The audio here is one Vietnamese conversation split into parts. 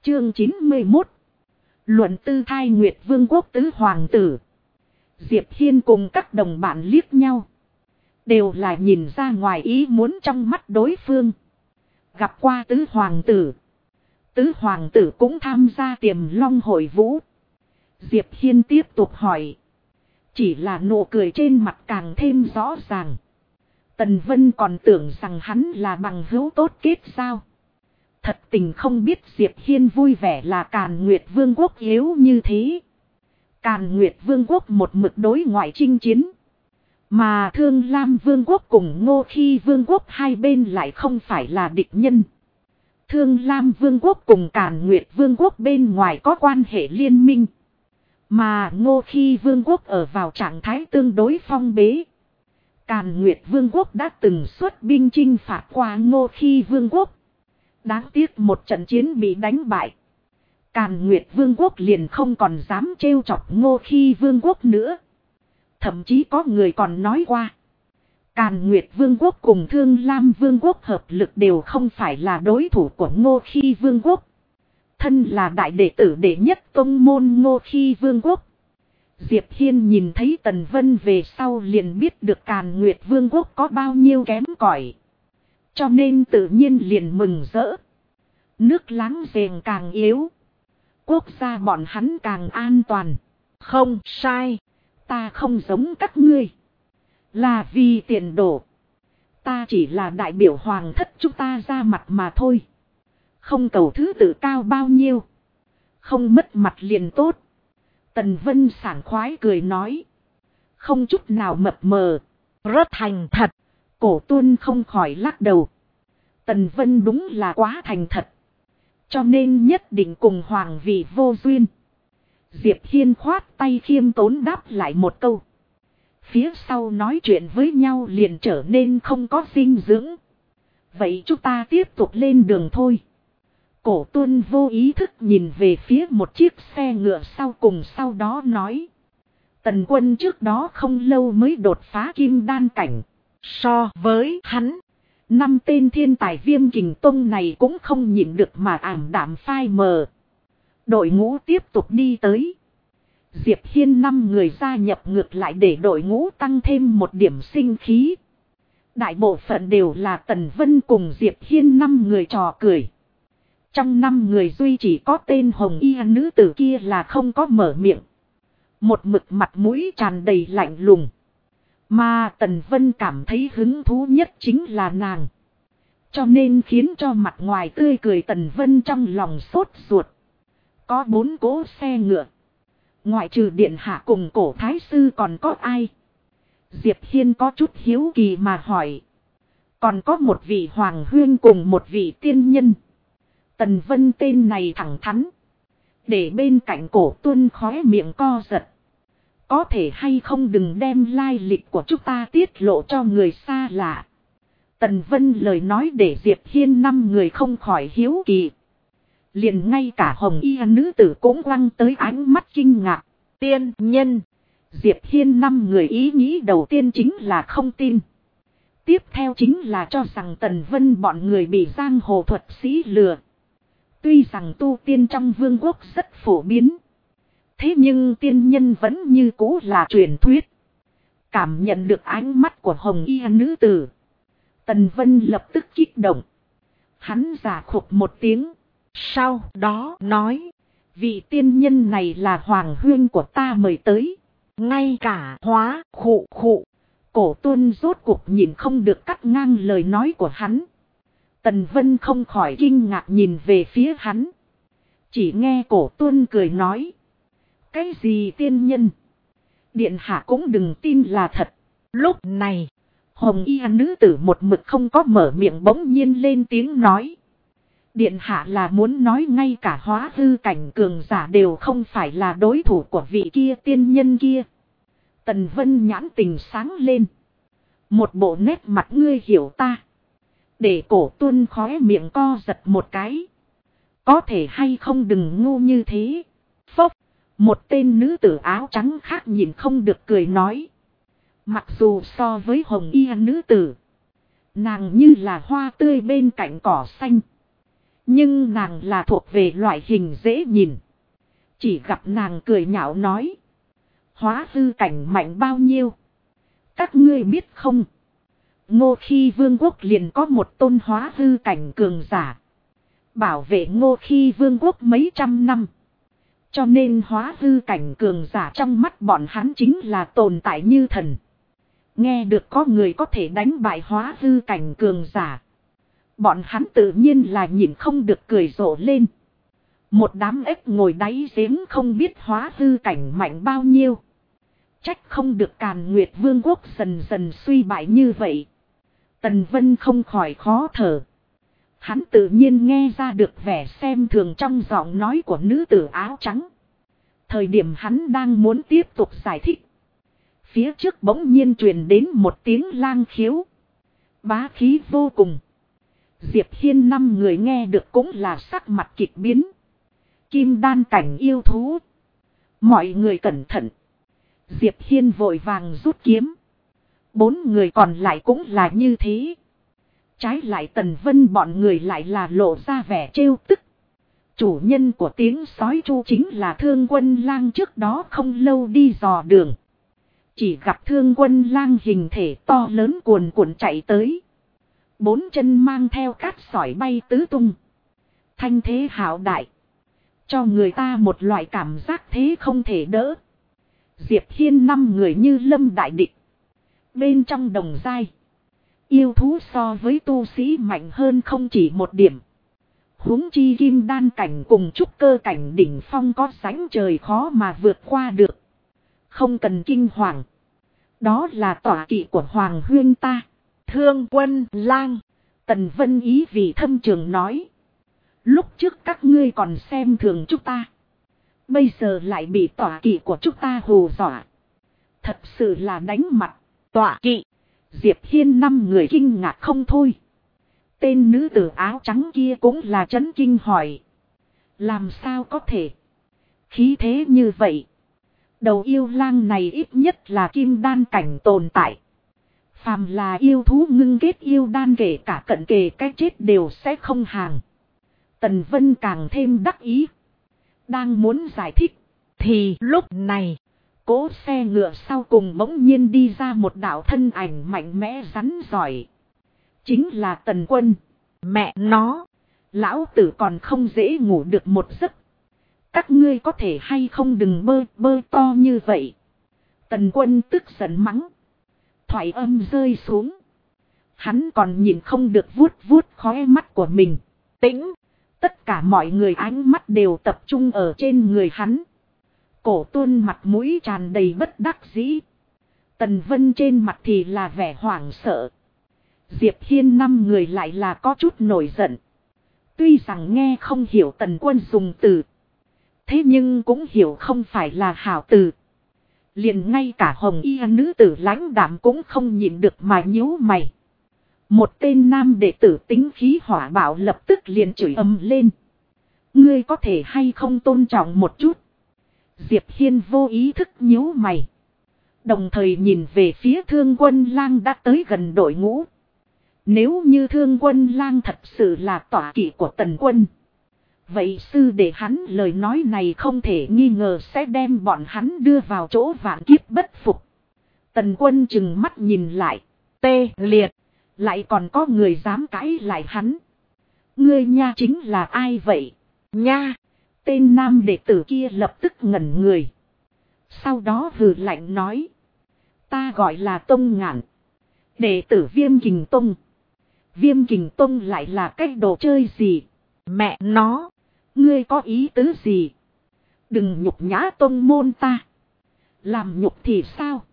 Chương 91. Luận tư thai Nguyệt Vương quốc tứ hoàng tử. Diệp Hiên cùng các đồng bạn liếc nhau. Đều là nhìn ra ngoài ý muốn trong mắt đối phương. Gặp qua tứ hoàng tử. Tứ hoàng tử cũng tham gia Tiềm Long hội vũ. Diệp Hiên tiếp tục hỏi. Chỉ là nụ cười trên mặt càng thêm rõ ràng. Tần Vân còn tưởng rằng hắn là bằng hữu tốt kết giao. Thật tình không biết Diệp Hiên vui vẻ là Càn Nguyệt Vương quốc yếu như thế. Càn Nguyệt Vương quốc một mực đối ngoại chinh chiến. Mà Thương Lam Vương quốc cùng Ngô Khi Vương quốc hai bên lại không phải là địch nhân. Thương Lam Vương quốc cùng Càn Nguyệt Vương quốc bên ngoài có quan hệ liên minh. Mà Ngô Khi Vương quốc ở vào trạng thái tương đối phong bế. Càn Nguyệt Vương quốc đã từng xuất binh chinh phạt qua Ngô Khi Vương quốc. Đáng tiếc một trận chiến bị đánh bại. Càn Nguyệt Vương quốc liền không còn dám trêu chọc Ngô Khi Vương quốc nữa. Thậm chí có người còn nói qua. Càn Nguyệt Vương quốc cùng Thương Lam Vương quốc hợp lực đều không phải là đối thủ của Ngô Khi Vương quốc. Thân là đại đệ tử đệ nhất tông môn Ngô Khi Vương quốc. Diệp Hiên nhìn thấy Tần Vân về sau liền biết được Càn Nguyệt Vương quốc có bao nhiêu kém cỏi. Cho nên tự nhiên liền mừng rỡ. Nước láng giềng càng yếu. Quốc gia bọn hắn càng an toàn. Không sai. Ta không giống các ngươi. Là vì tiền đồ. Ta chỉ là đại biểu hoàng thất chúng ta ra mặt mà thôi. Không cầu thứ tự cao bao nhiêu. Không mất mặt liền tốt. Tần Vân sảng khoái cười nói. Không chút nào mập mờ. Rất thành thật. Cổ Tuân không khỏi lắc đầu. Tần Vân đúng là quá thành thật. Cho nên nhất định cùng hoàng vị vô duyên. Diệp Hiên khoát tay khiêm tốn đáp lại một câu. Phía sau nói chuyện với nhau liền trở nên không có dinh dưỡng. Vậy chúng ta tiếp tục lên đường thôi. Cổ Tuân vô ý thức nhìn về phía một chiếc xe ngựa sau cùng, sau đó nói. Tần quân trước đó không lâu mới đột phá kim đan cảnh. So với hắn, 5 tên thiên tài Viêm Kình Tông này cũng không nhịn được mà ảm đạm phai mờ. Đội ngũ tiếp tục đi tới. Diệp Hiên 5 người gia nhập ngược lại để đội ngũ tăng thêm một điểm sinh khí. Đại bộ phận đều là Tần Vân cùng Diệp Hiên 5 người trò cười. Trong 5 người duy chỉ có tên hồng y nữ tử kia là không có mở miệng. Một mực mặt mũi tràn đầy lạnh lùng. Mà Tần Vân cảm thấy hứng thú nhất chính là nàng. Cho nên khiến cho mặt ngoài tươi cười Tần Vân trong lòng sốt ruột. Có 4 cỗ xe ngựa. Ngoại trừ điện hạ cùng cổ thái sư còn có ai? Diệp Hiên có chút hiếu kỳ mà hỏi. Còn có một vị hoàng huyên cùng một vị tiên nhân. Tần Vân tên này thẳng thắn. Để bên cạnh Cổ Tuân khóe miệng co giật. Có thể hay không đừng đem lai lịch của chúng ta tiết lộ cho người xa lạ. Tần Vân lời nói để Diệp Hiên 5 người không khỏi hiếu kỳ. Liền ngay cả hồng y nữ tử cũng quăng tới ánh mắt kinh ngạc. Tiên nhân. Diệp Hiên 5 người ý nghĩ đầu tiên chính là không tin. Tiếp theo chính là cho rằng Tần Vân bọn người bị giang hồ thuật sĩ lừa. Tuy rằng tu tiên trong vương quốc rất phổ biến. Thế nhưng tiên nhân vẫn như cũ là truyền thuyết. Cảm nhận được ánh mắt của hồng y nữ tử. Tần Vân lập tức kích động. Hắn giả khục một tiếng. Sau đó nói. Vị tiên nhân này là hoàng huyên của ta mời tới. Ngay cả hóa khụ khụ. Cổ Tuân rốt cuộc nhìn không được cắt ngang lời nói của hắn. Tần Vân không khỏi kinh ngạc nhìn về phía hắn. Chỉ nghe Cổ Tuân cười nói. Cái gì tiên nhân? Điện hạ cũng đừng tin là thật. Lúc này, hồng y nữ tử một mực không có mở miệng bỗng nhiên lên tiếng nói. Điện hạ là muốn nói ngay cả hóa hư cảnh cường giả đều không phải là đối thủ của vị kia tiên nhân kia. Tần Vân nhãn tình sáng lên. Một bộ nét mặt ngươi hiểu ta. Để Cổ Tuân khóe miệng co giật một cái. Có thể hay không đừng ngu như thế. Phốc. Một tên nữ tử áo trắng khác nhìn không được cười nói. Mặc dù so với hồng y nữ tử. Nàng như là hoa tươi bên cạnh cỏ xanh. Nhưng nàng là thuộc về loại hình dễ nhìn. Chỉ gặp nàng cười nhạo nói. Hóa hư cảnh mạnh bao nhiêu? Các ngươi biết không? Ngô Khi Vương quốc liền có một tôn hóa hư cảnh cường giả. Bảo vệ Ngô Khi Vương quốc mấy trăm năm. Cho nên hóa hư cảnh cường giả trong mắt bọn hắn chính là tồn tại như thần. Nghe được có người có thể đánh bại hóa hư cảnh cường giả. Bọn hắn tự nhiên là nhìn không được cười rộ lên. Một đám ếch ngồi đáy giếng không biết hóa hư cảnh mạnh bao nhiêu. Trách không được Càn Nguyệt Vương quốc dần dần suy bại như vậy. Tần Vân không khỏi khó thở. Hắn tự nhiên nghe ra được vẻ xem thường trong giọng nói của nữ tử áo trắng. Thời điểm hắn đang muốn tiếp tục giải thích. Phía trước bỗng nhiên truyền đến một tiếng lang khiếu. Bá khí vô cùng. Diệp Hiên 5 người nghe được cũng là sắc mặt kịch biến. Kim đan cảnh yêu thú. Mọi người cẩn thận. Diệp Hiên vội vàng rút kiếm. 4 người còn lại cũng là như thế. Trái lại Tần Vân bọn người lại là lộ ra vẻ trêu tức. Chủ nhân của tiếng sói chu chính là Thương Quân Lang trước đó không lâu đi dò đường. Chỉ gặp Thương Quân Lang hình thể to lớn cuồn cuộn chạy tới. 4 chân mang theo cát sỏi bay tứ tung. Thanh thế hào đại. Cho người ta một loại cảm giác thế không thể đỡ. Diệp Hiên 5 người như lâm đại địch. Bên trong đồng giai. Yêu thú so với tu sĩ mạnh hơn không chỉ một điểm. Huống chi kim đan cảnh cùng trúc cơ cảnh đỉnh phong có sánh trời khó mà vượt qua được. Không cần kinh hoàng. Đó là tọa kỵ của Hoàng Huyên ta. Thương Quân Lang. Tần Vân ý vì thâm trường nói. Lúc trước các ngươi còn xem thường chúng ta. Bây giờ lại bị tọa kỵ của chúng ta hù dọa. Thật sự là đánh mặt. Tọa kỵ. Diệp Hiên 5 người kinh ngạc không thôi. Tên nữ tử áo trắng kia cũng là chấn kinh hỏi. Làm sao có thể? Khí thế như vậy. Đầu yêu lang này ít nhất là kim đan cảnh tồn tại. Phàm là yêu thú ngưng kết yêu đan kể cả cận kề cái chết đều sẽ không hàng. Tần Vân càng thêm đắc ý. Đang muốn giải thích. Thì lúc này. Cỗ xe ngựa sau cùng bỗng nhiên đi ra một đạo thân ảnh mạnh mẽ rắn giỏi. Chính là Tần Quân. Mẹ nó. Lão tử còn không dễ ngủ được một giấc. Các ngươi có thể hay không đừng bơ to như vậy. Tần Quân tức giận mắng. Thoại âm rơi xuống. Hắn còn nhìn không được vuốt vuốt khóe mắt của mình. Tĩnh. Tất cả mọi người ánh mắt đều tập trung ở trên người hắn. Cổ Tuân mặt mũi tràn đầy bất đắc dĩ. Tần Vân trên mặt thì là vẻ hoảng sợ. Diệp Hiên 5 người lại là có chút nổi giận. Tuy rằng nghe không hiểu Tần Quân dùng từ. Thế nhưng cũng hiểu không phải là hảo từ. Liền ngay cả hồng y nữ tử lãnh đạm cũng không nhịn được mà nhíu mày. Một tên nam đệ tử tính khí hỏa bạo lập tức liền chửi ầm lên. Ngươi có thể hay không tôn trọng một chút. Diệp Hiên vô ý thức nhíu mày. Đồng thời nhìn về phía Thương Quân Lang đã tới gần đội ngũ. Nếu như Thương Quân Lang thật sự là tọa kỵ của Tần Quân. Vậy sư để hắn lời nói này không thể nghi ngờ sẽ đem bọn hắn đưa vào chỗ vạn kiếp bất phục. Tần Quân chừng mắt nhìn lại. Tê liệt. Lại còn có người dám cãi lại hắn. Ngươi nha chính là ai vậy? Nha. Tên nam đệ tử kia lập tức ngẩn người. Sau đó hừ lạnh nói. Ta gọi là Tông Ngạn. Đệ tử Viêm Kình Tông. Viêm Kình Tông lại là cái đồ chơi gì? Mẹ nó. Ngươi có ý tứ gì? Đừng nhục nhã tông môn ta. Làm nhục thì sao?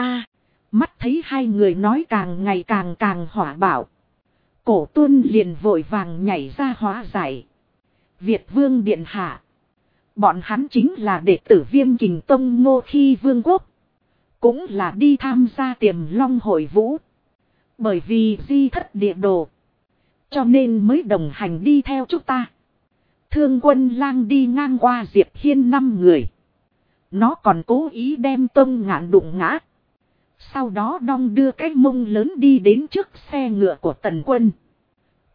Mắt thấy hai người nói càng ngày càng hỏa bạo. Cổ Tuân liền vội vàng nhảy ra hóa giải. Việt Vương Điện Hạ. Bọn hắn chính là đệ tử Viêm Kình Tông Ngô Khi Vương quốc. Cũng là đi tham gia Tiềm Long hội vũ. Bởi vì di thất địa đồ. Cho nên mới đồng hành đi theo chúng ta. Thương Quân Lang đi ngang qua Diệp Hiên 5 người. Nó còn cố ý đem Tông Ngạn đụng ngã. Sau đó đong đưa cái mông lớn đi đến trước xe ngựa của Tần Quân.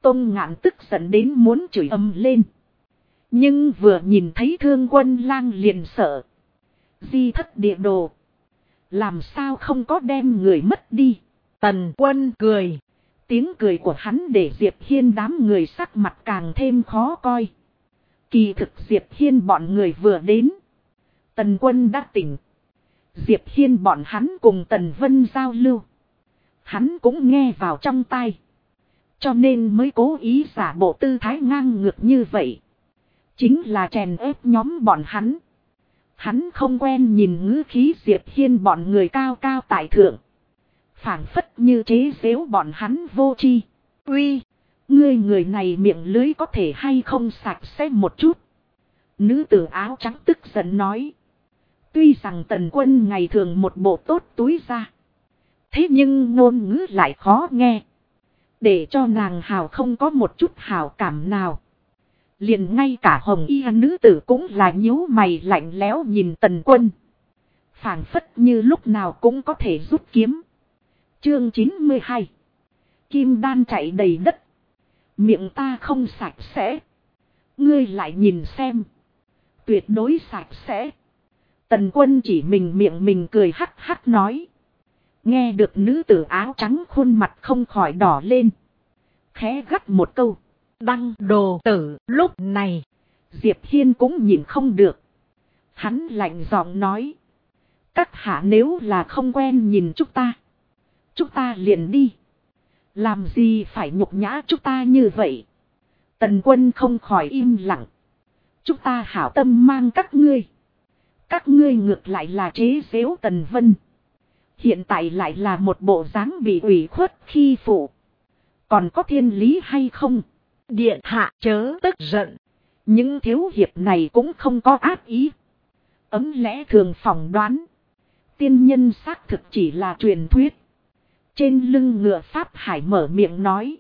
Tôn Ngạn tức giận đến muốn chửi ầm lên. Nhưng vừa nhìn thấy Thương Quân Lang liền sợ. Di thất địa đồ. Làm sao không có đem người mất đi. Tần Quân cười. Tiếng cười của hắn để Diệp Hiên đám người sắc mặt càng thêm khó coi. Kỳ thực Diệp Hiên bọn người vừa đến. Tần Quân đã tỉnh. Diệp Hiên bọn hắn cùng Tần Vân giao lưu. Hắn cũng nghe vào trong tai. Cho nên mới cố ý giả bộ tư thái ngang ngược như vậy. Chính là chèn ép nhóm bọn hắn. Hắn không quen nhìn ngữ khí Diệp Hiên bọn người cao cao tại thượng. Phảng phất như chế giễu bọn hắn vô tri. Uy, ngươi người này miệng lưới có thể hay không sạch sẽ một chút. Nữ tử áo trắng tức giận nói. Tuy rằng Tần Quân ngày thường một bộ tốt túi ra. Thế nhưng ngôn ngữ lại khó nghe. Để cho nàng hào không có một chút hào cảm nào. Liền ngay cả hồng y nữ tử cũng là nhíu mày lạnh lẽo nhìn Tần Quân. Phảng phất như lúc nào cũng có thể rút kiếm. Chương 92. Kim đan chạy đầy đất. Miệng ta không sạch sẽ. Ngươi lại nhìn xem. Tuyệt đối sạch sẽ. Tần Quân chỉ mình cười hắc hắc nói. Nghe được nữ tử áo trắng khuôn mặt không khỏi đỏ lên. Khẽ gắt một câu. Đăng đồ tử lúc này. Diệp Hiên cũng nhìn không được. Hắn lạnh giọng nói. Các hạ nếu là không quen nhìn chúng ta liền đi. Làm gì phải nhục nhã chúng ta như vậy. Tần Quân không khỏi im lặng. Chúng ta hảo tâm mang các ngươi. Các ngươi ngược lại là chế giễu Tần Vân. Hiện tại lại là một bộ dáng bị ủy khuất khi phụ. Còn có thiên lý hay không? Điện hạ chớ tức giận. Những thiếu hiệp này cũng không có ác ý. Ấm lẽ thường phỏng đoán. Tiên nhân xác thực chỉ là truyền thuyết. Trên lưng ngựa Pháp Hải mở miệng nói.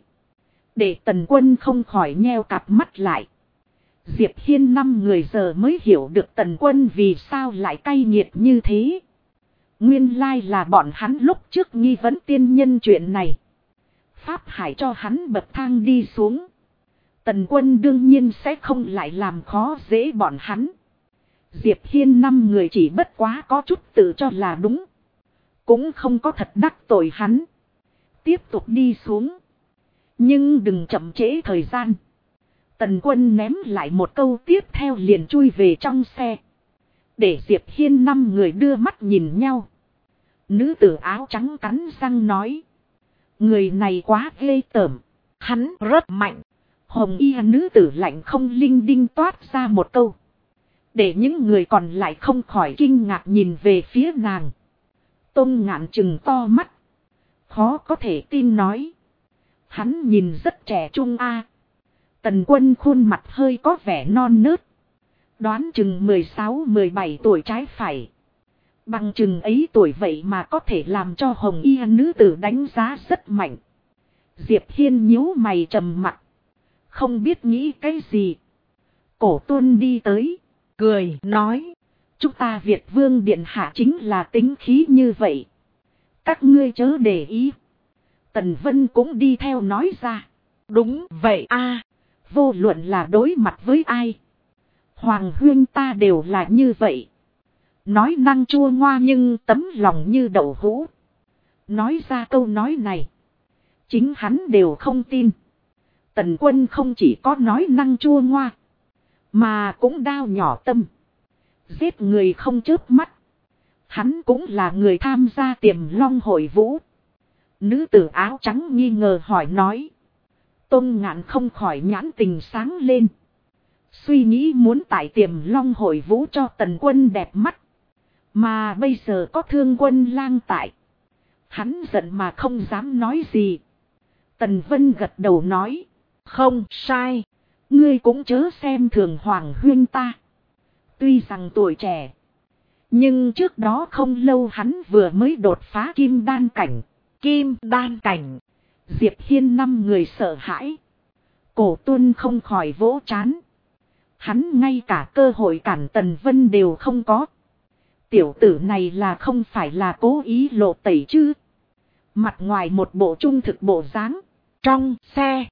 Để Tần Quân không khỏi nheo cặp mắt lại. Diệp Hiên 5 người giờ mới hiểu được Tần Quân vì sao lại cay nghiệt như thế. Nguyên lai là bọn hắn lúc trước nghi vấn tiên nhân chuyện này. Pháp Hải cho hắn bậc thang đi xuống. Tần Quân đương nhiên sẽ không lại làm khó dễ bọn hắn. Diệp Hiên 5 người chỉ bất quá có chút tự cho là đúng. Cũng không có thật đắc tội hắn. Tiếp tục đi xuống. Nhưng đừng chậm trễ thời gian. Tần Quân ném lại một câu tiếp theo liền chui về trong xe. Để Diệp Hiên 5 người đưa mắt nhìn nhau. Nữ tử áo trắng cắn răng nói. Người này quá ghê tởm. Hắn rất mạnh. Hồng y nữ tử lạnh không linh đinh toát ra một câu. Để những người còn lại không khỏi kinh ngạc nhìn về phía nàng. Tôn Ngạn trừng to mắt. Khó có thể tin nói. Hắn nhìn rất trẻ trung a. Tần Quân khuôn mặt hơi có vẻ non nớt. Đoán chừng 16-17 tuổi trái phải. Bằng chừng ấy tuổi vậy mà có thể làm cho hồng y nữ tử đánh giá rất mạnh. Diệp Hiên nhíu mày trầm mặt. Không biết nghĩ cái gì. Cổ Tuân đi tới. Cười nói. Chúng ta Việt Vương Điện Hạ chính là tính khí như vậy. Các ngươi chớ để ý. Tần Vân cũng đi theo nói ra. Đúng vậy a. Vô luận là đối mặt với ai. Hoàng huynh ta đều là như vậy. Nói năng chua ngoa nhưng tấm lòng như đậu hũ. Nói ra câu nói này. Chính hắn đều không tin. Tần Quân không chỉ có nói năng chua ngoa. Mà cũng đao nhỏ tâm. Giết người không chớp mắt. Hắn cũng là người tham gia Tiềm Long hội vũ. Nữ tử áo trắng nghi ngờ hỏi nói. Tôn Ngạn không khỏi nhãn tình sáng lên. Suy nghĩ muốn tại Tiềm Long hội vũ cho Tần Quân đẹp mắt. Mà bây giờ có Thương Quân Lang tại. Hắn giận mà không dám nói gì. Tần Vân gật đầu nói. Không sai. Ngươi cũng chớ xem thường Hoàng huynh ta. Tuy rằng tuổi trẻ. Nhưng trước đó không lâu hắn vừa mới đột phá kim đan cảnh. Kim đan cảnh. Diệp Hiên 5 người sợ hãi. Cổ Tuân không khỏi vỗ trán. Hắn ngay cả cơ hội cản Tần Vân đều không có. Tiểu tử này là không phải là cố ý lộ tẩy chứ. Mặt ngoài một bộ trung thực bộ dáng. Trong xe.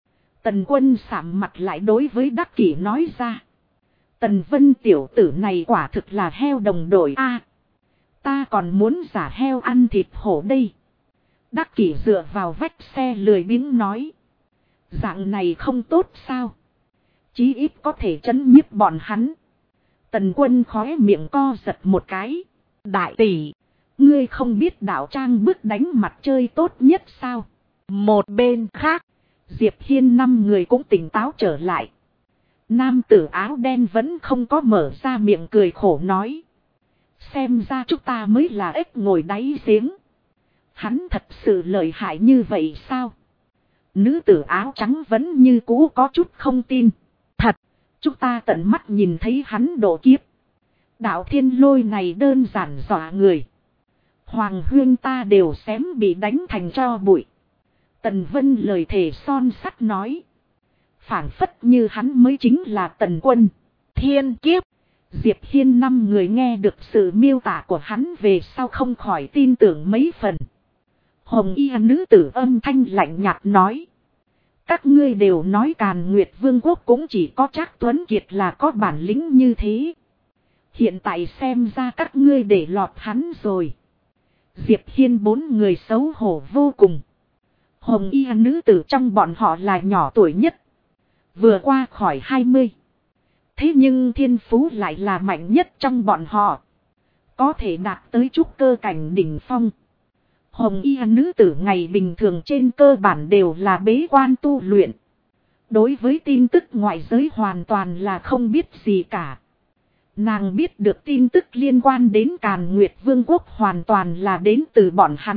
Tần Quân sạm mặt lại đối với Đắc Kỷ nói ra. Tần Vân tiểu tử này quả thực là heo đồng đội a. Ta còn muốn giả heo ăn thịt hổ đây. Đắc Kỷ dựa vào vách xe lười biếng nói. Dạng này không tốt sao? Chí ít có thể trấn nhiếp bọn hắn. Tần Quân khóe miệng co giật một cái. Đại tỷ, ngươi không biết đạo trang bước đánh mặt chơi tốt nhất sao? Một bên khác, Diệp Hiên 5 người cũng tỉnh táo trở lại. Nam tử áo đen vẫn không có mở ra miệng cười khổ nói. Xem ra chúng ta mới là ếch ngồi đáy giếng. Hắn thật sự lợi hại như vậy sao? Nữ tử áo trắng vẫn như cũ có chút không tin. Thật, chúng ta tận mắt nhìn thấy hắn độ kiếp. Đạo thiên lôi này đơn giản dọa người. Hoàng huyên ta đều xém bị đánh thành tro bụi. Tần Vân lời thề son sắt nói. Phảng phất như hắn mới chính là Tần Quân. Thiên kiếp. Diệp Hiên 5 người nghe được sự miêu tả của hắn về sau không khỏi tin tưởng mấy phần. Hồng y nữ tử âm thanh lạnh nhạt nói. Các ngươi đều nói Càn Nguyệt Vương quốc cũng chỉ có Trác Tuấn Kiệt là có bản lĩnh như thế. Hiện tại xem ra các ngươi để lọt hắn rồi. Diệp Hiên 4 người xấu hổ vô cùng. Hồng y nữ tử trong bọn họ là nhỏ tuổi nhất. Vừa qua khỏi 20. Thế nhưng thiên phú lại là mạnh nhất trong bọn họ. Có thể đạt tới trúc cơ cảnh đỉnh phong. Hồng y nữ tử ngày bình thường trên cơ bản đều là bế quan tu luyện. Đối với tin tức ngoại giới hoàn toàn là không biết gì cả. Nàng biết được tin tức liên quan đến Càn Nguyệt Vương quốc hoàn toàn là đến từ bọn hắn.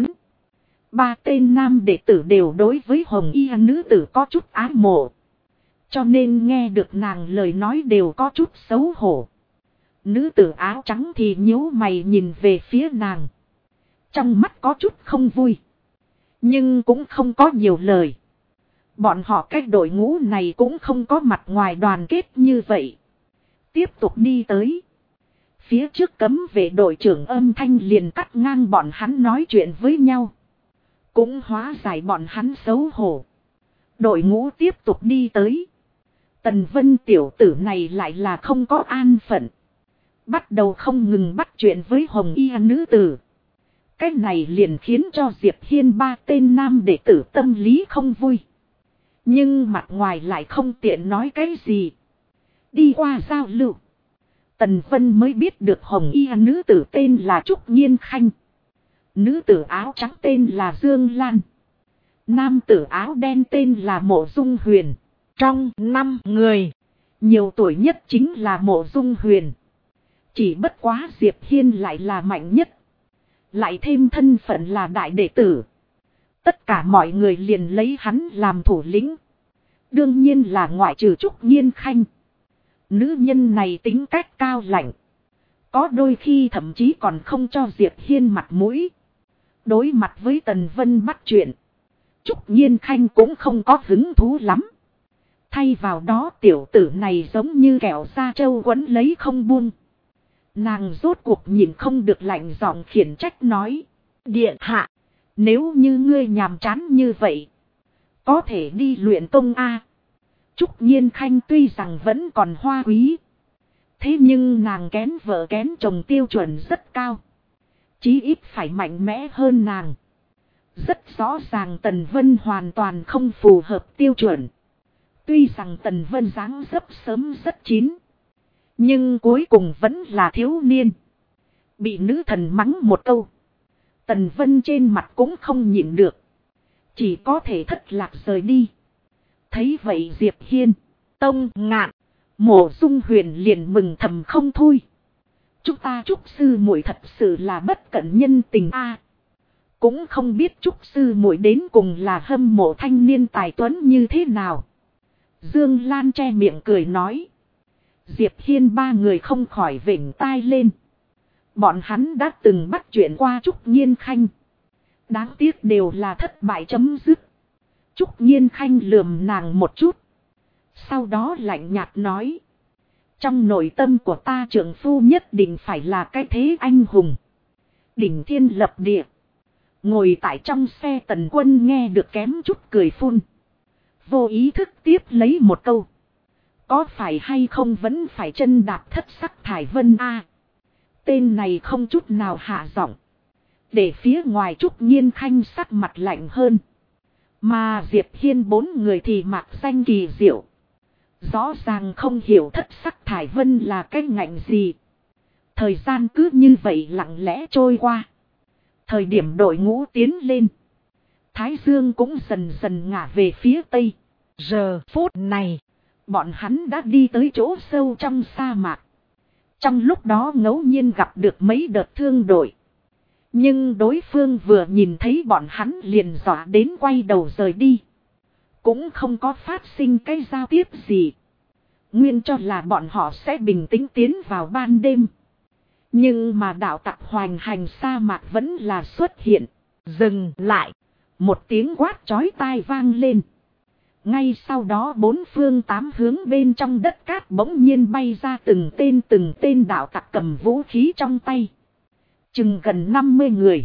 3 tên nam đệ tử đều đối với Hồng y nữ tử có chút ái mộ. Cho nên nghe được nàng lời nói đều có chút xấu hổ. Nữ tử áo trắng thì nhíu mày nhìn về phía nàng. Trong mắt có chút không vui. Nhưng cũng không có nhiều lời. Bọn họ cách đội ngũ này cũng không có mặt ngoài đoàn kết như vậy. Tiếp tục đi tới. Phía trước cấm vệ đội trưởng âm thanh liền cắt ngang bọn hắn nói chuyện với nhau. Cũng hóa giải bọn hắn xấu hổ. Đội ngũ tiếp tục đi tới. Tần Vân tiểu tử này lại là không có an phận. Bắt đầu không ngừng bắt chuyện với Hồng y nữ tử. Cái này liền khiến cho Diệp Hiên 3 tên nam đệ tử tâm lý không vui. Nhưng mặt ngoài lại không tiện nói cái gì. Đi qua giao lưu. Tần Vân mới biết được Hồng y nữ tử tên là Trúc Nhiên Khanh. Nữ tử áo trắng tên là Dương Lan. Nam tử áo đen tên là Mộ Dung Huyền. Trong 5 người, nhiều tuổi nhất chính là Mộ Dung Huyền. Chỉ bất quá Diệp Hiên lại là mạnh nhất. Lại thêm thân phận là đại đệ tử. Tất cả mọi người liền lấy hắn làm thủ lĩnh. Đương nhiên là ngoại trừ Trúc Nhiên Khanh. Nữ nhân này tính cách cao lạnh. Có đôi khi thậm chí còn không cho Diệp Hiên mặt mũi. Đối mặt với Tần Vân bắt chuyện. Trúc Nhiên Khanh cũng không có hứng thú lắm. Thay vào đó tiểu tử này giống như kẹo da trâu quấn lấy không buông. Nàng rốt cuộc nhìn không được lạnh giọng khiển trách nói. Điện hạ, nếu như ngươi nhàm chán như vậy, có thể đi luyện công a. Trúc Nhiên Khanh tuy rằng vẫn còn hoa quý. Thế nhưng nàng kén vợ kén chồng tiêu chuẩn rất cao. Chí ít phải mạnh mẽ hơn nàng. Rất rõ ràng Tần Vân hoàn toàn không phù hợp tiêu chuẩn. Tuy rằng Tần Vân dáng dấp sớm rất chín. Nhưng cuối cùng vẫn là thiếu niên. Bị nữ thần mắng một câu. Tần Vân trên mặt cũng không nhịn được. Chỉ có thể thất lạc rời đi. Thấy vậy Diệp Hiên, Tông Ngạn, Mộ Dung Huyền liền mừng thầm không thôi. Chúng ta Trúc sư muội thật sự là bất cẩn nhân tình a. Cũng không biết Trúc sư muội đến cùng là hâm mộ thanh niên tài tuấn như thế nào. Dương Lan che miệng cười nói. Diệp Hiên 3 người không khỏi vểnh tai lên. Bọn hắn đã từng bắt chuyện qua Trúc Nhiên Khanh. Đáng tiếc đều là thất bại chấm dứt. Trúc Nhiên Khanh lườm nàng một chút. Sau đó lạnh nhạt nói. Trong nội tâm của ta trưởng phu nhất định phải là cái thế anh hùng. Đỉnh thiên lập địa. Ngồi tại trong xe Tần Quân nghe được kém chút cười phun. Vô ý thức tiếp lấy một câu. Có phải hay không vẫn phải chân đạp thất sắc thải vân a? Tên này không chút nào hạ giọng. Để phía ngoài Trúc Nhiên Khanh sắc mặt lạnh hơn. Mà Diệp Hiên bốn người thì mặc danh kỳ diệu. Rõ ràng không hiểu thất sắc thải vân là cái ngạnh gì. Thời gian cứ như vậy lặng lẽ trôi qua. Thời điểm đội ngũ tiến lên. Thái Dương cũng dần dần ngả về phía tây. Giờ phút này, bọn hắn đã đi tới chỗ sâu trong sa mạc. Trong lúc đó ngẫu nhiên gặp được mấy đợt thương đội. Nhưng đối phương vừa nhìn thấy bọn hắn liền dọa đến quay đầu rời đi. Cũng không có phát sinh cái giao tiếp gì. Nguyên cho là bọn họ sẽ bình tĩnh tiến vào ban đêm. Nhưng mà đạo tặc hoành hành sa mạc vẫn là xuất hiện. Dừng lại. Một tiếng quát chói tai vang lên. Ngay sau đó bốn phương tám hướng bên trong đất cát bỗng nhiên bay ra từng tên đạo tặc cầm vũ khí trong tay. Chừng gần 50 người.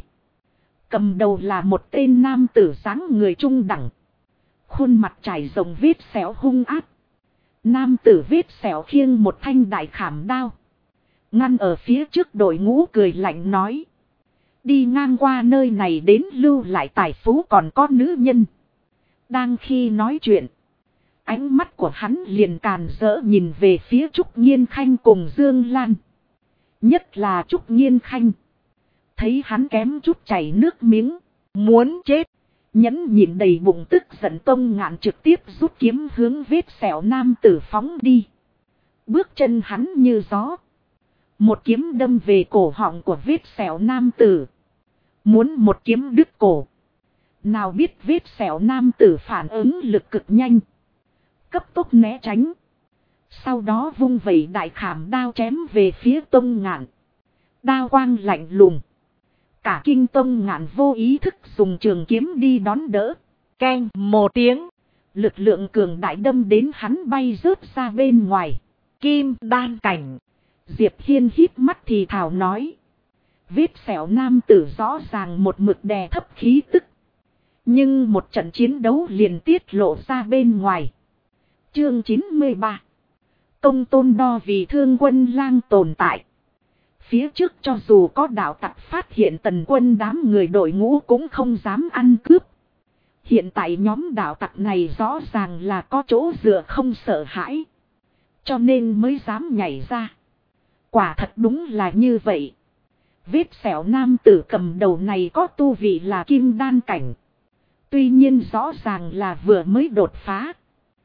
Cầm đầu là một tên nam tử dáng người trung đẳng. Khuôn mặt trải rộng vết sẹo hung ác. Nam tử vết sẹo khiêng một thanh đại khảm đao. Ngăn ở phía trước đội ngũ cười lạnh nói. Đi ngang qua nơi này đến lưu lại tài phú còn có nữ nhân. Đang khi nói chuyện. Ánh mắt của hắn liền càn rỡ nhìn về phía Trúc Nhiên Khanh cùng Dương Lan. Nhất là Trúc Nhiên Khanh. Thấy hắn kém chút chảy nước miếng. Muốn chết. Nhẫn nhịn đầy bụng tức giận Tông Ngạn trực tiếp rút kiếm hướng vết sẹo nam tử phóng đi. Bước chân hắn như gió. Một kiếm đâm về cổ họng của vết sẹo nam tử. Muốn một kiếm đứt cổ. Nào biết vết sẹo nam tử phản ứng lực cực nhanh. Cấp tốc né tránh. Sau đó vung vẩy đại khảm đao chém về phía Tông Ngạn. Đao quang lạnh lùng. Cả kinh Tông Ngạn vô ý thức dùng trường kiếm đi đón đỡ. Keng một tiếng. Lực lượng cường đại đâm đến hắn bay rớt ra bên ngoài. Kim đan cảnh. Diệp Hiên hít mắt thì thào nói. Vết sẹo nam tử rõ ràng một mực đè thấp khí tức. Nhưng một trận chiến đấu liền tiết lộ ra bên ngoài. Chương 93. Công tôn đo vì Thương Quân Lang tồn tại. Phía trước cho dù có đạo tặc phát hiện Tần Quân đám người đội ngũ cũng không dám ăn cướp. Hiện tại nhóm đạo tặc này rõ ràng là có chỗ dựa không sợ hãi. Cho nên mới dám nhảy ra. Quả thật đúng là như vậy. Vết sẹo nam tử cầm đầu này có tu vị là kim đan cảnh. Tuy nhiên rõ ràng là vừa mới đột phá.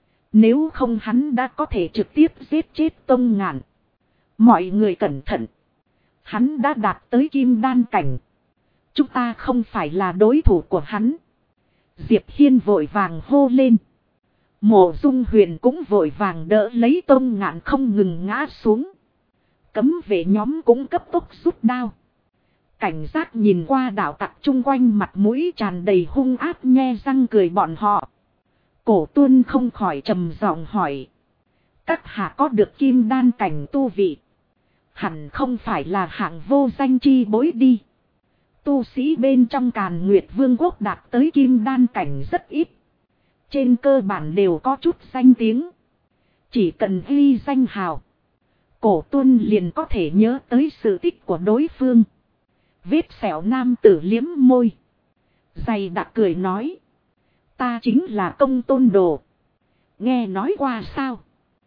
Nếu không hắn đã có thể trực tiếp giết chết Tông Ngạn. Mọi người cẩn thận. Hắn đã đạt tới kim đan cảnh. Chúng ta không phải là đối thủ của hắn. Diệp Hiên vội vàng hô lên. Mộ Dung Huyền cũng vội vàng đỡ lấy Tông Ngạn không ngừng ngã xuống. Cấm vệ nhóm cũng cấp tốc rút đao. Cảnh giác nhìn qua đạo tặc chung quanh mặt mũi tràn đầy hung ác nhe răng cười bọn họ. Cổ Tuân không khỏi trầm giọng hỏi. Các hạ có được kim đan cảnh tu vị. Hẳn không phải là hạng vô danh chi bối đi. Tu sĩ bên trong Càn Nguyệt Vương quốc đạt tới kim đan cảnh rất ít. Trên cơ bản đều có chút danh tiếng. Chỉ cần ghi danh hào. Cổ Tuân liền có thể nhớ tới sự tích của đối phương. Vết sẹo nam tử liếm môi. Dày đặc cười nói. Ta chính là Công Tôn Đồ. Nghe nói qua sao?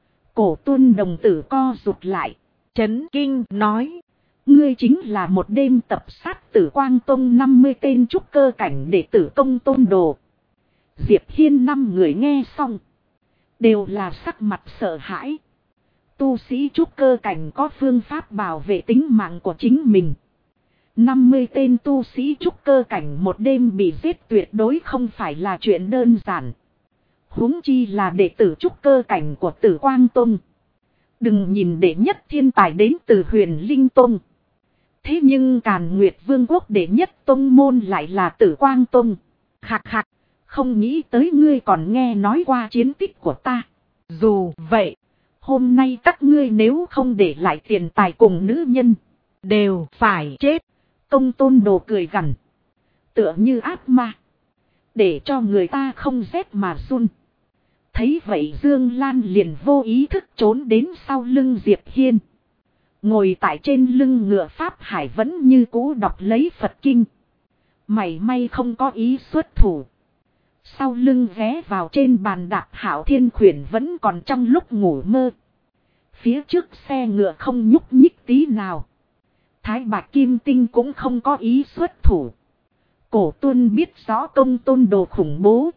Cổ Tuân đồng tử co rụt lại. Chấn kinh nói. Ngươi chính là một đêm tập sát Tử Quang Tông 50 tên trúc cơ cảnh đệ tử Công Tôn Đồ. Diệp Hiên 5 người nghe xong. Đều là sắc mặt sợ hãi. Tu sĩ trúc cơ cảnh có phương pháp bảo vệ tính mạng của chính mình. 50 tên tu sĩ trúc cơ cảnh một đêm bị giết tuyệt đối không phải là chuyện đơn giản. Huống chi là đệ tử trúc cơ cảnh của Tử Quang Tông. Đừng nhìn đệ nhất thiên tài đến từ Huyền Linh Tông. Thế nhưng Càn Nguyệt Vương quốc đệ nhất tông môn lại là Tử Quang Tông. Hạc hạc, không nghĩ tới ngươi còn nghe nói qua chiến tích của ta. Dù vậy, hôm nay các ngươi nếu không để lại tiền tài cùng nữ nhân, đều phải chết. Công Tôn Đồ cười gằn, tựa như ác ma, để cho người ta không rét mà run. Thấy vậy Dương Lan liền vô ý thức trốn đến sau lưng Diệp Hiên. Ngồi tại trên lưng ngựa Pháp Hải vẫn như cũ đọc lấy Phật Kinh. Mảy may không có ý xuất thủ. Sau lưng ghé vào trên bàn đạp Hạo Thiên Khuyển vẫn còn trong lúc ngủ mơ. Phía trước xe ngựa không nhúc nhích tí nào. Thái Bạch Kim Tinh cũng không có ý xuất thủ. Cổ Tuân biết rõ Công Tôn Đồ khủng bố.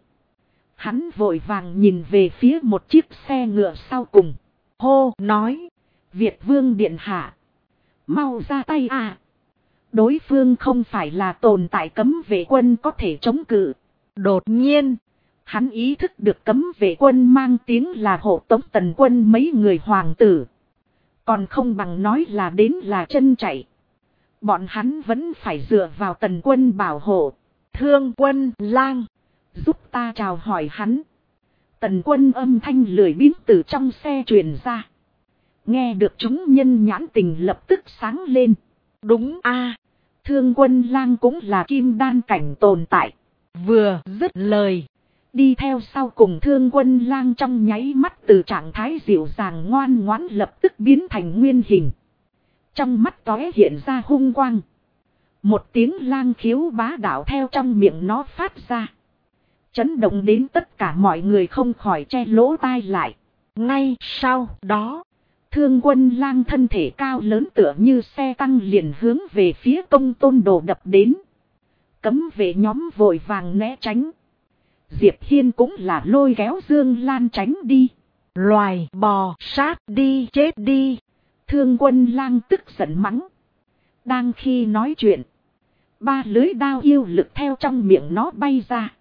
Hắn vội vàng nhìn về phía một chiếc xe ngựa sau cùng. Hô nói. Việt Vương Điện Hạ. Mau ra tay à. Đối phương không phải là tồn tại cấm vệ quân có thể chống cự. Đột nhiên. Hắn ý thức được cấm vệ quân mang tiếng là hộ tống Tần quân mấy người hoàng tử. Còn không bằng nói là đến là chân chạy. Bọn hắn vẫn phải dựa vào Tần quân bảo hộ. Thương Quân Lang. Giúp ta chào hỏi hắn. Tần quân âm thanh lười biếng từ trong xe truyền ra. Nghe được chúng nhân nhãn tình lập tức sáng lên. Đúng a, Thương Quân Lang cũng là kim đan cảnh tồn tại. Vừa dứt lời. Đi theo sau cùng Thương Quân Lang trong nháy mắt từ trạng thái dịu dàng ngoan ngoãn lập tức biến thành nguyên hình. Trong mắt tóe hiện ra hung quang. Một tiếng lang khiếu bá đạo theo trong miệng nó phát ra. Chấn động đến tất cả mọi người không khỏi che lỗ tai lại. Ngay sau đó, Thương Quân Lang thân thể cao lớn tựa như xe tăng liền hướng về phía Công Tôn Đồ đập đến. Cấm vệ nhóm vội vàng né tránh. Diệp Hiên cũng là lôi kéo Dương Lan tránh đi. Loài bò sát đi chết đi. Thương Quân Lang tức giận mắng. Đang khi nói chuyện, ba lưới đao yêu lực theo trong miệng nó bay ra.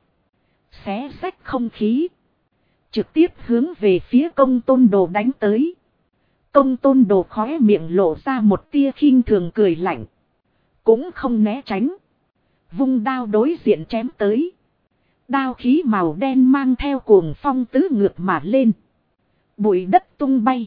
Xé rách không khí. Trực tiếp hướng về phía Công Tôn Đồ đánh tới. Công Tôn Đồ khóe miệng lộ ra một tia khinh thường cười lạnh. Cũng không né tránh. Vung đao đối diện chém tới. Đao khí màu đen mang theo cuồng phong tứ ngược mà lên. Bụi đất tung bay.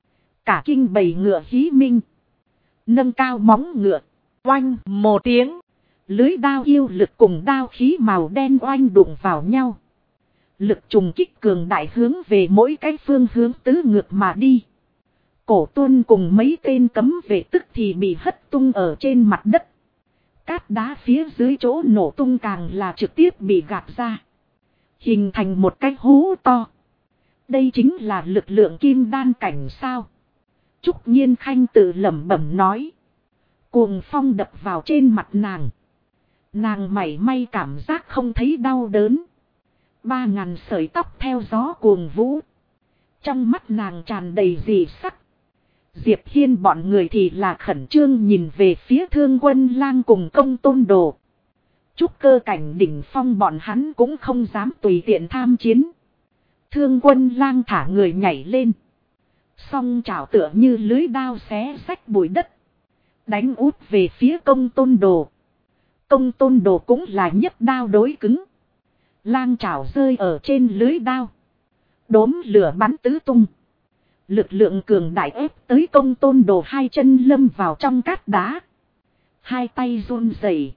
Cả kinh bầy ngựa hí minh. Nâng cao móng ngựa. Oanh một tiếng. Lưới đao yêu lực cùng đao khí màu đen oanh đụng vào nhau. Lực trùng kích cường đại hướng về mỗi cái phương hướng tứ ngược mà đi. Cổ Tuân cùng mấy tên cấm vệ tức thì bị hất tung ở trên mặt đất. Cát đá phía dưới chỗ nổ tung càng là trực tiếp bị gạt ra. Hình thành một cái hố to. Đây chính là lực lượng kim đan cảnh sao. Trúc Nhiên Khanh tự lẩm bẩm nói. Cuồng phong đập vào trên mặt nàng. Nàng mảy may cảm giác không thấy đau đớn. 3.000 sợi tóc theo gió cuồng vũ. Trong mắt nàng tràn đầy dị sắc. Diệp Hiên bọn người thì là khẩn trương nhìn về phía Thương Quân Lang cùng Công Tôn Đồ. Trúc cơ cảnh đỉnh phong bọn hắn cũng không dám tùy tiện tham chiến. Thương Quân Lang thả người nhảy lên. Song chảo tựa như lưới đao xé rách bụi đất. Đánh út về phía Công Tôn Đồ. Công Tôn Đồ cũng là nhấc đao đối cứng. Lang chảo rơi ở trên lưới đao. Đốm lửa bắn tứ tung. Lực lượng cường đại ép tới Công Tôn Đồ hai chân lâm vào trong cát đá. Hai tay run rẩy,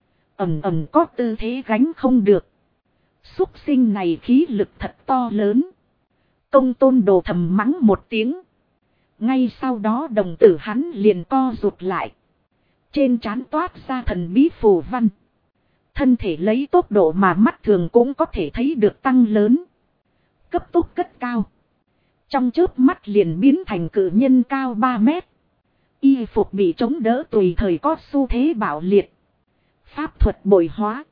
ầm ầm có tư thế gánh không được. Súc sinh này khí lực thật to lớn. Công Tôn Đồ thầm mắng một tiếng. Ngay sau đó đồng tử hắn liền co rụt lại. Trên trán toát ra thần bí phù văn. Thân thể lấy tốc độ mà mắt thường cũng có thể thấy được tăng lớn. Cấp tốc cất cao. Trong chớp mắt liền biến thành cự nhân cao 3 mét. Y phục bị chống đỡ tùy thời có xu thế bạo liệt. Pháp thuật bội hóa.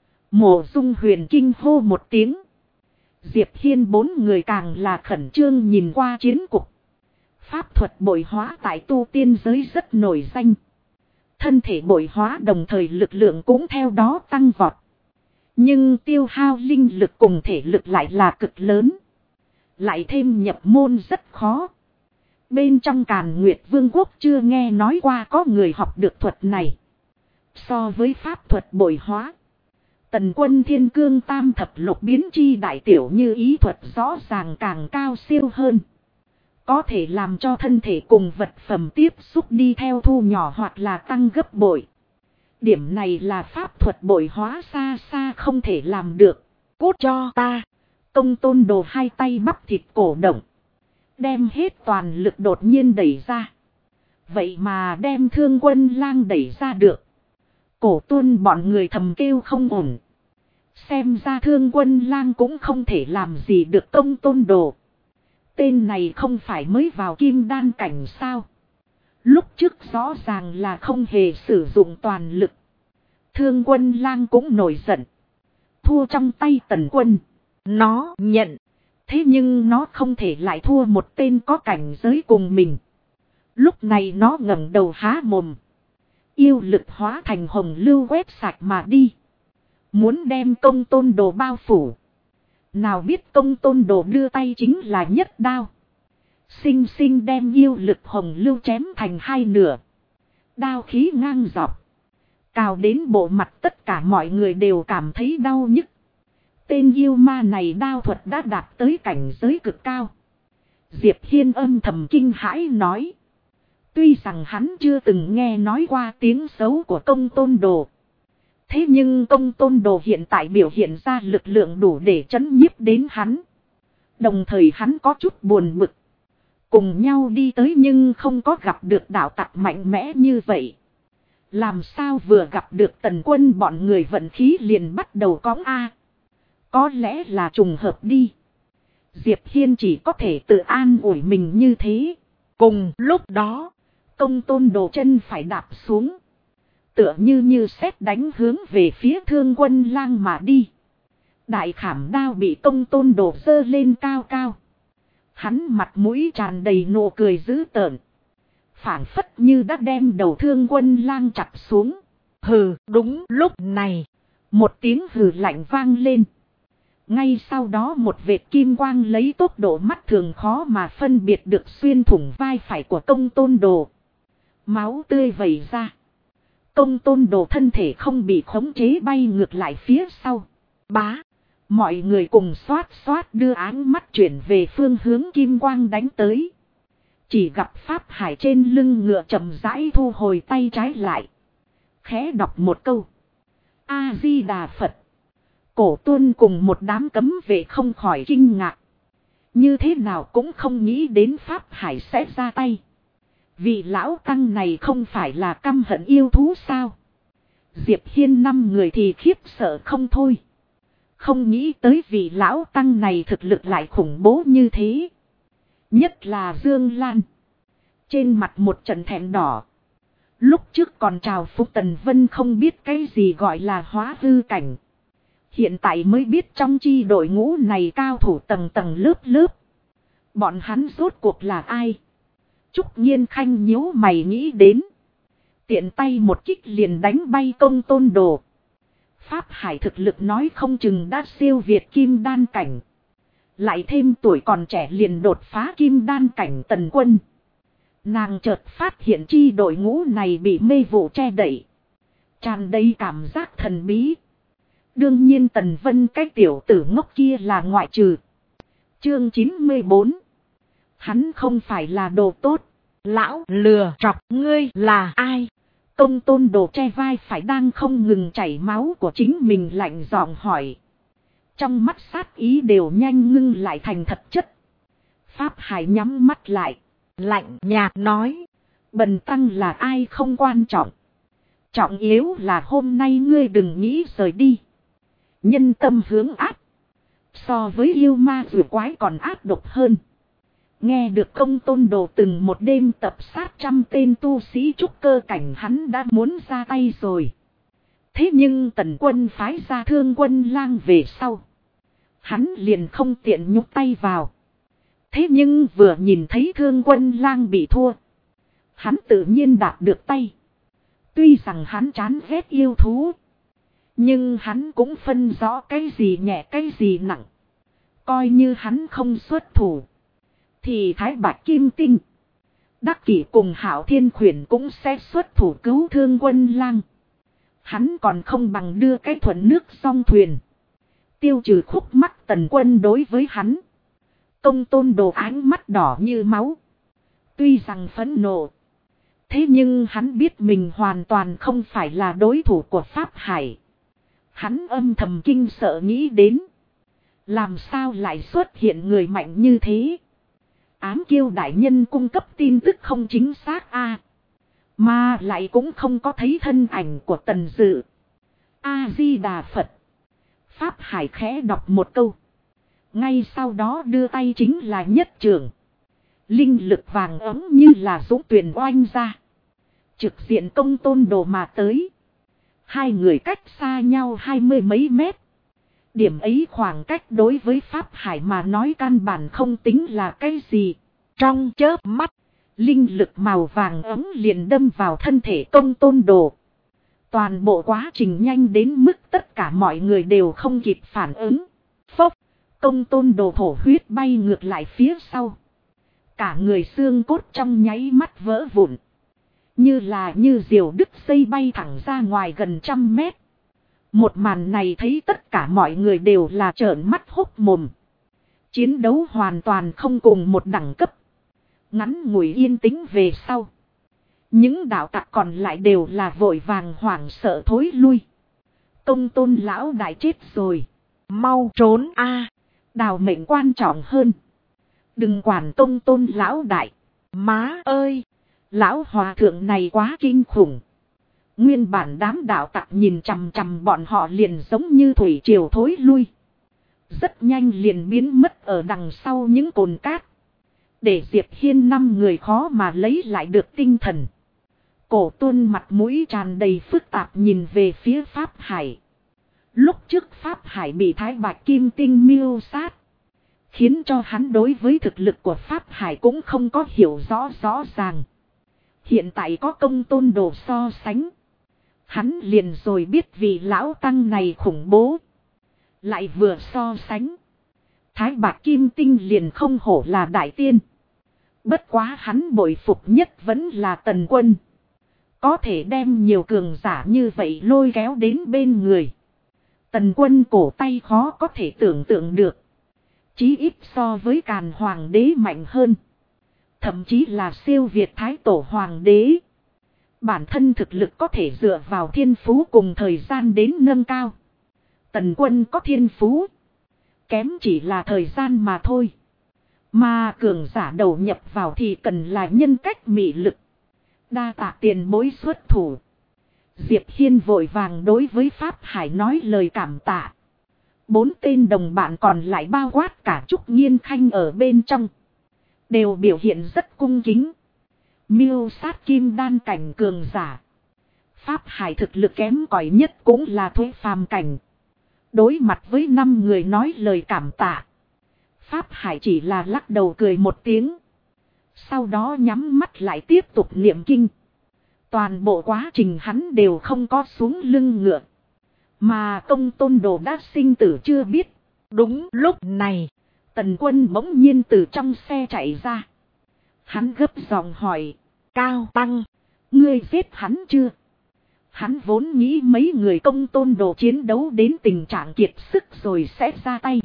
Mộ Dung Huyền kinh hô một tiếng. Diệp Hiên 4 người càng là khẩn trương nhìn qua chiến cục. Pháp thuật bội hóa tại tu tiên giới rất nổi danh. Thân thể bội hóa đồng thời lực lượng cũng theo đó tăng vọt. Nhưng tiêu hao linh lực cùng thể lực lại là cực lớn. Lại thêm nhập môn rất khó. Bên trong Càn Nguyệt Vương quốc chưa nghe nói qua có người học được thuật này. So với pháp thuật bội hóa, Tần Quân Thiên Cương Tam Thập Lục biến chi đại tiểu như ý thuật rõ ràng càng cao siêu hơn. Có thể làm cho thân thể cùng vật phẩm tiếp xúc đi theo thu nhỏ hoặc là tăng gấp bội. Điểm này là pháp thuật bội hóa xa xa không thể làm được. Cút cho ta. Công Tôn Đồ hai tay bắp thịt cổ động. Đem hết toàn lực đột nhiên đẩy ra. Vậy mà đem Thương Quân Lang đẩy ra được. Cổ Tuân bọn người thầm kêu không ổn. Xem ra Thương Quân Lang cũng không thể làm gì được Công Tôn Đồ. Tên này không phải mới vào kim đan cảnh sao. Lúc trước rõ ràng là không hề sử dụng toàn lực. Thương Quân Lang cũng nổi giận. Thua trong tay Tần Quân. Nó nhận. Thế nhưng nó không thể lại thua một tên có cảnh giới cùng mình. Lúc này nó ngẩng đầu há mồm. Yêu lực hóa thành hồng lưu quét sạch mà đi. Muốn đem Công Tôn Đồ bao phủ. Nào biết Công Tôn Đồ đưa tay chính là nhất đao. Xinh xinh đem yêu lực hồng lưu chém thành hai nửa. Đao khí ngang dọc. Cào đến bộ mặt tất cả mọi người đều cảm thấy đau nhức. Tên yêu ma này đao thuật đã đạt tới cảnh giới cực cao. Diệp Hiên âm thầm kinh hãi nói. Tuy rằng hắn chưa từng nghe nói qua tiếng xấu của Công Tôn Đồ. Thế nhưng Công Tôn Đồ hiện tại biểu hiện ra lực lượng đủ để trấn nhiếp đến hắn. Đồng thời hắn có chút buồn bực. Cùng nhau đi tới nhưng không có gặp được đạo tặc mạnh mẽ như vậy. Làm sao vừa gặp được Tần Quân bọn người vận khí liền bắt đầu cõng A. Có lẽ là trùng hợp đi. Diệp Hiên chỉ có thể tự an ủi mình như thế. Cùng lúc đó, Công Tôn Đồ chân phải đạp xuống. Tựa như sét đánh hướng về phía Thương Quân Lang mà đi. Đại khảm đao bị Công Tôn Đồ giơ lên cao cao. Hắn mặt mũi tràn đầy nụ cười dữ tợn. Phảng phất như đã đem đầu Thương Quân Lang chặt xuống. Hừ, đúng lúc này. Một tiếng hừ lạnh vang lên. Ngay sau đó một vệt kim quang lấy tốc độ mắt thường khó mà phân biệt được xuyên thủng vai phải của Công Tôn Đồ. Máu tươi vẩy ra. Công Tôn Đồ thân thể không bị khống chế bay ngược lại phía sau. Bá. Mọi người cùng xoát xoát đưa áng mắt chuyển về phương hướng kim quang đánh tới. Chỉ gặp Pháp Hải trên lưng ngựa chậm rãi thu hồi tay trái lại. Khẽ đọc một câu. A-di-đà Phật. Cổ Tuân cùng một đám cấm vệ không khỏi kinh ngạc. Như thế nào cũng không nghĩ đến Pháp Hải sẽ ra tay. Vị lão tăng này không phải là căm hận yêu thú sao? Diệp Hiên 5 người thì khiếp sợ không thôi. Không nghĩ tới vị lão tăng này thực lực lại khủng bố như thế. Nhất là Dương Lan. Trên mặt một trận thẹn đỏ. Lúc trước còn chào phúc Tần Vân không biết cái gì gọi là hóa hư cảnh. Hiện tại mới biết trong chi đội ngũ này cao thủ tầng tầng lớp lớp. Bọn hắn rốt cuộc là ai? Trúc Nhiên Khanh nhíu mày nghĩ đến. Tiện tay một kích liền đánh bay Công Tôn Đồ. Pháp Hải thực lực nói không chừng đã siêu việt kim đan cảnh. Lại thêm tuổi còn trẻ liền đột phá kim đan cảnh Tần Quân. Nàng chợt phát hiện chi đội ngũ này bị mê vụ che đậy. Tràn đầy cảm giác thần bí. Đương nhiên Tần Vân cái tiểu tử ngốc kia là ngoại trừ. Chương 94. Hắn không phải là đồ tốt. Lão lừa chọc ngươi là ai? Công Tôn Đồ che vai phải đang không ngừng chảy máu của chính mình lạnh giọng hỏi. Trong mắt sát ý đều nhanh ngưng lại thành thật chất. Pháp Hải nhắm mắt lại. Lạnh nhạt nói. Bần tăng là ai không quan trọng. Trọng yếu là hôm nay ngươi đừng nghĩ rời đi. Nhân tâm hướng ác. So với yêu ma rùa quái còn ác độc hơn. Nghe được Công Tôn Đồ từng một đêm tập sát 100 tên tu sĩ trúc cơ cảnh hắn đã muốn ra tay rồi. Thế nhưng Tần Quân phái ra Thương Quân Lang về sau. Hắn liền không tiện nhúc tay vào. Thế nhưng vừa nhìn thấy Thương Quân Lang bị thua. Hắn tự nhiên đạt được tay. Tuy rằng hắn chán ghét yêu thú. Nhưng hắn cũng phân rõ cái gì nhẹ cái gì nặng. Coi như hắn không xuất thủ. Thì Thái Bạch Kim Tinh. Đắc Kỷ cùng Hạo Thiên Khuyển cũng sẽ xuất thủ cứu Thương Quân Lang. Hắn còn không bằng đưa cái thuận nước song thuyền. Tiêu trừ khúc mắc Tần Quân đối với hắn. Công Tôn Đồ ánh mắt đỏ như máu. Tuy rằng phẫn nộ. Thế nhưng hắn biết mình hoàn toàn không phải là đối thủ của Pháp Hải. Hắn âm thầm kinh sợ nghĩ đến. Làm sao lại xuất hiện người mạnh như thế? Ám Kiêu đại nhân cung cấp tin tức không chính xác a, mà lại cũng không có thấy thân ảnh của Tần Dự. A-di-đà Phật. Pháp Hải khẽ đọc một câu. Ngay sau đó đưa tay chính là nhất trường. Linh lực vàng ấm như là dũng tuyền oanh ra. Trực diện Công Tôn Đồ mà tới. Hai người cách xa nhau 20 mấy mét. Điểm ấy khoảng cách đối với Pháp Hải mà nói căn bản không tính là cái gì. Trong chớp mắt, linh lực màu vàng ấm liền đâm vào thân thể Công Tôn Đồ. Toàn bộ quá trình nhanh đến mức tất cả mọi người đều không kịp phản ứng. Phốc, Công Tôn Đồ thổ huyết bay ngược lại phía sau. Cả người xương cốt trong nháy mắt vỡ vụn. Như diều đứt dây bay thẳng ra ngoài gần 100 mét. Một màn này thấy tất cả mọi người đều là trợn mắt hốc mồm. Chiến đấu hoàn toàn không cùng một đẳng cấp. Ngắn ngủi yên tĩnh về sau. Những đạo tặc còn lại đều là vội vàng hoảng sợ thối lui. Công Tôn lão đại chết rồi. Mau trốn a, đào mệnh quan trọng hơn. Đừng quản Công Tôn lão đại. Má ơi, lão hòa thượng này quá kinh khủng. Nguyên bản đám đạo tặc nhìn chằm chằm bọn họ liền giống như thủy triều thối lui. Rất nhanh liền biến mất ở đằng sau những cồn cát. Để Diệp Hiên 5 người khó mà lấy lại được tinh thần. Cổ Tuân mặt mũi tràn đầy phức tạp nhìn về phía Pháp Hải. Lúc trước Pháp Hải bị Thái Bạch Kim Tinh mưu sát. Khiến cho hắn đối với thực lực của Pháp Hải cũng không có hiểu rõ ràng. Hiện tại có Công Tôn Đồ so sánh. Hắn liền rồi biết vì lão tăng này khủng bố. Lại vừa so sánh. Thái Bạch Kim Tinh liền không hổ là đại tiên. Bất quá hắn bội phục nhất vẫn là Tần Quân. Có thể đem nhiều cường giả như vậy lôi kéo đến bên người. Tần Quân cổ tay khó có thể tưởng tượng được. Chí ít so với Càn Hoàng đế mạnh hơn. Thậm chí là siêu việt Thái Tổ Hoàng đế. Bản thân thực lực có thể dựa vào thiên phú cùng thời gian đến nâng cao. Tần Quân có thiên phú. Kém chỉ là thời gian mà thôi. Mà cường giả đầu nhập vào thì cần là nhân cách mị lực. Đa tạ tiền bối xuất thủ. Diệp Hiên vội vàng đối với Pháp Hải nói lời cảm tạ. 4 tên đồng bạn còn lại bao quát cả Trúc Nghiên Khanh ở bên trong. Đều biểu hiện rất cung kính. Miêu sát kim đan cảnh cường giả. Pháp Hải thực lực kém cỏi nhất cũng là Thuế Phàm cảnh. Đối mặt với 5 người nói lời cảm tạ. Pháp Hải chỉ là lắc đầu cười một tiếng. Sau đó nhắm mắt lại tiếp tục niệm kinh. Toàn bộ quá trình hắn đều không có xuống lưng ngựa. Mà Công Tôn Đồ đã sinh tử chưa biết. Đúng lúc này, Tần Quân bỗng nhiên từ trong xe chạy ra. Hắn gấp giọng hỏi, Cao Tăng, ngươi giết hắn chưa? Hắn vốn nghĩ mấy người Công Tôn Đồ chiến đấu đến tình trạng kiệt sức rồi sẽ ra tay.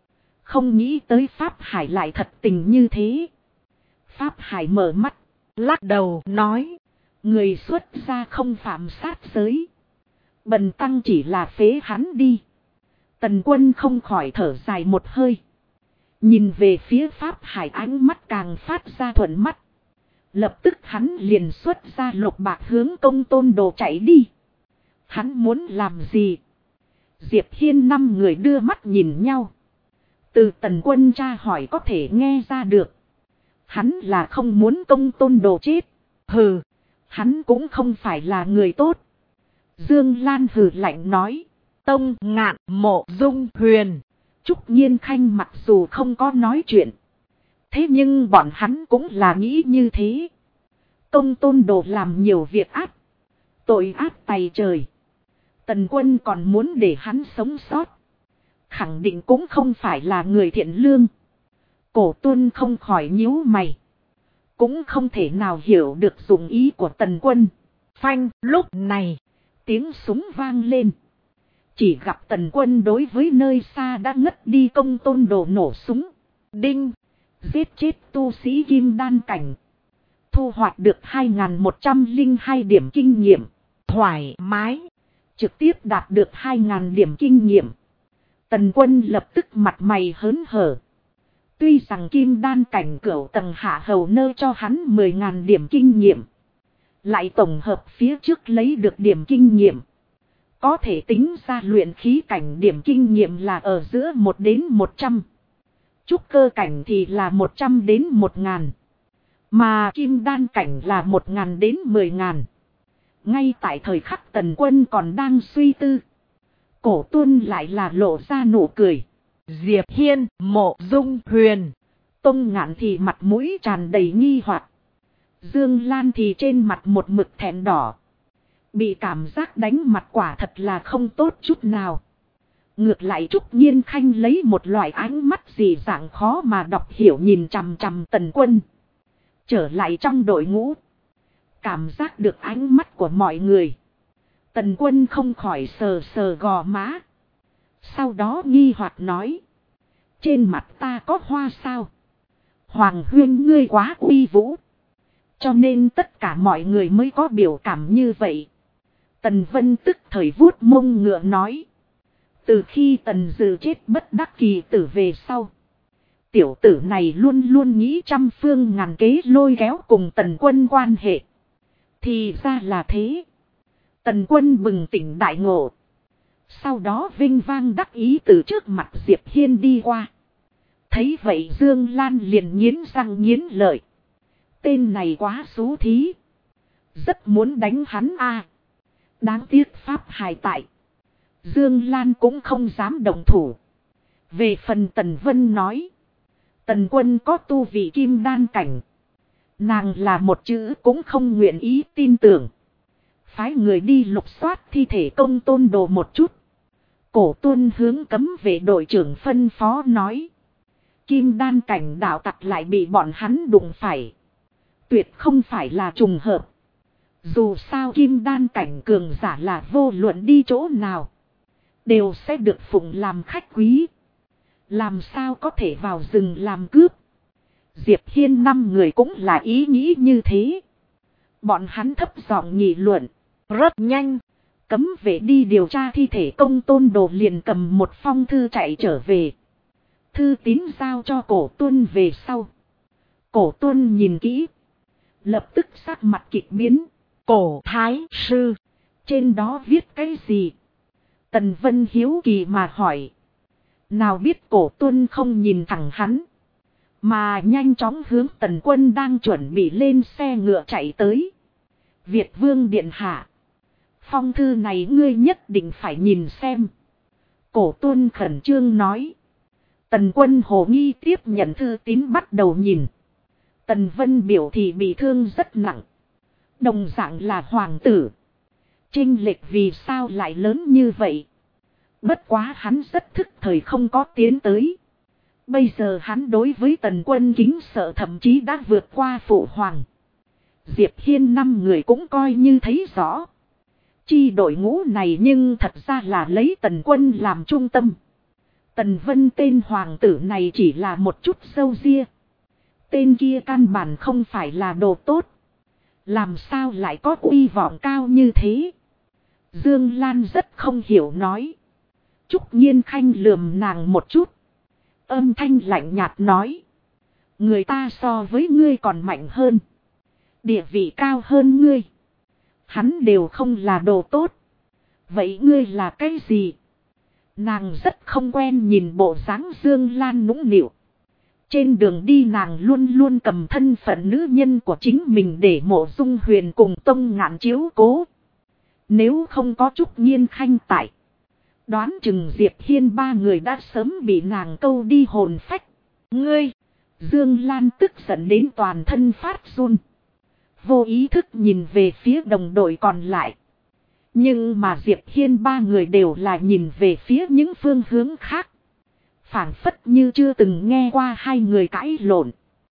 Không nghĩ tới Pháp Hải lại thật tình như thế. Pháp Hải mở mắt, lắc đầu nói, người xuất gia không phạm sát giới. Bần tăng chỉ là phế hắn đi. Tần Quân không khỏi thở dài một hơi. Nhìn về phía Pháp Hải ánh mắt càng phát ra thuận mắt. Lập tức hắn liền xuất ra lục bạc hướng Công Tôn Đồ chạy đi. Hắn muốn làm gì? Diệp Hiên 5 người đưa mắt nhìn nhau. Từ Tần Quân tra hỏi có thể nghe ra được. Hắn là không muốn Công Tôn Đồ chết. Hừ, hắn cũng không phải là người tốt. Dương Lan hừ lạnh nói. Tông Ngạn, Mộ Dung Huyền, Trúc Nghiên Khanh mặc dù không có nói chuyện. Thế nhưng bọn hắn cũng là nghĩ như thế. Công Tôn Đồ làm nhiều việc ác. Tội ác tày trời. Tần Quân còn muốn để hắn sống sót. Khẳng định cũng không phải là người thiện lương. Cổ Tuân không khỏi nhíu mày. Cũng không thể nào hiểu được dụng ý của Tần Quân. Phanh, lúc này, tiếng súng vang lên. Chỉ gặp Tần Quân đối với nơi xa đã ngất đi Công Tôn Đồ nổ súng. Đinh, giết chết tu sĩ kim đan cảnh. Thu hoạch được 2102 điểm kinh nghiệm. Thoải mái. Trực tiếp đạt được 2000 điểm kinh nghiệm. Tần Quân lập tức mặt mày hớn hở. Tuy rằng kim đan cảnh cửu tầng hạ hầu nơ cho hắn 10.000 điểm kinh nghiệm. Lại tổng hợp phía trước lấy được điểm kinh nghiệm. Có thể tính ra luyện khí cảnh điểm kinh nghiệm là ở giữa 1 đến 100. Trúc cơ cảnh thì là 100 đến 1.000. Mà kim đan cảnh là 1.000 đến 10.000. Ngay tại thời khắc Tần Quân còn đang suy tư. Cổ Tuân lại là lộ ra nụ cười. Diệp Hiên, Mộ Dung Huyền. Tông Ngạn thì mặt mũi tràn đầy nghi hoặc. Dương Lan thì trên mặt một mực thẹn đỏ. Bị cảm giác đánh mặt quả thật là không tốt chút nào. Ngược lại Trúc Nhiên Khanh lấy một loại ánh mắt dị dạng khó mà đọc hiểu nhìn chằm chằm Tần Quân. Trở lại trong đội ngũ. Cảm giác được ánh mắt của mọi người. Tần Quân không khỏi sờ sờ gò má. Sau đó nghi hoặc nói. Trên mặt ta có hoa sao? Hoàng huyên ngươi quá uy vũ. Cho nên tất cả mọi người mới có biểu cảm như vậy. Tần Vân tức thời vuốt mông ngựa nói. Từ khi Tần Dự chết bất đắc kỳ tử về sau. Tiểu tử này luôn luôn nghĩ trăm phương ngàn kế lôi kéo cùng Tần Quân quan hệ. Thì ra là thế. Tần Quân bừng tỉnh đại ngộ. Sau đó vinh vang đắc ý từ trước mặt Diệp Hiên đi qua. Thấy vậy Dương Lan liền nghiến răng nghiến lợi. Tên này quá xú thí. Rất muốn đánh hắn a. Đáng tiếc pháp hài tại. Dương Lan cũng không dám động thủ. Về phần Tần Vân nói. Tần Quân có tu vị kim đan cảnh. Nàng là một chữ cũng không nguyện ý tin tưởng. Phái người đi lục soát thi thể Công Tôn Đồ một chút. Cổ Tuân hướng cấm vệ đội trưởng phân phó nói. Kim đan cảnh đạo tặc lại bị bọn hắn đụng phải. Tuyệt không phải là trùng hợp. Dù sao kim đan cảnh cường giả là vô luận đi chỗ nào. Đều sẽ được phụng làm khách quý. Làm sao có thể vào rừng làm cướp. Diệp Hiên 5 người cũng là ý nghĩ như thế. Bọn hắn thấp giọng nghị luận. Rất nhanh. Cấm vệ đi điều tra thi thể Công Tôn Đồ liền cầm một phong thư chạy trở về. Thư tín giao cho Cổ Tuân về sau. Cổ Tuân nhìn kỹ. Lập tức sắc mặt kịch biến. Cổ Thái Sư. Trên đó viết cái gì? Tần Vân hiếu kỳ mà hỏi. Nào biết Cổ Tuân không nhìn thẳng hắn. Mà nhanh chóng hướng Tần Quân đang chuẩn bị lên xe ngựa chạy tới. Việt Vương Điện Hạ. Phong thư này ngươi nhất định phải nhìn xem. Cổ Tuân khẩn trương nói. Tần Quân hồ nghi tiếp nhận thư tín bắt đầu nhìn. Tần Vân biểu thì bị thương rất nặng. Đồng dạng là hoàng tử. Chênh lệch vì sao lại lớn như vậy? Bất quá hắn rất thức thời không có tiến tới. Bây giờ hắn đối với Tần Quân kính sợ thậm chí đã vượt qua phụ hoàng. Diệp Hiên 5 người cũng coi như thấy rõ. Chi đội ngũ này nhưng thật ra là lấy Tần Quân làm trung tâm. Tần Vân tên hoàng tử này chỉ là một chút sâu ria. Tên kia căn bản không phải là đồ tốt. Làm sao lại có uy vọng cao như thế? Dương Lan rất không hiểu nói. Trúc Nhiên Khanh lườm nàng một chút. Âm thanh lạnh nhạt nói. Người ta so với ngươi còn mạnh hơn. Địa vị cao hơn ngươi. Hắn đều không là đồ tốt. Vậy ngươi là cái gì? Nàng rất không quen nhìn bộ dáng Dương Lan nũng nịu. Trên đường đi nàng luôn luôn cầm thân phận nữ nhân của chính mình để Mộ Dung Huyền cùng Tông Ngạn chiếu cố. Nếu không có Trúc Nhiên Khanh tại. Đoán chừng Diệp Hiên 3 người đã sớm bị nàng câu đi hồn phách. Ngươi! Dương Lan tức giận đến toàn thân phát run. Vô ý thức nhìn về phía đồng đội còn lại. Nhưng mà Diệp Hiên 3 người đều là nhìn về phía những phương hướng khác. Phảng phất như chưa từng nghe qua hai người cãi lộn.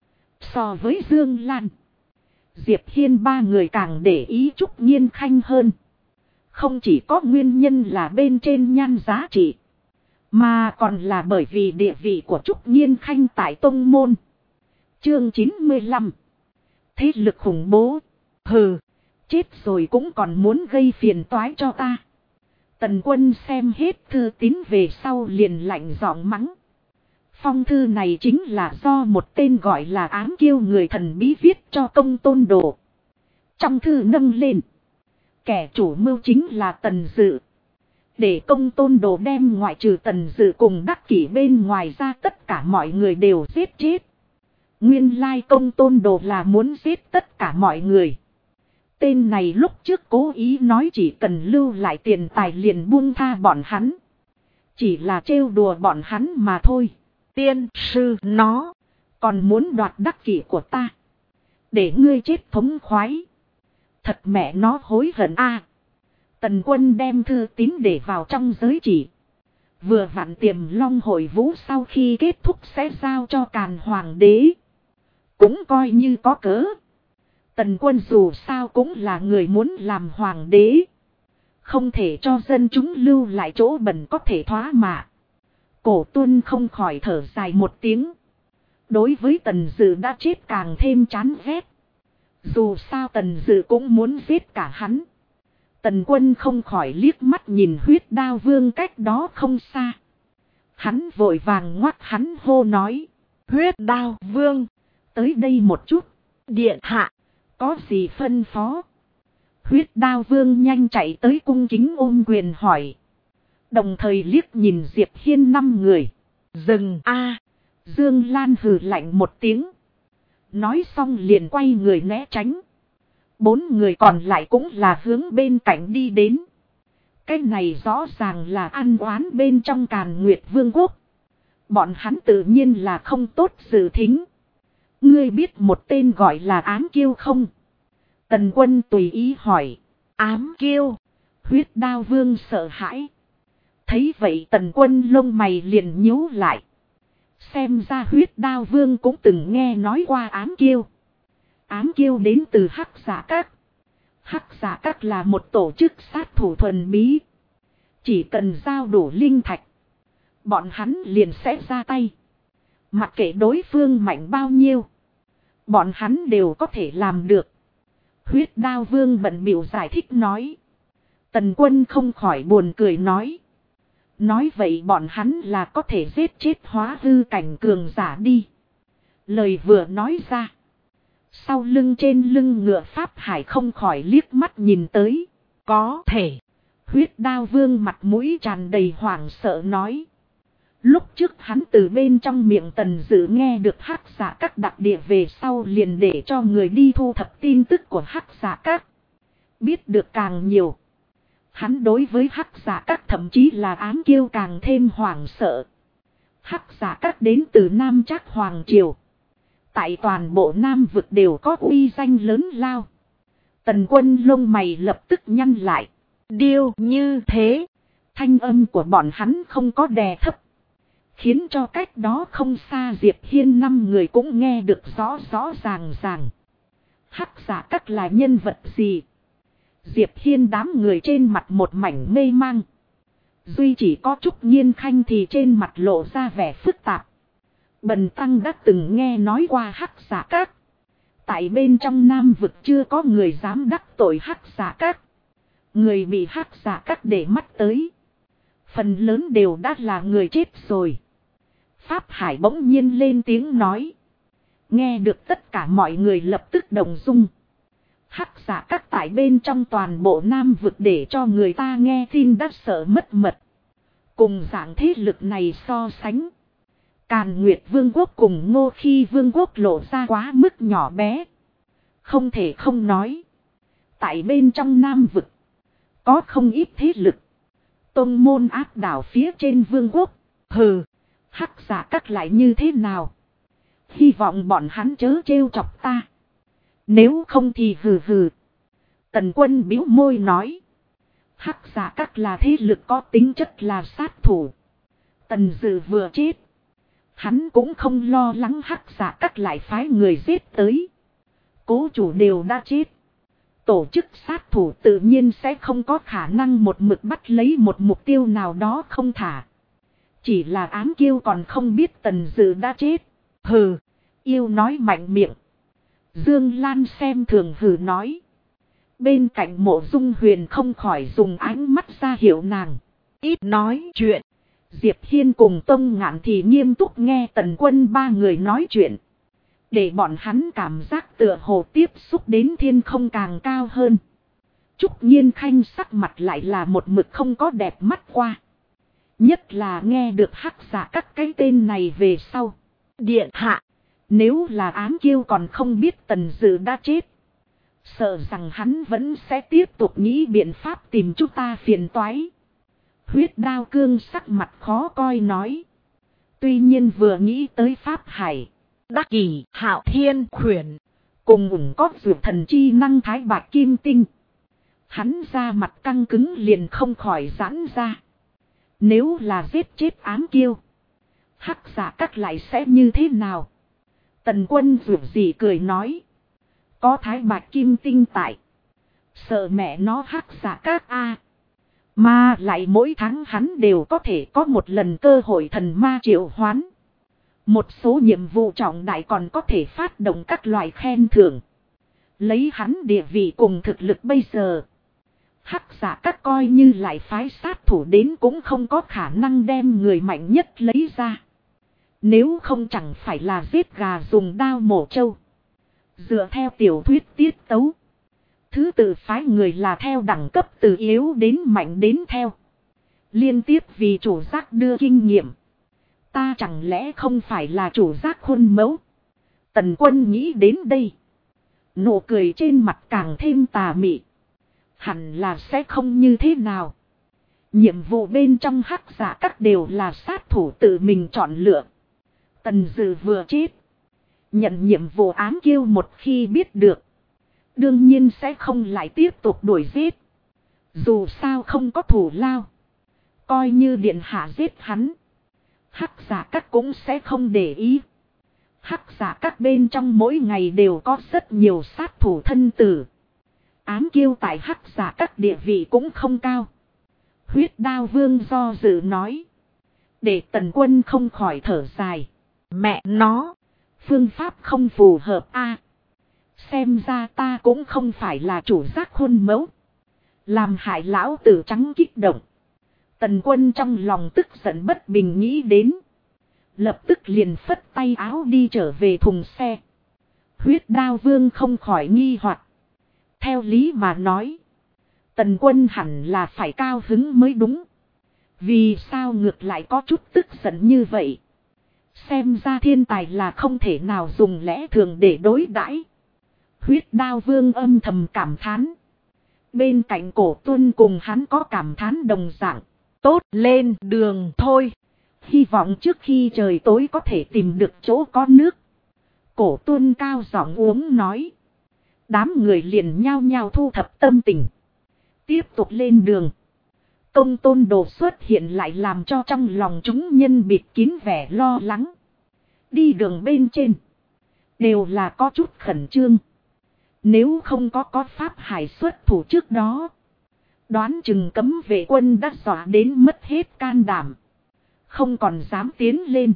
So với Dương Lan, Diệp Hiên 3 người càng để ý Trúc Nhiên Khanh hơn. Không chỉ có nguyên nhân là bên trên nhan giá trị, mà còn là bởi vì địa vị của Trúc Nhiên Khanh tại tông môn. Chương 95. Thế lực khủng bố. Hừ, chết rồi cũng còn muốn gây phiền toái cho ta. Tần Quân xem hết thư tín về sau liền lạnh giọng mắng. Phong thư này chính là do một tên gọi là Ám Kiêu người thần bí viết cho Công Tôn Đồ. Trong thư nâng lên, kẻ chủ mưu chính là Tần Dự. Để Công Tôn Đồ đem ngoại trừ Tần Dự cùng Đắc Kỷ bên ngoài ra tất cả mọi người đều giết chết. Nguyên lai Công Tôn Đồ là muốn giết tất cả mọi người. Tên này lúc trước cố ý nói chỉ cần lưu lại tiền tài liền buông tha bọn hắn. Chỉ là trêu đùa bọn hắn mà thôi. Tiên sư nó còn muốn đoạt Đắc Kỷ của ta. Để ngươi chết thống khoái. Thật mẹ nó hối hận a. Tần Quân đem thư tín để vào trong giới chỉ. Vừa vặn Tiềm Long hội vũ sau khi kết thúc sẽ giao cho Càn Hoàng đế. Cũng coi như có cớ. Tần Quân dù sao cũng là người muốn làm hoàng đế. Không thể cho dân chúng lưu lại chỗ bẩn có thể thoá mạ. Cổ Tuân không khỏi thở dài một tiếng. Đối với Tần Dự đã chết càng thêm chán ghét. Dù sao Tần Dự cũng muốn giết cả hắn. Tần Quân không khỏi liếc mắt nhìn Huyết Đao Vương cách đó không xa. Hắn vội vàng ngoắt hắn hô nói. Huyết Đao Vương, tới đây một chút. Điện hạ, có gì phân phó? Huyết Đao Vương nhanh chạy tới cung kính ôm quyền hỏi. Đồng thời liếc nhìn Diệp Hiên 5 người. Dừng a. Dương Lan hừ lạnh một tiếng. Nói xong liền quay người né tránh. 4 người còn lại cũng là hướng bên cạnh đi đến. Cái này rõ ràng là ăn oán bên trong Càn Nguyệt Vương quốc. Bọn hắn tự nhiên là không tốt dự thính. Ngươi biết một tên gọi là Ám Kiêu không? Tần Quân tùy ý hỏi. Ám Kiêu? Huyết Đao Vương sợ hãi. Thấy vậy Tần Quân lông mày liền nhíu lại. Xem ra Huyết Đao Vương cũng từng nghe nói qua Ám Kiêu. Ám Kiêu đến từ Hắc Giả Các. Hắc Giả Các là một tổ chức sát thủ thuần bí. Chỉ cần giao đủ linh thạch, bọn hắn liền sẽ ra tay. Mặc kệ đối phương mạnh bao nhiêu, bọn hắn đều có thể làm được. Huyết Đao Vương bận bịu giải thích nói. Tần Quân không khỏi buồn cười nói. Nói vậy bọn hắn là có thể giết chết hóa hư cảnh cường giả đi. Lời vừa nói ra, sau lưng trên lưng ngựa Pháp Hải không khỏi liếc mắt nhìn tới. Có thể. Huyết Đao Vương mặt mũi tràn đầy hoảng sợ nói. Lúc trước hắn từ bên trong miệng Tần Dự nghe được Hắc Giả Các đặc địa về sau liền để cho người đi thu thập tin tức của Hắc Giả Các. Biết được càng nhiều, hắn đối với Hắc Giả Các thậm chí là Ám Kiêu càng thêm hoảng sợ. Hắc Giả Các đến từ Nam Trác Hoàng Triều. Tại toàn bộ Nam vực đều có uy danh lớn lao. Tần Quân lông mày lập tức nhăn lại. Điêu như thế. Thanh âm của bọn hắn không có đè thấp. Khiến cho cách đó không xa Diệp Hiên 5 người cũng nghe được rõ ràng. Hắc Giả Các là nhân vật gì? Diệp Hiên đám người trên mặt một mảnh mê mang. Duy chỉ có Trúc Nhiên Khanh thì trên mặt lộ ra vẻ phức tạp. Bần tăng đã từng nghe nói qua Hắc Giả Các. Tại bên trong Nam vực chưa có người dám đắc tội Hắc Giả Các. Người bị Hắc Giả Các để mắt tới, phần lớn đều đã là người chết rồi. Pháp Hải bỗng nhiên lên tiếng nói. Nghe được tất cả mọi người lập tức động dung. Hắc Giả Các tại bên trong toàn bộ Nam vực để cho người ta nghe tin đã sợ mất mật. Cùng dạng thế lực này so sánh, Càn Nguyệt Vương quốc cùng Ngô Khi Vương quốc lộ ra quá mức nhỏ bé. Không thể không nói, tại bên trong Nam vực có không ít thế lực tôn môn áp đảo phía trên vương quốc. Hừ, Hắc Giả Các lại như thế nào? Hy vọng bọn hắn chớ trêu chọc ta. Nếu không thì hừ hừ. Tần Quân bĩu môi nói. Hắc Giả Các là thế lực có tính chất là sát thủ. Tần Dự vừa chết, hắn cũng không lo lắng Hắc Giả Các lại phái người giết tới. Cố chủ đều đã chết, tổ chức sát thủ tự nhiên sẽ không có khả năng một mực bắt lấy một mục tiêu nào đó không thả. Chỉ là Ám Kiêu còn không biết Tần Dự đã chết. Hừ, yêu nói mạnh miệng. Dương Lan xem thường hừ nói. Bên cạnh Mộ Dung Huyền không khỏi dùng ánh mắt ra hiệu nàng. Ít nói chuyện. Diệp Hiên cùng Tông Ngạn thì nghiêm túc nghe Tần Quân ba người nói chuyện. Để bọn hắn cảm giác tựa hồ tiếp xúc đến thiên không càng cao hơn. Trúc Nhiên Khanh sắc mặt lại là một mực không có đẹp mắt qua. Nhất là nghe được Hắc Giả Các cái tên này về sau. Điện hạ. Nếu là Ám Kiêu còn không biết Tần Dự đã chết. Sợ rằng hắn vẫn sẽ tiếp tục nghĩ biện pháp tìm chúng ta phiền toái. Huyết Đao Cương sắc mặt khó coi nói. Tuy nhiên vừa nghĩ tới Pháp Hải. Đắc Kỷ, Hạo Thiên, Khuyển. Cùng ủng có dược thần chi năng Thái Bạch Kim Tinh. Hắn ra mặt căng cứng liền không khỏi giãn ra. Nếu là giết chết Ám Kiêu. Hắc Giả Các lại sẽ như thế nào? Tần Quân dù gì cười nói. Có Thái Bạch Kim Tinh tại. Sợ mẹ nó Hắc Giả Các a. Mà lại mỗi tháng hắn đều có thể có một lần cơ hội thần ma triệu hoán. Một số nhiệm vụ trọng đại còn có thể phát động các loại khen thưởng. Lấy hắn địa vị cùng thực lực bây giờ. Hắc Giả Các coi như lại phái sát thủ đến cũng không có khả năng đem người mạnh nhất lấy ra. Nếu không chẳng phải là giết gà dùng đao mổ trâu. Dựa theo tiểu thuyết tiết tấu. Thứ tự phái người là theo đẳng cấp từ yếu đến mạnh đến theo. Liên tiếp vì chủ giác đưa kinh nghiệm. Ta chẳng lẽ không phải là chủ giác khuôn mẫu. Tần Quân nghĩ đến đây. Nụ cười trên mặt càng thêm tà mị. Hẳn là sẽ không như thế nào. Nhiệm vụ bên trong Hắc Giả Các đều là sát thủ tự mình chọn lựa. Tần Dự vừa chết. Nhận nhiệm vụ Ám Kiêu một khi biết được. Đương nhiên sẽ không lại tiếp tục đuổi giết. Dù sao không có thủ lao. Coi như điện hạ giết hắn. Hắc Giả Các cũng sẽ không để ý. Hắc Giả Các bên trong mỗi ngày đều có rất nhiều sát thủ thân tử. Ám Kiêu tại Hắc Giả Các địa vị cũng không cao. Huyết Đao Vương do dự nói. Để Tần Quân không khỏi thở dài. Mẹ nó. Phương pháp không phù hợp a. Xem ra ta cũng không phải là chủ giác khuôn mẫu. Làm hại lão tử trắng kích động. Tần Quân trong lòng tức giận bất bình nghĩ đến. Lập tức liền phất tay áo đi trở về thùng xe. Huyết Đao Vương không khỏi nghi hoặc. Theo lý mà nói. Tần Quân hẳn là phải cao hứng mới đúng. Vì sao ngược lại có chút tức giận như vậy. Xem ra thiên tài là không thể nào dùng lẽ thường để đối đãi. Huyết Đao Vương âm thầm cảm thán. Bên cạnh Cổ Tuân cùng hắn có cảm thán đồng dạng. Tốt lên đường thôi. Hy vọng trước khi trời tối có thể tìm được chỗ có nước. Cổ Tuân cao giọng uống nói. Đám người liền nhao nhao thu thập tâm tình. Tiếp tục lên đường. Công Tôn Đồ xuất hiện lại làm cho trong lòng chúng nhân bịt kín vẻ lo lắng. Đi đường bên trên. Đều là có chút khẩn trương. Nếu không có Pháp Hải xuất thủ trước đó. Đoán chừng cấm vệ quân đã dọa đến mất hết can đảm. Không còn dám tiến lên.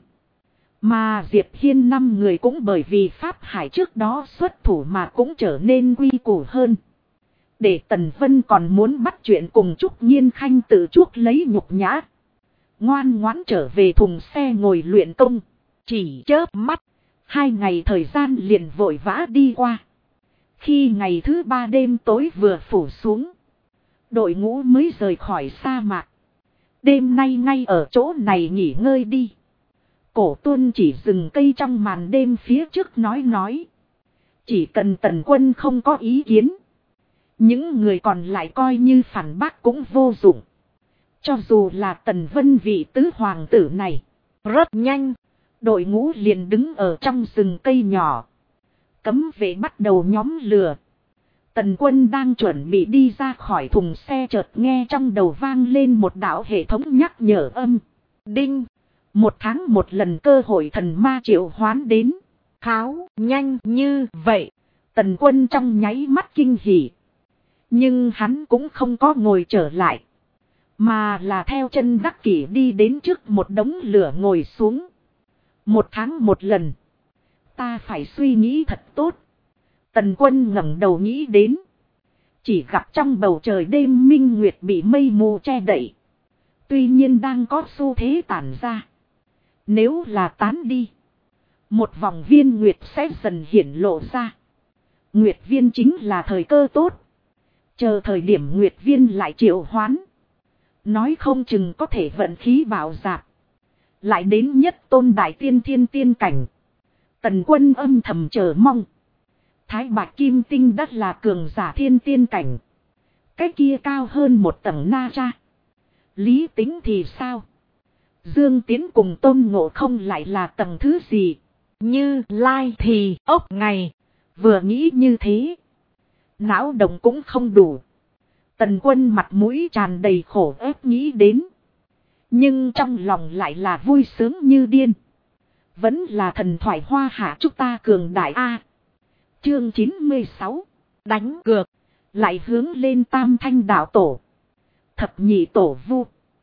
Mà Diệp Hiên 5 người cũng bởi vì Pháp Hải trước đó xuất thủ mà cũng trở nên quy củ hơn. Để Tần Vân còn muốn bắt chuyện cùng Trúc Nhiên Khanh tự chuốc lấy nhục nhã. Ngoan ngoãn trở về thùng xe ngồi luyện công. Chỉ chớp mắt. 2 ngày thời gian liền vội vã đi qua. Khi ngày thứ 3 đêm tối vừa phủ xuống. Đội ngũ mới rời khỏi sa mạc. Đêm nay ngay ở chỗ này nghỉ ngơi đi. Cổ Tuân chỉ dừng cây trong màn đêm phía trước nói. Chỉ cần Tần Quân không có ý kiến. Những người còn lại coi như phản bác cũng vô dụng. Cho dù là Tần Vân vị tứ hoàng tử này. Rất nhanh. Đội ngũ liền đứng ở trong rừng cây nhỏ. Cấm vệ bắt đầu nhóm lửa. Tần Quân đang chuẩn bị đi ra khỏi thùng xe chợt nghe trong đầu vang lên một đạo hệ thống nhắc nhở âm. Đinh. 1 tháng 1 lần cơ hội thần ma triệu hoán đến. Kháo nhanh như vậy. Tần Quân trong nháy mắt kinh hỉ. Nhưng hắn cũng không có ngồi trở lại. Mà là theo chân Đắc Kỷ đi đến trước một đống lửa ngồi xuống. 1 tháng 1 lần. Ta phải suy nghĩ thật tốt. Tần Quân ngẩng đầu nghĩ đến. Chỉ gặp trong bầu trời đêm minh nguyệt bị mây mù che đậy. Tuy nhiên đang có xu thế tản ra. Nếu là tán đi, một vòng viên nguyệt sẽ dần hiển lộ ra. Nguyệt viên chính là thời cơ tốt. Chờ thời điểm nguyệt viên lại triệu hoán. Nói không chừng có thể vận khí bảo dạp. Lại đến nhất tôn đại tiên thiên tiên cảnh. Tần Quân âm thầm chờ mong. Thái Bạch Kim Tinh đất là cường giả thiên tiên cảnh. Cái kia cao hơn một tầng na ra. Lý Tính thì sao? Dương Tiến cùng Tôn Ngộ Không lại là tầng thứ gì? Như Lai thì ốc ngày. Vừa nghĩ như thế, não động cũng không đủ. Tần Quân mặt mũi tràn đầy khổ ép nghĩ đến. Nhưng trong lòng lại là vui sướng như điên. Vẫn là thần thoại hoa hạ chúc ta cường đại A. Chương 96. Đánh cược. Lại hướng lên Tam Thanh đạo tổ. Thập nhị tổ vu.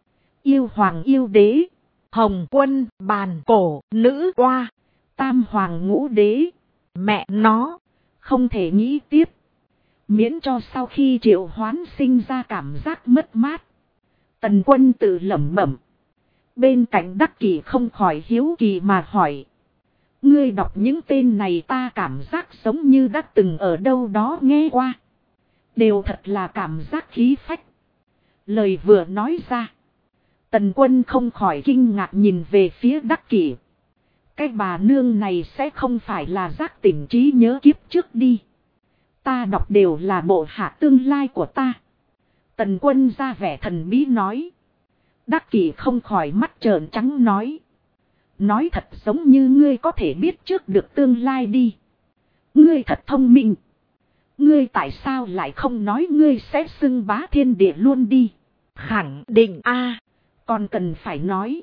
Yêu hoàng yêu đế. Hồng quân bàn cổ nữ oa. Tam hoàng ngũ đế. Mẹ nó. Không thể nghĩ tiếp. Miễn cho sau khi triệu hoán sinh ra cảm giác mất mát. Tần Quân tự lẩm bẩm. Bên cạnh Đắc Kỷ không khỏi hiếu kỳ mà hỏi. Ngươi đọc những tên này ta cảm giác giống như đã từng ở đâu đó nghe qua. Đều thật là cảm giác khí phách. Lời vừa nói ra. Tần Quân không khỏi kinh ngạc nhìn về phía Đắc Kỷ. Cái bà nương này sẽ không phải là giác tỉnh trí nhớ kiếp trước đi. Ta đọc đều là bộ hạ tương lai của ta. Tần Quân ra vẻ thần bí nói. Đắc Kỷ không khỏi mắt trợn trắng nói. Nói thật giống như ngươi có thể biết trước được tương lai đi. Ngươi thật thông minh. Ngươi tại sao lại không nói ngươi sẽ xưng bá thiên địa luôn đi. Khẳng định A. Còn cần phải nói.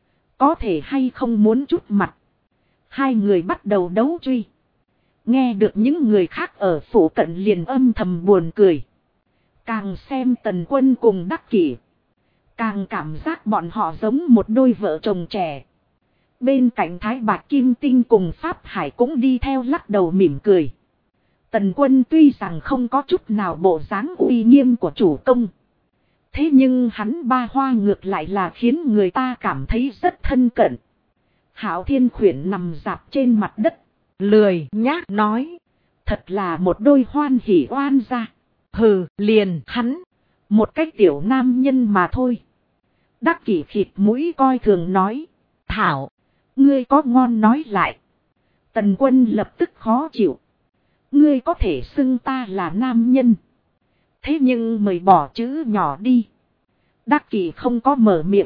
Có thể hay không muốn chút mặt. Hai người bắt đầu đấu truy. Nghe được những người khác ở phủ cận liền âm thầm buồn cười. Càng xem Tần Quân cùng Đắc Kỷ. Càng cảm giác bọn họ giống một đôi vợ chồng trẻ. Bên cạnh Thái Bạch Kim Tinh cùng Pháp Hải cũng đi theo lắc đầu mỉm cười. Tần Quân tuy rằng không có chút nào bộ dáng uy nghiêm của chủ công. Thế nhưng hắn ba hoa ngược lại là khiến người ta cảm thấy rất thân cận. Hạo Thiên Khuyển nằm dạp trên mặt đất. Lười nhác nói. Thật là một đôi hoan hỉ oan gia. Hừ, liền hắn. Một cái tiểu nam nhân mà thôi. Đắc Kỷ khịt mũi coi thường nói. Thảo. Ngươi có ngon nói lại. Tần Quân lập tức khó chịu. Ngươi có thể xưng ta là nam nhân. Thế nhưng mời bỏ chữ nhỏ đi. Đắc Kỷ không có mở miệng.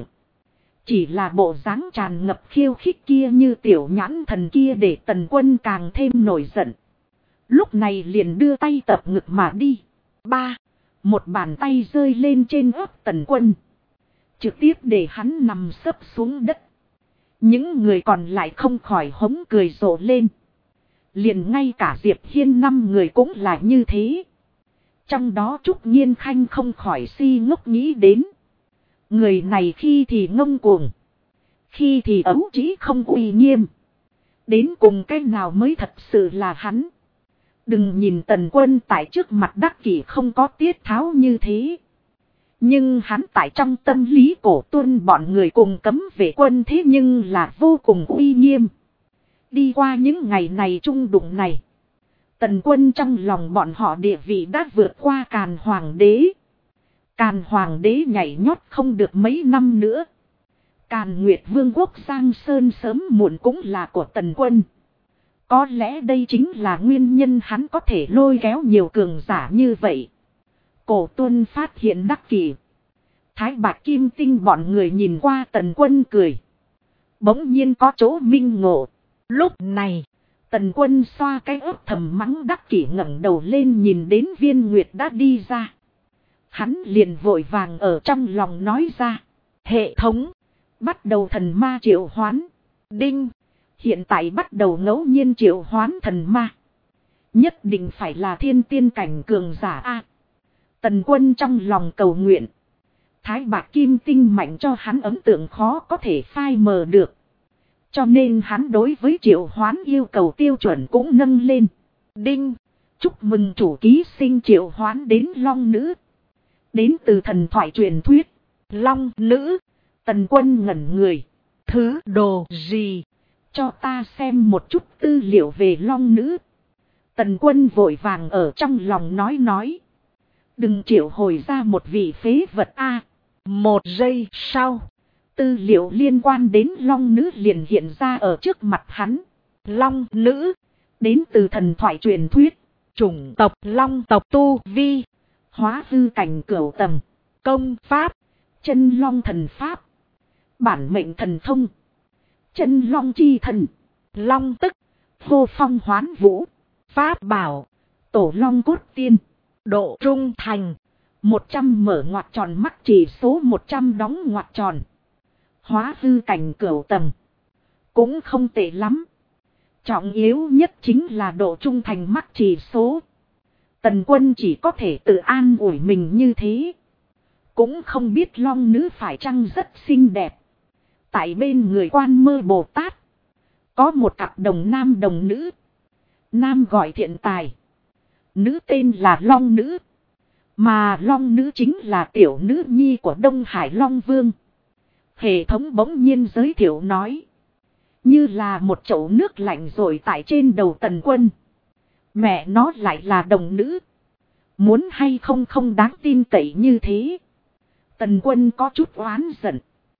Chỉ là bộ dáng tràn ngập khiêu khích kia như tiểu nhãn thần kia để Tần Quân càng thêm nổi giận. Lúc này liền đưa tay tập ngực mà đi. Một bàn tay rơi lên trên ớt Tần Quân. Trực tiếp để hắn nằm sấp xuống đất. Những người còn lại không khỏi hống cười rộ lên. Liền ngay cả Diệp Hiên 5 người cũng là như thế. Trong đó Trúc Nhiên Khanh không khỏi si ngốc nghĩ đến. Người này khi thì ngông cuồng. Khi thì ấu trĩ không uy nghiêm. Đến cùng cái nào mới thật sự là hắn. Đừng nhìn Tần Quân tại trước mặt Đắc Kỷ không có tiết tháo như thế. Nhưng hắn tại trong tâm lý Cổ Tuân bọn người cùng cấm vệ quân thế nhưng là vô cùng uy nghiêm. Đi qua những ngày này trung đụng này. Tần Quân trong lòng bọn họ địa vị đã vượt qua Càn Hoàng đế. Càn Hoàng đế nhảy nhót không được mấy năm nữa. Càn Nguyệt Vương quốc Giang Sơn sớm muộn cũng là của Tần Quân. Có lẽ đây chính là nguyên nhân hắn có thể lôi kéo nhiều cường giả như vậy. Cổ Tuân phát hiện Đắc Kỷ. Thái Bạch Kim Tinh bọn người nhìn qua Tần Quân cười. Bỗng nhiên có chỗ minh ngộ. Lúc này, Tần Quân xoa cái ớt thầm mắng Đắc Kỷ ngẩng đầu lên nhìn đến Viên Nguyệt đã đi ra. Hắn liền vội vàng ở trong lòng nói ra. Hệ thống. Bắt đầu thần ma triệu hoán. Đinh. Hiện tại bắt đầu ngẫu nhiên triệu hoán thần ma. Nhất định phải là thiên tiên cảnh cường giả A. Tần Quân trong lòng cầu nguyện. Thái Bạch Kim Tinh mạnh cho hắn ấn tượng khó có thể phai mờ được. Cho nên hắn đối với triệu hoán yêu cầu tiêu chuẩn cũng nâng lên. Đinh. Chúc mừng chủ ký sinh triệu hoán đến long nữ. Đến từ thần thoại truyền thuyết. Long nữ. Tần Quân ngẩn người. Thứ đồ gì? Cho ta xem một chút tư liệu về long nữ. Tần Quân vội vàng ở trong lòng nói. Đừng triệu hồi ra một vị phế vật a. Một giây sau. Tư liệu liên quan đến long nữ liền hiện ra ở trước mặt hắn. Long nữ. Đến từ thần thoại truyền thuyết. Chủng tộc long tộc tu vi. Hóa hư cảnh cửu tầng. Công pháp. Chân long thần pháp. Bản mệnh thần thông. Chân long chi thần. Long tức. Vô phong hoán vũ. Pháp bảo. Tổ long cốt tiên. Độ trung thành. 100 mở ngoặc tròn mắc chỉ số 100 đóng ngoặc tròn. Hóa hư cảnh cửu tầng. Cũng không tệ lắm. Trọng yếu nhất chính là độ trung thành mắc chỉ số. Tần Quân chỉ có thể tự an ủi mình như thế. Cũng không biết long nữ phải chăng rất xinh đẹp. Tại bên người Quan Mơ Bồ Tát. Có một cặp đồng nam đồng nữ. Nam gọi Thiện Tài. Nữ tên là Long Nữ. Mà Long Nữ chính là tiểu nữ nhi của Đông Hải Long Vương. Hệ thống bỗng nhiên giới thiệu nói. Như là một chậu nước lạnh rồi tại trên đầu Tần Quân. Mẹ nó lại là đồng nữ. Muốn hay không không đáng tin cậy như thế. Tần Quân có chút oán giận.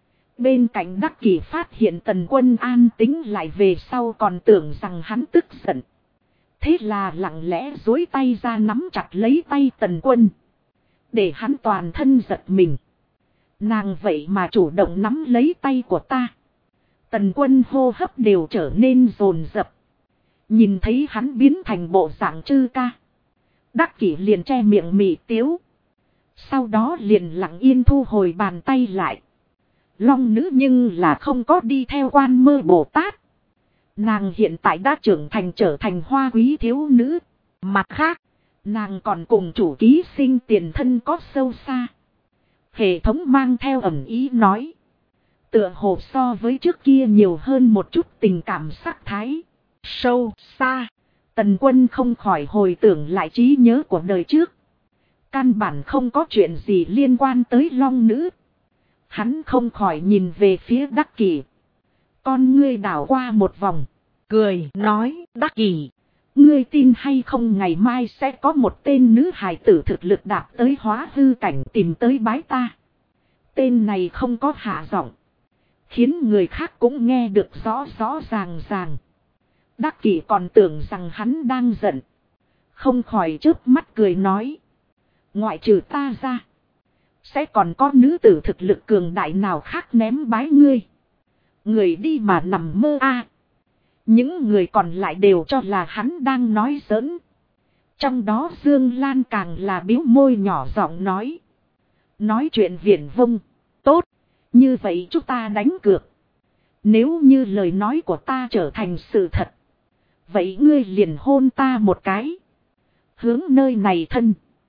Bên cạnh Đắc Kỷ phát hiện Tần Quân an tính lại về sau còn tưởng rằng hắn tức giận. Thế là lặng lẽ duỗi tay ra nắm chặt lấy tay Tần Quân. Để hắn toàn thân giật mình. Nàng vậy mà chủ động nắm lấy tay của ta. Tần Quân hô hấp đều trở nên dồn dập. Nhìn thấy hắn biến thành bộ dạng chư ca. Đắc Kỷ liền che miệng mỉ tiếu. Sau đó liền lặng yên thu hồi bàn tay lại. Long nữ nhưng là không có đi theo Quan Mơ Bồ Tát. Nàng hiện tại đã trưởng thành trở thành hoa quý thiếu nữ. Mặt khác, nàng còn cùng chủ ký sinh tiền thân có sâu xa. Hệ thống mang theo ẩn ý nói. Tựa hồ so với trước kia nhiều hơn một chút tình cảm sắc thái. Sâu xa. Tần Quân không khỏi hồi tưởng lại trí nhớ của đời trước. Căn bản không có chuyện gì liên quan tới long nữ. Hắn không khỏi nhìn về phía Đắc Kỷ. Con ngươi đảo qua một vòng. Cười nói Đắc Kỷ. Ngươi tin hay không ngày mai sẽ có một tên nữ hài tử thực lực đạt tới hóa hư cảnh tìm tới bái ta. Tên này không có hạ giọng. Khiến người khác cũng nghe được rõ rõ ràng ràng. Đắc Kỷ còn tưởng rằng hắn đang giận. Không khỏi chớp mắt cười nói. Ngoại trừ ta ra. Sẽ còn có nữ tử thực lực cường đại nào khác ném bái ngươi. Người đi mà nằm mơ a. Những người còn lại đều cho là hắn đang nói giỡn. Trong đó Dương Lan càng là biếu môi nhỏ giọng nói. Nói chuyện viển vông. Tốt. Như vậy chúng ta đánh cược. Nếu như lời nói của ta trở thành sự thật. Vậy ngươi liền hôn ta một cái. Hướng nơi này thân.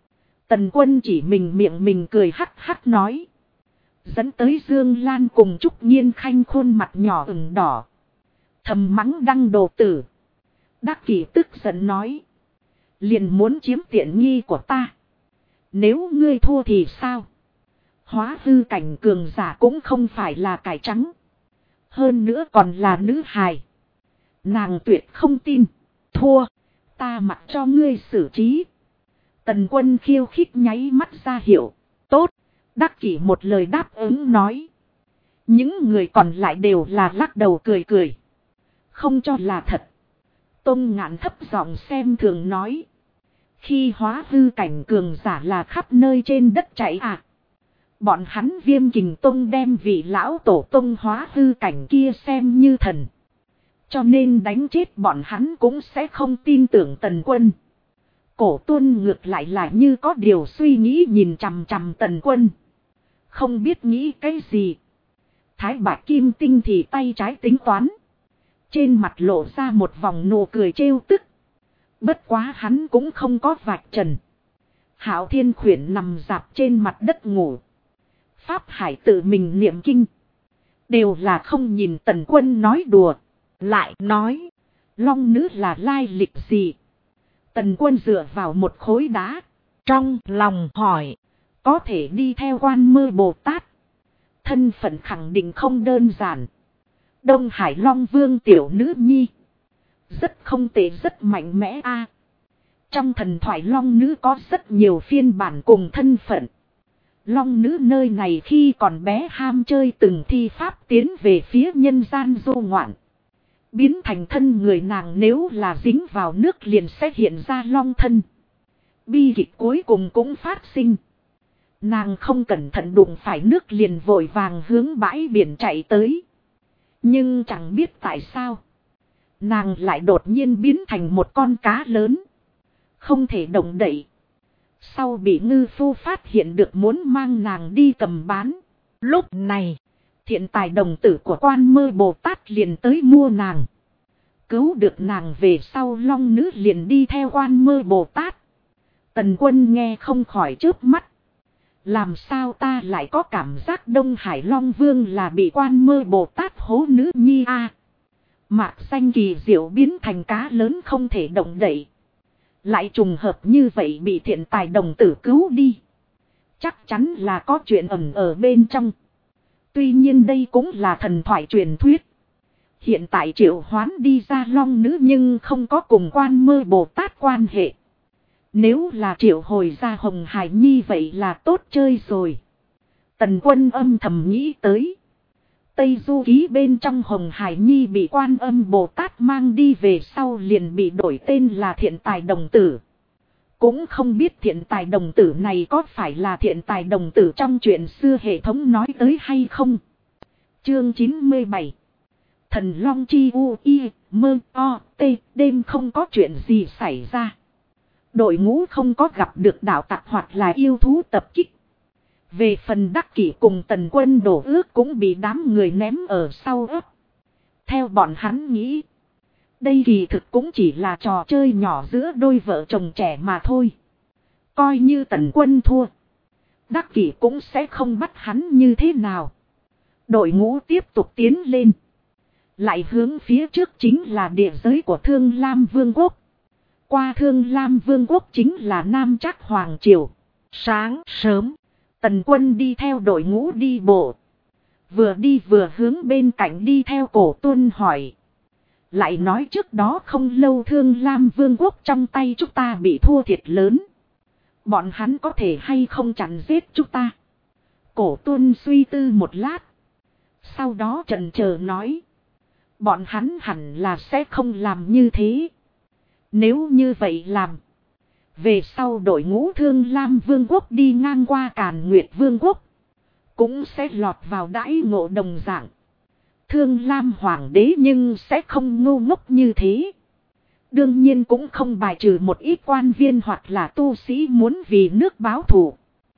Tần Quân chỉ miệng cười hắc hắc nói. Dẫn tới Dương Lan cùng Trúc Nhiên Khanh khuôn mặt nhỏ ửng đỏ. Thầm mắng đăng đồ tử. Đắc Kỷ tức giận nói. Liền muốn chiếm tiện nghi của ta. Nếu ngươi thua thì sao? Hóa hư cảnh cường giả cũng không phải là cải trắng. Hơn nữa còn là nữ hài. Nàng tuyệt không tin. Thua. Ta mặc cho ngươi xử trí. Tần Quân khiêu khích nháy mắt ra hiệu. Tốt. Đắc Kỷ một lời đáp ứng nói. Những người còn lại đều là lắc đầu cười cười. Không cho là thật. Tôn Ngạn thấp giọng xem thường nói. Khi hóa hư cảnh cường giả là khắp nơi trên đất chạy à. Bọn hắn Viêm Kình Tông đem vị lão tổ tông hóa hư cảnh kia xem như thần. Cho nên đánh chết bọn hắn cũng sẽ không tin tưởng Tần Quân. Cổ Tuân ngược lại là như có điều suy nghĩ nhìn chằm chằm Tần Quân. Không biết nghĩ cái gì. Thái Bạch Kim Tinh thì tay trái tính toán. Trên mặt lộ ra một vòng nụ cười trêu tức. Bất quá hắn cũng không có vạch trần. Hạo Thiên Khuyển nằm dạp trên mặt đất ngủ. Pháp Hải tự mình niệm kinh. Đều là không nhìn Tần Quân nói đùa. Lại nói. Long nữ là lai lịch gì? Tần Quân dựa vào một khối đá. Trong lòng hỏi. Có thể đi theo Quan Mơ Bồ Tát. Thân phận khẳng định không đơn giản. Đông Hải Long Vương tiểu nữ nhi. Rất không tệ, rất mạnh mẽ a. Trong thần thoại Long Nữ có rất nhiều phiên bản cùng thân phận. Long Nữ nơi này khi còn bé ham chơi từng thi pháp tiến về phía nhân gian du ngoạn. Biến thành thân người nàng, nếu là dính vào nước liền sẽ hiện ra long thân. Bi kịch cuối cùng cũng phát sinh. Nàng không cẩn thận đụng phải nước liền vội vàng hướng bãi biển chạy tới. Nhưng chẳng biết tại sao. Nàng lại đột nhiên biến thành một con cá lớn. Không thể động đậy. Sau bị ngư phu phát hiện được muốn mang nàng đi cầm bán. Lúc này, thiện tài đồng tử của Quan Mơ Bồ Tát liền tới mua nàng. Cứu được nàng về sau, Long Nữ liền đi theo Quan Mơ Bồ Tát. Tần Quân nghe không khỏi chớp mắt. Làm sao ta lại có cảm giác Đông Hải Long Vương là bị Quan Mơ Bồ Tát hố nữ nhi a? Mạc Xanh kỳ diệu biến thành cá lớn không thể động đậy. Lại trùng hợp như vậy bị thiện tài đồng tử cứu đi. Chắc chắn là có chuyện ẩn ở bên trong. Tuy nhiên đây cũng là thần thoại truyền thuyết. Hiện tại triệu hoán đi ra Long Nữ nhưng không có cùng Quan Mơ Bồ Tát quan hệ. Nếu là triệu hồi ra Hồng Hải Nhi vậy là tốt chơi rồi. Tần Quân âm thầm nghĩ tới. Tây Du Ký bên trong Hồng Hải Nhi bị Quan Âm Bồ Tát mang đi về sau liền bị đổi tên là thiện tài đồng tử. Cũng không biết thiện tài đồng tử này có phải là thiện tài đồng tử trong chuyện xưa hệ thống nói tới hay không. Chương 97. Thần Long Chi U I Mơ O T. Đêm không có chuyện gì xảy ra. Đội ngũ không có gặp được đạo tặc hoặc là yêu thú tập kích. Về phần Đắc Kỷ cùng Tần Quân đổ ước cũng bị đám người ném ở sau ấp. Theo bọn hắn nghĩ, đây kỳ thực cũng chỉ là trò chơi nhỏ giữa đôi vợ chồng trẻ mà thôi. Coi như Tần Quân thua, Đắc Kỷ cũng sẽ không bắt hắn như thế nào. Đội ngũ tiếp tục tiến lên. Lại hướng phía trước chính là địa giới của Thương Lam Vương quốc. Qua Thương Lam Vương quốc chính là Nam Trác Hoàng Triều. Sáng sớm, Tần Quân đi theo đội ngũ đi bộ. Vừa đi vừa hướng bên cạnh đi theo Cổ Tuân hỏi. Lại nói trước đó không lâu Thương Lam Vương quốc trong tay chúng ta bị thua thiệt lớn. Bọn hắn có thể hay không chặn giết chúng ta? Cổ Tuân suy tư một lát. Sau đó chần chờ nói. Bọn hắn hẳn là sẽ không làm như thế. Nếu như vậy làm. Về sau đội ngũ Thương Lam Vương quốc đi ngang qua Càn Nguyệt Vương quốc. Cũng sẽ lọt vào đãi ngộ đồng dạng. Thương Lam Hoàng đế nhưng sẽ không ngu ngốc như thế. Đương nhiên cũng không bài trừ một ít quan viên hoặc là tu sĩ muốn vì nước báo thù.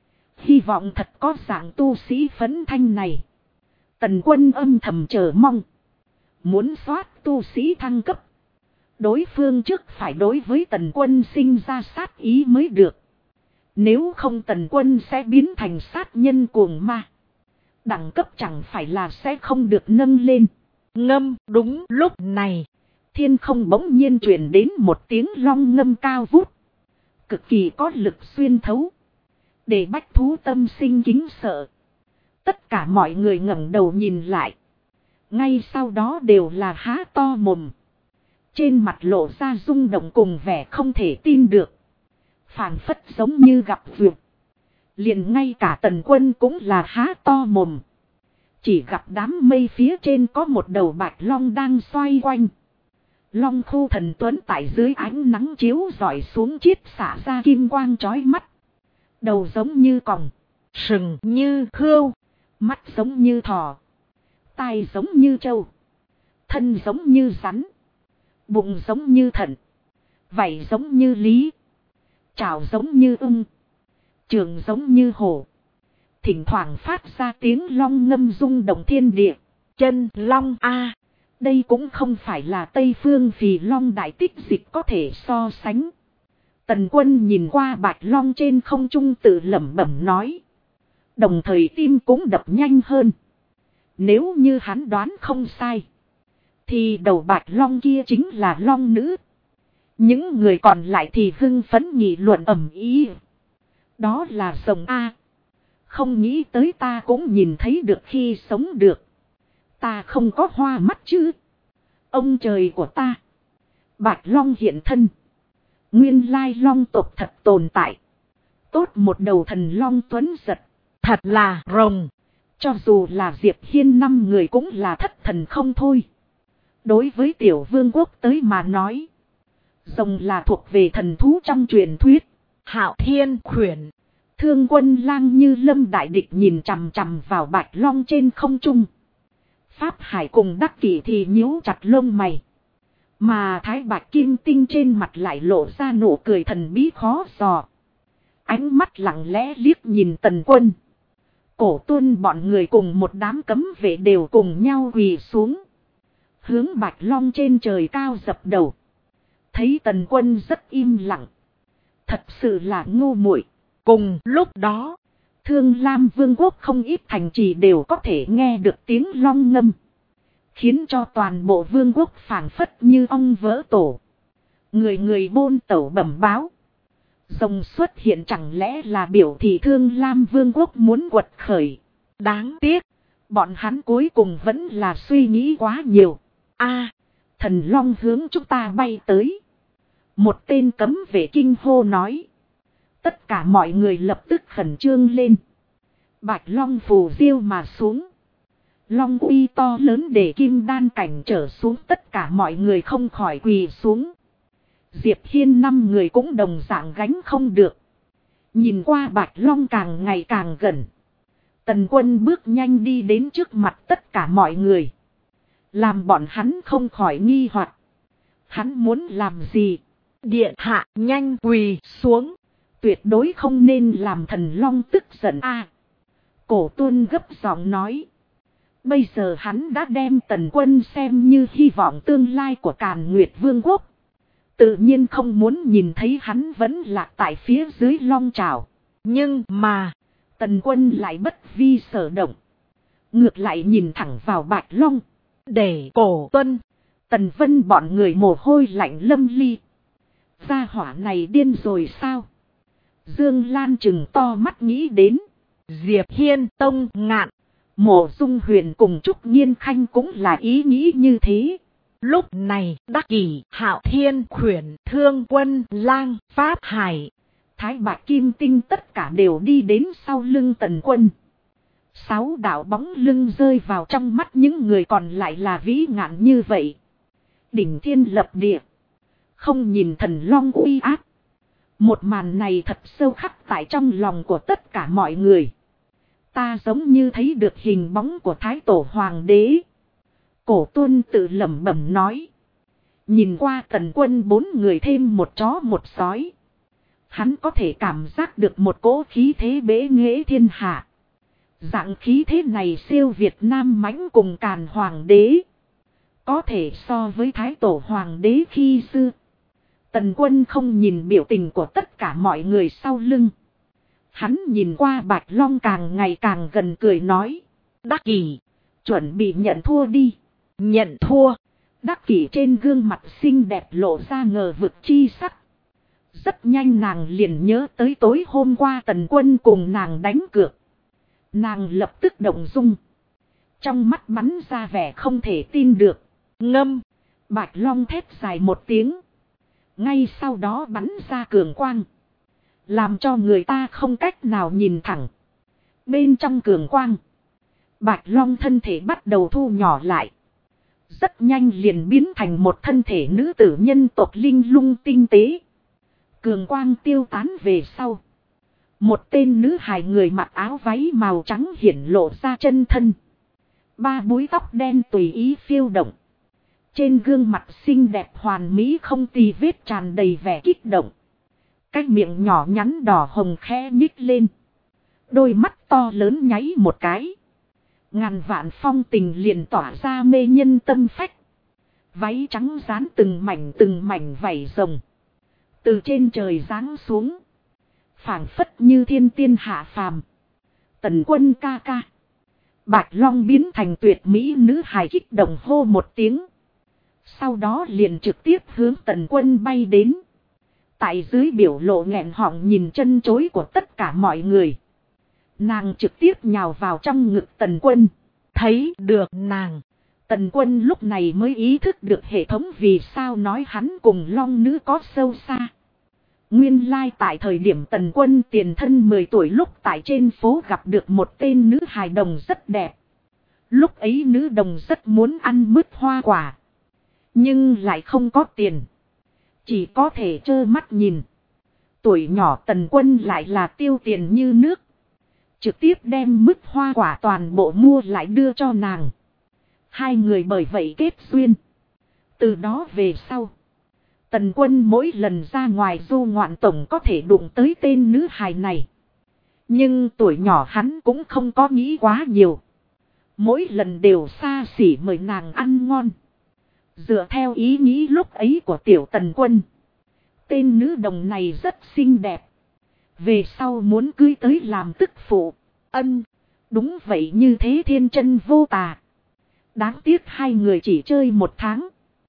Hy vọng thật có dạng tu sĩ phấn thanh này. Tần Quân âm thầm chờ mong. Muốn soát tu sĩ thăng cấp. Đối phương trước phải đối với Tần Quân sinh ra sát ý mới được. Nếu không Tần Quân sẽ biến thành sát nhân cuồng ma. Đẳng cấp chẳng phải là sẽ không được nâng lên. Ngâm đúng lúc này. Thiên không bỗng nhiên truyền đến một tiếng long ngâm cao vút. Cực kỳ có lực xuyên thấu. Để bách thú tâm sinh kính sợ. Tất cả mọi người ngẩng đầu nhìn lại. Ngay sau đó đều là há to mồm. Trên mặt lộ ra rung động cùng vẻ không thể tin được. Phảng phất giống như gặp vượt. Liền ngay cả Tần Quân cũng là há to mồm. Chỉ gặp đám mây phía trên có một đầu bạch long đang xoay quanh. Long khu thần tuấn tại dưới ánh nắng chiếu rọi xuống chiết xả ra kim quang chói mắt. Đầu giống như còng, sừng như khươu, mắt giống như thỏ, tai giống như trâu, thân giống như rắn, bụng giống như thận, vảy giống như lý, trảo giống như ưng, trường giống như hổ. Thỉnh thoảng phát ra tiếng long ngâm rung động thiên địa. Chân long a. Đây cũng không phải là Tây Phương Phì Long đại tích dịch có thể so sánh. Tần Quân nhìn qua bạch long trên không trung tự lẩm bẩm nói. Đồng thời tim cũng đập nhanh hơn. Nếu như hắn đoán không sai. Thì đầu bạch long kia chính là long nữ. Những người còn lại thì hưng phấn nghị luận ầm ĩ. Đó là rồng A. Không nghĩ tới ta cũng nhìn thấy được khi sống được. Ta không có hoa mắt chứ. Ông trời của ta. Bạch long hiện thân. Nguyên lai long tộc thật tồn tại. Tốt một đầu thần long tuấn giật. Thật là rồng. Cho dù là Diệp Hiên 5 người cũng là thất thần không thôi. Đối với tiểu vương quốc tới mà nói. Rồng là thuộc về thần thú trong truyền thuyết. Hạo Thiên Khuyển. Thương Quân Lang như lâm đại địch nhìn chằm chằm vào Bạch Long trên không trung. Pháp Hải cùng Đắc Kỷ thì nhíu chặt lông mày. Mà Thái Bạch Kim Tinh trên mặt lại lộ ra nụ cười thần bí khó dò. Ánh mắt lặng lẽ liếc nhìn Tần Quân. Cổ Tuân bọn người cùng một đám cấm vệ đều cùng nhau quỳ xuống. Hướng Bạch Long trên trời cao dập đầu. Thấy Tần Quân rất im lặng. Thật sự là ngu muội. Cùng lúc đó, Thương Lam Vương quốc không ít thành trì đều có thể nghe được tiếng long ngâm. Khiến cho toàn bộ vương quốc phảng phất như ong vỡ tổ. Người người bôn tẩu bẩm báo. Rồng xuất hiện chẳng lẽ là biểu thị Thương Lam Vương quốc muốn quật khởi. đáng tiếc. Bọn hắn cuối cùng vẫn là suy nghĩ quá nhiều. Thần long hướng chúng ta bay tới. Một tên cấm vệ kinh hô nói. Tất cả mọi người lập tức khẩn trương lên. Bạch long phù diêu mà xuống. Long uy to lớn để kim đan cảnh trở xuống, tất cả mọi người không khỏi quỳ xuống. Diệp Hiên 5 người cũng đồng dạng gánh không được. Nhìn qua Bạch Long càng ngày càng gần. Tần Quân bước nhanh đi đến trước mặt tất cả mọi người. Làm bọn hắn không khỏi nghi hoặc. Hắn muốn làm gì? Điện hạ nhanh quỳ xuống. Tuyệt đối không nên làm thần long tức giận Cổ Tuân gấp giọng nói. Bây giờ hắn đã đem Tần Quân xem như hy vọng tương lai của Càn Nguyệt Vương quốc. Tự nhiên không muốn nhìn thấy hắn vẫn lạc tại phía dưới long trảo. Nhưng mà, Tần Quân lại bất vi sở động. Ngược lại nhìn thẳng vào Bạch Long. Để Cổ Tuân, Tần Vân bọn người mồ hôi lạnh lâm ly. Gia hỏa này điên rồi sao? Dương Lan trừng to mắt nghĩ đến. Diệp Hiên Tông Ngạn, Mộ Dung Huyền cùng Trúc Nhiên Khanh cũng là ý nghĩ như thế. Lúc này, Đắc Kỷ, Hạo Thiên Khuyển, Thương Quân Lang, Pháp Hải, Thái Bạch Kim Tinh tất cả đều đi đến sau lưng Tần Quân. 6 đạo bóng lưng rơi vào trong mắt những người còn lại là vĩ ngạn như vậy. Đỉnh thiên lập địa. Không nhìn thần long uy áp. Một màn này thật sâu khắc tại trong lòng của tất cả mọi người. Ta giống như thấy được hình bóng của Thái Tổ Hoàng đế. Cổ Tuân tự lẩm bẩm nói. Nhìn qua Tần Quân 4 người thêm một chó một sói. Hắn có thể cảm giác được một cỗ khí thế bế nghệ thiên hạ. Dạng khí thế này siêu Việt Nam mãnh cùng Càn Hoàng đế. Có thể so với Thái Tổ Hoàng đế khi xưa. Tần Quân không nhìn biểu tình của tất cả mọi người sau lưng. Hắn nhìn qua Bạch Long càng ngày càng gần cười nói. Đắc Kỷ, chuẩn bị nhận thua đi. Nhận thua. Đắc Kỷ trên gương mặt xinh đẹp lộ ra ngờ vực chi sắc. Rất nhanh nàng liền nhớ tới tối hôm qua Tần Quân cùng nàng đánh cược. Nàng lập tức động dung. Trong mắt bắn ra vẻ không thể tin được. Ngâm. Bạch Long thét dài một tiếng. Ngay sau đó bắn ra cường quang. Làm cho người ta không cách nào nhìn thẳng. Bên trong cường quang, Bạch Long thân thể bắt đầu thu nhỏ lại. Rất nhanh liền biến thành một thân thể nữ tử nhân tộc linh lung tinh tế. Cường quang tiêu tán về sau. Một tên nữ hài người mặc áo váy màu trắng hiển lộ ra chân thân. 3 búi tóc đen tùy ý phiêu động. Trên gương mặt xinh đẹp hoàn mỹ không tì vết tràn đầy vẻ kích động. Cái miệng nhỏ nhắn đỏ hồng khẽ nhích lên. Đôi mắt to lớn nháy một cái. Ngàn vạn phong tình liền tỏa ra mê nhân tâm phách. Váy trắng dán từng mảnh vảy rồng. Từ trên trời giáng xuống. Phảng phất như thiên tiên hạ phàm. Tần Quân ca ca. Bạch Long biến thành tuyệt mỹ nữ hài kích động hô một tiếng. Sau đó liền trực tiếp hướng Tần Quân bay đến. Tại dưới biểu lộ nghẹn họng nhìn chân chối của tất cả mọi người. Nàng trực tiếp nhào vào trong ngực Tần Quân. Thấy được nàng. Tần Quân lúc này mới ý thức được hệ thống vì sao nói hắn cùng Long Nữ có sâu xa. Nguyên lai tại thời điểm Tần Quân tiền thân 10 tuổi lúc tại trên phố gặp được một tên nữ hài đồng rất đẹp. Lúc ấy nữ đồng rất muốn ăn mứt hoa quả. Nhưng lại không có tiền. Chỉ có thể trơ mắt nhìn. Tuổi nhỏ Tần Quân lại là tiêu tiền như nước. Trực tiếp đem mứt hoa quả toàn bộ mua lại đưa cho nàng. Hai người bởi vậy kết duyên. Từ đó về sau. Tần Quân mỗi lần ra ngoài du ngoạn tổng có thể đụng tới tên nữ hài này. Nhưng tuổi nhỏ hắn cũng không có nghĩ quá nhiều. Mỗi lần đều xa xỉ mời nàng ăn ngon. Dựa theo ý nghĩ lúc ấy của tiểu Tần Quân. Tên nữ đồng này rất xinh đẹp. Về sau muốn cưới tới làm tức phụ. Ân. Đúng vậy, như thế thiên chân vô tà. Đáng tiếc hai người chỉ chơi 1 tháng.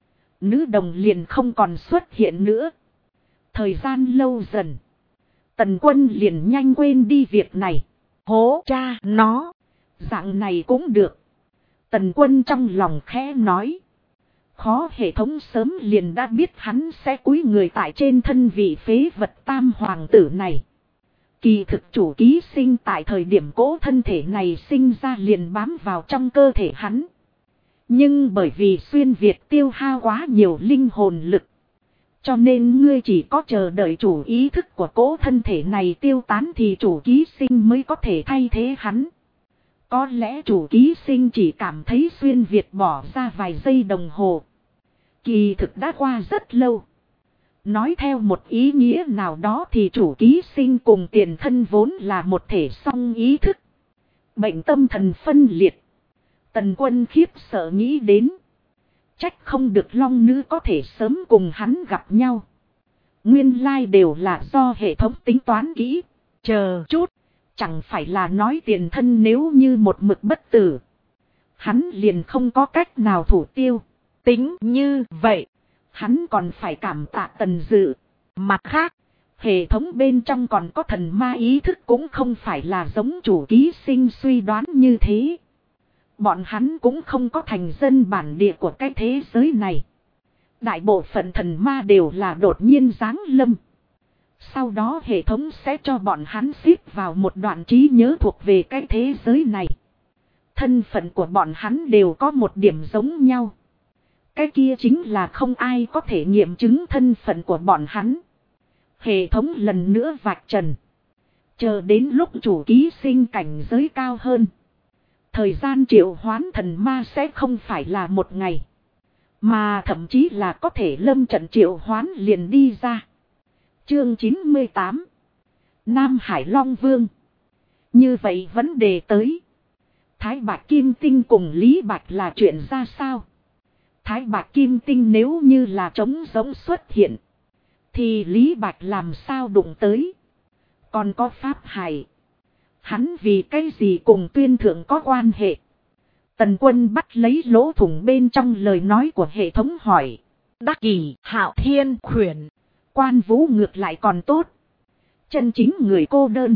Nữ đồng liền không còn xuất hiện nữa. Thời gian lâu dần. Tần Quân liền nhanh quên đi việc này. Hố cha nó. Dạng này cũng được. Tần Quân trong lòng khẽ nói. Khó hệ thống sớm liền đã biết hắn sẽ cúi người tại trên thân vị phế vật tam hoàng tử này. Kỳ thực chủ ký sinh tại thời điểm cỗ thân thể này sinh ra liền bám vào trong cơ thể hắn. Nhưng bởi vì xuyên Việt tiêu hao quá nhiều linh hồn lực. Cho nên ngươi chỉ có chờ đợi chủ ý thức của cỗ thân thể này tiêu tán thì chủ ký sinh mới có thể thay thế hắn. Có lẽ chủ ký sinh chỉ cảm thấy xuyên Việt bỏ ra vài giây đồng hồ. Kỳ thực đã qua rất lâu. Nói theo một ý nghĩa nào đó thì chủ ký sinh cùng tiền thân vốn là một thể song ý thức. Bệnh tâm thần phân liệt. Tần Quân khiếp sợ nghĩ đến. Trách không được Long Nữ có thể sớm cùng hắn gặp nhau. Nguyên lai đều là do hệ thống tính toán kỹ. Chờ chút. Chẳng phải là nói tiền thân nếu như một mực bất tử. Hắn liền không có cách nào thủ tiêu. Tính như vậy. Hắn còn phải cảm tạ Tần Dự. Mặt khác. Hệ thống bên trong còn có thần ma ý thức cũng không phải là giống chủ ký sinh suy đoán như thế. Bọn hắn cũng không có thành dân bản địa của cái thế giới này. Đại bộ phận thần ma đều là đột nhiên giáng lâm. Sau đó hệ thống sẽ cho bọn hắn xếp vào một đoạn trí nhớ thuộc về cái thế giới này. Thân phận của bọn hắn đều có một điểm giống nhau. Cái kia chính là không ai có thể nghiệm chứng thân phận của bọn hắn. Hệ thống lần nữa vạch trần. Chờ đến lúc chủ ký sinh cảnh giới cao hơn. Thời gian triệu hoán thần ma sẽ không phải là 1 ngày. Mà thậm chí là có thể lâm trận triệu hoán liền đi ra. Chương 98. Nam Hải Long Vương. Như vậy vấn đề tới. Thái Bạch Kim Tinh cùng Lý Bạch là chuyện ra sao? Thái Bạch Kim Tinh nếu như là trống rỗng xuất hiện. Thì Lý Bạch làm sao đụng tới? Còn có Pháp Hải. Hắn vì cái gì cùng Tuyên Thượng có quan hệ? Tần Quân bắt lấy lỗ thủng bên trong lời nói của hệ thống hỏi. Đắc Kỷ, Hạo Thiên, Khuyển. Quan Vũ ngược lại còn tốt. Chân chính người cô đơn.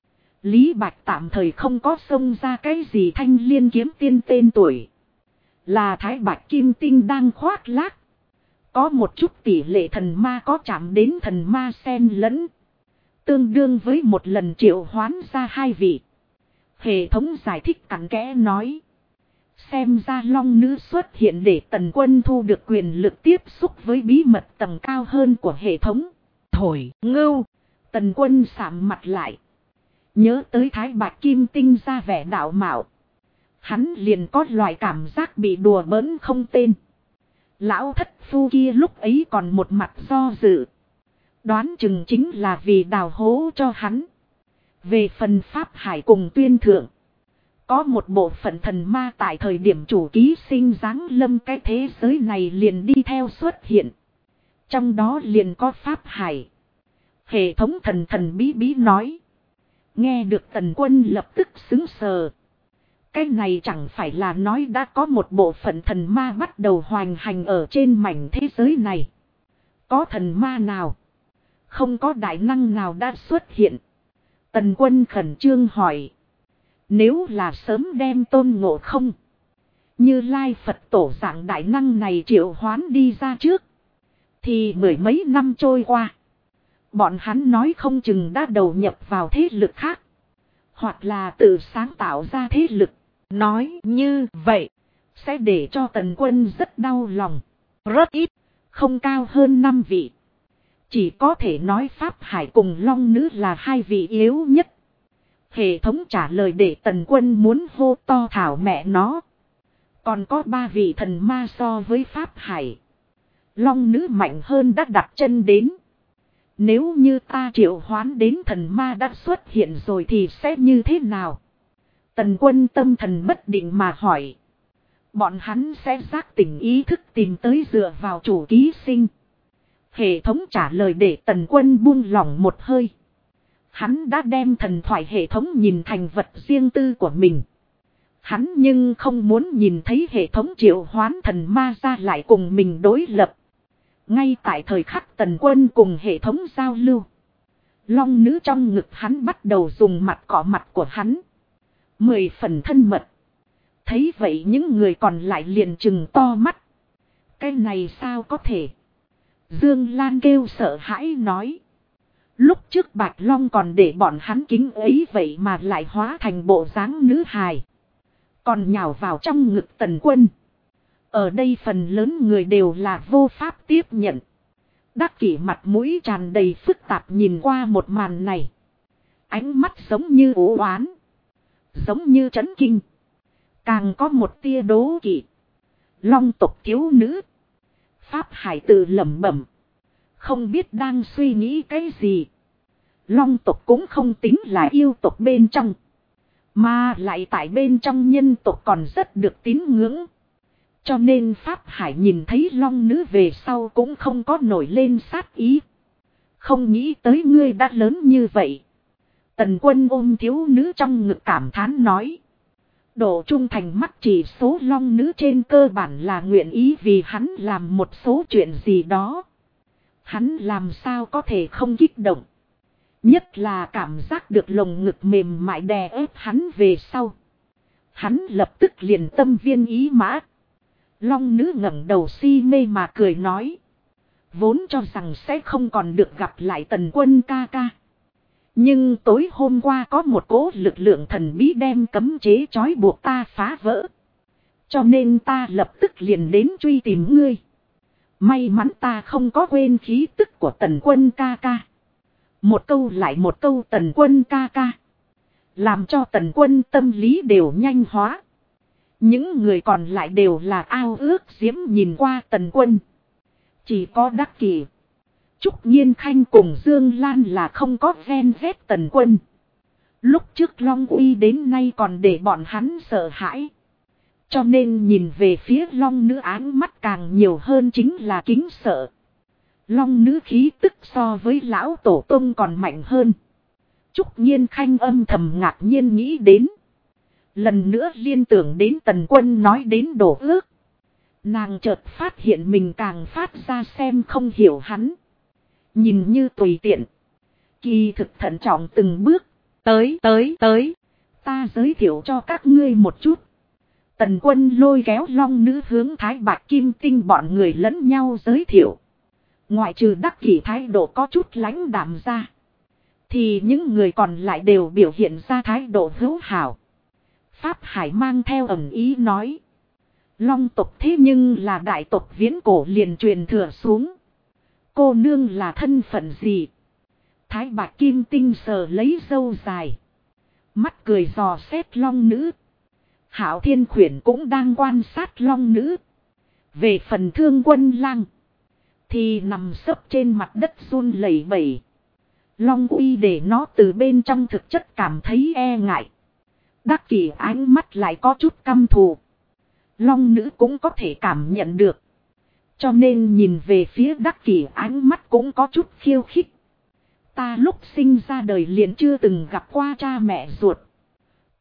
Lý Bạch tạm thời không có xông ra cái gì Thanh Liên kiếm tiên tên tuổi. Là Thái Bạch Kim Tinh đang khoác lác. Có một chút tỷ lệ thần ma có chạm đến thần ma xen lẫn. Tương đương với một lần triệu hoán ra 2 vị. Hệ thống giải thích cặn kẽ nói. Xem ra Long Nữ xuất hiện để Tần Quân thu được quyền lực tiếp xúc với bí mật tầng cao hơn của hệ thống. Thổi ngưu. Tần Quân sạm mặt lại. Nhớ tới Thái Bạch Kim Tinh ra vẻ đạo mạo. Hắn liền có loại cảm giác bị đùa bỡn không tên. Lão thất phu kia lúc ấy còn một mặt do dự. Đoán chừng chính là vì đào hố cho hắn. Về phần Pháp Hải cùng Tuyên Thượng. Có một bộ phận thần ma tại thời điểm chủ ký sinh giáng lâm cái thế giới này liền đi theo xuất hiện. Trong đó liền có Pháp Hải. Hệ thống thần bí bí nói. Nghe được Tần Quân lập tức xứng sờ. Cái này chẳng phải là nói đã có một bộ phận thần ma bắt đầu hoành hành ở trên mảnh thế giới này. Có thần ma nào? Không có đại năng nào đã xuất hiện. Tần Quân khẩn trương hỏi. Nếu là sớm đem Tôn Ngộ Không, Như Lai Phật tổ dạng đại năng này triệu hoán đi ra trước, thì mười mấy năm trôi qua, bọn hắn nói không chừng đã đầu nhập vào thế lực khác, hoặc là tự sáng tạo ra thế lực. Nói như vậy, sẽ để cho Tần Quân rất đau lòng. rất ít, không cao hơn 5 vị. Chỉ có thể nói Pháp Hải cùng Long Nữ là 2 vị yếu nhất. Hệ thống trả lời để Tần Quân muốn hô to thảo mẹ nó. Còn có 3 vị thần ma so với Pháp Hải, Long Nữ mạnh hơn đã đặt chân đến. Nếu như ta triệu hoán đến thần ma đã xuất hiện rồi thì sẽ như thế nào? Tần Quân tâm thần bất định mà hỏi. Bọn hắn sẽ giác tỉnh ý thức tìm tới dựa vào chủ ký sinh. Hệ thống trả lời để Tần Quân buông lỏng một hơi. Hắn đã đem thần thoại hệ thống nhìn thành vật riêng tư của mình. Hắn nhưng không muốn nhìn thấy hệ thống triệu hoán thần ma ra lại cùng mình đối lập. Ngay tại thời khắc Tần Quân cùng hệ thống giao lưu, Long Nữ trong ngực hắn bắt đầu dùng mặt cọ mặt của hắn. 10 phần thân mật. Thấy vậy những người còn lại liền trừng to mắt. Cái này sao có thể? Dương Lan kêu sợ hãi nói. Lúc trước Bạch Long còn để bọn hắn kính ấy vậy mà lại hóa thành bộ dáng nữ hài, còn nhào vào trong ngực Tần Quân. Ở đây phần lớn người đều là vô pháp tiếp nhận. Đắc Kỷ mặt mũi tràn đầy phức tạp nhìn qua một màn này. Ánh mắt giống như u oán, giống như chấn kinh, càng có một tia đố kỵ. Long tộc thiếu nữ. Pháp Hải tự lẩm bẩm, không biết đang suy nghĩ cái gì. Long tộc cũng không tính là yêu tộc bên trong, mà lại tại bên trong nhân tộc còn rất được tín ngưỡng. Cho nên Pháp Hải nhìn thấy Long Nữ về sau cũng không có nổi lên sát ý. Không nghĩ tới ngươi đã lớn như vậy. Tần Quân ôm thiếu nữ trong ngực cảm thán nói. Độ trung thành mắt chỉ số Long Nữ trên cơ bản là nguyện ý vì hắn làm một số chuyện gì đó. Hắn làm sao có thể không kích động. Nhất là cảm giác được lồng ngực mềm mại đè ép hắn về sau. Hắn lập tức liền tâm viên ý mã. Long Nữ ngẩng đầu si mê mà cười nói. Vốn cho rằng sẽ không còn được gặp lại Tần Quân ca ca. Nhưng tối hôm qua có một cỗ lực lượng thần bí đem cấm chế trói buộc ta phá vỡ. Cho nên ta lập tức liền đến truy tìm ngươi. May mắn ta không có quên khí tức của Tần Quân ca ca. Một câu lại một câu Tần Quân ca ca, làm cho Tần Quân tâm lý đều nhanh hóa. Những người còn lại đều là ao ước diễm nhìn qua Tần Quân. Chỉ có Đắc Kỷ, Trúc Nhiên Khanh cùng Dương Lan là không có ghen ghét Tần Quân. Lúc trước Long Uy đến nay còn để bọn hắn sợ hãi. Cho nên nhìn về phía Long Nữ áng mắt càng nhiều hơn chính là kính sợ. Long Nữ khí tức so với lão tổ tông còn mạnh hơn. Trúc Nhiên Khanh âm thầm ngạc nhiên nghĩ đến. Lần nữa liên tưởng đến Tần Quân nói đến đổ ước. Nàng chợt phát hiện mình càng phát ra xem không hiểu hắn. Nhìn như tùy tiện, kỳ thực thận trọng từng bước. Tới. Ta giới thiệu cho các ngươi một chút. Tần Quân lôi kéo Long Nữ hướng Thái Bạch Kim Tinh bọn người lẫn nhau giới thiệu. Ngoại trừ Đắc Kỷ thái độ có chút lãnh đạm ra, thì những người còn lại đều biểu hiện ra thái độ hữu hảo. Pháp Hải mang theo ẩn ý nói. Long tộc thế nhưng là đại tộc viễn cổ liền truyền thừa xuống. Cô nương là thân phận gì? Thái Bạch Kim Tinh sờ lấy râu dài, mắt cười dò xét Long Nữ. Hạo Thiên Khuyển cũng đang quan sát Long Nữ. Về phần Thương Quân Lang thì nằm sấp trên mặt đất run lẩy bẩy. Long Uy để nó từ bên trong thực chất cảm thấy e ngại. Đắc Kỷ ánh mắt lại có chút căm thù. Long Nữ cũng có thể cảm nhận được. Cho nên nhìn về phía Đắc Kỷ ánh mắt cũng có chút khiêu khích. Ta lúc sinh ra đời liền chưa từng gặp qua cha mẹ ruột.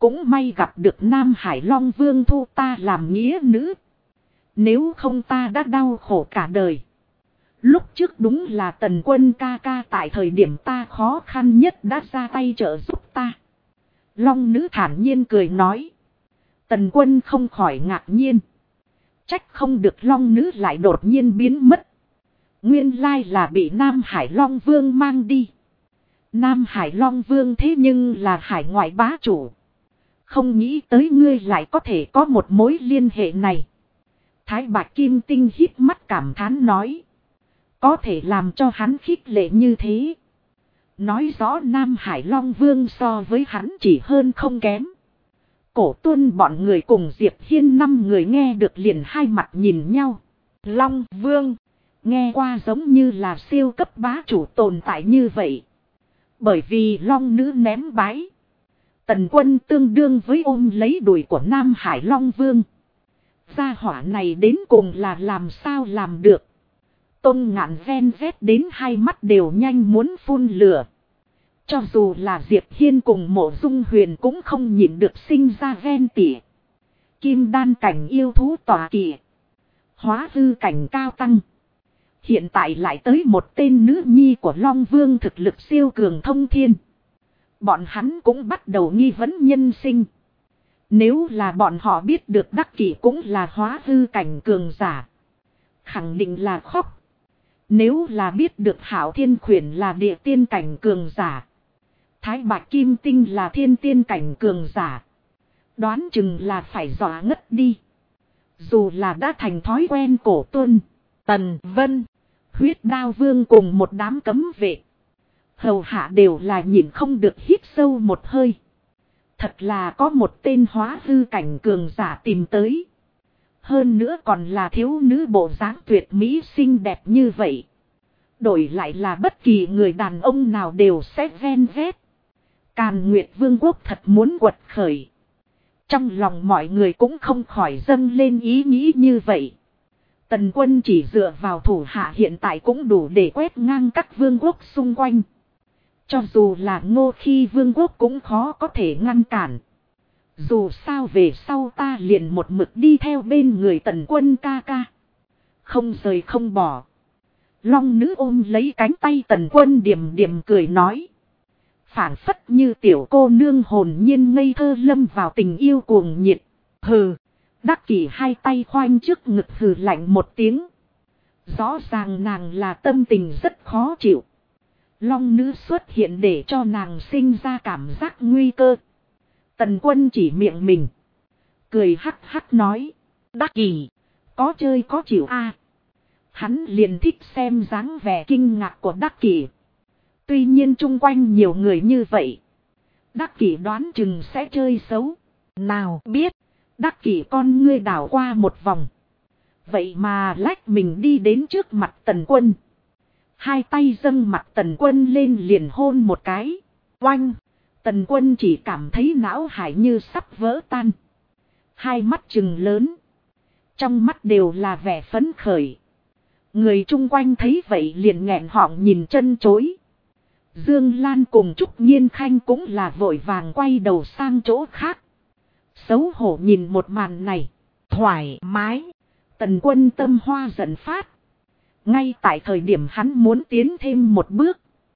Cũng may gặp được Nam Hải Long Vương thu ta làm nghĩa nữ. Nếu không ta đã đau khổ cả đời. Lúc trước đúng là Tần Quân ca ca tại thời điểm ta khó khăn nhất đã ra tay trợ giúp ta. Long nữ thản nhiên cười nói. Tần Quân không khỏi ngạc nhiên. Trách không được Long nữ lại đột nhiên biến mất. Nguyên lai là bị Nam Hải Long Vương mang đi. Nam Hải Long Vương thế nhưng là hải ngoại bá chủ. Không nghĩ tới ngươi lại có thể có một mối liên hệ này. Thái Bạch Kim Tinh hít mắt cảm thán nói. Có thể làm cho hắn khích lệ như thế. Nói rõ Nam Hải Long Vương so với hắn chỉ hơn không kém. Cổ Tuân bọn người cùng Diệp Hiên 5 người nghe được liền hai mặt nhìn nhau. Long Vương. Nghe qua giống như là siêu cấp bá chủ tồn tại như vậy. Bởi vì Long nữ ném bái. Tần Quân tương đương với ôm lấy đùi của Nam Hải Long Vương. Gia hỏa này đến cùng là làm sao làm được. Tôn Ngạn ven vét đến hai mắt đều nhanh muốn phun lửa. Cho dù là Diệp Hiên cùng Mộ Dung Huyền cũng không nhịn được sinh ra ven tỉa. Kim đan cảnh yêu thú tỏa kỵ. Hóa hư cảnh cao tăng. Hiện tại lại tới một tên nữ nhi của Long Vương thực lực siêu cường thông thiên. Bọn hắn cũng bắt đầu nghi vấn nhân sinh. Nếu là bọn họ biết được Đắc Kỷ cũng là hóa hư cảnh cường giả. Khẳng định là khóc. Nếu là biết được Hạo Thiên Khuyển là địa tiên cảnh cường giả. Thái Bạch Kim Tinh là thiên tiên cảnh cường giả. Đoán chừng là phải dọa ngất đi. Dù là đã thành thói quen Cổ Tuân, Tần Vân, Huyết Đao Vương cùng một đám cấm vệ. Hầu hạ đều là nhịn không được hít sâu một hơi. Thật là có một tên hóa hư cảnh cường giả tìm tới. Hơn nữa còn là thiếu nữ bộ dáng tuyệt mỹ xinh đẹp như vậy. Đổi lại là bất kỳ người đàn ông nào đều sẽ ven vét. Càn Nguyệt Vương quốc thật muốn quật khởi. Trong lòng mọi người cũng không khỏi dâng lên ý nghĩ như vậy. Tần Quân chỉ dựa vào thủ hạ hiện tại cũng đủ để quét ngang các vương quốc xung quanh. Cho dù là Ngô Khi Vương quốc cũng khó có thể ngăn cản. Dù sao về sau ta liền một mực đi theo bên người Tần Quân ca ca. Không rời không bỏ. Long nữ ôm lấy cánh tay Tần Quân điềm điềm cười nói. Phảng phất như tiểu cô nương hồn nhiên ngây thơ lâm vào tình yêu cuồng nhiệt. Hừ. Đắc Kỷ hai tay khoanh trước ngực hừ lạnh một tiếng. Rõ ràng nàng là tâm tình rất khó chịu. Long nữ xuất hiện để cho nàng sinh ra cảm giác nguy cơ. Tần Quân chỉ miệng mình. Cười hắc hắc nói. Đắc Kỷ. Có chơi có chịu a. Hắn liền thích xem dáng vẻ kinh ngạc của Đắc Kỷ. Tuy nhiên chung quanh nhiều người như vậy. Đắc Kỷ đoán chừng sẽ chơi xấu. Nào biết. Đắc Kỷ con ngươi đảo qua một vòng. Vậy mà lách mình đi đến trước mặt Tần Quân. Hai tay dâng mặt Tần Quân lên liền hôn một cái. Oanh. Tần Quân chỉ cảm thấy não hải như sắp vỡ tan. Hai mắt trừng lớn. Trong mắt đều là vẻ phấn khởi. Người chung quanh thấy vậy liền nghẹn họng nhìn chân chối. Dương Lan cùng Trúc Nhiên Khanh cũng là vội vàng quay đầu sang chỗ khác. Xấu hổ nhìn một màn này. Thoải mái. Tần Quân tâm hoa giận phát. Ngay tại thời điểm hắn muốn tiến thêm một bước.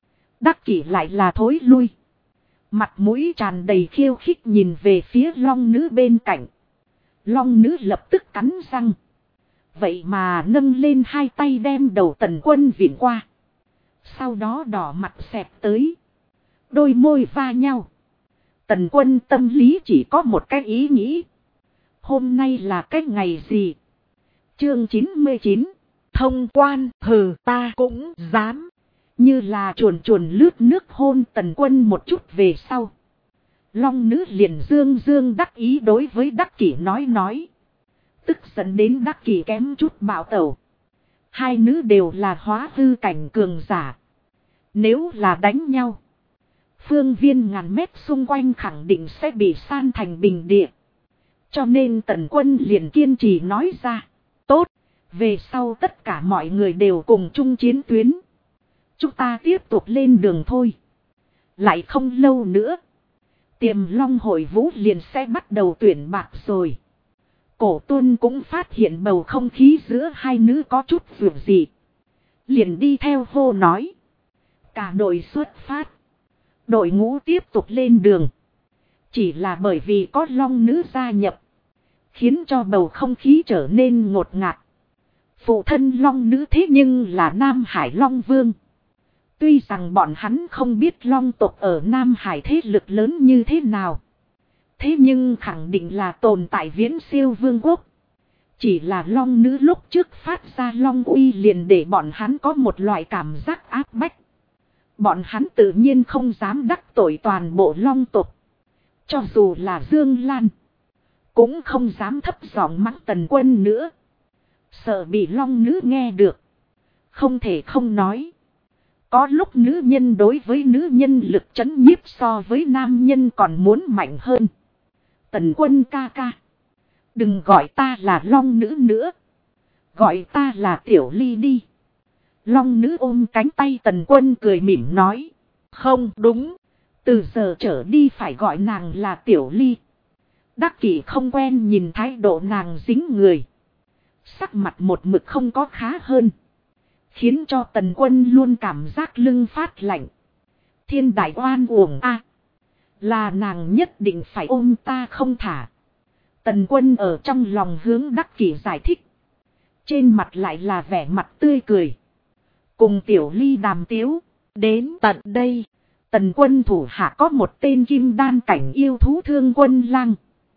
Đắc Kỷ lại là thối lui. Mặt mũi tràn đầy khiêu khích nhìn về phía Long nữ bên cạnh. Long nữ lập tức cắn răng. Vậy mà nâng lên hai tay đem đầu Tần Quân vịn qua. Sau đó đỏ mặt xẹp tới. Đôi môi va nhau. Tần Quân tâm lý chỉ có một cái ý nghĩ. Hôm nay là cái ngày gì? Chương 99. Thông quan. Hừ, ta cũng dám. Như là chuồn chuồn lướt nước hôn Tần Quân một chút về sau. Long nữ liền dương dương đắc ý đối với Đắc Kỷ nói. Tức giận đến Đắc Kỷ kém chút bạo tẩu. Hai nữ đều là hóa hư cảnh cường giả. Nếu là đánh nhau. Phương viên ngàn mét xung quanh khẳng định sẽ bị san thành bình địa. Cho nên Tần Quân liền kiên trì nói ra. Tốt, về sau tất cả mọi người đều cùng chung chiến tuyến. Chúng ta tiếp tục lên đường thôi. Lại không lâu nữa. Tiềm Long hội vũ liền sẽ bắt đầu tuyển bạc rồi. Cổ Tuân cũng phát hiện bầu không khí giữa hai nữ có chút vượt gì. Liền đi theo hô nói. Cả đội xuất phát. Đội ngũ tiếp tục lên đường. Chỉ là bởi vì có Long nữ gia nhập. Khiến cho bầu không khí trở nên ngột ngạt. Phụ thân Long nữ thế nhưng là Nam Hải Long Vương. Tuy rằng bọn hắn không biết Long tộc ở Nam Hải thế lực lớn như thế nào. Thế nhưng khẳng định là tồn tại viễn siêu vương quốc. Chỉ là Long nữ lúc trước phát ra Long uy liền để bọn hắn có một loại cảm giác áp bách. Bọn hắn tự nhiên không dám đắc tội toàn bộ Long tộc. Cho dù là Dương Lan. Cũng không dám thấp giọng mắng Tần Quân nữa. Sợ bị Long nữ nghe được. Không thể không nói. Có lúc nữ nhân đối với nữ nhân lực trấn nhiếp so với nam nhân còn muốn mạnh hơn. Tần Quân ca ca. Đừng gọi ta là Long nữ nữa. Gọi ta là Tiểu Ly đi. Long nữ ôm cánh tay Tần Quân cười mỉm nói. Không đúng. Từ giờ trở đi phải gọi nàng là Tiểu Ly. Đắc Kỷ không quen nhìn thái độ nàng dính người. Sắc mặt một mực không có khá hơn. Khiến cho Tần Quân luôn cảm giác lưng phát lạnh. Thiên đại oan uổng a, là nàng nhất định phải ôm ta không thả. Tần Quân ở trong lòng hướng Đắc Kỷ giải thích. Trên mặt lại là vẻ mặt tươi cười. Cùng Tiểu Ly đàm tiếu. Đến tận đây. Tần Quân thủ hạ có một tên kim đan cảnh yêu thú Thương Quân Lang.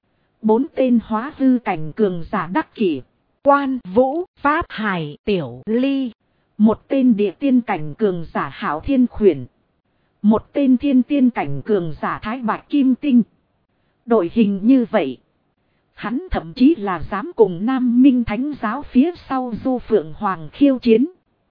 4 tên hóa hư cảnh cường giả Đắc Kỷ, Quan Vũ, Pháp Hải, Tiểu Ly. 1 tên địa tiên cảnh cường giả Hạo Thiên Khuyển. 1 tên thiên tiên cảnh cường giả Thái Bạch Kim Tinh. Đội hình như vậy. Hắn thậm chí là dám cùng Nam Minh Thánh giáo phía sau Du Phượng Hoàng khiêu chiến.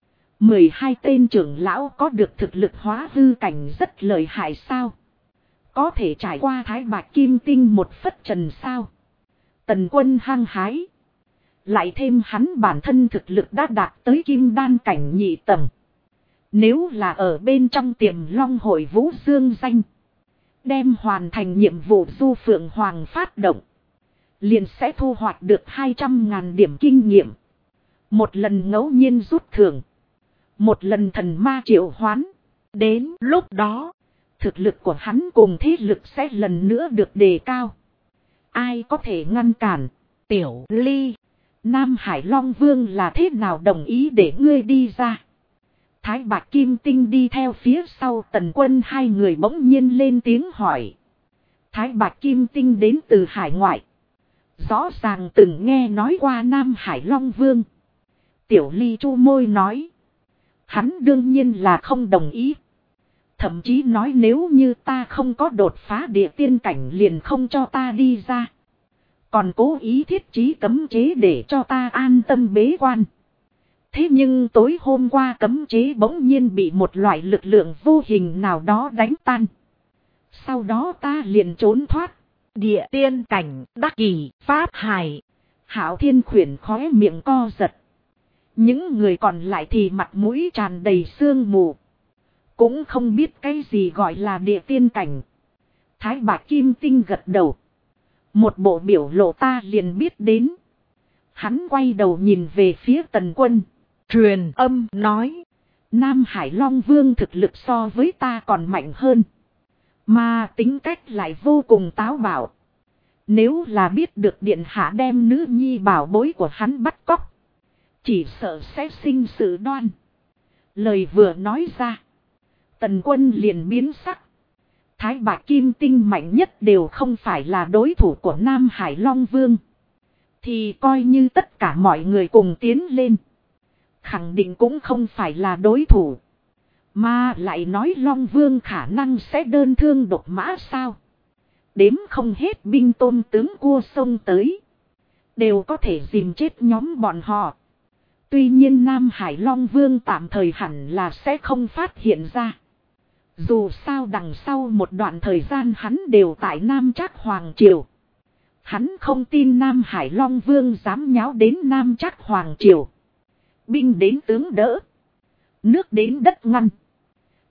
12 tên trưởng lão có được thực lực hóa hư cảnh rất lợi hại sao? Có thể trải qua Thái Bạch Kim Tinh một phất trần sao? Tần Quân hăng hái. Lại thêm hắn bản thân thực lực đã đạt tới kim đan cảnh nhị tầng. Nếu là ở bên trong Tiềm Long hội vũ dương danh. Đem hoàn thành nhiệm vụ Du Phượng Hoàng phát động. Liền sẽ thu hoạch được 200.000 điểm kinh nghiệm. Một lần ngẫu nhiên rút thưởng. Một lần thần ma triệu hoán. Đến lúc đó. Thực lực của hắn cùng thế lực sẽ lần nữa được đề cao. Ai có thể ngăn cản? Tiểu Ly. Nam Hải Long Vương là thế nào đồng ý để ngươi đi ra? Thái Bạch Kim Tinh đi theo phía sau Tần Quân, hai người bỗng nhiên lên tiếng hỏi. Thái Bạch Kim Tinh đến từ hải ngoại. Rõ ràng từng nghe nói qua Nam Hải Long Vương. Tiểu Ly chu môi nói. Hắn đương nhiên là không đồng ý. Thậm chí nói nếu như ta không có đột phá địa tiên cảnh liền không cho ta đi ra. Còn cố ý thiết trí cấm chế để cho ta an tâm bế quan. Thế nhưng tối hôm qua cấm chế bỗng nhiên bị một loại lực lượng vô hình nào đó đánh tan. Sau đó ta liền trốn thoát. Địa tiên cảnh, Đắc Kỷ, Pháp Hải. Hạo Thiên Khuyển khóe miệng co giật. Những người còn lại thì mặt mũi tràn đầy sương mù. Cũng không biết cái gì gọi là địa tiên cảnh. Thái Bạch Kim Tinh gật đầu. Một bộ biểu lộ ta liền biết đến. Hắn quay đầu nhìn về phía Tần Quân. Truyền âm nói. Nam Hải Long Vương thực lực so với ta còn mạnh hơn. Mà tính cách lại vô cùng táo bạo. Nếu là biết được điện hạ đem nữ nhi bảo bối của hắn bắt cóc. Chỉ sợ sẽ sinh sự đoan. Lời vừa nói ra. Tần Quân liền biến sắc. Thái Bạch Kim Tinh mạnh nhất đều không phải là đối thủ của Nam Hải Long Vương. Thì coi như tất cả mọi người cùng tiến lên. Khẳng định cũng không phải là đối thủ. Mà lại nói Long Vương khả năng sẽ đơn thương độc mã sao. Đếm không hết binh tôm tướng cua sông tới. Đều có thể dìm chết nhóm bọn họ. Tuy nhiên Nam Hải Long Vương tạm thời hẳn là sẽ không phát hiện ra. Dù sao đằng sau một đoạn thời gian hắn đều tại Nam Trác Hoàng Triều. Hắn không tin Nam Hải Long Vương dám nháo đến Nam Trác Hoàng Triều. Binh đến tướng đỡ. Nước đến đất ngăn.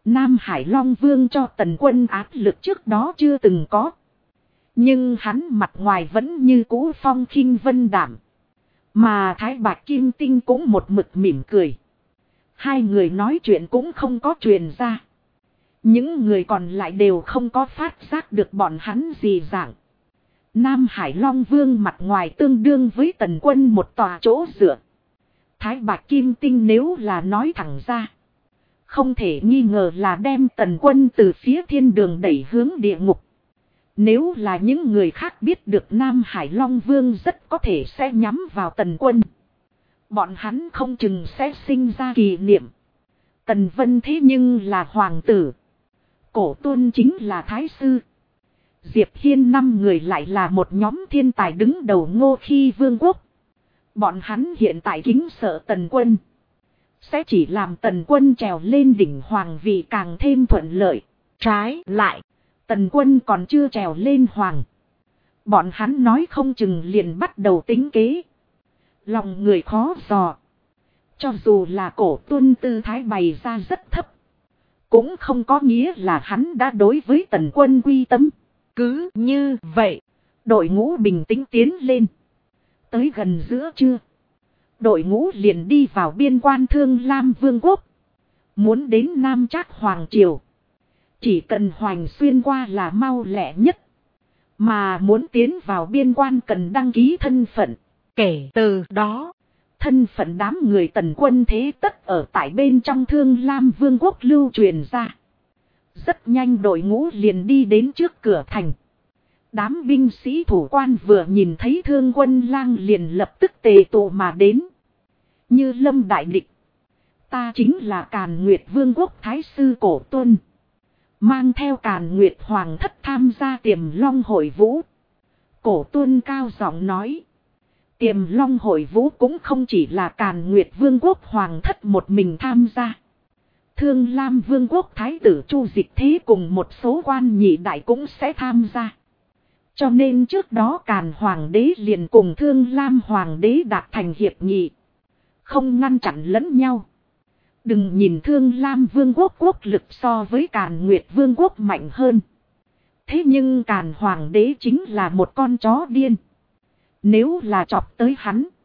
Nam Hải Long Vương cho Tần Quân áp lực trước đó chưa từng có. Nhưng hắn mặt ngoài vẫn như cũ phong khinh vân đảm. Mà Thái Bạch Kim Tinh cũng một mực mỉm cười. Hai người nói chuyện cũng không có truyền ra. Những người còn lại đều không có phát giác được bọn hắn gì dạng. Nam Hải Long Vương mặt ngoài tương đương với Tần Quân một tòa chỗ dựa. Thái Bạch Kim Tinh nếu là nói thẳng ra, không thể nghi ngờ là đem Tần Quân từ phía thiên đường đẩy hướng địa ngục. Nếu là những người khác biết được Nam Hải Long Vương rất có thể sẽ nhắm vào Tần Quân. Bọn hắn không chừng sẽ sinh ra kỷ niệm. Tần Vân thế nhưng là hoàng tử. Cổ Tuân chính là thái sư. Diệp Hiên 5 người lại là một nhóm thiên tài đứng đầu Ngô Khi Vương quốc. Bọn hắn hiện tại kính sợ Tần Quân. Sẽ chỉ làm Tần Quân trèo lên đỉnh hoàng vị càng thêm thuận lợi. Trái lại, Tần Quân còn chưa trèo lên hoàng. Bọn hắn nói không chừng liền bắt đầu tính kế. Lòng người khó dò. Cho dù là Cổ Tuân tư thái bày ra rất thấp, cũng không có nghĩa là hắn đã đối với Tần Quân quy tâm. Cứ như vậy, đội ngũ bình tĩnh tiến lên. Tới gần giữa trưa, đội ngũ liền đi vào biên quan Thương Lam Vương quốc. Muốn đến Nam Trác Hoàng Triều, chỉ cần hoành xuyên qua là mau lẹ nhất. Mà muốn tiến vào biên quan cần đăng ký thân phận. Kể từ đó, thân phận đám người Tần Quân thế tất ở tại bên trong Thương Lam Vương quốc lưu truyền ra. Rất nhanh đội ngũ liền đi đến trước cửa thành. Đám binh sĩ thủ quan vừa nhìn thấy Thương Quân Lang liền lập tức tề tụ mà đến. Như lâm đại địch. Ta chính là Càn Nguyệt Vương quốc Thái sư Cổ Tuân. Mang theo Càn Nguyệt Hoàng thất tham gia Tiềm Long hội vũ. Cổ Tuân cao giọng nói. Tiềm Long hội vũ cũng không chỉ là Càn Nguyệt Vương quốc Hoàng thất một mình tham gia. Thương Lam Vương quốc Thái tử Chu Dịch Thế cùng một số quan nhị đại cũng sẽ tham gia. Cho nên trước đó Càn Hoàng đế liền cùng Thương Lam Hoàng đế đạt thành hiệp nghị. Không ngăn chặn lẫn nhau. Đừng nhìn Thương Lam Vương quốc quốc lực so với Càn Nguyệt Vương quốc mạnh hơn. Thế nhưng Càn Hoàng đế chính là một con chó điên. Nếu là chọc tới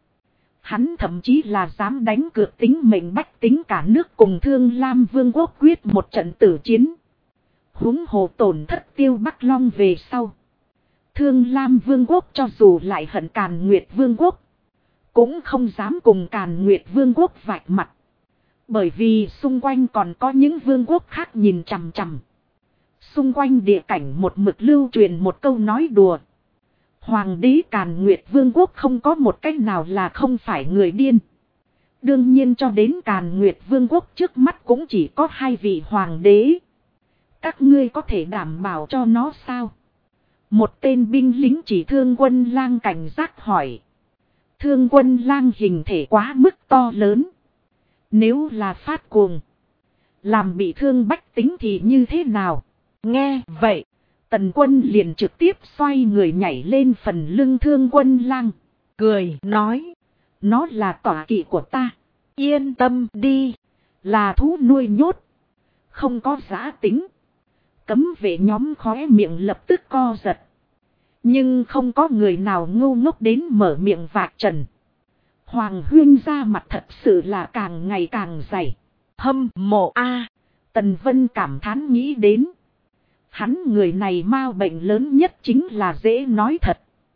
hắn thậm chí là dám đánh cược tính mệnh bách tính cả nước cùng Thương Lam Vương quốc quyết một trận tử chiến. Huống hồ tổn thất Tiêu Bắc Long về sau. Thương Lam Vương quốc cho dù lại hận Càn Nguyệt Vương quốc, cũng không dám cùng Càn Nguyệt Vương quốc vạch mặt. Bởi vì xung quanh còn có những vương quốc khác nhìn chằm chằm. Xung quanh địa cảnh một mực lưu truyền một câu nói đùa. Hoàng đế Càn Nguyệt Vương quốc không có một cách nào là không phải người điên. Đương nhiên cho đến Càn Nguyệt Vương quốc trước mắt cũng chỉ có 2 vị hoàng đế. Các ngươi có thể đảm bảo cho nó sao? Một tên binh lính chỉ Thương Quân Lang cảnh giác hỏi. Thương Quân Lang hình thể quá mức to lớn. Nếu là phát cuồng, làm bị thương bách tính thì như thế nào? Nghe vậy, Tần Quân liền trực tiếp xoay người nhảy lên phần lưng Thương Quân Lang. Cười nói, nó là tọa kỵ của ta. Yên tâm đi, là thú nuôi nhốt, không có giã tính. Cấm vệ nhóm khóe miệng lập tức co giật. Nhưng không có người nào ngu ngốc đến mở miệng vạch trần. Hoàng huyên ra mặt thật sự là càng ngày càng dày. Hâm mộ a. Tần Vân cảm thán nghĩ đến. Hắn người này ma bệnh lớn nhất chính là dễ nói thật.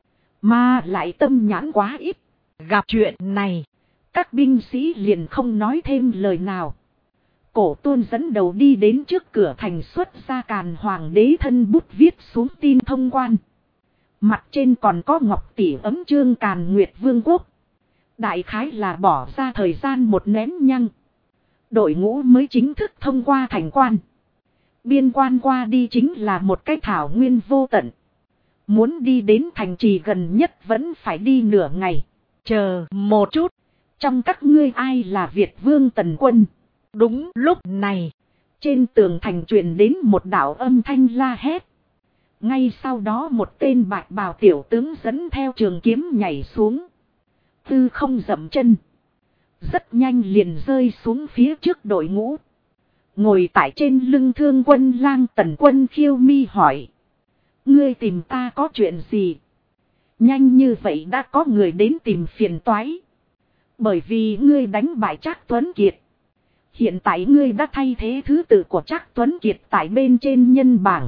Mà lại tâm nhãn quá ít. Gặp chuyện này, các binh sĩ liền không nói thêm lời nào. Cổ Tuân dẫn đầu đi đến trước cửa thành xuất ra Càn Hoàng đế thân bút viết xuống tin thông quan. Mặt trên còn có ngọc tỷ ấm chương Càn Nguyệt Vương quốc. Đại khái là bỏ ra thời gian một nén nhăng. Đội ngũ mới chính thức thông qua thành quan. Biên quan qua đi chính là một cái thảo nguyên vô tận. Muốn đi đến thành trì gần nhất vẫn phải đi nửa ngày. Chờ một chút. Trong các ngươi ai là Việt Vương Tần Quân? Đúng lúc này, trên tường thành truyền đến một đạo âm thanh la hét. Ngay sau đó một tên bạch bào tiểu tướng dẫn theo trường kiếm nhảy xuống. Tư không dậm chân. Rất nhanh liền rơi xuống phía trước đội ngũ. Ngồi tại trên lưng Thương Quân Lang Tần Quân khiêu mi hỏi. Ngươi tìm ta có chuyện gì? Nhanh như vậy đã có người đến tìm phiền toái. Bởi vì ngươi đánh bại Trác Tuấn Kiệt. Hiện tại ngươi đã thay thế thứ tự của Trác Tuấn Kiệt tại bên trên nhân bảng.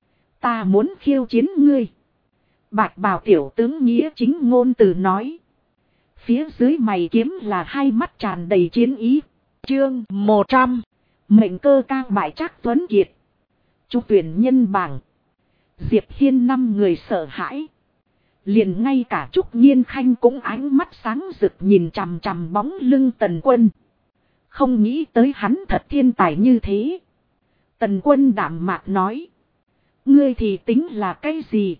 Ta muốn khiêu chiến ngươi. Bạch bào tiểu tướng nghĩa chính ngôn từ nói. Phía dưới mày kiếm là hai mắt tràn đầy chiến ý. Chương 100. Mệnh cơ cao bại Trác Tuấn Kiệt. Trung tuyển nhân bảng. Diệp Hiên 5 người sợ hãi. Liền ngay cả Trúc Nhiên Khanh cũng ánh mắt sáng rực nhìn chằm chằm bóng lưng Tần Quân. Không nghĩ tới hắn thật thiên tài như thế. Tần Quân đạm mạc nói. Ngươi thì tính là cái gì?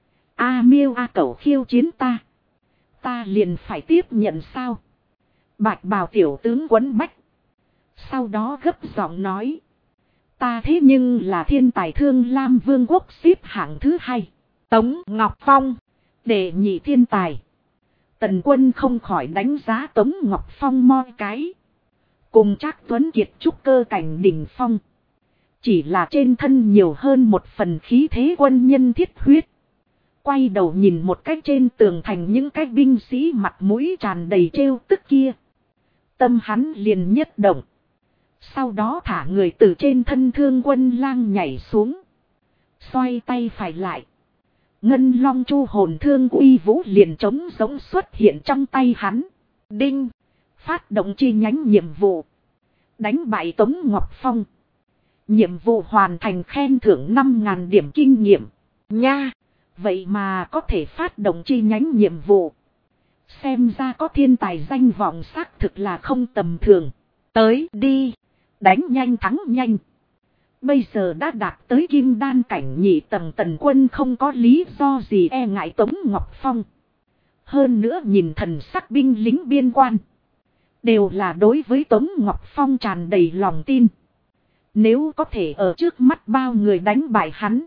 A Miêu A Cẩu khiêu chiến ta. Ta liền phải tiếp nhận sao? Bạch bào tiểu tướng quấn bách. Sau đó gấp giọng nói. Ta thế nhưng là thiên tài Thương Lam Vương quốc xếp hạng thứ 2. Tống Ngọc Phong. Đệ nhị thiên tài. Tần Quân không khỏi đánh giá Tống Ngọc Phong moi cái. Cùng Trác Tuấn Kiệt trúc cơ cảnh đỉnh phong. Chỉ là trên thân nhiều hơn một phần khí thế quân nhân thiết huyết. Quay đầu nhìn một cách trên tường thành những cái binh sĩ mặt mũi tràn đầy trêu tức kia. Tâm hắn liền nhất động. Sau đó thả người từ trên thân Thương Quân Lang nhảy xuống. Xoay tay phải lại. Ngân Long Chu hồn thương uy vũ liền trống giống xuất hiện trong tay hắn. Đinh. Phát động chi nhánh nhiệm vụ. Đánh bại Tống Ngọc Phong. Nhiệm vụ hoàn thành khen thưởng 5.000 điểm kinh nghiệm. Nha. Vậy mà có thể phát động chi nhánh nhiệm vụ. Xem ra có thiên tài danh vọng xác thực là không tầm thường. Tới đi. Đánh nhanh thắng nhanh. Bây giờ đã đạt tới kim đan cảnh nhị tầng, Tần Quân không có lý do gì e ngại Tống Ngọc Phong. Hơn nữa nhìn thần sắc binh lính biên quan. Đều là đối với Tống Ngọc Phong tràn đầy lòng tin. Nếu có thể ở trước mắt bao người đánh bại hắn.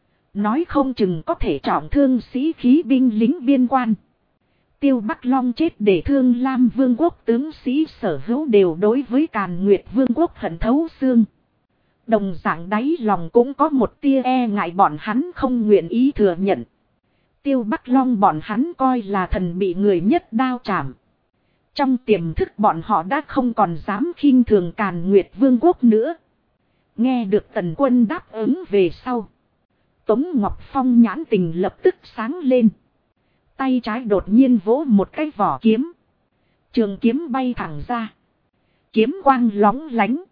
Nói không chừng có thể trọng thương sĩ khí binh lính biên quan. Tiêu Bắc Long chết để Thương Lam Vương quốc tướng sĩ sở hữu đều đối với Càn Nguyệt Vương quốc hận thấu xương. Đồng dạng đáy lòng cũng có một tia e ngại bọn hắn không nguyện ý thừa nhận. Tiêu Bắc Long bọn hắn coi là thần bị người nhất đao chạm. Trong tiềm thức bọn họ đã không còn dám khinh thường Càn Nguyệt Vương quốc nữa. Nghe được Tần Quân đáp ứng về sau. Tống Ngọc Phong nhãn tình lập tức sáng lên. Tay trái đột nhiên vỗ một cái vỏ kiếm. Trường kiếm bay thẳng ra. Kiếm quang lóng lánh.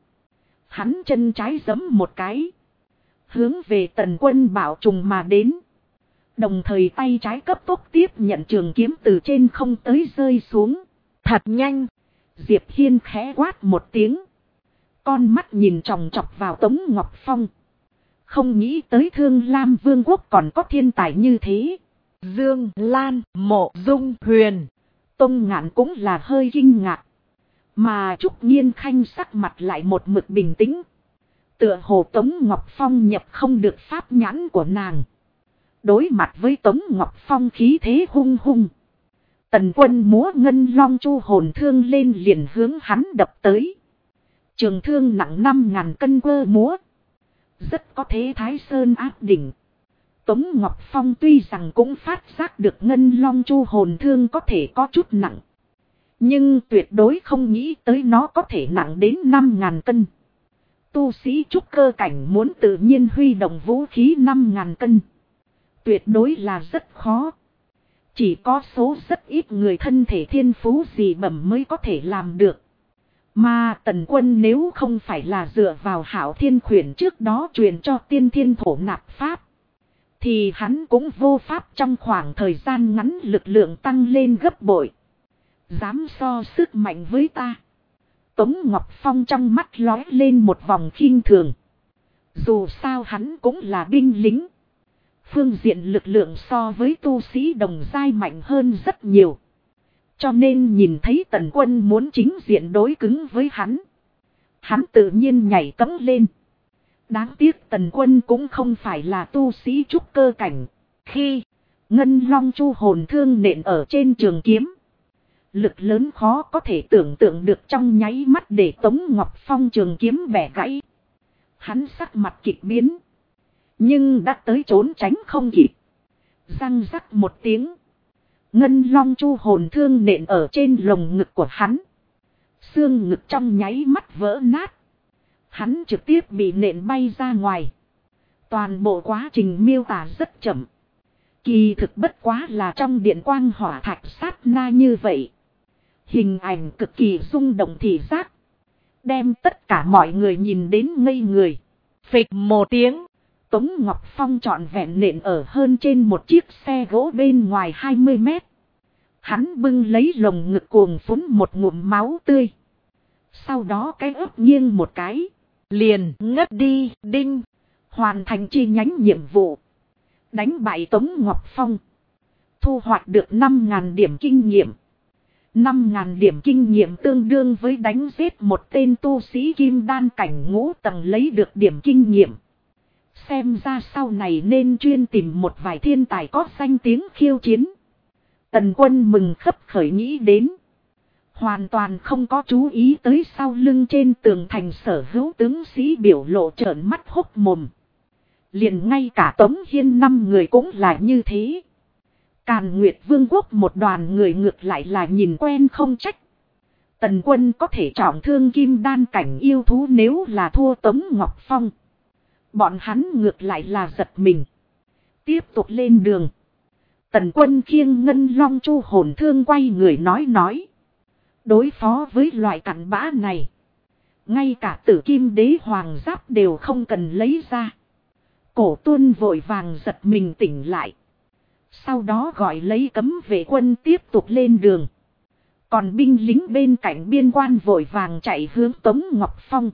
Hắn chân trái giẫm một cái. Hướng về Tần Quân bảo trùng mà đến. Đồng thời tay trái cấp tốc tiếp nhận trường kiếm từ trên không tới rơi xuống. Thật nhanh. Diệp Hiên khẽ quát một tiếng. Con mắt nhìn chòng chọc vào Tống Ngọc Phong. Không nghĩ tới Thương Lam Vương quốc còn có thiên tài như thế. Dương Lan, Mộ Dung Huyền. Tông Ngạn cũng là hơi kinh ngạc. Mà Trúc Nhiên Khanh sắc mặt lại một mực bình tĩnh. Tựa hồ Tống Ngọc Phong nhập không được pháp nhãn của nàng. Đối mặt với Tống Ngọc Phong khí thế hung hung. Tần Quân múa Ngân Long Chu hồn thương lên liền hướng hắn đập tới. Trường thương nặng 5.000 cân quơ múa. Rất có thế Thái Sơn áp đỉnh. Tống Ngọc Phong tuy rằng cũng phát giác được Ngân Long Chu hồn thương có thể có chút nặng. Nhưng tuyệt đối không nghĩ tới nó có thể nặng đến 5.000 cân. Tu sĩ trúc cơ cảnh muốn tự nhiên huy động vũ khí 5.000 cân. Tuyệt đối là rất khó. Chỉ có số rất ít người thân thể thiên phú dị bẩm mới có thể làm được. Mà Tần Quân nếu không phải là dựa vào Hạo Thiên Khuyển trước đó truyền cho Tiên Thiên Thổ Nạp Pháp. Thì hắn cũng vô pháp trong khoảng thời gian ngắn lực lượng tăng lên gấp bội. Dám so sức mạnh với ta. Tống Ngọc Phong trong mắt lóe lên một vòng khinh thường. Dù sao hắn cũng là binh lính. Phương diện lực lượng so với tu sĩ đồng giai mạnh hơn rất nhiều. Cho nên nhìn thấy Tần Quân muốn chính diện đối cứng với hắn. Hắn tự nhiên nhảy cẫng lên. Đáng tiếc Tần Quân cũng không phải là tu sĩ trúc cơ cảnh. Khi Ngân Long Chu hồn thương nện ở trên trường kiếm. Lực lớn khó có thể tưởng tượng được trong nháy mắt để Tống Ngọc Phong trường kiếm bẻ gãy. Hắn sắc mặt kịch biến. Nhưng đã tới trốn tránh không kịp. Răng rắc một tiếng. Ngân long chu hồn thương nện ở trên lồng ngực của hắn. Xương ngực trong nháy mắt vỡ nát. Hắn trực tiếp bị nện bay ra ngoài. Toàn bộ quá trình miêu tả rất chậm. Kỳ thực bất quá là trong điện quang hỏa thạch sát na như vậy. Hình ảnh cực kỳ rung động thị giác. Đem tất cả mọi người nhìn đến ngây người. Phịch một tiếng. Tống Ngọc Phong trọn vẹn nện ở hơn trên một chiếc xe gỗ bên ngoài 20 mét. Hắn bưng lấy lồng ngực cuồng phún một ngụm máu tươi. Sau đó cái ớt nghiêng một cái. Liền ngất đi, đinh. Hoàn thành chi nhánh nhiệm vụ. Đánh bại Tống Ngọc Phong. Thu hoạch được 5.000 điểm kinh nghiệm. 5.000 điểm kinh nghiệm tương đương với đánh giết một tên tu sĩ kim đan cảnh ngũ tầng lấy được điểm kinh nghiệm. Xem ra sau này nên chuyên tìm một vài thiên tài có danh tiếng khiêu chiến. Tần Quân mừng khấp khởi nghĩ đến. Hoàn toàn không có chú ý tới sau lưng trên tường thành sở hữu tướng sĩ biểu lộ trợn mắt hốc mồm. Liền ngay cả Tống Hiên 5 người cũng là như thế. Càn Nguyệt Vương quốc một đoàn người ngược lại là nhìn quen không trách. Tần Quân có thể trọng thương kim đan cảnh yêu thú nếu là thua Tống Ngọc Phong. Bọn hắn ngược lại là giật mình. Tiếp tục lên đường. Tần Quân khiêng ngân long chu hồn thương quay người nói. Đối phó với loại cặn bã này. Ngay cả tử kim đế hoàng giáp đều không cần lấy ra. Cổ Tuân vội vàng giật mình tỉnh lại. Sau đó gọi lấy cấm vệ quân tiếp tục lên đường. Còn binh lính bên cạnh biên quan vội vàng chạy hướng Tống Ngọc Phong.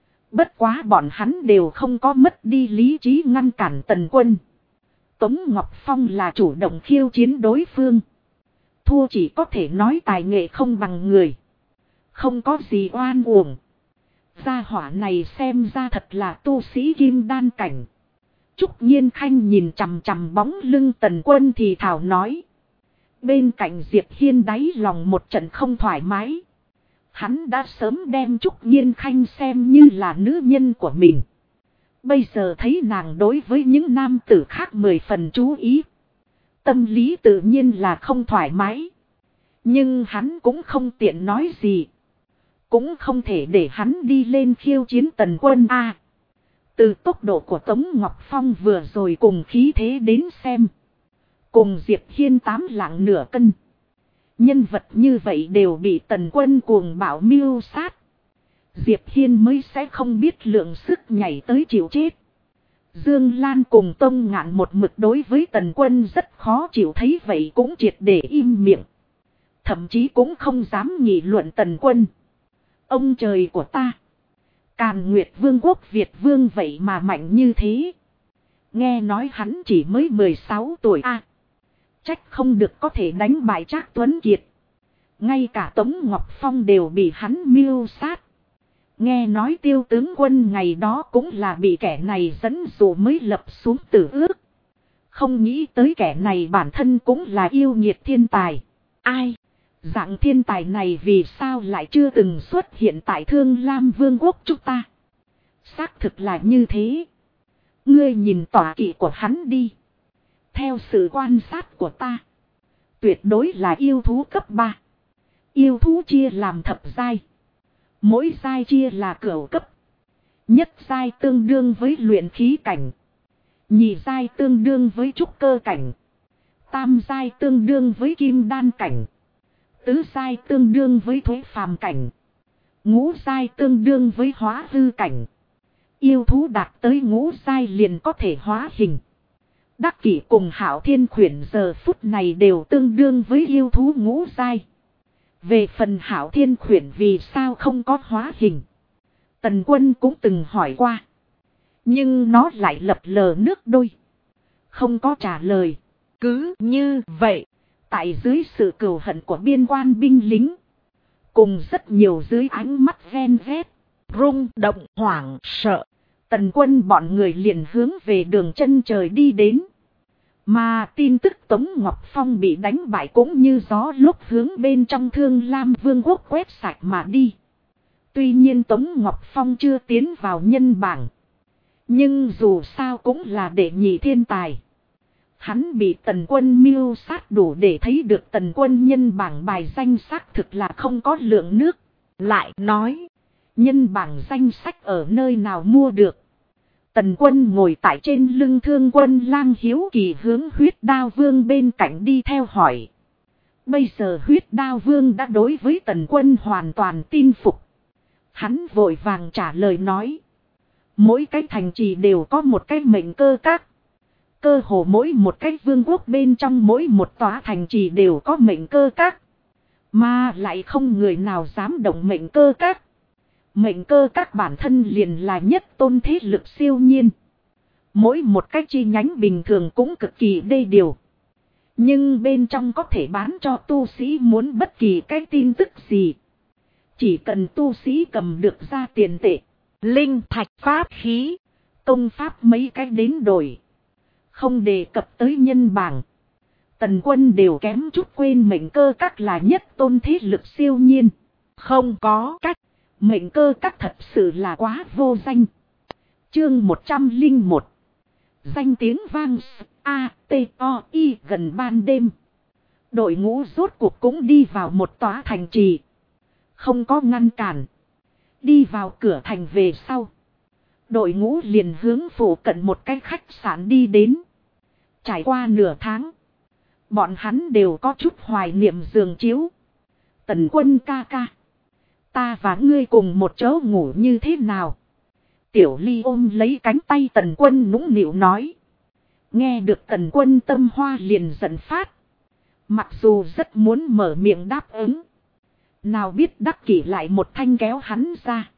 Bất quá bọn hắn đều không có mất đi lý trí ngăn cản Tần Quân. Tống Ngọc Phong là chủ động khiêu chiến đối phương. Thua chỉ có thể nói tài nghệ không bằng người. Không có gì oan uổng. Gia hỏa này xem ra thật là tu sĩ kim đan cảnh. Trúc Nhiên Khanh nhìn chằm chằm bóng lưng Tần Quân thì thảo nói. Bên cạnh Diệp Hiên đáy lòng một trận không thoải mái. Hắn đã sớm đem Trúc Nhiên Khanh xem như là nữ nhân của mình. Bây giờ thấy nàng đối với những nam tử khác 10 phần chú ý. Tâm lý tự nhiên là không thoải mái. Nhưng hắn cũng không tiện nói gì. Cũng không thể để hắn đi lên khiêu chiến Tần Quân a. Từ tốc độ của Tống Ngọc Phong vừa rồi cùng khí thế đến xem. Cùng Diệp Hiên 8 lạng nửa cân. Nhân vật như vậy đều bị Tần Quân cuồng bạo mưu sát. Diệp Hiên mới sẽ không biết lượng sức nhảy tới chịu chết. Dương Lan cùng Tông Ngạn một mực đối với Tần Quân rất khó chịu thấy vậy cũng triệt để im miệng. Thậm chí cũng không dám nghị luận Tần Quân. Ông trời của ta. Càn Nguyệt Vương quốc Việt Vương vậy mà mạnh như thế. Nghe nói hắn chỉ mới 16 tuổi a. Trách không được có thể đánh bại Trác Tuấn Kiệt. Ngay cả Tống Ngọc Phong đều bị hắn mưu sát. Nghe nói Tiêu tướng quân ngày đó cũng là bị kẻ này dẫn dụ mới lập xuống tử ước. Không nghĩ tới kẻ này bản thân cũng là yêu nghiệt thiên tài. Ai? Dạng thiên tài này vì sao lại chưa từng xuất hiện tại Thương Lam Vương quốc chúng ta? Xác thực là như thế. Ngươi nhìn tọa kỵ của hắn đi. Theo sự quan sát của ta, tuyệt đối là yêu thú cấp 3. Yêu thú chia làm thập giai. Mỗi giai chia là cửu cấp. Nhất giai tương đương với luyện khí cảnh. Nhị giai tương đương với trúc cơ cảnh. Tam giai tương đương với kim đan cảnh. Tứ giai tương đương với thuế phàm cảnh. Ngũ giai tương đương với hóa hư cảnh. Yêu thú đạt tới ngũ giai liền có thể hóa hình. Đắc Kỷ cùng Hạo Thiên Khuyển giờ phút này đều tương đương với yêu thú ngũ giai. Về phần Hạo Thiên Khuyển vì sao không có hóa hình, Tần Quân cũng từng hỏi qua. Nhưng nó lại lập lờ nước đôi. Không có trả lời. Cứ như vậy, tại dưới sự cừu hận của biên quan binh lính, cùng rất nhiều dưới ánh mắt ghen ghét, rung động, hoảng sợ, Tần Quân bọn người liền hướng về đường chân trời đi đến. Mà tin tức Tống Ngọc Phong bị đánh bại cũng như gió lúc hướng bên trong Thương Lam Vương quốc quét sạch mà đi. Tuy nhiên Tống Ngọc Phong chưa tiến vào nhân bảng. Nhưng dù sao cũng là đệ nhị thiên tài. Hắn bị Tần Quân mưu sát đủ để thấy được Tần Quân nhân bảng bài danh xác thực là không có lượng nước. Lại nói, nhân bảng danh sách ở nơi nào mua được. Tần Quân ngồi tại trên lưng Thương Quân Lang hiếu kỳ hướng Huyết Đao Vương bên cạnh đi theo hỏi. Bây giờ Huyết Đao Vương đã đối với Tần Quân hoàn toàn tin phục. Hắn vội vàng trả lời nói. Mỗi cái thành trì đều có một cái mệnh cơ các. Cơ hồ mỗi một cái vương quốc bên trong mỗi một tòa thành trì đều có mệnh cơ các. Mà lại không người nào dám động mệnh cơ các. Mệnh cơ các bản thân liền là nhất tôn thế lực siêu nhiên. Mỗi một cái chi nhánh bình thường cũng cực kỳ đê điều. Nhưng bên trong có thể bán cho tu sĩ muốn bất kỳ cái tin tức gì. Chỉ cần tu sĩ cầm được ra tiền tệ, linh thạch pháp khí, công pháp mấy cái đến đổi. Không đề cập tới nhân bảng. Tần Quân đều kém chút quên mệnh cơ các là nhất tôn thế lực siêu nhiên. không có cách. Mệnh cơ các thật sự là quá vô danh. Chương 101. Danh tiếng vang A-T-O-I gần ban đêm. Đội ngũ rốt cuộc cũng đi vào một tòa thành trì. Không có ngăn cản. Đi vào cửa thành về sau. Đội ngũ liền hướng phụ cận một cái khách sạn đi đến. Trải qua nửa tháng. Bọn hắn đều có chút hoài niệm giường chiếu. Tần Quân ca ca. Ta và ngươi cùng một chỗ ngủ như thế nào? Tiểu Ly ôm lấy cánh tay Tần Quân nũng nịu nói. Nghe được Tần Quân tâm hoa liền giận phát. Mặc dù rất muốn mở miệng đáp ứng. Nào biết đắc kỷ lại một thanh kéo hắn ra.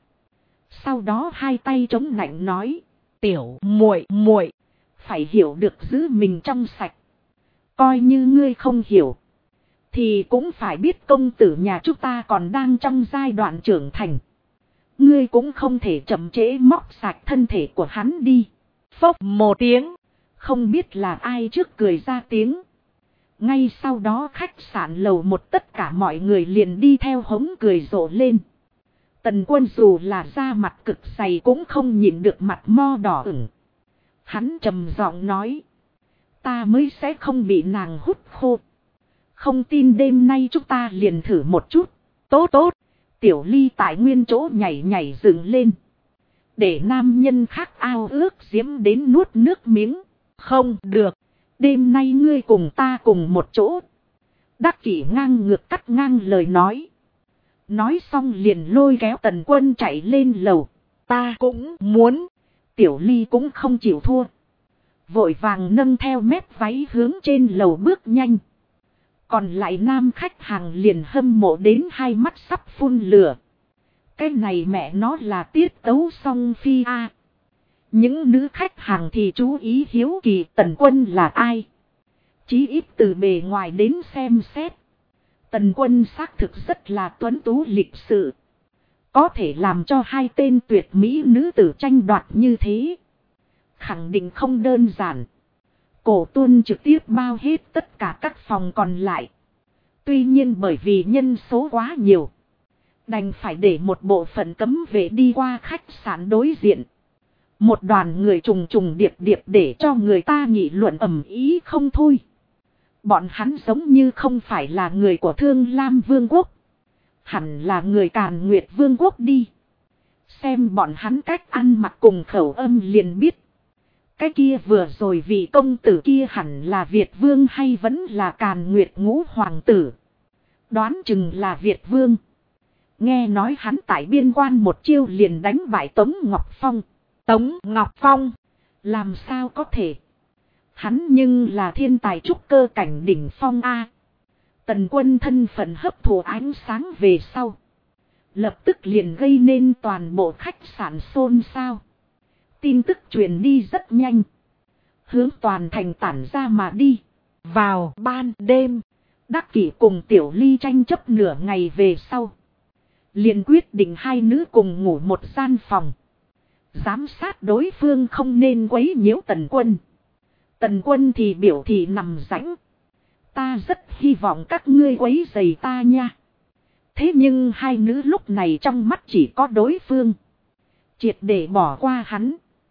Sau đó hai tay chống nạnh nói. Tiểu muội muội phải hiểu được giữ mình trong sạch. Coi như ngươi không hiểu. Thì cũng phải biết công tử nhà chúng ta còn đang trong giai đoạn trưởng thành. Ngươi cũng không thể chậm trễ móc sạch thân thể của hắn đi. Phốc một tiếng. Không biết là ai trước cười ra tiếng. Ngay sau đó khách sạn lầu một tất cả mọi người liền đi theo hống cười rộ lên. Tần Quân dù là da mặt cực dày cũng không nhịn được mặt mo đỏ ửng. Hắn trầm giọng nói. Ta mới sẽ không bị nàng hút khô. Không tin đêm nay chúng ta liền thử một chút. Tốt tốt. Tiểu Ly tại nguyên chỗ nhảy nhảy dựng lên. Để nam nhân khác ao ước diễm đến nuốt nước miếng. Không được. Đêm nay ngươi cùng ta cùng một chỗ. Đắc Kỷ ngang ngược cắt ngang lời nói. Nói xong liền lôi kéo Tần Quân chạy lên lầu. Ta cũng muốn. Tiểu Ly cũng không chịu thua. Vội vàng nâng theo mép váy hướng trên lầu bước nhanh. Còn lại nam khách hàng liền hâm mộ đến hai mắt sắp phun lửa. Cái này mẹ nó là tiết tấu song phi a. Những nữ khách hàng thì chú ý hiếu kỳ Tần Quân là ai. Chí ít từ bề ngoài đến xem xét. Tần Quân xác thực rất là tuấn tú lịch sự. Có thể làm cho hai tên tuyệt mỹ nữ tử tranh đoạt như thế. Khẳng định không đơn giản. Cổ Tuân trực tiếp bao hết tất cả các phòng còn lại. Tuy nhiên bởi vì nhân số quá nhiều. Đành phải để một bộ phận cấm vệ đi qua khách sạn đối diện. Một đoàn người trùng trùng điệp điệp để cho người ta nghị luận ầm ý không thôi. Bọn hắn giống như không phải là người của Thương Lam Vương quốc. Hẳn là người Càn Nguyệt Vương quốc đi. Xem bọn hắn cách ăn mặc cùng khẩu âm liền biết. Cái kia vừa rồi vị công tử kia hẳn là Việt Vương hay vẫn là Càn Nguyệt Ngũ Hoàng tử. Đoán chừng là Việt Vương. Nghe nói hắn tại biên quan một chiêu liền đánh bại Tống Ngọc Phong. Tống Ngọc Phong. Làm sao có thể. Hắn nhưng là thiên tài trúc cơ cảnh đỉnh phong A. Tần Quân thân phận hấp thụ ánh sáng về sau. Lập tức liền gây nên toàn bộ khách sạn xôn xao. Tin tức truyền đi rất nhanh. Hướng toàn thành tản ra mà đi. Vào ban đêm. Đắc Kỷ cùng Tiểu Ly tranh chấp nửa ngày về sau. Liền quyết định hai nữ cùng ngủ một gian phòng. Giám sát đối phương không nên quấy nhiễu Tần Quân. Tần Quân thì biểu thị nằm rãnh. Ta rất hy vọng các ngươi quấy rầy ta nha. Thế nhưng hai nữ lúc này trong mắt chỉ có đối phương. Triệt để bỏ qua hắn.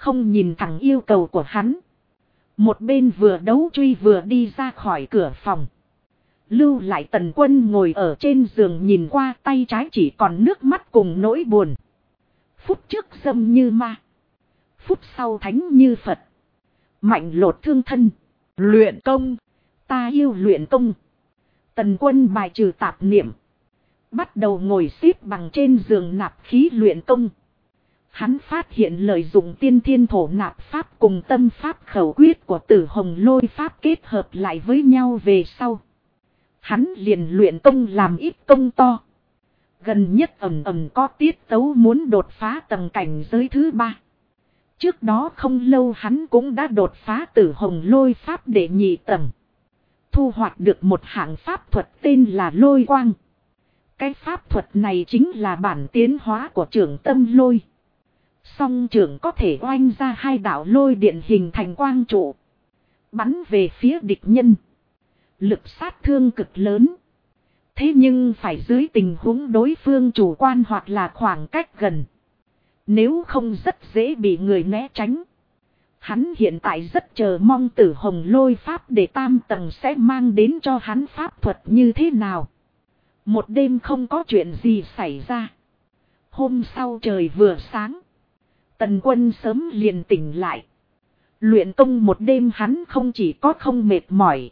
không nhìn thẳng yêu cầu của hắn. Một bên vừa đấu truy vừa đi ra khỏi cửa phòng. Lưu lại Tần Quân ngồi ở trên giường nhìn qua, tay trái chỉ còn nước mắt cùng nỗi buồn. Phút trước dâm như ma, phút sau thánh như Phật. Mạnh lột thương thân. Luyện công. Ta yêu luyện công. Tần Quân bài trừ tạp niệm, bắt đầu ngồi xếp bằng trên giường nạp khí luyện công. Hắn phát hiện lợi dụng tiên thiên thổ nạp pháp cùng tâm pháp khẩu quyết của Tử Hồng Lôi pháp kết hợp lại với nhau về sau. Hắn liền luyện công làm ít công to. Gần nhất ầm có tiết tấu muốn đột phá tầng cảnh giới thứ 3. Trước đó không lâu hắn cũng đã đột phá Tử Hồng Lôi pháp đệ nhị tầng. Thu hoạch được một hạng pháp thuật tên là Lôi Quang. Cái pháp thuật này chính là bản tiến hóa của trưởng tâm lôi. Song trưởng có thể oanh ra 2 đạo lôi điện hình thành quang trụ, bắn về phía địch nhân. Lực sát thương cực lớn. Thế nhưng phải dưới tình huống đối phương chủ quan hoặc là khoảng cách gần. Nếu không rất dễ bị người né tránh. Hắn hiện tại rất chờ mong Tử Hồng Lôi pháp để tam tầng sẽ mang đến cho hắn pháp thuật như thế nào. Một đêm không có chuyện gì xảy ra. Hôm sau trời vừa sáng, Tần Quân sớm liền tỉnh lại. Luyện công một đêm hắn không chỉ có không mệt mỏi,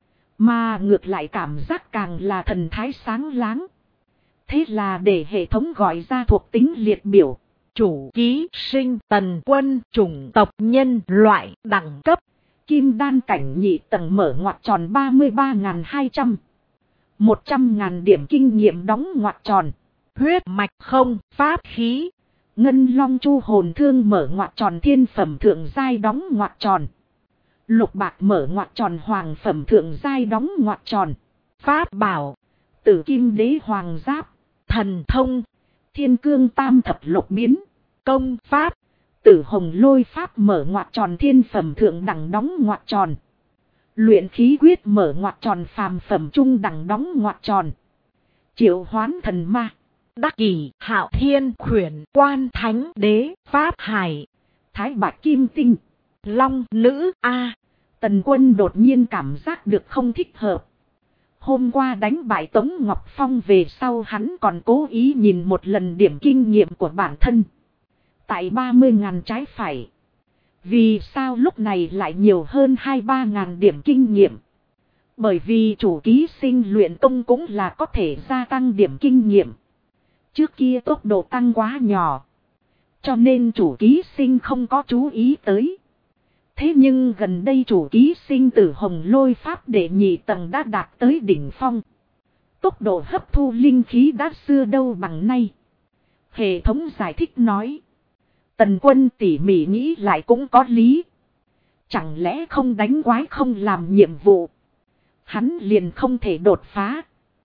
mà ngược lại cảm giác càng là thần thái sáng láng. Thế là để hệ thống gọi ra thuộc tính liệt biểu. Chủ ký sinh Tần Quân, chủng tộc nhân loại, đẳng cấp Kim đan cảnh nhị tầng, mở ngoặc tròn 33.200. 100.000 điểm kinh nghiệm đóng ngoặc tròn. Huyết mạch không, pháp khí. Ngân long chu hồn thương, mở ngoặc tròn thiên phẩm thượng giai đóng ngoặc tròn. Lục bạc, mở ngoặc tròn hoàng phẩm thượng giai đóng ngoặc tròn. Pháp bảo. Tử kim đế hoàng giáp. Thần thông. Thiên cương tam thập lục biến. Công pháp. Tử Hồng Lôi pháp, mở ngoặc tròn thiên phẩm thượng đẳng đóng ngoặc tròn. Luyện khí quyết, mở ngoặc tròn phàm phẩm trung đẳng đóng ngoặc tròn. Triệu hoán thần ma. Đắc kỷ, Hạo Thiên, Khuyển, Quan, Thánh, Đế, Pháp, Hải. Thái bạch kim tinh. Long, nữ, A. Tần Quân đột nhiên cảm giác được không thích hợp. Hôm qua đánh bại Tống Ngọc Phong về sau, hắn còn cố ý nhìn một lần điểm kinh nghiệm của bản thân. Tại 30.000 trái phải. Vì sao lúc này lại nhiều hơn 2-3.000 điểm kinh nghiệm? Bởi vì chủ ký sinh luyện công cũng là có thể gia tăng điểm kinh nghiệm. Trước kia tốc độ tăng quá nhỏ, cho nên chủ ký sinh không có chú ý tới. Thế nhưng gần đây chủ ký sinh Tử Hồng Lôi pháp đệ nhị tầng đã đạt tới đỉnh phong. Tốc độ hấp thu linh khí đã xưa đâu bằng nay. Hệ thống giải thích nói. Tần Quân tỉ mỉ nghĩ lại cũng có lý. Chẳng lẽ không đánh quái không làm nhiệm vụ, hắn liền không thể đột phá?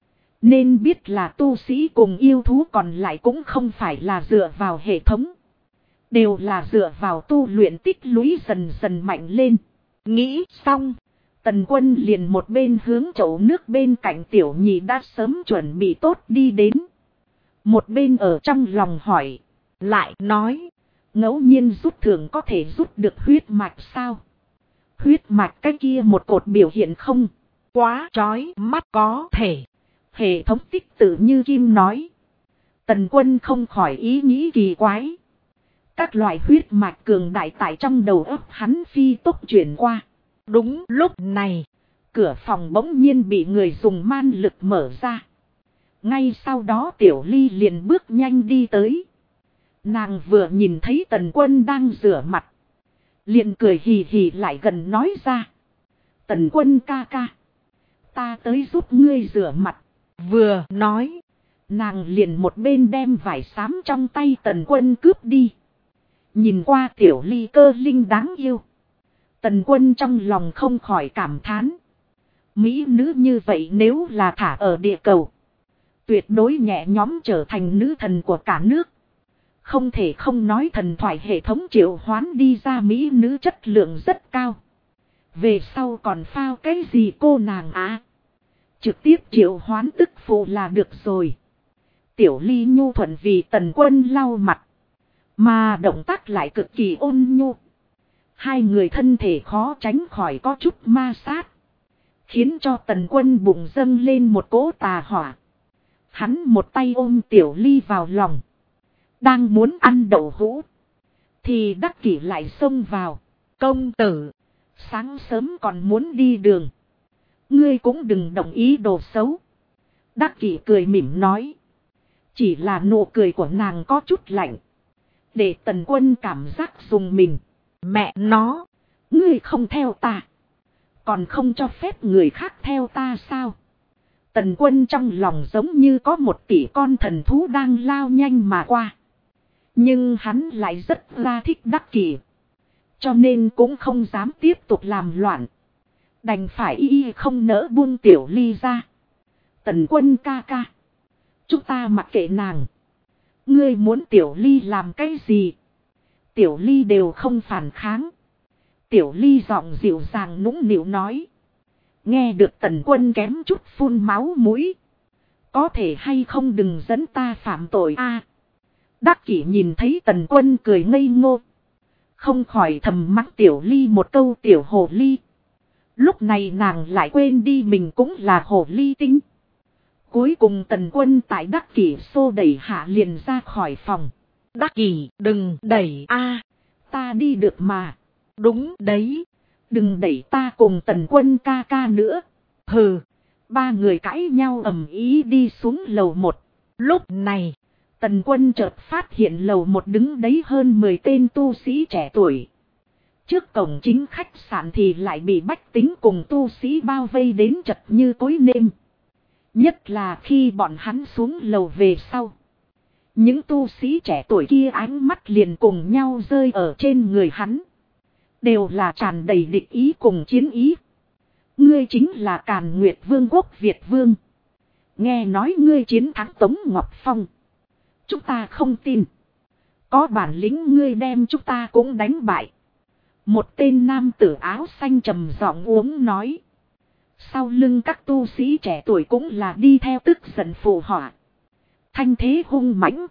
Nên biết là tu sĩ cùng yêu thú còn lại cũng không phải là dựa vào hệ thống, đều là dựa vào tu luyện tích lũy dần dần mạnh lên. Nghĩ xong, Tần Quân liền một bên hướng chậu nước bên cạnh Tiểu Nhị đã sớm chuẩn bị tốt đi đến. Một bên ở trong lòng hỏi, lại nói, ngẫu nhiên rút thưởng có thể rút được huyết mạch sao? Huyết mạch cái kia một cột biểu hiện không quá chói mắt có thể. Hệ thống tích tự như kim nói. Tần Quân không khỏi ý nghĩ kỳ quái. Các loại huyết mạch cường đại tại trong đầu óc hắn phi tốc chuyển qua. Đúng lúc này, cửa phòng bỗng nhiên bị người dùng man lực mở ra. Ngay sau đó Tiểu Ly liền bước nhanh đi tới. Nàng vừa nhìn thấy Tần Quân đang rửa mặt, liền cười hì hì lại gần nói ra. Tần Quân ca ca, ta tới giúp ngươi rửa mặt. Vừa nói, nàng liền một bên đem vải xám trong tay Tần Quân cướp đi. Nhìn qua Tiểu Ly cơ linh đáng yêu, Tần Quân trong lòng không khỏi cảm thán. Mỹ nữ như vậy nếu là thả ở địa cầu, tuyệt đối nhẹ nhõm trở thành nữ thần của cả nước. Không thể không nói thần thoại hệ thống triệu hoán đi ra mỹ nữ chất lượng rất cao. Về sau còn phao cái gì cô nàng á? Trực tiếp triệu hoán tức phụ là được rồi. Tiểu Ly nhu thuận vì Tần Quân lau mặt, Mà động tác lại cực kỳ ôn nhu. Hai người thân thể khó tránh khỏi có chút ma sát. Khiến cho Tần Quân bụng dâng lên một cỗ tà hỏa. Hắn một tay ôm Tiểu Ly vào lòng. Đang muốn ăn đậu hũ. Thì Đắc Kỷ lại xông vào. Công tử. Sáng sớm còn muốn đi đường. Ngươi cũng đừng đồng ý đồ xấu. Đắc Kỷ cười mỉm nói. Chỉ là nụ cười của nàng có chút lạnh. Để Tần Quân cảm giác dùng mình. Mẹ nó. Ngươi không theo ta. Còn không cho phép người khác theo ta sao? Tần Quân trong lòng giống như có một tỷ con thần thú đang lao nhanh mà qua. Nhưng hắn lại rất là thích Đắc Kỷ. Cho nên cũng không dám tiếp tục làm loạn. Đành phải y không nỡ buông Tiểu Ly ra. Tần Quân ca ca. Chúng ta mặc kệ nàng. Ngươi muốn Tiểu Ly làm cái gì? Tiểu Ly đều không phản kháng. Tiểu Ly giọng dịu dàng nũng nịu nói. Nghe được Tần Quân kém chút phun máu mũi. Có thể hay không đừng dẫn ta phạm tội a. Đắc Kỷ nhìn thấy Tần Quân cười ngây ngô. Không khỏi thầm mắng Tiểu Ly một câu tiểu hồ ly. Lúc này nàng lại quên đi mình cũng là hồ ly tinh. Cuối cùng Tần Quân tại Đắc Kỷ xô đẩy hạ liền ra khỏi phòng. Đắc Kỷ đừng đẩy a. Ta đi được mà. Đúng đấy. Đừng đẩy ta cùng Tần Quân ca ca nữa. Hừ. Ba người cãi nhau ầm ĩ đi xuống lầu 1. Lúc này. Tần Quân chợt phát hiện lầu 1 đứng đấy hơn 10 tên tu sĩ trẻ tuổi. Trước cổng chính khách sạn thì lại bị bách tính cùng tu sĩ bao vây đến chật như cối nêm. Nhất là khi bọn hắn xuống lầu về sau. Những tu sĩ trẻ tuổi kia ánh mắt liền cùng nhau rơi ở trên người hắn. Đều là tràn đầy địch ý cùng chiến ý. Ngươi chính là Càn Nguyệt Vương quốc Việt Vương. Nghe nói ngươi chiến thắng Tống Ngọc Phong. Chúng ta không tin. Có bản lĩnh ngươi đem chúng ta cũng đánh bại. Một tên nam tử áo xanh trầm giọng uống nói. Sau lưng các tu sĩ trẻ tuổi cũng là đi theo tức giận phụ họa. Thanh thế hung mãnh.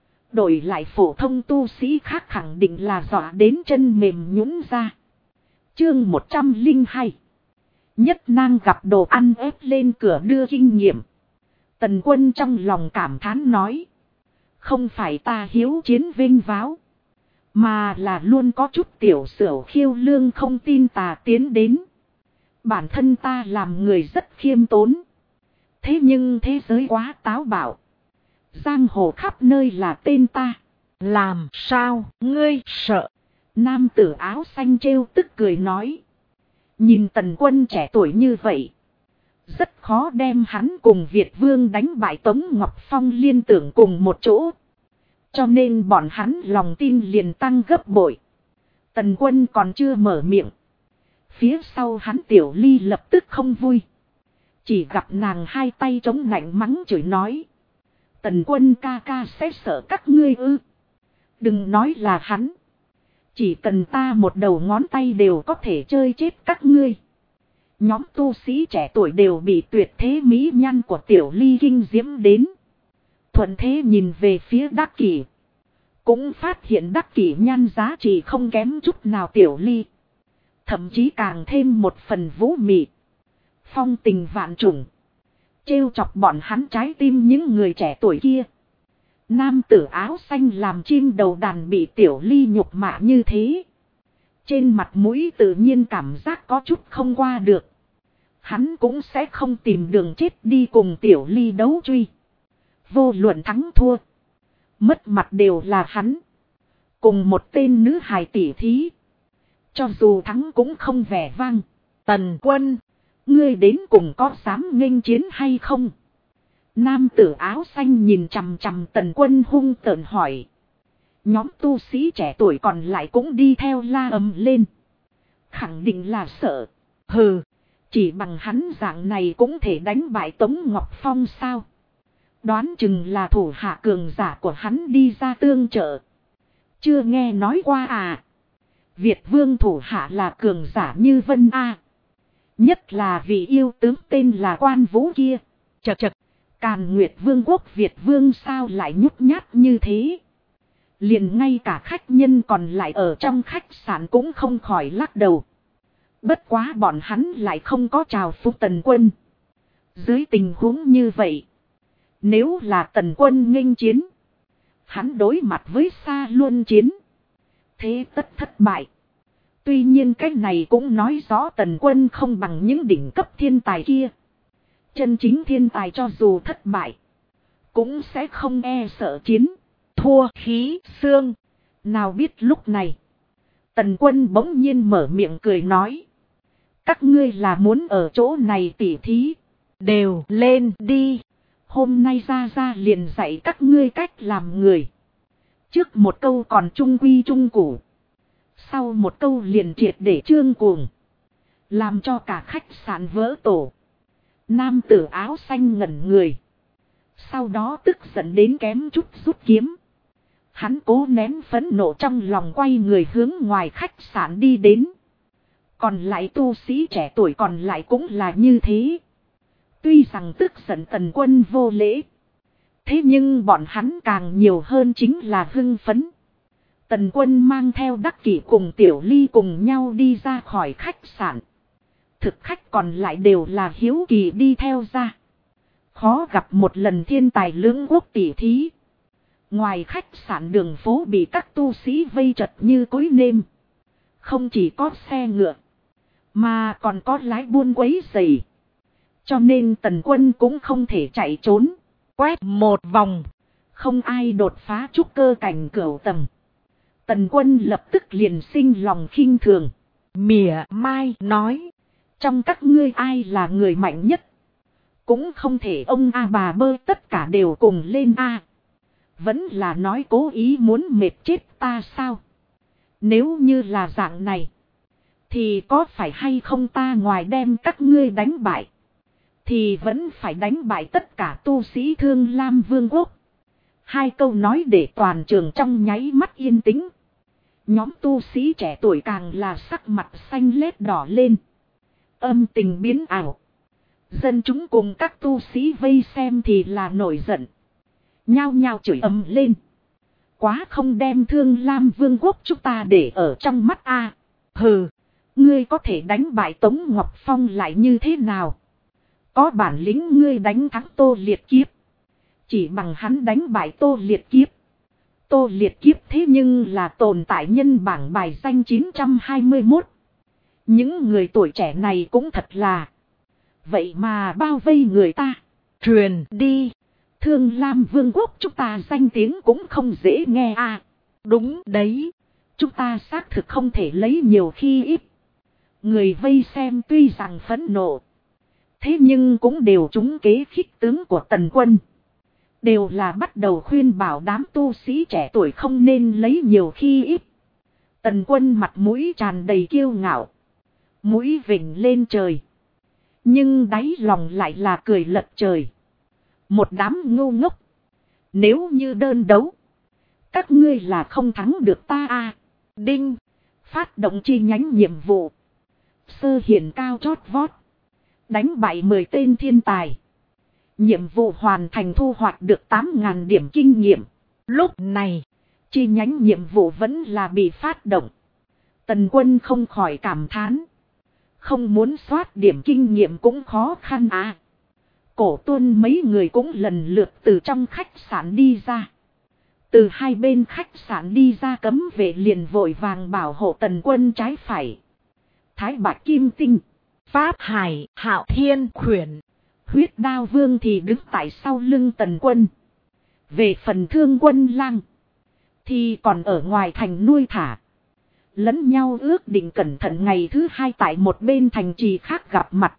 Đổi lại phổ thông tu sĩ khác khẳng định là dọa đến chân mềm nhũn ra. Chương 102. Nhất nang gặp đồ ăn ép lên cửa đưa kinh nghiệm. Tần Quân trong lòng cảm thán nói. Không phải ta hiếu chiến vinh váo. Mà là luôn có chút tiểu xửu khiêu lương không tin tà tiến đến. Bản thân ta làm người rất khiêm tốn. Thế nhưng thế giới quá táo bạo. Giang hồ khắp nơi là tên ta. Làm sao ngươi sợ? Nam tử áo xanh trêu tức cười nói. Nhìn Tần Quân trẻ tuổi như vậy. Rất khó đem hắn cùng Việt Vương đánh bại Tống Ngọc Phong liên tưởng cùng một chỗ. Cho nên bọn hắn lòng tin liền tăng gấp bội. Tần Quân còn chưa mở miệng. Phía sau hắn Tiểu Ly lập tức không vui. Chỉ gặp nàng hai tay chống nạnh mắng chửi nói. Tần Quân ca ca sẽ sợ các ngươi ư. Đừng nói là hắn. Chỉ cần ta một đầu ngón tay đều có thể chơi chết các ngươi. Nhóm tu sĩ trẻ tuổi đều bị tuyệt thế mỹ nhan của Tiểu Ly kinh diễm đến. Thuận thế nhìn về phía Đắc Kỷ. Cũng phát hiện Đắc Kỷ nhan giá trị không kém chút nào Tiểu Ly. Thậm chí càng thêm một phần vũ mị. Phong tình vạn trùng. Trêu chọc bọn hắn trái tim những người trẻ tuổi kia. Nam tử áo xanh làm chim đầu đàn bị Tiểu Ly nhục mạ như thế. Trên mặt mũi tự nhiên cảm giác có chút không qua được. Hắn cũng sẽ không tìm đường chết đi cùng Tiểu Ly đấu truy. Vô luận thắng thua. Mất mặt đều là hắn. Cùng một tên nữ hài tỷ thí. Cho dù thắng cũng không vẻ vang. Tần Quân. Ngươi đến cùng có dám nghênh chiến hay không? Nam tử áo xanh nhìn chằm chằm Tần Quân hung tợn hỏi. Nhóm tu sĩ trẻ tuổi còn lại cũng đi theo la ầm lên. Khẳng định là sợ. Hừ. Chỉ bằng hắn dạng này cũng thể đánh bại Tống Ngọc Phong sao? Đoán chừng là thủ hạ cường giả của hắn đi ra tương trợ. Chưa nghe nói qua à? Việt Vương thủ hạ là cường giả như Vân A. Nhất là vị yêu tướng tên là Quan Vũ kia. Chật chật. Càn Nguyệt Vương quốc Việt Vương sao lại nhút nhát như thế? Liền ngay cả khách nhân còn lại ở trong khách sạn cũng không khỏi lắc đầu. Bất quá bọn hắn lại không có chào phúng Tần Quân. Dưới tình huống như vậy, nếu là Tần Quân nghênh chiến, hắn đối mặt với Sa Luân chiến, thế tất thất bại. Tuy nhiên cái này cũng nói rõ Tần Quân không bằng những đỉnh cấp thiên tài kia. Chân chính thiên tài cho dù thất bại, cũng sẽ không e sợ chiến, thua khí xương. Nào biết lúc này, Tần Quân bỗng nhiên mở miệng cười nói. Các ngươi là muốn ở chỗ này tỉ thí, đều lên đi. Hôm nay ra liền dạy các ngươi cách làm người. Trước một câu còn trung quy trung củ, sau một câu liền triệt để trương cuồng, làm cho cả khách sạn vỡ tổ. Nam tử áo xanh ngẩn người, sau đó tức giận đến kém chút rút kiếm. Hắn cố nén phẫn nộ trong lòng, quay người hướng ngoài khách sạn đi đến. Còn lại tu sĩ trẻ tuổi còn lại cũng là như thế. Tuy rằng tức giận Tần Quân vô lễ, thế nhưng bọn hắn càng nhiều hơn chính là hưng phấn. Tần Quân mang theo Đắc Kỷ cùng Tiểu Ly cùng nhau đi ra khỏi khách sạn. Thực khách còn lại đều là hiếu kỳ đi theo ra. Khó gặp một lần thiên tài lưỡng quốc tỷ thí. Ngoài khách sạn đường phố bị các tu sĩ vây chật như cối nêm. Không chỉ có xe ngựa, mà còn có lái buôn quấy rầy. Cho nên Tần Quân cũng không thể chạy trốn. Quét một vòng, không ai đột phá trúc cơ cảnh cửu tầng. Tần Quân lập tức liền sinh lòng khinh thường. Mỉa mai nói. Trong các ngươi ai là người mạnh nhất? Cũng không thể ông a bà bơ tất cả đều cùng lên a. Vẫn là nói cố ý muốn mệt chết ta sao? Nếu như là dạng này, thì có phải hay không ta ngoài đem các ngươi đánh bại, thì vẫn phải đánh bại tất cả tu sĩ Thương Lam Vương quốc. Hai câu nói để toàn trường trong nháy mắt yên tĩnh. Nhóm tu sĩ trẻ tuổi càng là sắc mặt xanh lét đỏ lên, âm tình biến ảo. Dân chúng cùng các tu sĩ vây xem thì là nổi giận, nhao nhao chửi ầm lên. Quá không đem Thương Lam Vương quốc chúng ta để ở trong mắt a. Hừ, ngươi có thể đánh bại Tống Ngọc Phong lại như thế nào? Có bản lĩnh ngươi đánh thắng Tô Liệt Kiếp, chỉ bằng hắn đánh bại Tô Liệt Kiếp. Tô Liệt Kiếp thế nhưng là tồn tại nhân bảng bài danh 921. Những người tuổi trẻ này cũng thật là, vậy mà bao vây người ta. Truyền đi, Thương Lam Vương quốc chúng ta danh tiếng cũng không dễ nghe à. Đúng đấy, chúng ta xác thực không thể lấy nhiều khi ít. Người vây xem tuy rằng phẫn nộ, thế nhưng cũng đều trúng kế khích tướng của Tần Quân. Đều là bắt đầu khuyên bảo đám tu sĩ trẻ tuổi không nên lấy nhiều khi ít. Tần Quân mặt mũi tràn đầy kiêu ngạo, mũi vểnh lên trời, nhưng đáy lòng lại là cười lật trời. Một đám ngu ngốc, nếu như đơn đấu, các ngươi là không thắng được ta à. Đinh, phát động chi nhánh nhiệm vụ. Sơ hiển cao chót vót, đánh bại 10 tên thiên tài. Nhiệm vụ hoàn thành, thu hoạch được 8.000 điểm kinh nghiệm. Lúc này, chi nhánh nhiệm vụ vẫn là bị phát động. Tần Quân không khỏi cảm thán. Không muốn soát điểm kinh nghiệm cũng khó khăn à. Cổ Tuân mấy người cũng lần lượt từ trong khách sạn đi ra. Từ hai bên khách sạn đi ra cấm vệ liền vội vàng bảo hộ Tần Quân trái phải. Thái Bạch Kim Tinh, Pháp Hải, Hạo Thiên Khuyển, Huyết Đao Vương thì đứng tại sau lưng Tần Quân. Về phần Thương Quân Lang thì còn ở ngoài thành nuôi thả. Lẫn nhau ước định cẩn thận ngày thứ hai tại một bên thành trì khác gặp mặt.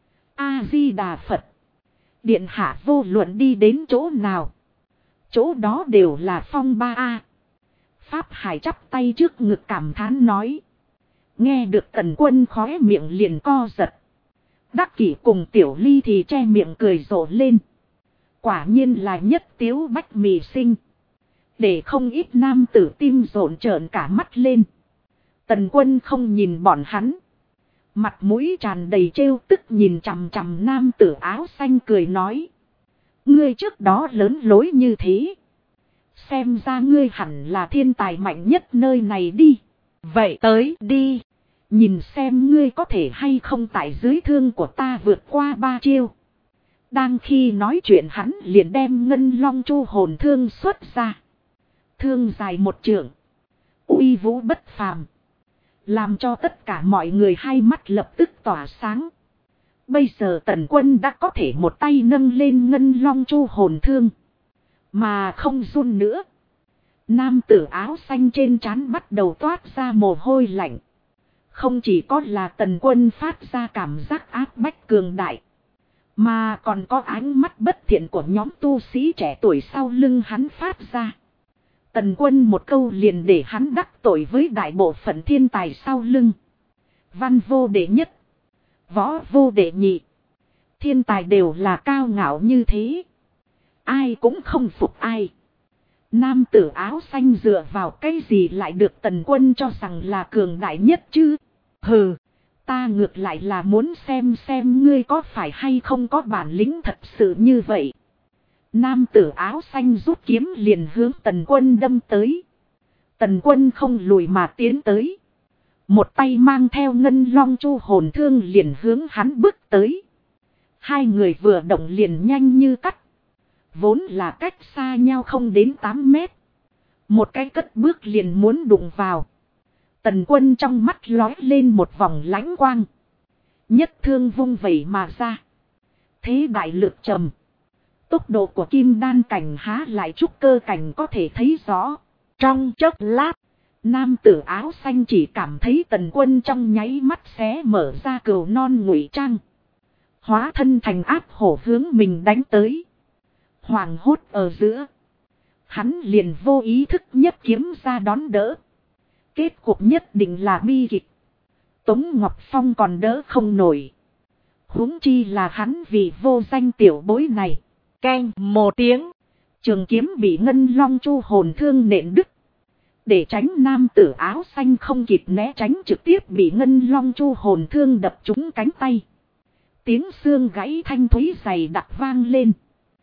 A-di-đà Phật. Điện hạ vô luận đi đến chỗ nào, chỗ đó đều là phong ba a. Pháp Hải chắp tay trước ngực cảm thán nói. Nghe được Tần Quân khóe miệng liền co giật. Đắc Kỷ cùng Tiểu Ly thì che miệng cười rộ lên. Quả nhiên là nhất tiếu bách mì sinh, để không ít nam tử tim rộn trợn cả mắt lên. Tần Quân không nhìn bọn hắn, mặt mũi tràn đầy trêu tức nhìn chằm chằm nam tử áo xanh cười nói. Ngươi trước đó lớn lối như thế, Xem ra ngươi hẳn là thiên tài mạnh nhất nơi này đi. Vậy tới đi. Nhìn xem ngươi có thể hay không tại dưới thương của ta vượt qua 3 chiêu. Đang khi nói chuyện hắn liền đem ngân long chu hồn thương xuất ra. Thương dài 1 trượng. Uy vũ bất phàm. Làm cho tất cả mọi người hai mắt lập tức tỏa sáng. Bây giờ Tần Quân đã có thể một tay nâng lên ngân long chu hồn thương. Mà không run nữa. Nam tử áo xanh trên trán bắt đầu toát ra mồ hôi lạnh. Không chỉ có là Tần Quân phát ra cảm giác áp bách cường đại. Mà còn có ánh mắt bất thiện của nhóm tu sĩ trẻ tuổi sau lưng hắn phát ra. Tần Quân một câu liền để hắn đắc tội với đại bộ phận thiên tài sau lưng. Văn vô đệ nhất. Võ vô đệ nhị. Thiên tài đều là cao ngạo như thế. Ai cũng không phục ai. Nam tử áo xanh dựa vào cái gì lại được Tần Quân cho rằng là cường đại nhất chứ? Hừ, ta ngược lại là muốn xem ngươi có phải hay không có bản lĩnh thật sự như vậy. Nam tử áo xanh rút kiếm liền hướng Tần Quân đâm tới. Tần Quân không lùi mà tiến tới. Một tay mang theo ngân long chu hồn thương liền hướng hắn bước tới. Hai người vừa động liền nhanh như cắt. Vốn là cách xa nhau không đến 8 mét. Một cái cất bước liền muốn đụng vào. Tần Quân trong mắt lói lên một vòng lãnh quang. Nhất thương vung vẩy mà ra. Thế đại lực trầm. Tốc độ của kim đan cảnh há lại trúc cơ cảnh có thể thấy rõ. Trong chốc lát. Nam tử áo xanh chỉ cảm thấy Tần Quân trong nháy mắt xé mở ra cừu non ngụy trang. Hóa thân thành áp hổ hướng mình đánh tới. Hoàng hốt ở giữa. Hắn liền vô ý thức nhất kiếm ra đón đỡ. Kết cục nhất định là bi kịch. Tống Ngọc Phong còn đỡ không nổi. Huống chi là hắn vì vô danh tiểu bối này. Keng một tiếng. Trường kiếm bị ngân long chu hồn thương nện đứt. Để tránh nam tử áo xanh không kịp né tránh trực tiếp bị ngân long chu hồn thương đập trúng cánh tay. Tiếng xương gãy thanh thúy dày đặc vang lên.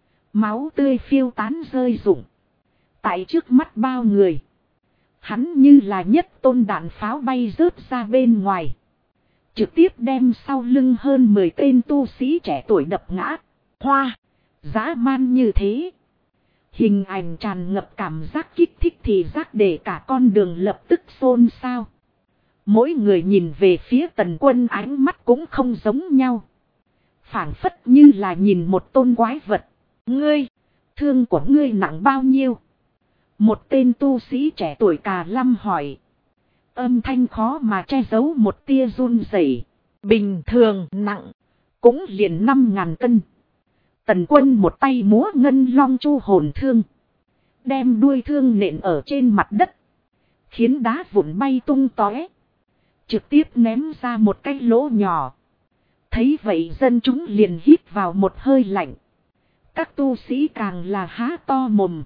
Máu tươi phiêu tán rơi rụng. Tại trước mắt bao người. Hắn như là nhất tôn đạn pháo bay rớt ra bên ngoài. Trực tiếp đem sau lưng hơn 10 tên tu sĩ trẻ tuổi đập ngã. Hoa. Dã man như thế. Hình ảnh tràn ngập cảm giác kích thích thì giác để cả con đường lập tức xôn xao. Mỗi người nhìn về phía Tần Quân ánh mắt cũng không giống nhau. Phảng phất như là nhìn một tôn quái vật. Ngươi, thương của ngươi nặng bao nhiêu? Một tên tu sĩ trẻ tuổi cà lâm hỏi. Âm thanh khó mà che giấu một tia run rẩy. Bình thường nặng. Cũng liền 5.000 cân. Tần Quân một tay múa ngân long chu hồn thương. Đem đuôi thương nện ở trên mặt đất. Khiến đá vụn bay tung tóe. Trực tiếp ném ra một cái lỗ nhỏ. Thấy vậy dân chúng liền hít vào một hơi lạnh. Các tu sĩ càng là há to mồm.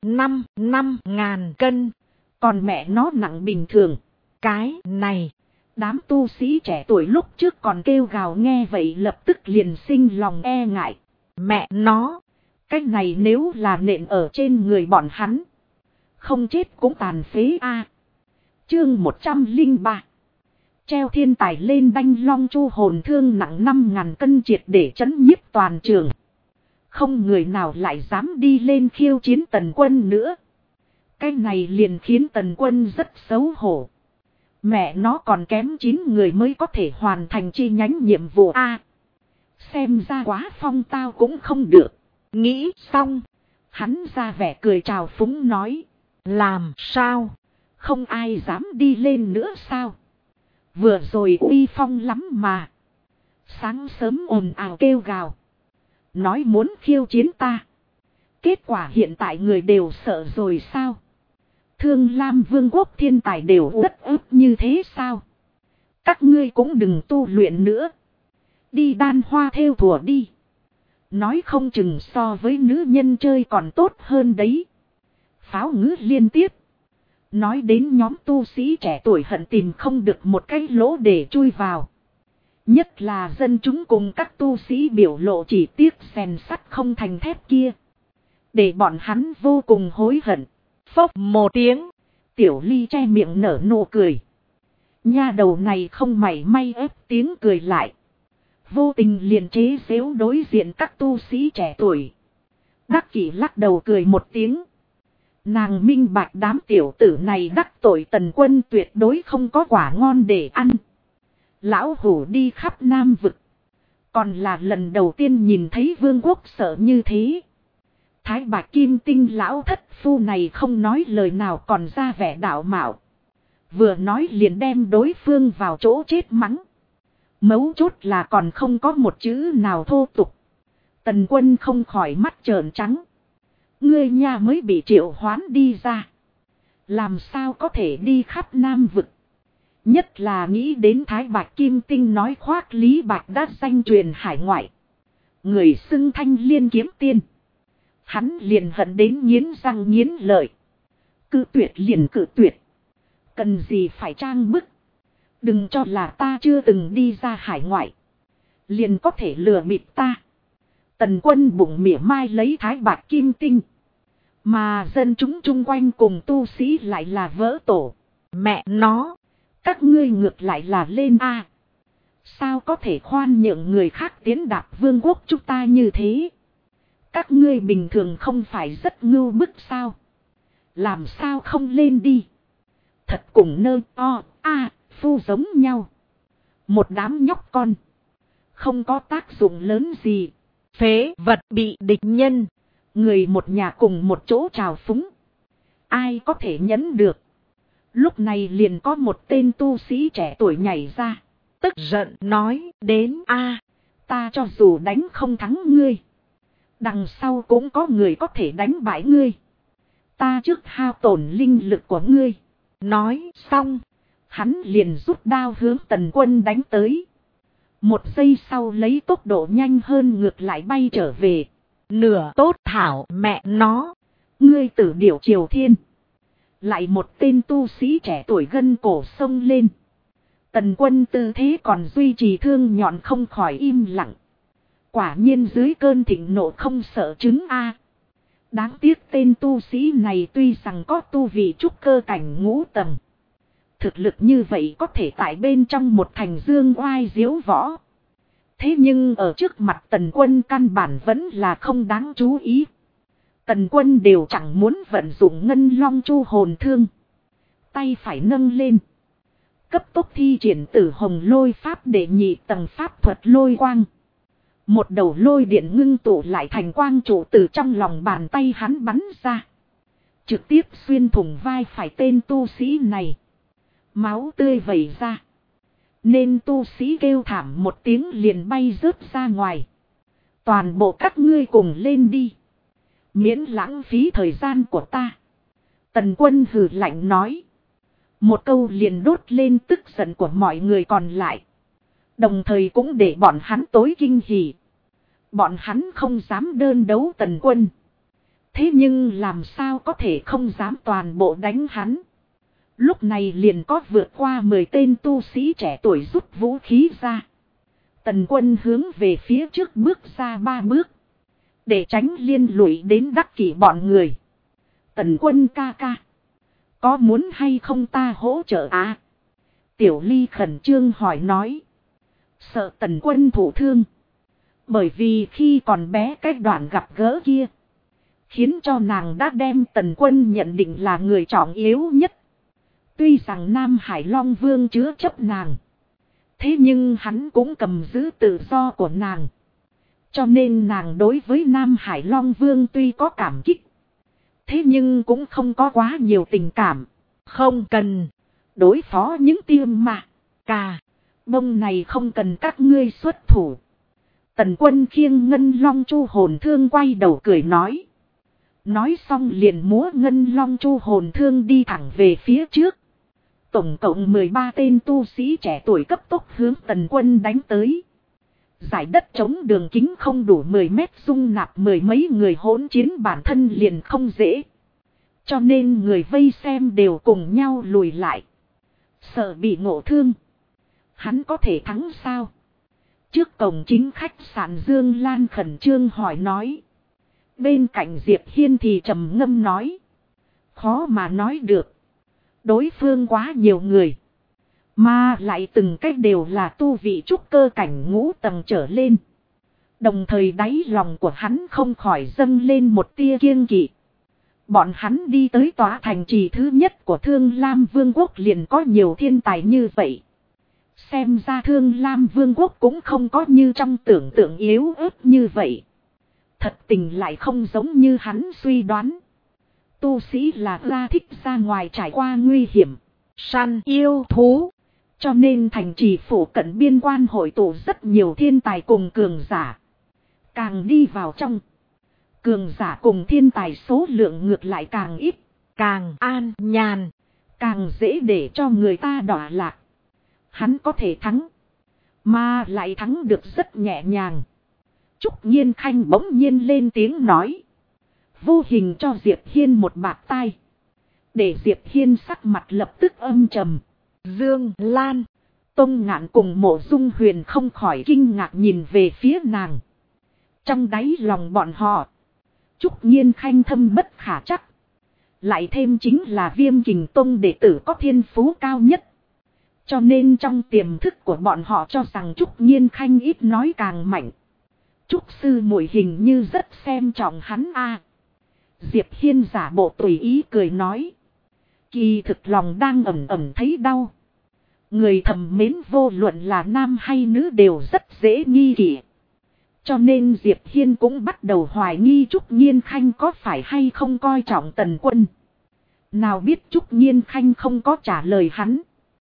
5.000 cân. Còn mẹ nó nặng bình thường. Cái này. Đám tu sĩ trẻ tuổi lúc trước còn kêu gào nghe vậy lập tức liền sinh lòng e ngại. Mẹ nó. Cái này nếu là nện ở trên người bọn hắn. Không chết cũng tàn phế a. Chương 103. Treo thiên tài lên đanh long chu hồn thương nặng 5.000 cân triệt để chấn nhiếp toàn trường. Không người nào lại dám đi lên khiêu chiến Tần Quân nữa. Cái này liền khiến Tần Quân rất xấu hổ. Mẹ nó còn kém 9 người mới có thể hoàn thành chi nhánh nhiệm vụ A. Xem ra quá phong tao cũng không được. Nghĩ xong. Hắn ra vẻ cười trào phúng nói. Làm sao? Không ai dám đi lên nữa sao? Vừa rồi uy phong lắm mà. Sáng sớm ồn ào kêu gào. Nói muốn khiêu chiến ta. Kết quả hiện tại người đều sợ rồi sao? Thương Lam Vương quốc thiên tài đều rất ức như thế sao? Các ngươi cũng đừng tu luyện nữa. Đi đan hoa theo thùa đi. Nói không chừng so với nữ nhân chơi còn tốt hơn đấy. Pháo ngữ liên tiếp. Nói đến nhóm tu sĩ trẻ tuổi hận tìm không được một cái lỗ để chui vào. Nhất là dân chúng cùng các tu sĩ biểu lộ chỉ tiếc rèn sắt không thành thép kia. Để bọn hắn vô cùng hối hận. Phốc một tiếng. Tiểu Ly che miệng nở nụ cười. Nha đầu này không mảy may ép tiếng cười lại. Vô tình liền chế giễu đối diện các tu sĩ trẻ tuổi. Đắc Kỷ lắc đầu cười một tiếng. Nàng minh bạch đám tiểu tử này đắc tội Tần Quân tuyệt đối không có quả ngon để ăn. Lão hủ đi khắp Nam Vực. Còn là lần đầu tiên nhìn thấy vương quốc sợ như thế. Thái Bạch Kim Tinh lão thất phu này không nói lời nào còn ra vẻ đạo mạo. Vừa nói liền đem đối phương vào chỗ chết mắng. Mấu chốt là còn không có một chữ nào thô tục. Tần Quân không khỏi mắt trợn trắng. Ngươi nha mới bị triệu hoán đi ra. Làm sao có thể đi khắp Nam Vực. Nhất là nghĩ đến Thái Bạch Kim Tinh nói khoác Lý Bạch đã danh truyền hải ngoại. Người xưng Thanh Liên kiếm tiên. Hắn liền hận đến nghiến răng nghiến lợi. Cự tuyệt liền cự tuyệt. Cần gì phải trang bức. Đừng cho là ta chưa từng đi ra hải ngoại. Liền có thể lừa bịp ta. Tần Quân bụng mỉa mai lấy Thái Bạch Kim Tinh. Mà dân chúng chung quanh cùng tu sĩ lại là vỡ tổ. Mẹ nó. Các ngươi ngược lại là lên a. Sao có thể khoan nhượng người khác tiến đạp vương quốc chúng ta như thế. Các ngươi bình thường không phải rất ngưu bức sao. Làm sao không lên đi. Thật cùng nơ o a phu giống nhau. Một đám nhóc con. Không có tác dụng lớn gì. Phế vật bị địch nhân. Người một nhà cùng một chỗ trào phúng. Ai có thể nhẫn được. Lúc này liền có một tên tu sĩ trẻ tuổi nhảy ra. Tức giận nói đến a. Ta cho dù đánh không thắng ngươi. Đằng sau cũng có người có thể đánh bại ngươi. Ta trước hao tổn linh lực của ngươi. Nói xong. Hắn liền rút đao hướng Tần Quân đánh tới. Một giây sau lấy tốc độ nhanh hơn ngược lại bay trở về. Nửa tốt thảo mẹ nó. Ngươi tử điểu Triều Thiên. Lại một tên tu sĩ trẻ tuổi gân cổ sông lên. Tần Quân tư thế còn duy trì thương nhọn không khỏi im lặng. Quả nhiên dưới cơn thịnh nộ không sợ chứng a. Đáng tiếc tên tu sĩ này tuy rằng có tu vị trúc cơ cảnh ngũ tầng. Thực lực như vậy có thể tại bên trong một thành dương oai diếu võ. Thế nhưng ở trước mặt Tần Quân căn bản vẫn là không đáng chú ý. Tần Quân đều chẳng muốn vận dụng ngân long chu hồn thương. Tay phải nâng lên. Cấp tốc thi triển Tử Hồng Lôi Pháp để nhị tầng pháp thuật lôi quang. Một đầu lôi điện ngưng tụ lại thành quang trụ từ trong lòng bàn tay hắn bắn ra. Trực tiếp xuyên thủng vai phải tên tu sĩ này. Máu tươi vẩy ra. Nên tu sĩ kêu thảm một tiếng liền bay rớt ra ngoài. Toàn bộ các ngươi cùng lên đi. Miễn lãng phí thời gian của ta. Tần Quân hừ lạnh nói. Một câu liền đốt lên tức giận của mọi người còn lại. Đồng thời cũng để bọn hắn tối kinh hỉ. Bọn hắn không dám đơn đấu Tần Quân. Thế nhưng làm sao có thể không dám toàn bộ đánh hắn. Lúc này liền có vượt qua 10 tên tu sĩ trẻ tuổi rút vũ khí ra. Tần Quân hướng về phía trước bước ra 3 bước. Để tránh liên lụy đến Đắc Kỷ bọn người. Tần Quân ca ca. Có muốn hay không ta hỗ trợ à? Tiểu Ly khẩn trương hỏi nói. Sợ Tần Quân thụ thương. Bởi vì khi còn bé cách đoạn gặp gỡ kia. Khiến cho nàng đã đem Tần Quân nhận định là người trọng yếu nhất. Tuy rằng Nam Hải Long Vương chứa chấp nàng. Thế nhưng hắn cũng cầm giữ tự do của nàng. Cho nên nàng đối với Nam Hải Long Vương tuy có cảm kích. Thế nhưng cũng không có quá nhiều tình cảm. Không cần. Đối phó những tiêm mà. Cà. Bông này không cần các ngươi xuất thủ. Tần Quân khiêng ngân long chu hồn thương quay đầu cười nói. Nói xong liền múa ngân long chu hồn thương đi thẳng về phía trước. Tổng cộng 13 tên tu sĩ trẻ tuổi cấp tốc hướng Tần Quân đánh tới. Giải đất trống đường kính không đủ 10 mét dung nạp mười mấy người hỗn chiến bản thân liền không dễ. Cho nên người vây xem đều cùng nhau lùi lại. Sợ bị ngộ thương. Hắn có thể thắng sao? Trước cổng chính khách sạn Dương Lan khẩn trương hỏi nói. Bên cạnh Diệp Hiên thì trầm ngâm nói. Khó mà nói được. Đối phương quá nhiều người. Mà lại từng cách đều là tu vị trúc cơ cảnh ngũ tầng trở lên. Đồng thời đáy lòng của hắn không khỏi dâng lên một tia kiêng kỵ. Bọn hắn đi tới tòa thành trì thứ nhất của Thương Lam Vương quốc liền có nhiều thiên tài như vậy. Xem ra Thương Lam Vương quốc cũng không có như trong tưởng tượng yếu ớt như vậy. Thật tình lại không giống như hắn suy đoán. Tu sĩ là ra thích ra ngoài trải qua nguy hiểm, săn yêu thú. Cho nên thành trì phủ cận biên quan hội tụ rất nhiều thiên tài cùng cường giả. Càng đi vào trong, cường giả cùng thiên tài số lượng ngược lại càng ít, càng an nhàn, càng dễ để cho người ta đọa lạc. Hắn có thể thắng, mà lại thắng được rất nhẹ nhàng. Trúc Nhiên Khanh bỗng nhiên lên tiếng nói. Vô hình cho Diệp Hiên một bạt tai. Để Diệp Hiên sắc mặt lập tức âm trầm. Dương Lan, Tông Ngạn cùng Mộ Dung Huyền không khỏi kinh ngạc nhìn về phía nàng. Trong đáy lòng bọn họ, Trúc Nhiên Khanh thâm bất khả chắc. Lại thêm chính là Viêm Kình Tông đệ tử có thiên phú cao nhất. Cho nên trong tiềm thức của bọn họ cho rằng Trúc Nhiên Khanh ít nói càng mạnh. Trúc sư muội hình như rất xem trọng hắn a. Diệp Hiên giả bộ tùy ý cười nói. Kỳ thực lòng đang ẩm ẩm thấy đau. Người thầm mến vô luận là nam hay nữ đều rất dễ nghi kỵ. Cho nên Diệp Hiên cũng bắt đầu hoài nghi Trúc Nhiên Khanh có phải hay không coi trọng Tần Quân. Nào biết Trúc Nhiên Khanh không có trả lời hắn.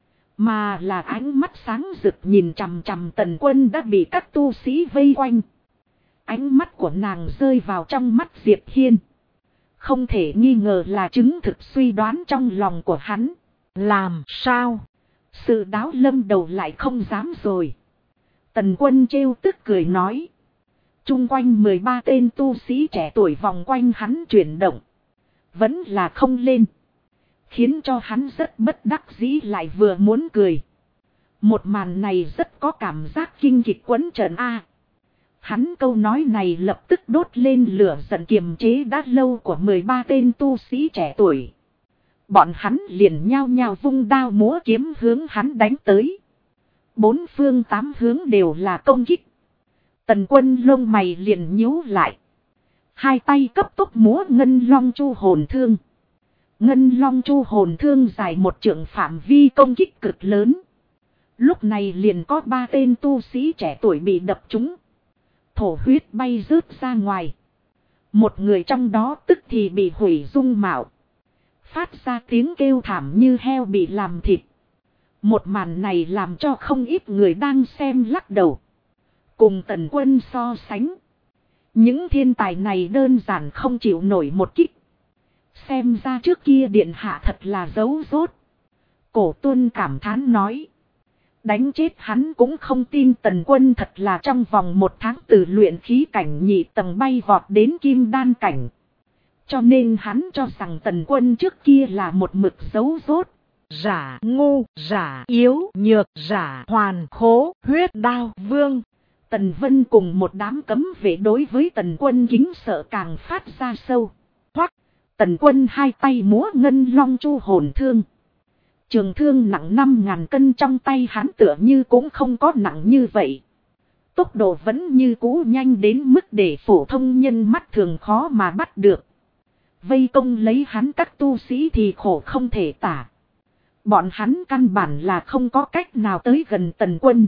Mà là ánh mắt sáng rực nhìn chằm chằm Tần Quân đã bị các tu sĩ vây quanh. Ánh mắt của nàng rơi vào trong mắt Diệp Hiên. Không thể nghi ngờ là chứng thực suy đoán trong lòng của hắn. Làm sao? Sự đáo lâm đầu lại không dám rồi. Tần Quân trêu tức cười nói. Trung quanh 13 tên tu sĩ trẻ tuổi vòng quanh hắn chuyển động. Vẫn là không lên. Khiến cho hắn rất bất đắc dĩ lại vừa muốn cười. Một màn này rất có cảm giác kinh kịch quấn trận A. Hắn câu nói này lập tức đốt lên lửa giận kiềm chế đã lâu của 13 tên tu sĩ trẻ tuổi. Bọn hắn liền nhao nhao vung đao múa kiếm hướng hắn đánh tới. Bốn phương tám hướng đều là công kích. Tần Quân lông mày liền nhíu lại. Hai tay cấp tốc múa ngân long chu hồn thương. Ngân long chu hồn thương dài một trượng phạm vi công kích cực lớn. Lúc này liền có 3 tên tu sĩ trẻ tuổi bị đập trúng. Thổ huyết bay rớt ra ngoài. Một người trong đó tức thì bị hủy dung mạo. Phát ra tiếng kêu thảm như heo bị làm thịt. Một màn này làm cho không ít người đang xem lắc đầu. Cùng Tần Quân so sánh. Những thiên tài này đơn giản không chịu nổi một kích. Xem ra trước kia điện hạ thật là giấu rốt. Cổ Tuân cảm thán nói. Đánh chết hắn cũng không tin Tần Quân thật là trong vòng 1 tháng từ luyện khí cảnh nhị tầng bay vọt đến kim đan cảnh. Cho nên hắn cho rằng Tần Quân trước kia là một mực giấu rốt. Giả ngu, giả yếu, nhược, giả hoàn khố, huyết đao vương. Tần Vân cùng một đám cấm vệ đối với Tần Quân kính sợ càng phát ra sâu. Hoắc, Tần Quân hai tay múa ngân long chu hồn thương. Trường thương nặng 5.000 cân trong tay hắn tựa như cũng không có nặng như vậy. Tốc độ vẫn như cũ nhanh đến mức để phổ thông nhân mắt thường khó mà bắt được. Vây công lấy hắn các tu sĩ thì khổ không thể tả. Bọn hắn căn bản là không có cách nào tới gần Tần Quân.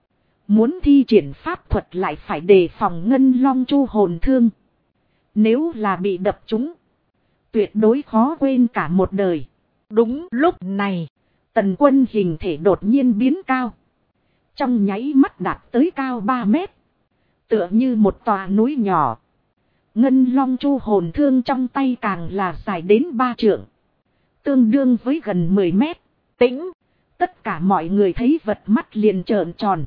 Muốn thi triển pháp thuật lại phải đề phòng ngân long chu hồn thương. Nếu là bị đập trúng, tuyệt đối khó quên cả một đời. Đúng lúc này, Tần Quân hình thể đột nhiên biến cao. Trong nháy mắt đạt tới cao 3 mét. Tựa như một tòa núi nhỏ. Ngân long chu hồn thương trong tay càng là dài đến 3 trượng. Tương đương với gần 10 mét. Tĩnh. Tất cả mọi người thấy vật mắt liền trợn tròn.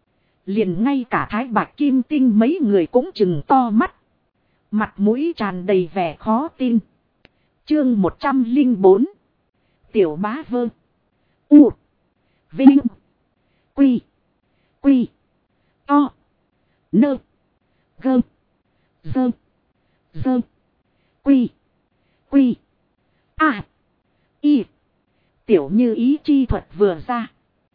Liền ngay cả Thái Bạch Kim Tinh mấy người cũng chừng to mắt. Mặt mũi tràn đầy vẻ khó tin. Chương 104. Tiểu bá vơ. U. Vinh. Quy. Quy. To. Nơ. Gơ. Dơ. Dơ. Quy. Quy. Y. Tiểu như ý chi thuật vừa ra.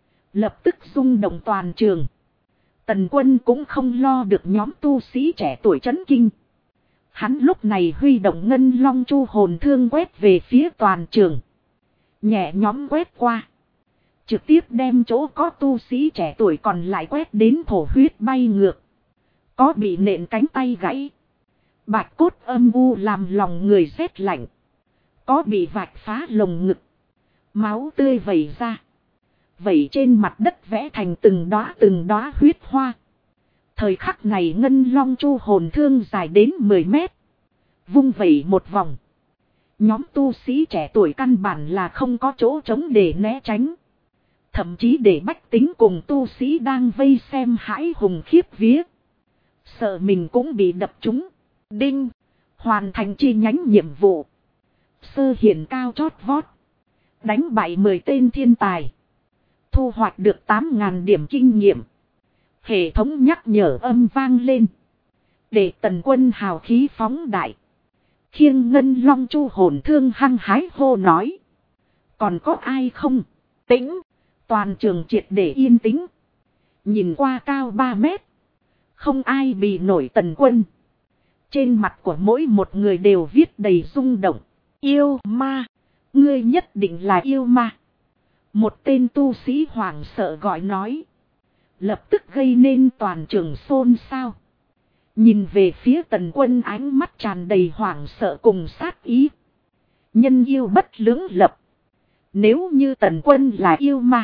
Lập tức rung động toàn trường. Tần Quân cũng không lo được nhóm tu sĩ trẻ tuổi chấn kinh. Hắn lúc này huy động ngân long chu hồn thương quét về phía toàn trường. Nhẹ nhóm quét qua. Trực tiếp đem chỗ có tu sĩ trẻ tuổi còn lại quét đến thổ huyết bay ngược. Có bị nện cánh tay gãy. Bạch cốt âm u làm lòng người rét lạnh. Có bị vạch phá lồng ngực. Máu tươi vẩy ra. Vẩy trên mặt đất vẽ thành từng đóa huyết hoa. Thời khắc này ngân long chu hồn thương dài đến 10 mét. Vung vẩy một vòng. Nhóm tu sĩ trẻ tuổi căn bản là không có chỗ trống để né tránh. Thậm chí để bách tính cùng tu sĩ đang vây xem hãi hùng khiếp vía. Sợ mình cũng bị đập trúng. Đinh. Hoàn thành chi nhánh nhiệm vụ. Sơ hiển cao chót vót. Đánh bại 10 tên thiên tài. Thu hoạch được 8.000 điểm kinh nghiệm. Hệ thống nhắc nhở âm vang lên. Để Tần Quân hào khí phóng đại. Khiêng ngân long chu hồn thương hăng hái hô nói. Còn có ai không? Tĩnh. Toàn trường triệt để yên tĩnh. Nhìn qua cao 3 mét. Không ai bị nổi Tần Quân. Trên mặt của mỗi một người đều viết đầy rung động. Yêu ma. Ngươi nhất định là yêu ma. Một tên tu sĩ hoảng sợ gọi nói. Lập tức gây nên toàn trường xôn xao. Nhìn về phía Tần Quân ánh mắt tràn đầy hoảng sợ cùng sát ý. Nhân yêu bất lưỡng lập. Nếu như Tần Quân là yêu ma.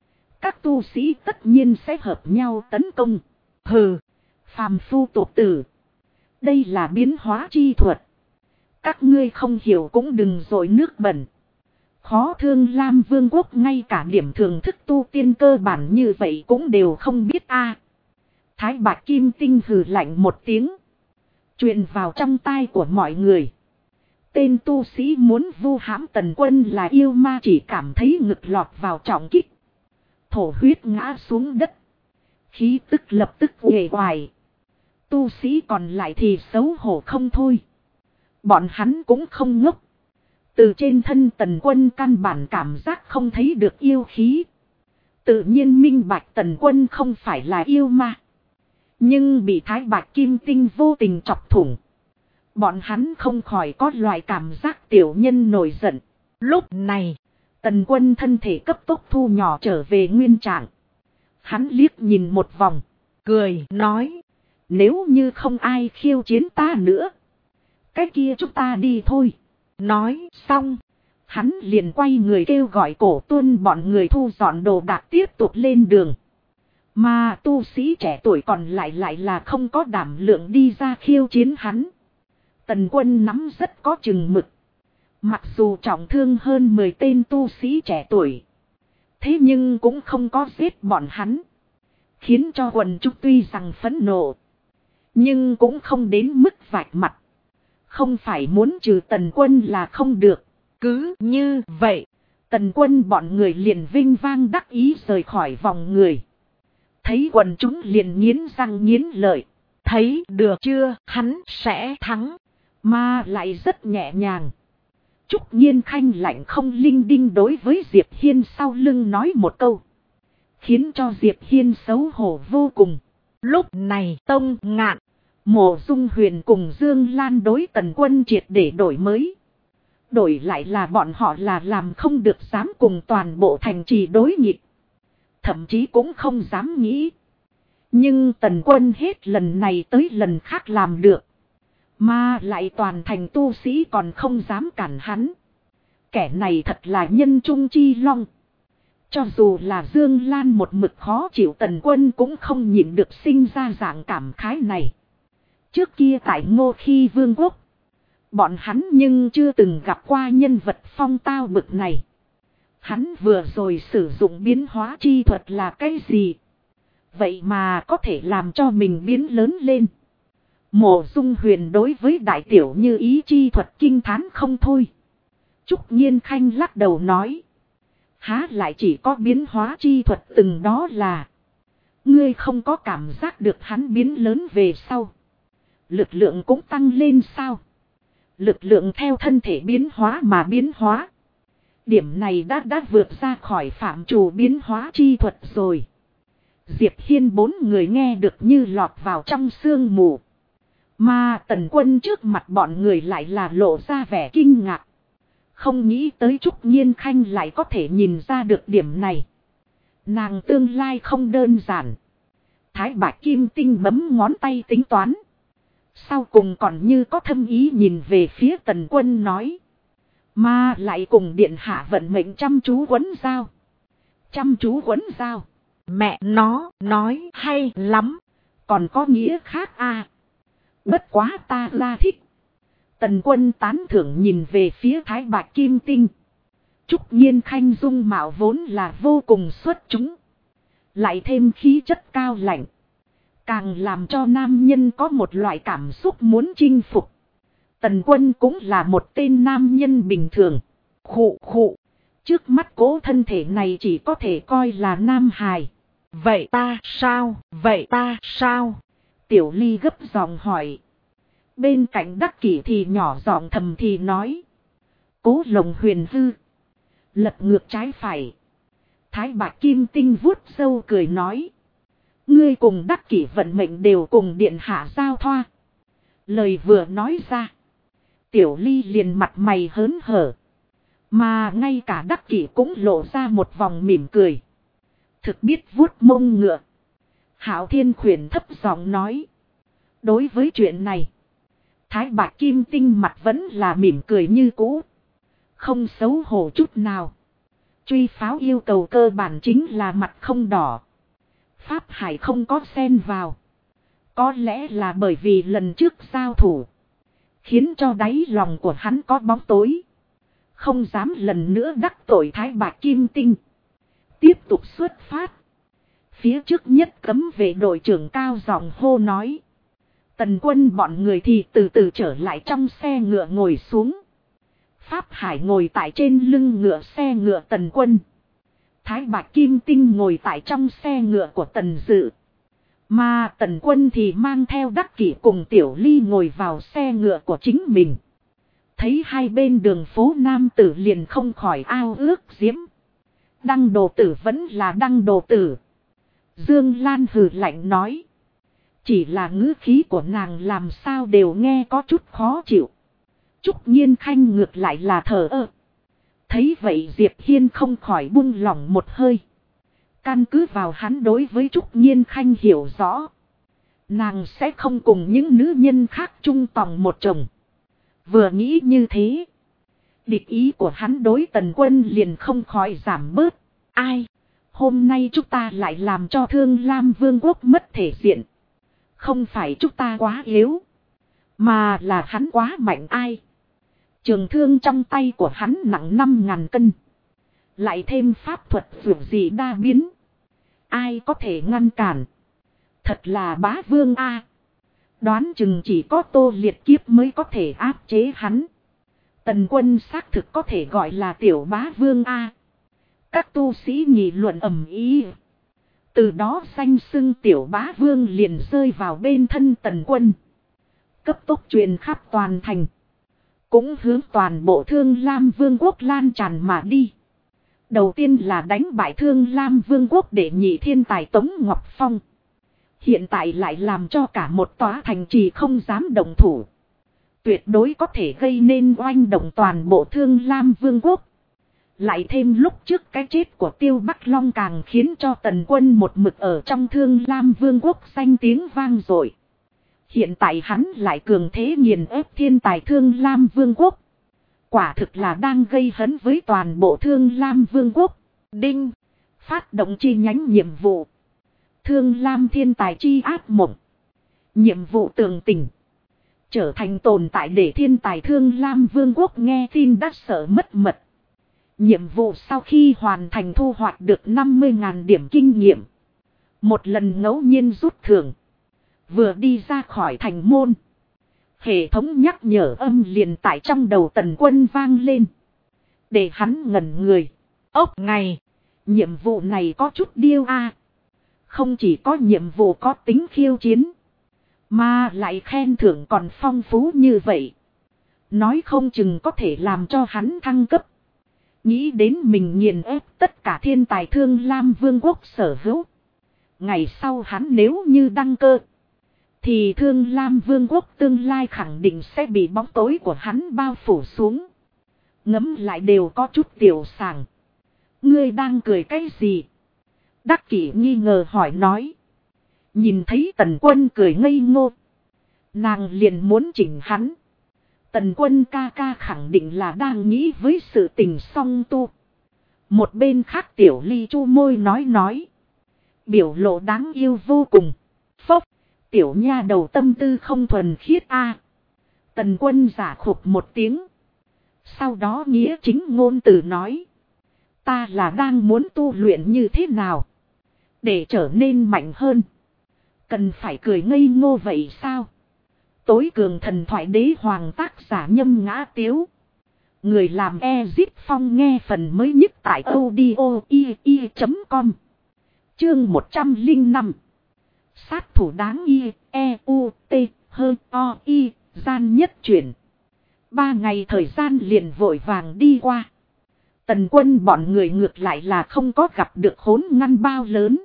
Các tu sĩ tất nhiên sẽ hợp nhau tấn công. Hừ. Phàm phu tục tử. Đây là biến hóa chi thuật. Các ngươi không hiểu cũng đừng dội nước bẩn. Khó thương Lam Vương quốc ngay cả điểm thưởng thức tu tiên cơ bản như vậy cũng đều không biết a. Thái Bạch Kim Tinh hừ lạnh một tiếng. Truyền vào trong tai của mọi người. Tên tu sĩ muốn vu hãm Tần Quân là yêu ma chỉ cảm thấy ngực lọt vào trọng kích. Thổ huyết ngã xuống đất. Khí tức lập tức uể oải. Tu sĩ còn lại thì xấu hổ không thôi. Bọn hắn cũng không ngốc. Từ trên thân Tần Quân căn bản cảm giác không thấy được yêu khí. Tự nhiên minh bạch Tần Quân không phải là yêu ma. Nhưng bị Thái Bạch Kim Tinh vô tình chọc thủng. Bọn hắn không khỏi có loại cảm giác tiểu nhân nổi giận. Lúc này, Tần Quân thân thể cấp tốc thu nhỏ trở về nguyên trạng. Hắn liếc nhìn một vòng, cười nói. Nếu như không ai khiêu chiến ta nữa. Cái kia chúng ta đi thôi. Nói xong. Hắn liền quay người kêu gọi Cổ Tuân bọn người thu dọn đồ đạc tiếp tục lên đường. Mà tu sĩ trẻ tuổi còn lại là không có đảm lượng đi ra khiêu chiến hắn. Tần Quân nắm rất có chừng mực. Mặc dù trọng thương hơn 10 tên tu sĩ trẻ tuổi. Thế nhưng cũng không có giết bọn hắn. Khiến cho quần chúng tuy rằng phẫn nộ. Nhưng cũng không đến mức vạch mặt. Không phải muốn trừ Tần Quân là không được. Cứ như vậy, Tần Quân bọn người liền vinh vang đắc ý rời khỏi vòng người. Thấy quần chúng liền nghiến răng nghiến lợi. Thấy được chưa, hắn sẽ thắng. Mà lại rất nhẹ nhàng. Trúc Nhiên Khanh lạnh không linh đinh đối với Diệp Hiên sau lưng nói một câu. Khiến cho Diệp Hiên xấu hổ vô cùng. Lúc này Tông Ngạn, Mộ Dung Huyền cùng Dương Lan đối Tần Quân triệt để đổi mới. Đổi lại là bọn họ là làm không được dám cùng toàn bộ thành trì đối nghịch. Thậm chí cũng không dám nghĩ. Nhưng Tần Quân hết lần này tới lần khác làm được. Mà lại toàn thành tu sĩ còn không dám cản hắn. Kẻ này thật là nhân trung chi long. Cho dù là Dương Lan một mực khó chịu, Tần Quân cũng không nhịn được sinh ra dạng cảm khái này. Trước kia tại Ngô Khi Vương quốc, bọn hắn nhưng chưa từng gặp qua nhân vật phong tao bực này. Hắn vừa rồi sử dụng biến hóa chi thuật là cái gì? Vậy mà có thể làm cho mình biến lớn lên. Mộ Dung Huyền đối với đại tiểu như ý chi thuật kinh thán không thôi. Trúc Nhiên Khanh lắc đầu nói. Há lại chỉ có biến hóa chi thuật từng đó là. Ngươi không có cảm giác được hắn biến lớn về sau. Lực lượng cũng tăng lên sao? Lực lượng theo thân thể biến hóa mà biến hóa. Điểm này đã vượt ra khỏi phạm trù biến hóa chi thuật rồi. Diệp Hiên bốn người nghe được như lọt vào trong sương mù. Mà Tần Quân trước mặt bọn người lại là lộ ra vẻ kinh ngạc. Không nghĩ tới Trúc Nhiên Khanh lại có thể nhìn ra được điểm này. Nàng tương lai không đơn giản. Thái Bạch Kim Tinh bấm ngón tay tính toán. Sau cùng còn như có thâm ý nhìn về phía Tần Quân nói. Mà lại cùng điện hạ vận mệnh chăm chú quấn giao. Chăm chú quấn giao. Mẹ nó nói hay lắm. Còn có nghĩa khác à. Bất quá ta ra thích. Tần Quân tán thưởng nhìn về phía Thái Bạch Kim Tinh. Trúc Nhiên Khanh dung mạo vốn là vô cùng xuất chúng. Lại thêm khí chất cao lạnh. Càng làm cho nam nhân có một loại cảm xúc muốn chinh phục. Tần Quân cũng là một tên nam nhân bình thường. Khụ khụ. Trước mắt cố thân thể này chỉ có thể coi là nam hài. Vậy ta sao? Vậy ta sao? Tiểu Ly gấp giọng hỏi. Bên cạnh Đắc Kỷ thì nhỏ giọng thầm thì nói. Cố Lồng huyền hư. Lật ngược trái phải. Thái Bạch Kim Tinh vuốt râu cười nói. Ngươi cùng Đắc Kỷ vận mệnh đều cùng điện hạ giao thoa. Lời vừa nói ra. Tiểu Ly liền mặt mày hớn hở. Mà ngay cả Đắc Kỷ cũng lộ ra một vòng mỉm cười. Thực biết vuốt mông ngựa. Hạo Thiên khuyển thấp giọng nói. Đối với chuyện này. Thái Bạch Kim Tinh mặt vẫn là mỉm cười như cũ. Không xấu hổ chút nào. Truy pháo yêu cầu cơ bản chính là mặt không đỏ. Pháp Hải không có xen vào. Có lẽ là bởi vì lần trước giao thủ. Khiến cho đáy lòng của hắn có bóng tối. Không dám lần nữa đắc tội Thái Bạch Kim Tinh. Tiếp tục xuất phát. Phía trước nhất cấm vệ đội trưởng cao giọng hô nói. Tần Quân bọn người thì từ từ trở lại trong xe ngựa ngồi xuống. Pháp Hải ngồi tại trên lưng ngựa xe ngựa Tần Quân. Thái Bạch Kim Tinh ngồi tại trong xe ngựa của Tần Dự. Mà Tần Quân thì mang theo Đắc Kỷ cùng Tiểu Ly ngồi vào xe ngựa của chính mình. Thấy hai bên đường phố nam tử liền không khỏi ao ước diễm. Đăng đồ tử vẫn là đăng đồ tử. Dương Lan hừ lạnh nói. Chỉ là ngữ khí của nàng làm sao đều nghe có chút khó chịu. Trúc Nhiên Khanh ngược lại là thờ ơ. Thấy vậy Diệp Hiên không khỏi buông lỏng một hơi. Căn cứ vào hắn đối với Trúc Nhiên Khanh hiểu rõ. Nàng sẽ không cùng những nữ nhân khác chung tòng một chồng. Vừa nghĩ như thế. Địch ý của hắn đối Tần Quân liền không khỏi giảm bớt. Ai? Hôm nay chúng ta lại làm cho Thương Lam Vương quốc mất thể diện. Không phải chúng ta quá yếu. Mà là hắn quá mạnh ai. Trường thương trong tay của hắn nặng 5.000 cân. Lại thêm pháp thuật dù gì đa biến. Ai có thể ngăn cản. Thật là bá vương a. Đoán chừng chỉ có Tô Liệt Kiếp mới có thể áp chế hắn. Tần Quân xác thực có thể gọi là tiểu bá vương a. Các tu sĩ nghị luận ầm ĩ. Từ đó danh xưng tiểu bá vương liền rơi vào bên thân Tần Quân. Cấp tốc truyền khắp toàn thành. Cũng hướng toàn bộ Thương Lam Vương quốc lan tràn mà đi. Đầu tiên là đánh bại Thương Lam Vương quốc để nhị thiên tài Tống Ngọc Phong. Hiện tại lại làm cho cả một tòa thành trì không dám động thủ. Tuyệt đối có thể gây nên oanh động toàn bộ Thương Lam Vương quốc. Lại thêm lúc trước cái chết của Tiêu Bắc Long càng khiến cho Tần Quân một mực ở trong Thương Lam Vương quốc danh tiếng vang dội. Hiện tại hắn lại cường thế nghiền ép thiên tài Thương Lam Vương quốc. Quả thực là đang gây hấn với toàn bộ Thương Lam Vương quốc. Đinh. Phát động chi nhánh nhiệm vụ. Thương Lam thiên tài chi ác mộng. Nhiệm vụ tường tình. Trở thành tồn tại để thiên tài Thương Lam Vương quốc nghe tin đã sợ mất mật. Nhiệm vụ sau khi hoàn thành thu hoạch được 50.000 điểm kinh nghiệm. Một lần ngẫu nhiên rút thưởng. Vừa đi ra khỏi thành môn. Hệ thống nhắc nhở âm liền tại trong đầu Tần Quân vang lên. Để hắn ngẩn người. Ốc ngày. Nhiệm vụ này có chút điêu a. Không chỉ có nhiệm vụ có tính khiêu chiến. Mà lại khen thưởng còn phong phú như vậy. Nói không chừng có thể làm cho hắn thăng cấp. Nghĩ đến mình nghiền ép tất cả thiên tài Thương Lam Vương quốc sở hữu. Ngày sau hắn nếu như đăng cơ, thì Thương Lam Vương quốc tương lai khẳng định sẽ bị bóng tối của hắn bao phủ xuống. Ngẫm lại đều có chút tiểu sảng. Ngươi đang cười cái gì? Đắc Kỷ nghi ngờ hỏi nói. Nhìn thấy Tần Quân cười ngây ngô, nàng liền muốn chỉnh hắn. Tần Quân ca ca khẳng định là đang nghĩ với sự tình song tu. Một bên khác Tiểu Ly chu môi nói. Biểu lộ đáng yêu vô cùng. Phốc, tiểu nha đầu tâm tư không thuần khiết a. Tần Quân giả khục một tiếng. Sau đó nghĩa chính ngôn từ nói. Ta là đang muốn tu luyện như thế nào, để trở nên mạnh hơn. Cần phải cười ngây ngô vậy sao? Tối cường thần thoại đế hoàng tác giả Nhâm Ngã Tiếu. Người làm Ezip Phong nghe phần mới nhất tại audio.com. Chương 105. Sát thủ đáng y, E-U-T-H-O-I, gian nhất chuyển. 3 ngày thời gian liền vội vàng đi qua. Tần Quân bọn người ngược lại là không có gặp được hỗn ngăn bao lớn.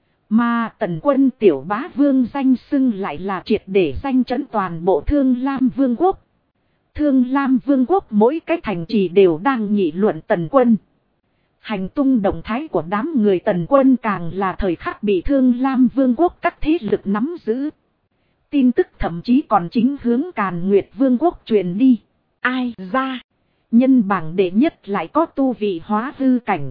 Mà Tần Quân tiểu bá vương danh xưng lại là triệt để danh chấn toàn bộ Thương Lam Vương quốc. Thương Lam Vương quốc mỗi cái thành trì đều đang nghị luận Tần Quân. Hành tung động thái của đám người Tần Quân càng là thời khắc bị Thương Lam Vương quốc các thế lực nắm giữ. Tin tức thậm chí còn chính hướng Càn Nguyệt Vương quốc truyền đi. Ai ra? Nhân bảng đệ nhất lại có tu vị hóa hư cảnh,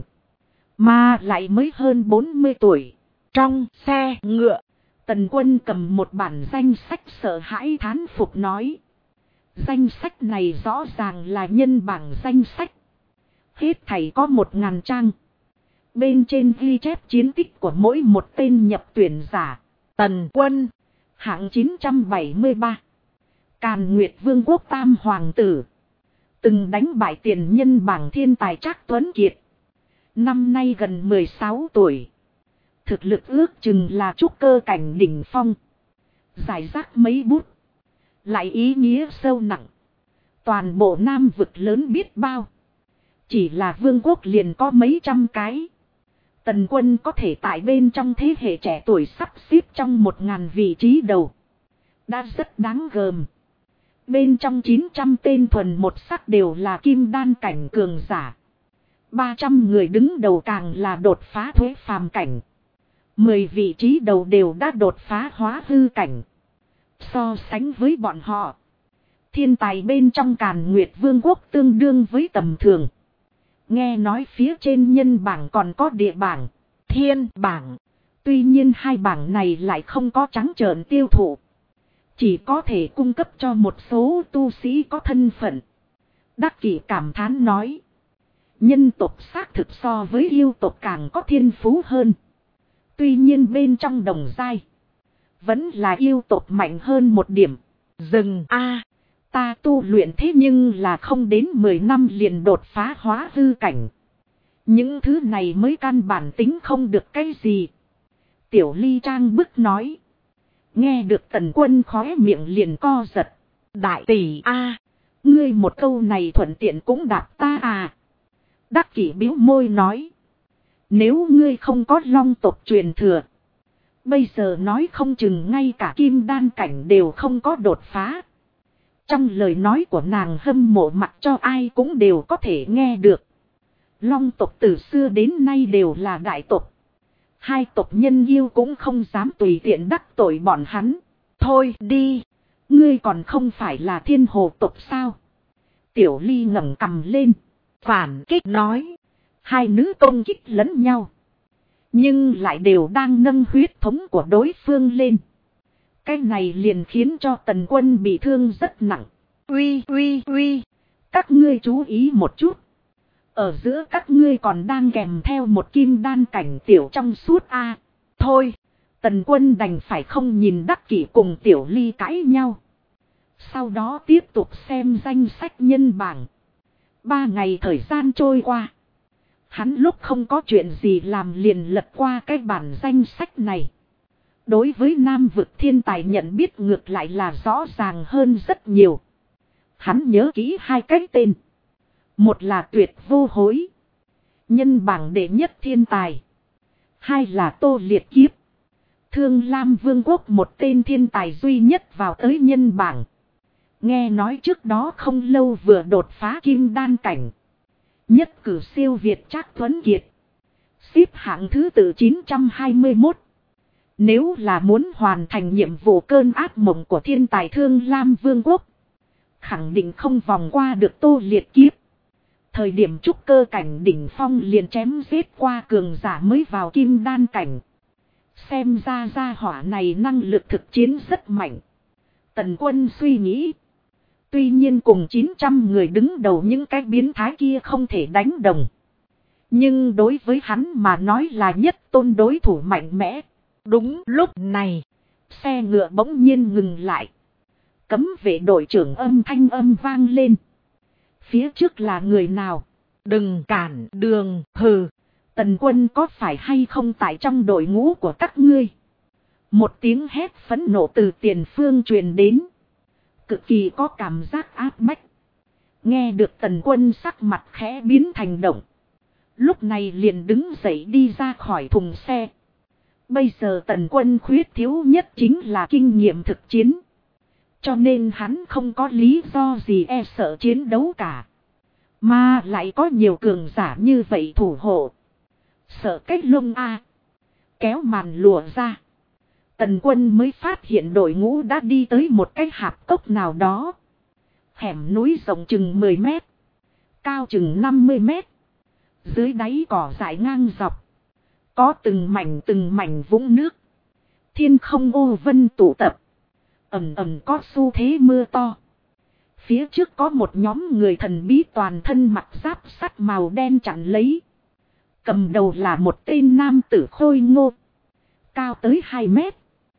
mà lại mới hơn 40 tuổi. Trong xe ngựa, Tần Quân cầm một bản danh sách sợ hãi thán phục nói. Danh sách này rõ ràng là nhân bảng danh sách. Hết thảy có 1000 trang. Bên trên ghi chép chiến tích của mỗi một tên nhập tuyển giả. Tần Quân, hạng 973. Càn Nguyệt Vương quốc tam hoàng tử. Từng đánh bại tiền nhân bảng thiên tài Trác Tuấn Kiệt. Năm nay gần 16 tuổi. Thực lực ước chừng là trúc cơ cảnh đỉnh phong. Giải rác mấy bút, lại ý nghĩa sâu nặng. Toàn bộ Nam vực lớn biết bao. Chỉ là vương quốc liền có mấy trăm cái. Tần Quân có thể tại bên trong thế hệ trẻ tuổi sắp xếp trong 1000 vị trí đầu, đã rất đáng gờm. Bên trong 900 tên thuần một sắc đều là kim đan cảnh cường giả. 300 người đứng đầu càng là đột phá thuế phàm cảnh. 10 vị trí đầu đều đã đột phá hóa hư cảnh. So sánh với bọn họ, thiên tài bên trong Càn Nguyệt Vương quốc tương đương với tầm thường. Nghe nói phía trên nhân bảng còn có địa bảng, thiên bảng. Tuy nhiên hai bảng này lại không có trắng trợn tiêu thụ, chỉ có thể cung cấp cho một số tu sĩ có thân phận. Đắc Kỷ cảm thán nói. Nhân tộc xác thực so với yêu tộc càng có thiên phú hơn. Tuy nhiên bên trong đồng giai, vẫn là yêu tộc mạnh hơn một điểm. Dừng a, ta tu luyện thế nhưng là không đến 10 năm liền đột phá hóa hư cảnh. Những thứ này mới căn bản tính không được cái gì. Tiểu Ly trang bức nói. Nghe được Tần Quân khóe miệng liền co giật. Đại tỷ a, ngươi một câu này thuận tiện cũng đạp ta à. Đắc Kỷ bĩu môi nói. Nếu ngươi không có long tộc truyền thừa, bây giờ nói không chừng ngay cả kim đan cảnh đều không có đột phá. Trong lời nói của nàng hâm mộ mặc cho ai cũng đều có thể nghe được. Long tộc từ xưa đến nay đều là đại tộc. Hai tộc nhân yêu cũng không dám tùy tiện đắc tội bọn hắn. Thôi đi, ngươi còn không phải là thiên hồ tộc sao? Tiểu Ly ngẩng cằm lên, phản kích nói. Hai nữ công kích lẫn nhau, nhưng lại đều đang nâng huyết thống của đối phương lên. Cái này liền khiến cho Tần Quân bị thương rất nặng. Uy, các ngươi chú ý một chút. Ở giữa các ngươi còn đang kèm theo một kim đan cảnh tiểu trong suốt a. Thôi, Tần Quân đành phải không nhìn Đắc Kỷ cùng Tiểu Ly cãi nhau. Sau đó tiếp tục xem danh sách nhân bảng. 3 ngày thời gian trôi qua, hắn lúc không có chuyện gì làm liền lật qua cái bản danh sách này. Đối với Nam vực thiên tài nhận biết ngược lại là rõ ràng hơn rất nhiều. Hắn nhớ kỹ hai cái tên. Một là Tuyệt Vô Hối, nhân bảng đệ nhất thiên tài. Hai là Tô Liệt Kiếp, Thương Lam Vương quốc một tên thiên tài duy nhất vào tới nhân bảng. Nghe nói trước đó không lâu vừa đột phá kim đan cảnh. Nhất cử siêu việt Trác Tuấn Kiệt, xếp hạng thứ tự 921. Nếu là muốn hoàn thành nhiệm vụ cơn ác mộng của thiên tài Thương Lam Vương quốc, khẳng định không vòng qua được Tô Liệt Kiếp. Thời điểm trúc cơ cảnh đỉnh phong liền chém giết qua cường giả mới vào kim đan cảnh. Xem ra gia hỏa này năng lực thực chiến rất mạnh. Tần Quân suy nghĩ. Tuy nhiên cùng 900 người đứng đầu những cái biến thái kia không thể đánh đồng. Nhưng đối với hắn mà nói là nhất tôn đối thủ mạnh mẽ. Đúng lúc này, xe ngựa bỗng nhiên ngừng lại. Cấm vệ đội trưởng âm thanh vang lên. Phía trước là người nào? Đừng cản đường, hừ. Tần Quân có phải hay không tại trong đội ngũ của các ngươi? Một tiếng hét phẫn nộ từ tiền phương truyền đến. Cực kỳ có cảm giác áp bách. Nghe được Tần Quân sắc mặt khẽ biến thành động. Lúc này liền đứng dậy đi ra khỏi thùng xe. Bây giờ Tần Quân khuyết thiếu nhất chính là kinh nghiệm thực chiến. Cho nên hắn không có lý do gì e sợ chiến đấu cả. Mà lại có nhiều cường giả như vậy thủ hộ. Sợ cách lông a. Kéo màn lụa ra. Tần Quân mới phát hiện đội ngũ đã đi tới một cái hạp cốc nào đó. Hẻm núi rộng chừng 10 mét. Cao chừng 50 mét. Dưới đáy cỏ dại ngang dọc. Có từng mảnh vũng nước. Thiên không ô vân tụ tập. Ầm ầm có xu thế mưa to. Phía trước có một nhóm người thần bí toàn thân mặc giáp sắt màu đen chặn lấy. Cầm đầu là một tên nam tử khôi ngô. Cao tới 2 mét.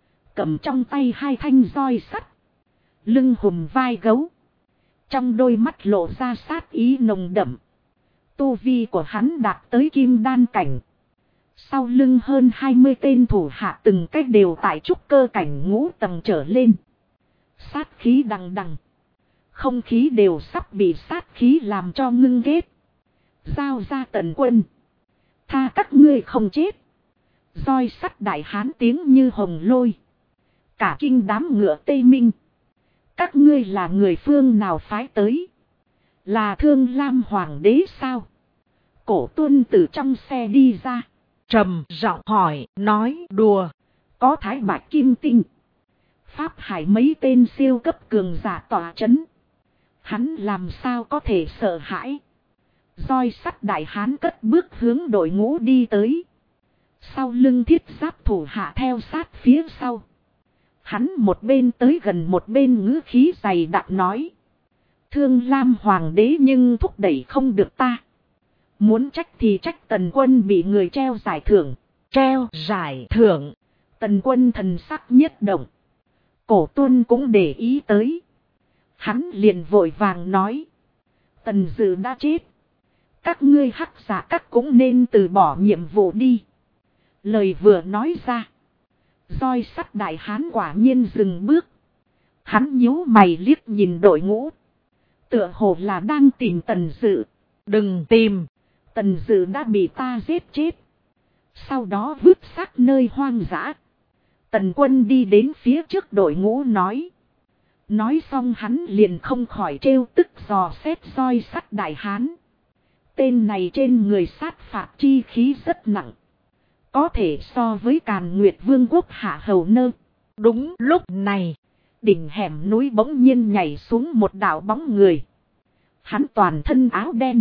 Cầm trong tay hai thanh roi sắt. Lưng hùm vai gấu. Trong đôi mắt lộ ra sát ý nồng đậm. Tu vi của hắn đạt tới kim đan cảnh. Sau lưng hơn 20 tên thủ hạ từng cách đều tại trúc cơ cảnh ngũ tầng trở lên. Sát khí đằng đằng. Không khí đều sắp bị sát khí làm cho ngưng ghét. Giao ra Tần Quân. Tha các ngươi không chết. Roi sắt đại hán tiếng như hồng lôi. Cả kinh đám ngựa Tây Minh. Các ngươi là người phương nào phái tới? Là Thương Lam Hoàng đế sao? Cổ Tuân từ trong xe đi ra. Trầm giọng hỏi, nói đùa. Có Thái Bạch Kim Tinh. Pháp Hải mấy tên siêu cấp cường giả tỏa chấn. Hắn làm sao có thể sợ hãi? Roi sắt đại hán cất bước hướng đội ngũ đi tới. Sau lưng thiết giáp thủ hạ theo sát phía sau. Hắn một bên tới gần một bên ngữ khí dày đặc nói. Thương Lam Hoàng đế nhưng thúc đẩy không được ta. Muốn trách thì trách Tần Quân bị người treo giải thưởng. Treo giải thưởng. Tần Quân thần sắc nhất động. Cổ Tuân cũng để ý tới. Hắn liền vội vàng nói. Tần Dự đã chết. Các ngươi hắc giả các cũng nên từ bỏ nhiệm vụ đi. Lời vừa nói ra. Roi sắt đại hán quả nhiên dừng bước. Hắn nhíu mày liếc nhìn đội ngũ. Tựa hồ là đang tìm Tần Dự. Đừng tìm. Tần Dự đã bị ta giết chết. Sau đó vứt xác nơi hoang dã. Tần Quân đi đến phía trước đội ngũ nói. Nói xong hắn liền không khỏi trêu tức dò xét roi sắt đại hán. Tên này trên người sát phạt chi khí rất nặng. Có thể so với Càn Nguyệt Vương quốc hạ hầu nơ. Đúng lúc này, đỉnh hẻm núi bỗng nhiên nhảy xuống một đạo bóng người. Hắn toàn thân áo đen.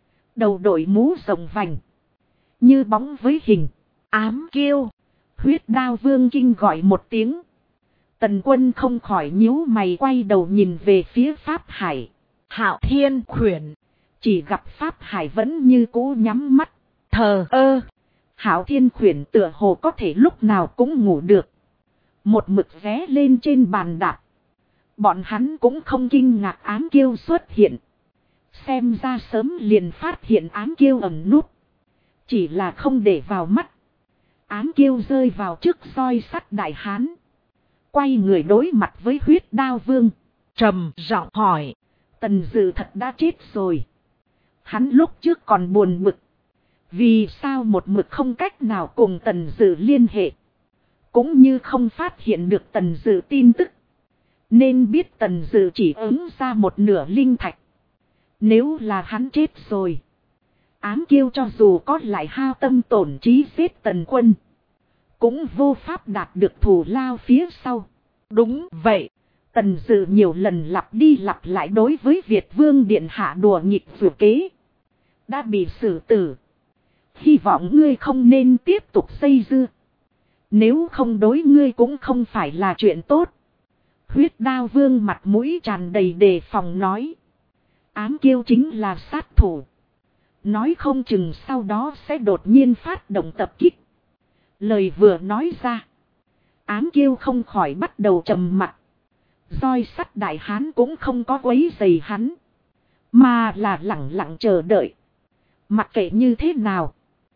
Đầu đội mũ rộng vành. Như bóng với hình. Ám Kiêu. Huyết Đao Vương kinh gọi một tiếng. Tần Quân không khỏi nhíu mày quay đầu nhìn về phía Pháp Hải. Hạo Thiên Khuyển. Chỉ gặp Pháp Hải vẫn như cũ nhắm mắt. Thờ ơ. Hạo Thiên Khuyển tựa hồ có thể lúc nào cũng ngủ được. Một mực ghé lên trên bàn đạp. Bọn hắn cũng không kinh ngạc Ám Kiêu xuất hiện. Xem ra sớm liền phát hiện Ám Kiêu ẩn núp. Chỉ là không để vào mắt. Ám Kiêu rơi vào trước roi sắt đại hán. Quay người đối mặt với Huyết Đao Vương. Trầm giọng hỏi. Tần Dự thật đã chết rồi. Hắn lúc trước còn buồn bực. Vì sao một mực không cách nào cùng Tần Dự liên hệ. Cũng như không phát hiện được Tần Dự tin tức. Nên biết Tần Dự chỉ ứng ra một nửa linh thạch. Nếu là hắn chết rồi. Ám Kiêu cho dù có lại hao tâm tổn trí giết Tần Quân. Cũng vô pháp đạt được thù lao phía sau. Đúng vậy. Tần Dự nhiều lần lặp đi lặp lại đối với Việt Vương Điện Hạ đùa nghịch vừa kế. Đã bị xử tử. Hy vọng ngươi không nên tiếp tục xây dưa. Nếu không đối ngươi cũng không phải là chuyện tốt. Huyết Đao Vương mặt mũi tràn đầy đề phòng nói. Ám Kiêu chính là sát thủ. Nói không chừng sau đó sẽ đột nhiên phát động tập kích. Lời vừa nói ra. Ám Kiêu không khỏi bắt đầu trầm mặc. Roi sắt đại hán cũng không có quấy rầy hắn. Mà là lẳng lặng chờ đợi. Mặc kệ như thế nào.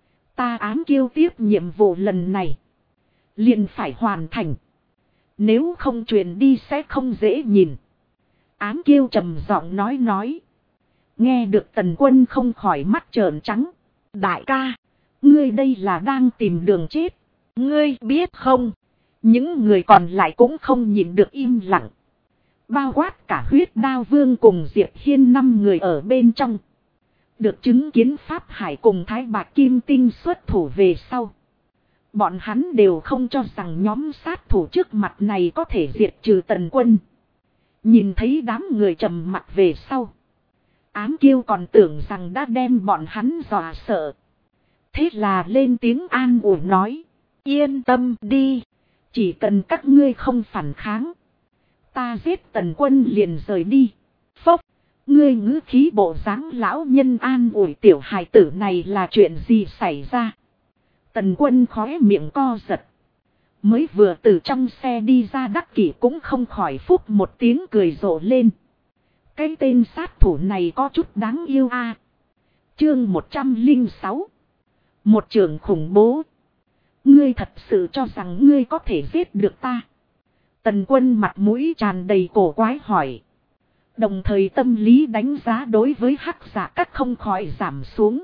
Ta Ám Kiêu tiếp nhiệm vụ lần này. Liền phải hoàn thành. Nếu không truyền đi sẽ không dễ nhìn. Ám Kiêu trầm giọng nói. Nghe được Tần Quân không khỏi mắt trợn trắng. Đại ca. Ngươi đây là đang tìm đường chết. Ngươi biết không? Những người còn lại cũng không nhịn được im lặng. Bao quát cả Huyết Đao Vương cùng Diệp Hiên 5 người ở bên trong. Được chứng kiến Pháp Hải cùng Thái Bạc Kim Tinh xuất thủ về sau. Bọn hắn đều không cho rằng nhóm sát thủ trước mặt này có thể diệt trừ Tần Quân. Nhìn thấy đám người trầm mặt về sau. Ám Kiêu còn tưởng rằng đã đem bọn hắn dọa sợ. Thế là lên tiếng an ủi nói. Yên tâm đi. Chỉ cần các ngươi không phản kháng. Ta giết Tần Quân liền rời đi. Phốc. Ngươi ngữ khí bộ dáng lão nhân an ủi tiểu hài tử này là chuyện gì xảy ra. Tần Quân khóe miệng co giật. Mới vừa từ trong xe đi ra Đắc Kỷ cũng không khỏi phúc một tiếng cười rộ lên. Cái tên sát thủ này có chút đáng yêu a. Chương 106. Một trường khủng bố. Ngươi thật sự cho rằng ngươi có thể giết được ta. Tần Quân mặt mũi tràn đầy cổ quái hỏi. Đồng thời tâm lý đánh giá đối với hắc giả các không khỏi giảm xuống.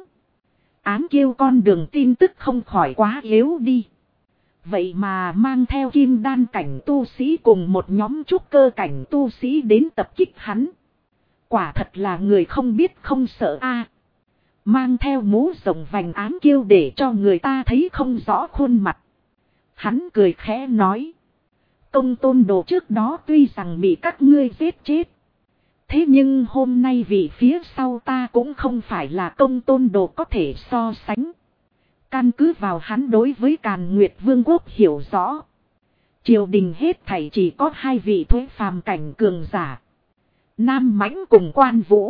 Ám Kiêu con đường tin tức không khỏi quá yếu đi. Vậy mà mang theo kim đan cảnh tu sĩ cùng một nhóm trúc cơ cảnh tu sĩ đến tập kích hắn. Quả thật là người không biết không sợ a. Mang theo mũ rồng vành Ám Kiêu để cho người ta thấy không rõ khuôn mặt. Hắn cười khẽ nói. Công Tôn Đồ trước đó tuy rằng bị các ngươi giết chết. Thế nhưng hôm nay vị phía sau ta cũng không phải là Công Tôn Đồ có thể so sánh. Căn cứ vào hắn đối với Càn Nguyệt Vương quốc hiểu rõ. Triều đình hết thảy chỉ có 2 vị thuế phàm cảnh cường giả. Nam Mãnh cùng Quan Vũ.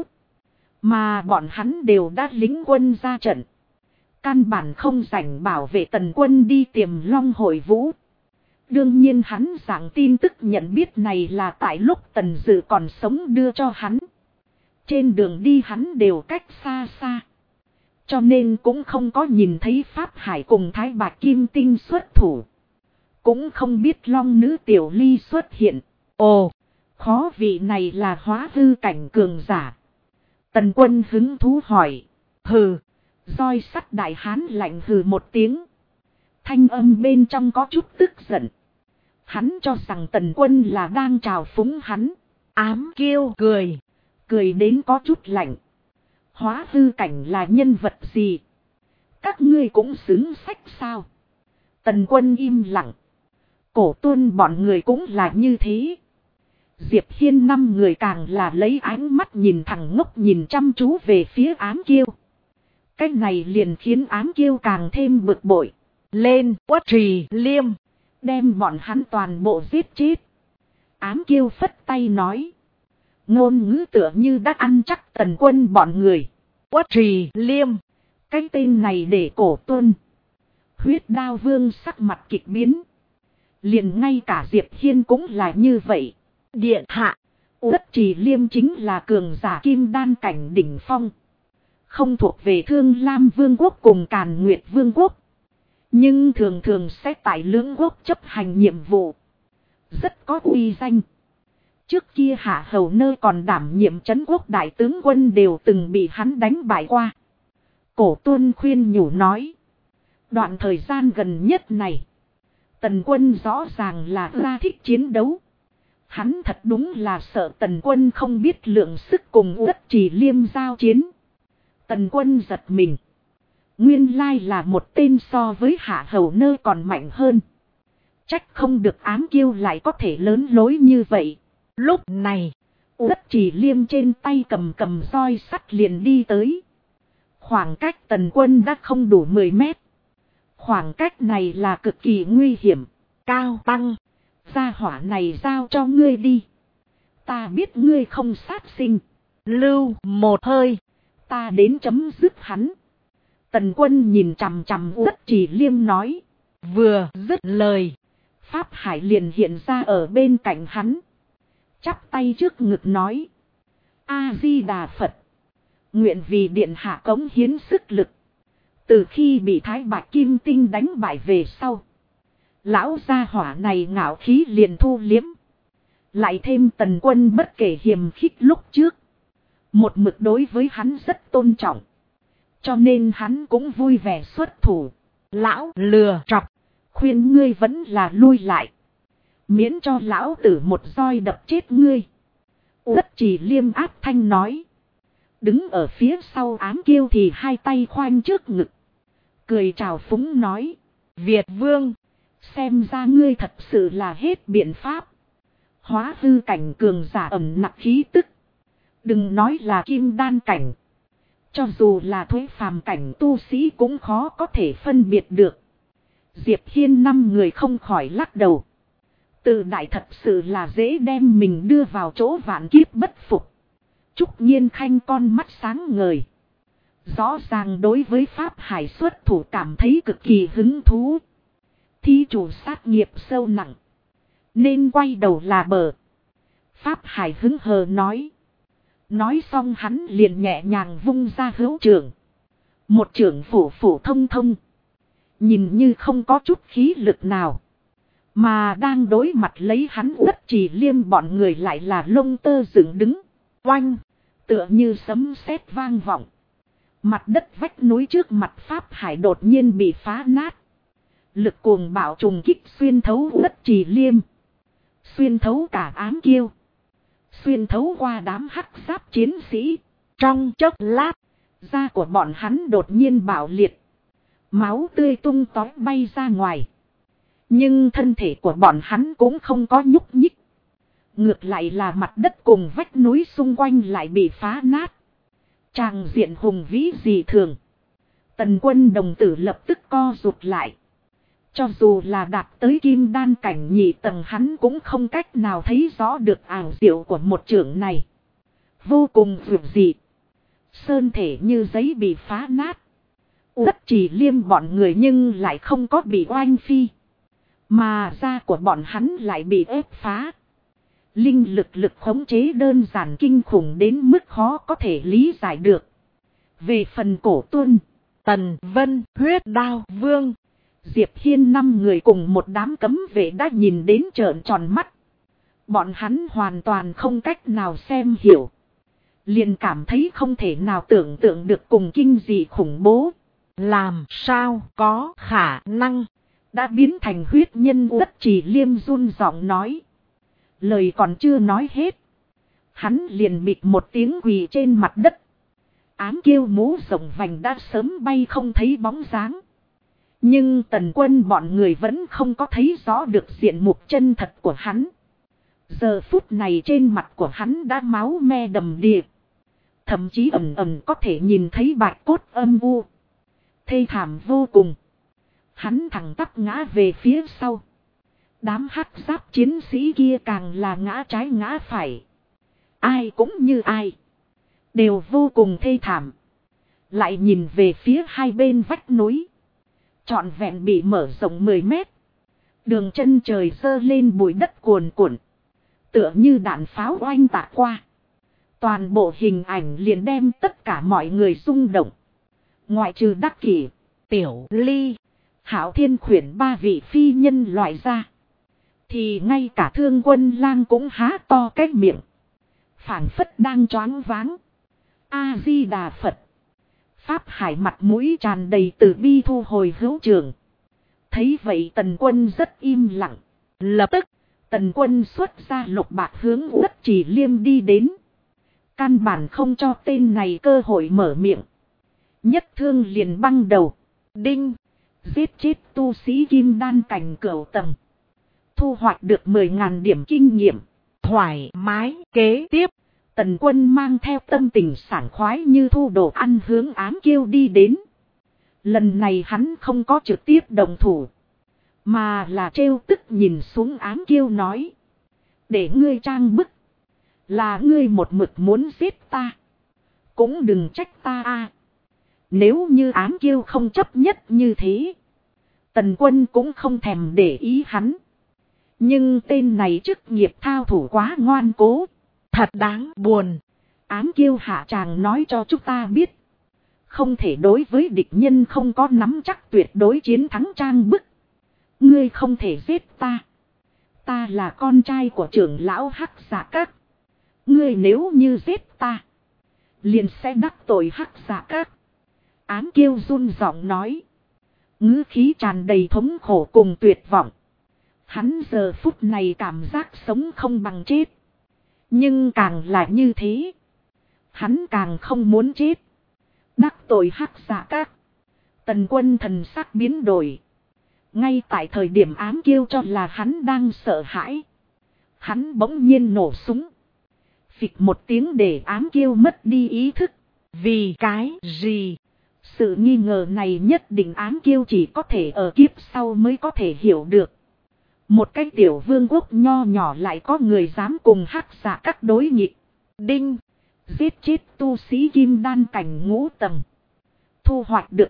Mà bọn hắn đều đã lính quân ra trận. Căn bản không rảnh bảo vệ Tần Quân đi tìm Long Hội Vũ. Đương nhiên hắn giảng tin tức nhận biết này là tại lúc Tần Dự còn sống đưa cho hắn. Trên đường đi hắn đều cách xa xa. Cho nên cũng không có nhìn thấy Pháp Hải cùng Thái Bạc Kim Tinh xuất thủ. Cũng không biết Long Nữ Tiểu Ly xuất hiện. Ồ, khó vị này là hóa hư cảnh cường giả. Tần Quân hứng thú hỏi. Hừ, roi sắt đại hán lạnh hừ một tiếng. Thanh âm bên trong có chút tức giận. Hắn cho rằng Tần Quân là đang trào phúng hắn. Ám Kiêu cười. Cười đến có chút lạnh. Hóa hư cảnh là nhân vật gì? Các ngươi cũng xứng sách sao? Tần Quân im lặng. Cổ Tuân bọn người cũng là như thế. Diệp Hiên 5 người càng là lấy ánh mắt nhìn thẳng ngốc nhìn chăm chú về phía Ám Kiêu. Cái này liền khiến Ám Kiêu càng thêm bực bội. Lên Quất Trì Liêm. Đem bọn hắn toàn bộ giết chết. Ám Kiêu phất tay nói. Ngôn ngữ tựa như đã ăn chắc Tần Quân bọn người. Quất Trì Liêm. Cái tên này để Cổ Tuân. Huyết Đao Vương sắc mặt kịch biến. Liền ngay cả Diệp Hiên cũng là như vậy. Điện hạ. Quất Trì Liêm chính là cường giả kim đan cảnh đỉnh phong. Không thuộc về Thương Lam Vương quốc cùng Càn Nguyệt Vương quốc. Nhưng thường thường sẽ tại lưỡng quốc chấp hành nhiệm vụ. Rất có uy danh. Trước kia Hạ Hầu Nơ còn đảm nhiệm trấn quốc đại tướng quân đều từng bị hắn đánh bại qua. Cổ Tuân khuyên nhủ nói. Đoạn thời gian gần nhất này, Tần Quân rõ ràng là ra thích chiến đấu. Hắn thật đúng là sợ Tần Quân không biết lượng sức cùng Uất Trì Liêm giao chiến. Tần Quân giật mình. Nguyên lai là một tên so với Hạ Hầu Nơ còn mạnh hơn. Trách không được Ám Kiêu lại có thể lớn lối như vậy. Lúc này, Uất Trì Liêm trên tay cầm roi sắt liền đi tới. Khoảng cách Tần Quân đã không đủ 10 mét. Khoảng cách này là cực kỳ nguy hiểm. Cao Tăng, gia hỏa này giao cho ngươi đi. Ta biết ngươi không sát sinh. Lưu một hơi, ta đến chấm dứt hắn. Tần Quân nhìn chằm chằm Uất Trì Liêm nói. Vừa dứt lời, Pháp Hải liền hiện ra ở bên cạnh hắn. Chắp tay trước ngực nói. A-di-đà Phật. Nguyện vì điện hạ cống hiến sức lực. Từ khi bị Thái Bạch Kim Tinh đánh bại về sau, lão gia hỏa này ngạo khí liền thu liếm. Lại thêm Tần Quân bất kể hiềm khích lúc trước, một mực đối với hắn rất tôn trọng. Cho nên hắn cũng vui vẻ xuất thủ. Lão lừa trọc, khuyên ngươi vẫn là lui lại. Miễn cho lão tử một roi đập chết ngươi. Uất Trì Liêm áp thanh nói. Đứng ở phía sau Ám Kiêu thì hai tay khoanh trước ngực. Cười trào phúng nói. Việt Vương, xem ra ngươi thật sự là hết biện pháp. Hóa hư cảnh cường giả ẩm nặc khí tức. Đừng nói là kim đan cảnh. Cho dù là thuế phàm cảnh tu sĩ cũng khó có thể phân biệt được. Diệp Hiên 5 người không khỏi lắc đầu. Từ đại thật sự là dễ đem mình đưa vào chỗ vạn kiếp bất phục. Trúc Nhiên Khanh con mắt sáng ngời. Rõ ràng đối với Pháp Hải xuất thủ cảm thấy cực kỳ hứng thú. Thí chủ sát nghiệp sâu nặng, nên quay đầu là bờ. Pháp Hải hứng hờ nói. Nói xong hắn liền nhẹ nhàng vung ra hữu trưởng. Một trưởng phủ thông thông. Nhìn như không có chút khí lực nào. Mà đang đối mặt lấy hắn Uất Trì Liêm bọn người lại là lông tơ dựng đứng. Oanh, tựa như sấm sét vang vọng. Mặt đất vách núi trước mặt Pháp Hải đột nhiên bị phá nát. Lực cuồng bạo trùng kích xuyên thấu Uất Trì Liêm. Xuyên thấu cả Ám Kiêu. Xuyên thấu qua đám hắc giáp chiến sĩ. Trong chốc lát, da của bọn hắn đột nhiên bạo liệt. Máu tươi tung tóe bay ra ngoài. Nhưng thân thể của bọn hắn cũng không có nhúc nhích. Ngược lại là mặt đất cùng vách núi xung quanh lại bị phá nát. Tràng diện hùng vĩ dị thường. Tần Quân đồng tử lập tức co rụt lại. Cho dù là đạt tới kim đan cảnh nhị tầng hắn cũng không cách nào thấy rõ được ảo diệu của một trưởng này. Vô cùng vượt dị. Sơn thể như giấy bị phá nát. Uất Trì Liêm bọn người nhưng lại không có bị oanh phi. Mà da của bọn hắn lại bị ép phá. Linh lực khống chế đơn giản kinh khủng đến mức khó có thể lý giải được. Về phần Cổ Tuân, Tần Vân, Huyết Đao Vương, Diệp Hiên 5 người cùng một đám cấm vệ đã nhìn đến trợn tròn mắt. Bọn hắn hoàn toàn không cách nào xem hiểu. Liền cảm thấy không thể nào tưởng tượng được cùng kinh dị khủng bố. Làm sao có khả năng. Đã biến thành huyết nhân. Uất Trì Liêm run giọng nói. Lời còn chưa nói hết. Hắn liền bịt một tiếng quỳ trên mặt đất. Ám Kiêu mũ rộng vành đã sớm bay không thấy bóng dáng. Nhưng Tần Quân bọn người vẫn không có thấy rõ được diện mục chân thật của hắn. Giờ phút này trên mặt của hắn đã máu me đầm đìa. Thậm chí ẩn ẩn có thể nhìn thấy bạch cốt âm u. Thê thảm vô cùng. Hắn thẳng tắp ngã về phía sau. Đám hắc giáp chiến sĩ kia càng là ngã trái ngã phải. Ai cũng như ai. Đều vô cùng thê thảm. Lại nhìn về phía hai bên vách núi. Trọn vẹn bị mở rộng 10 mét. Đường chân trời dơ lên bụi đất cuồn cuộn. Tựa như đạn pháo oanh tạc qua. Toàn bộ hình ảnh liền đem tất cả mọi người rung động. Ngoại trừ Đắc Kỷ, Tiểu Ly, Hạo Thiên khuyển 3 vị phi nhân loại ra. Thì ngay cả Thương Quân Lang cũng há to cái miệng. Phảng phất đang choáng váng. A-di-đà Phật. Pháp Hải mặt mũi tràn đầy từ bi thu hồi hữu trường. Thấy vậy Tần Quân rất im lặng. Lập tức, Tần Quân xuất ra lục bạc hướng Đất Chỉ Liêm đi đến. Căn bản không cho tên này cơ hội mở miệng. Nhất thương liền băng đầu. Đinh. Giết chết tu sĩ kim đan cảnh cửu tầng. Thu hoạch được 10.000 điểm kinh nghiệm. Thoải mái kế tiếp. Tần Quân mang theo tâm tình sảng khoái như thu đồ ăn hướng Ám Kiêu đi đến. Lần này hắn không có trực tiếp đồng thủ. Mà là trêu tức nhìn xuống Ám Kiêu nói. Để ngươi trang bức. Là ngươi một mực muốn giết ta. Cũng đừng trách ta a. Nếu như Ám Kiêu không chấp nhất như thế. Tần Quân cũng không thèm để ý hắn. Nhưng tên này chức nghiệp thao thủ quá ngoan cố. Thật đáng buồn. Ám Kiêu hạ tràng nói cho chúng ta biết. Không thể đối với địch nhân không có nắm chắc tuyệt đối chiến thắng trang bức. Ngươi không thể giết ta. Ta là con trai của trưởng lão Hắc Dạ Các. Ngươi nếu như giết ta. Liền sẽ đắc tội Hắc Dạ Các. Ám Kiêu run giọng nói. Ngữ khí tràn đầy thống khổ cùng tuyệt vọng. Hắn giờ phút này cảm giác sống không bằng chết. Nhưng càng là như thế. Hắn càng không muốn chết. Đắc tội Hắc Dạ Các. Tần Quân thần sắc biến đổi. Ngay tại thời điểm Ám Kiêu cho là hắn đang sợ hãi. Hắn bỗng nhiên nổ súng. Phịch một tiếng để Ám Kiêu mất đi ý thức. Vì cái gì? Sự nghi ngờ này nhất định Ám Kiêu chỉ có thể ở kiếp sau mới có thể hiểu được. Một cái tiểu vương quốc nho nhỏ lại có người dám cùng Hắc Dạ Các đối nghịch. Đinh. Giết chết tu sĩ kim đan cảnh ngũ tầng. Thu hoạch được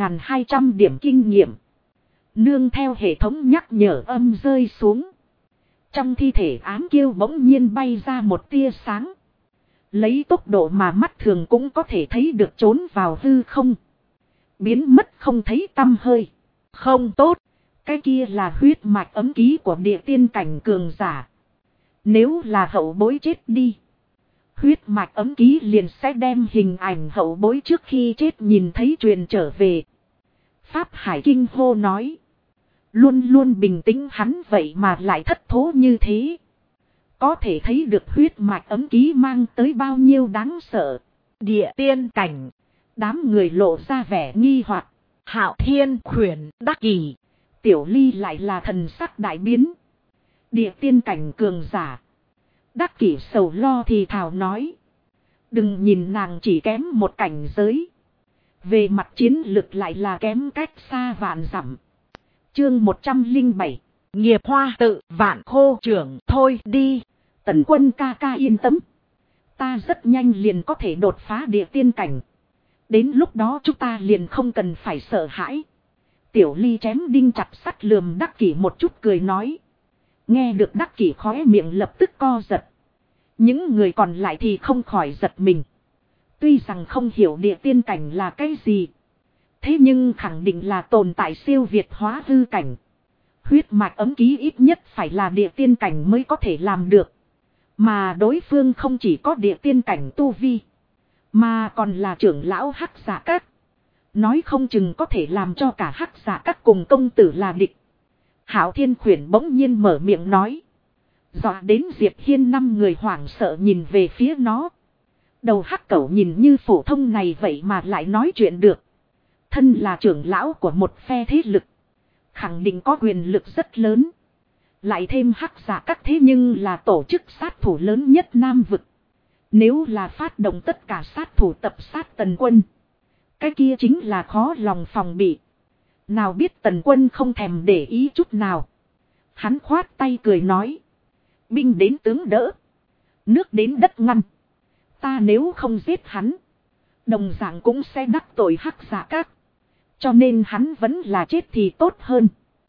5.200 điểm kinh nghiệm. Nương theo hệ thống nhắc nhở âm rơi xuống. Trong thi thể Ám Kiêu bỗng nhiên bay ra một tia sáng. Lấy tốc độ mà mắt thường cũng có thể thấy được trốn vào hư không. Biến mất không thấy tăm hơi. Không tốt. Cái kia là huyết mạch ấm ký của địa tiên cảnh cường giả. Nếu là hậu bối chết đi. Huyết mạch ấm ký liền sẽ đem hình ảnh hậu bối trước khi chết nhìn thấy truyền trở về. Pháp Hải kinh hô nói. Luôn luôn bình tĩnh hắn vậy mà lại thất thố như thế. Có thể thấy được huyết mạch ấm ký mang tới bao nhiêu đáng sợ. Địa tiên cảnh. Đám người lộ ra vẻ nghi hoặc. Hạo Thiên khuyển đắc kỷ. Tiểu Ly lại là thần sắc đại biến. Địa tiên cảnh cường giả. Đắc kỷ sầu lo thì thào nói. Đừng nhìn nàng chỉ kém một cảnh giới. Về mặt chiến lực lại là kém cách xa vạn dặm. Chương 107. Nghiệp hoa tự vạn khô trưởng thôi đi. Tần Quân ca ca yên tâm. Ta rất nhanh liền có thể đột phá địa tiên cảnh. Đến lúc đó chúng ta liền không cần phải sợ hãi. Tiểu Ly chém đinh chặt sắt lườm Đắc Kỷ một chút cười nói. Nghe được Đắc Kỷ khóe miệng lập tức co giật. Những người còn lại thì không khỏi giật mình. Tuy rằng không hiểu địa tiên cảnh là cái gì. Thế nhưng khẳng định là tồn tại siêu việt hóa hư cảnh. Huyết mạch ấm ký ít nhất phải là địa tiên cảnh mới có thể làm được. Mà đối phương không chỉ có địa tiên cảnh tu vi. Mà còn là trưởng lão Hắc Dạ Các. Nói không chừng có thể làm cho cả Hắc Dạ Các cùng công tử là địch. Hạo Thiên khuyển bỗng nhiên mở miệng nói. Dọa đến Diệp Hiên 5 người hoảng sợ nhìn về phía nó. Đầu Hắc Cẩu nhìn như phổ thông này vậy mà lại nói chuyện được. Thân là trưởng lão của một phe thế lực. Khẳng định có quyền lực rất lớn. Lại thêm Hắc Dạ Các thế nhưng là tổ chức sát thủ lớn nhất Nam Vực. Nếu là phát động tất cả sát thủ tập sát Tần Quân. Cái kia chính là khó lòng phòng bị. Nào biết Tần Quân không thèm để ý chút nào. Hắn khoát tay cười nói. Binh đến tướng đỡ. Nước đến đất ngăn. Ta nếu không giết hắn. Đồng dạng cũng sẽ đắc tội Hắc Dạ Các. Cho nên hắn vẫn là chết thì tốt hơn.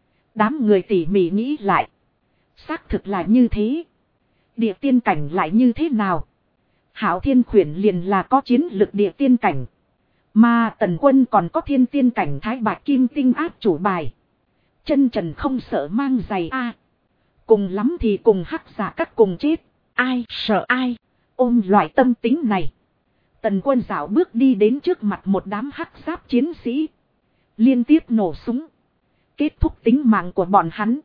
Đám người tỉ mỉ nghĩ lại. Xác thực là như thế. Địa tiên cảnh lại như thế nào? Hạo Thiên khuyển liền là có chiến lực địa tiên cảnh. Mà Tần Quân còn có thiên tiên cảnh Thái Bạch Kim Tinh áp chủ bài. Chân trần không sợ mang giày a. Cùng lắm thì cùng hắc giả các cùng chết. Ai sợ ai. Ôm loại tâm tính này. Tần Quân dạo bước đi đến trước mặt một đám hắc giáp chiến sĩ. Liên tiếp nổ súng. Kết thúc tính mạng của bọn hắn.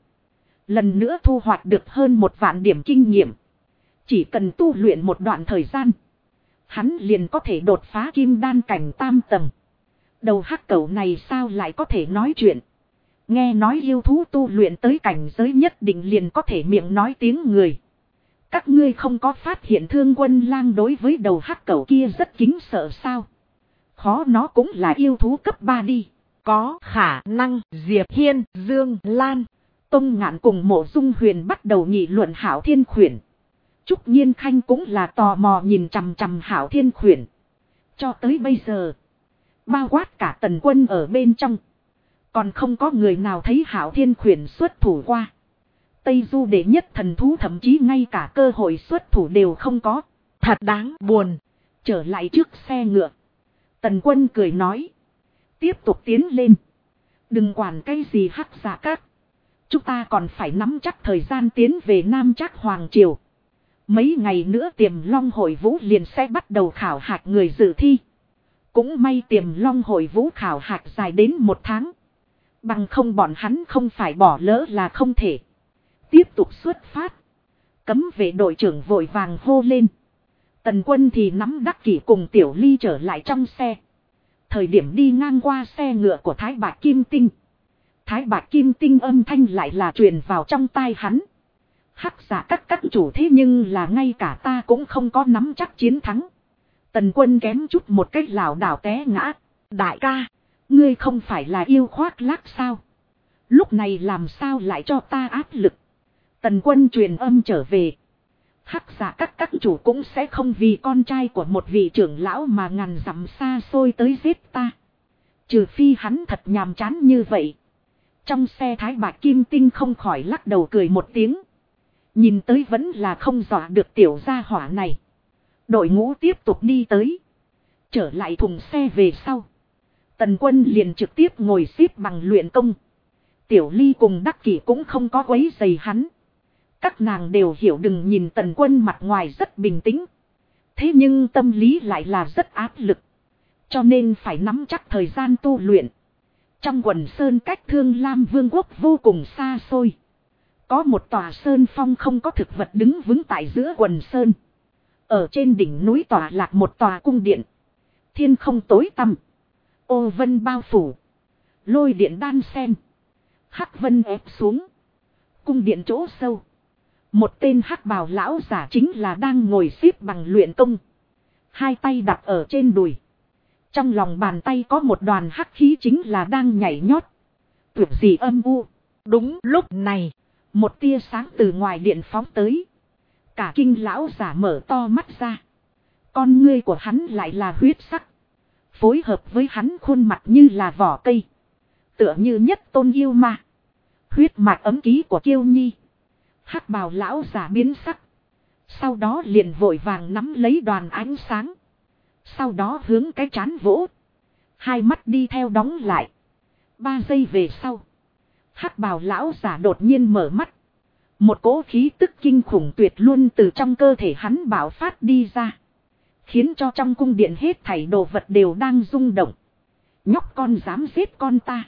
Lần nữa thu hoạch được hơn 1 vạn điểm kinh nghiệm. Chỉ cần tu luyện một đoạn thời gian. Hắn liền có thể đột phá kim đan cảnh tam tầng. Đầu hắc cẩu này sao lại có thể nói chuyện. Nghe nói yêu thú tu luyện tới cảnh giới nhất định liền có thể miệng nói tiếng người. Các ngươi không có phát hiện Thương Quân Lang đối với đầu hắc cẩu kia rất kính sợ sao? Khó nó cũng là yêu thú cấp 3 đi. Có khả năng. Diệp Hiên, Dương Lan, Tông Ngạn cùng Mộ Dung Huyền bắt đầu nghị luận Hạo Thiên Khuyển. Trúc Nhiên Khanh cũng là tò mò nhìn chằm chằm Hạo Thiên Khuyển. Cho tới bây giờ, bao quát cả Tần Quân ở bên trong, còn không có người nào thấy Hạo Thiên Khuyển xuất thủ qua. Tây Du đệ nhất thần thú thậm chí ngay cả cơ hội xuất thủ đều không có. thật đáng buồn. Trở lại trước xe ngựa, Tần Quân cười nói. Tiếp tục tiến lên. Đừng quản cái gì hắc giả các. Chúng ta còn phải nắm chắc thời gian tiến về Nam Trác Hoàng Triều. Mấy ngày nữa Tiềm Long Hội Vũ liền sẽ bắt đầu khảo hạch người dự thi. Cũng may Tiềm Long Hội Vũ khảo hạch dài đến 1 tháng. Bằng không bọn hắn không phải bỏ lỡ là không thể. Tiếp tục xuất phát. Cấm vệ đội trưởng vội vàng hô lên. Tần Quân thì nắm Đắc Kỷ cùng Tiểu Ly trở lại trong xe. Thời điểm đi ngang qua xe ngựa của Thái Bạch Kim Tinh. Thái Bạch Kim Tinh âm thanh lại là truyền vào trong tai hắn. Hắc giả các chủ thế nhưng là ngay cả ta cũng không có nắm chắc chiến thắng. Tần Quân kém chút một cách lảo đảo té ngã. Đại ca, ngươi không phải là yêu khoác lác sao? Lúc này làm sao lại cho ta áp lực? Tần Quân truyền âm trở về. Hắc giả các chủ cũng sẽ không vì con trai của một vị trưởng lão mà ngàn dặm xa xôi tới giết ta. Trừ phi hắn thật nhàm chán như vậy. Trong xe Thái Bạch Kim Tinh không khỏi lắc đầu cười một tiếng. Nhìn tới vẫn là không dọa được tiểu gia hỏa này. Đội ngũ tiếp tục đi tới. Trở lại thùng xe về sau. Tần Quân liền trực tiếp ngồi xếp bằng luyện công. Tiểu Ly cùng Đắc Kỷ cũng không có quấy rầy hắn. Các nàng đều hiểu đừng nhìn Tần Quân mặt ngoài rất bình tĩnh. Thế nhưng tâm lý lại là rất áp lực. Cho nên phải nắm chắc thời gian tu luyện. Trong quần sơn cách Thương Lam Vương quốc vô cùng xa xôi. Có một tòa sơn phong không có thực vật đứng vững tại giữa quần sơn. Ở trên đỉnh núi tòa lạc một tòa cung điện. Thiên không tối tăm. Ô vân bao phủ. Lôi điện đan sen. Hắc vân ép xuống. Cung điện chỗ sâu. Một tên hắc bào lão giả chính là đang ngồi xếp bằng luyện công. Hai tay đặt ở trên đùi. Trong lòng bàn tay có một đoàn hắc khí chính là đang nhảy nhót. Tuyệt gì âm u. Đúng lúc này, một tia sáng từ ngoài điện phóng tới. Cả kinh lão giả mở to mắt ra. Con ngươi của hắn lại là huyết sắc. Phối hợp với hắn khuôn mặt như là vỏ cây. Tựa như nhất tôn yêu ma. Huyết mạch ấm ký của Kiêu Nhi. Hắc bào lão giả biến sắc. Sau đó liền vội vàng nắm lấy đoàn ánh sáng. Sau đó hướng cái trán vỗ. Hai mắt đi theo đóng lại. 3 giây về sau. Hắc bào lão giả đột nhiên mở mắt. Một cỗ khí tức kinh khủng tuyệt luôn từ trong cơ thể hắn bạo phát đi ra. Khiến cho trong cung điện hết thảy đồ vật đều đang rung động. Nhóc con dám giết con ta.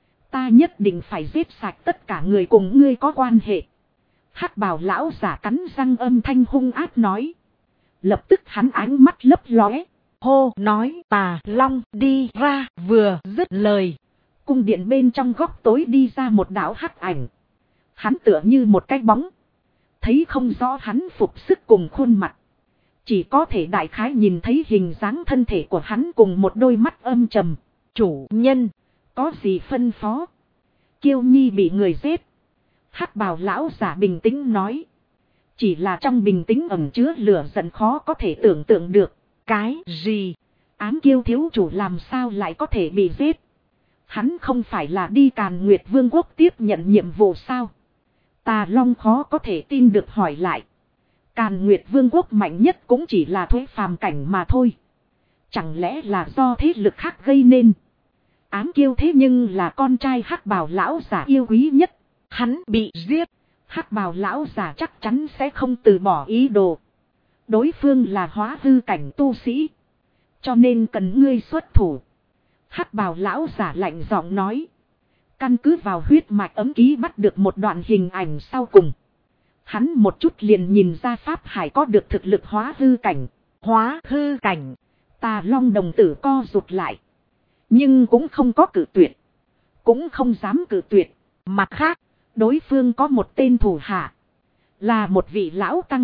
Ta nhất định phải giết sạch tất cả người cùng ngươi có quan hệ. Hắc bào lão giả cắn răng âm thanh hung ác nói. Lập tức hắn ánh mắt lấp lóe. hô nói Tà Long đi ra, vừa dứt lời. Cung điện bên trong góc tối đi ra một đạo hắc ảnh. Hắn tựa như một cái bóng. Thấy không rõ hắn phục sức cùng khuôn mặt. Chỉ có thể đại khái nhìn thấy hình dáng thân thể của hắn cùng một đôi mắt âm trầm. Chủ nhân, có gì phân phó? Kiêu Nhi bị người giết. Hắc bào lão giả bình tĩnh nói. Chỉ là trong bình tĩnh ẩn chứa lửa giận khó có thể tưởng tượng được. Cái gì? Ám Kiêu thiếu chủ làm sao lại có thể bị giết? Hắn không phải là đi Càn Nguyệt Vương quốc tiếp nhận nhiệm vụ sao? Tà Long khó có thể tin được hỏi lại. Càn Nguyệt Vương quốc mạnh nhất cũng chỉ là thuế phàm cảnh mà thôi. Chẳng lẽ là do thế lực khác gây nên? Ám Kiêu thế nhưng là con trai hắc bào lão giả yêu quý nhất. Hắn bị giết. Hắc bào lão giả chắc chắn sẽ không từ bỏ ý đồ. Đối phương là hóa hư cảnh tu sĩ. Cho nên cần ngươi xuất thủ. Hắc bào lão giả lạnh giọng nói. Căn cứ vào huyết mạch ấm ký bắt được một đoạn hình ảnh sau cùng. Hắn một chút liền nhìn ra Pháp Hải có được thực lực hóa hư cảnh. Hóa hư cảnh. Tà Long đồng tử co rụt lại. Nhưng cũng không có cử tuyệt. Cũng không dám cử tuyệt. Mặt khác, đối phương có một tên thủ hạ. Là một vị lão tăng.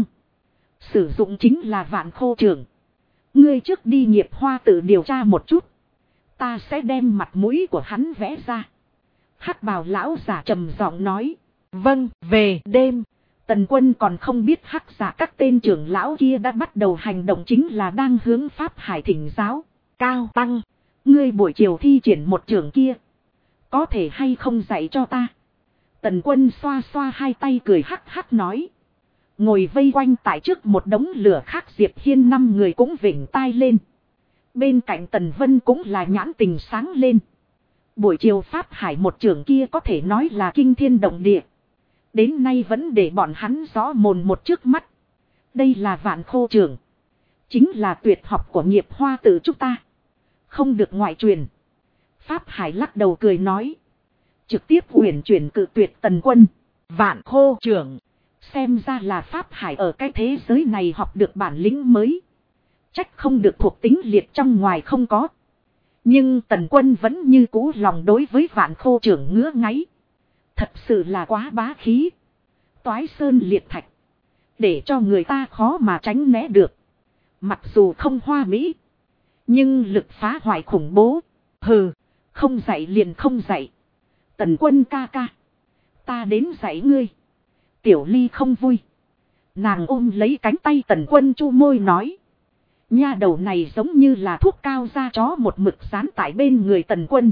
Sử dụng chính là Vạn Khô Trưởng. Ngươi trước đi Nghiệp Hoa tự điều tra một chút. Ta sẽ đem mặt mũi của hắn vẽ ra. Hắc bào lão giả trầm giọng nói. Vâng, về đêm. Tần Quân còn không biết hắc giả các tên trưởng lão kia đã bắt đầu hành động, chính là đang hướng Pháp Hải thỉnh giáo. Cao tăng, ngươi buổi chiều thi triển một trưởng kia. Có thể hay không dạy cho ta? Tần Quân xoa xoa hai tay cười hắc hắc nói. Ngồi vây quanh tại trước một đống lửa khác Diệp Hiên 5 người cũng vểnh tai lên. Bên cạnh Tần Vân cũng là nhãn tình sáng lên. Buổi chiều Pháp Hải một trưởng kia có thể nói là kinh thiên động địa. Đến nay vẫn để bọn hắn rõ mồn một trước mắt. Đây là Vạn Khô Trưởng. Chính là tuyệt học của Nghiệp Hoa tự chúng ta. Không được ngoại truyền. Pháp Hải lắc đầu cười nói. Trực tiếp uyển chuyển cự tuyệt Tần Quân. Vạn Khô Trưởng. Xem ra là Pháp Hải ở cái thế giới này học được bản lĩnh mới. Trách không được thuộc tính liệt trong ngoài không có. Nhưng Tần Quân vẫn như cũ lòng đối với Vạn Khô Trưởng ngứa ngáy. Thật sự là quá bá khí. Toái sơn liệt thạch. Để cho người ta khó mà tránh né được. Mặc dù không hoa mỹ. Nhưng lực phá hoại khủng bố. Hừ, không dạy liền không dạy. Tần Quân ca ca. Ta đến dạy ngươi. Tiểu Ly không vui. Nàng ôm lấy cánh tay Tần Quân chu môi nói. Nha đầu này giống như là thuốc cao da chó một mực dán tại bên người Tần Quân.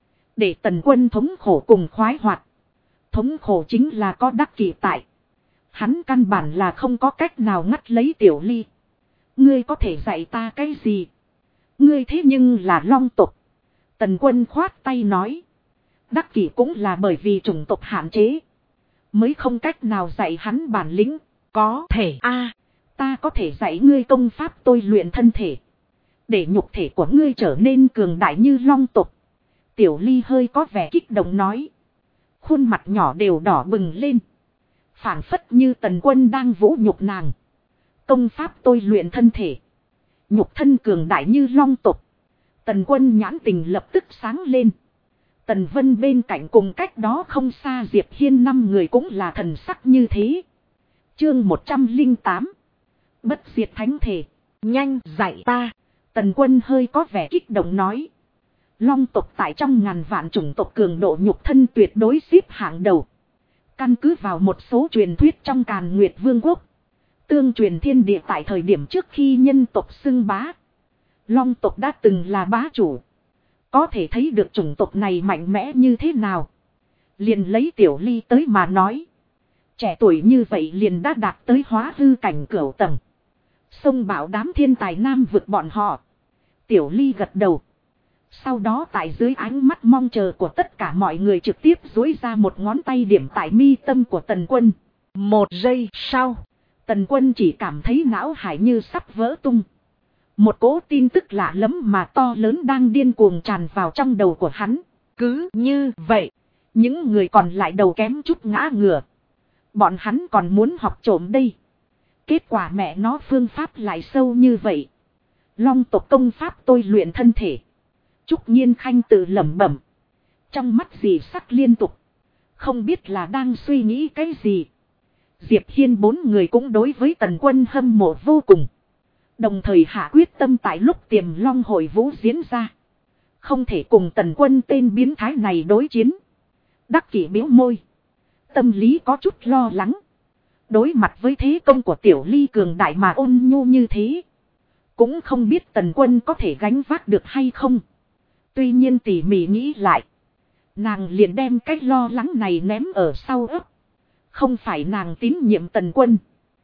Để Tần Quân thống khổ cùng khoái hoạt. Thống khổ chính là có đắc kỷ tại. Hắn căn bản là không có cách nào ngắt lấy Tiểu Ly. Ngươi có thể dạy ta cái gì? Ngươi thế nhưng là long tộc. Tần Quân khoát tay nói. Đắc kỷ cũng là bởi vì chủng tộc hạn chế. Mới không cách nào dạy hắn bản lĩnh. Có thể a, ta có thể dạy ngươi công pháp tôi luyện thân thể. Để nhục thể của ngươi trở nên cường đại như long tộc. Tiểu Ly hơi có vẻ kích động nói. Khuôn mặt nhỏ đều đỏ bừng lên. Phảng phất như Tần Quân đang vũ nhục nàng. Công pháp tôi luyện thân thể. Nhục thân cường đại như long tộc. Tần Quân nhãn tình lập tức sáng lên. Tần Vân bên cạnh cùng cách đó không xa Diệp Hiên 5 người cũng là thần sắc như thế. Chương 108. Bất diệt thánh thể. Nhanh dạy ta. Tần Quân hơi có vẻ kích động nói. Long tộc tại trong ngàn vạn chủng tộc cường độ nhục thân tuyệt đối xếp hạng đầu. Căn cứ vào một số truyền thuyết trong Càn Nguyệt Vương quốc. Tương truyền thiên địa tại thời điểm trước khi nhân tộc xưng bá. Long tộc đã từng là bá chủ. Có thể thấy được chủng tộc này mạnh mẽ như thế nào. Liền lấy Tiểu Ly tới mà nói. Trẻ tuổi như vậy liền đã đạt tới hóa hư cảnh cửu tầng. Xông bảo đám thiên tài nam vượt bọn họ. Tiểu Ly gật đầu. Sau đó tại dưới ánh mắt mong chờ của tất cả mọi người trực tiếp duỗi ra một ngón tay điểm tại mi tâm của Tần Quân. 1 giây sau, Tần Quân chỉ cảm thấy não hải như sắp vỡ tung. Một cỗ tin tức lạ lẫm mà to lớn đang điên cuồng tràn vào trong đầu của hắn. Cứ như vậy, những người còn lại đầu kém chút ngã ngửa. Bọn hắn còn muốn học trộm đây. Kết quả mẹ nó phương pháp lại sâu như vậy. Long tộc công pháp tôi luyện thân thể. Trúc Nhiên Khanh tự lẩm bẩm. Trong mắt dì sắc liên tục. Không biết là đang suy nghĩ cái gì. Diệp Hiên 4 người cũng đối với Tần Quân hâm mộ vô cùng. Đồng thời hạ quyết tâm tại lúc Tiềm Long hội vũ diễn ra. Không thể cùng Tần Quân tên biến thái này đối chiến. Đắc Kỷ bĩu môi. Tâm lý có chút lo lắng. Đối mặt với thế công của Tiểu Ly cường đại mà ôn nhu như thế. Cũng không biết Tần Quân có thể gánh vác được hay không. Tuy nhiên tỉ mỉ nghĩ lại. Nàng liền đem cái lo lắng này ném ở sau ấp. Không phải nàng tín nhiệm Tần Quân.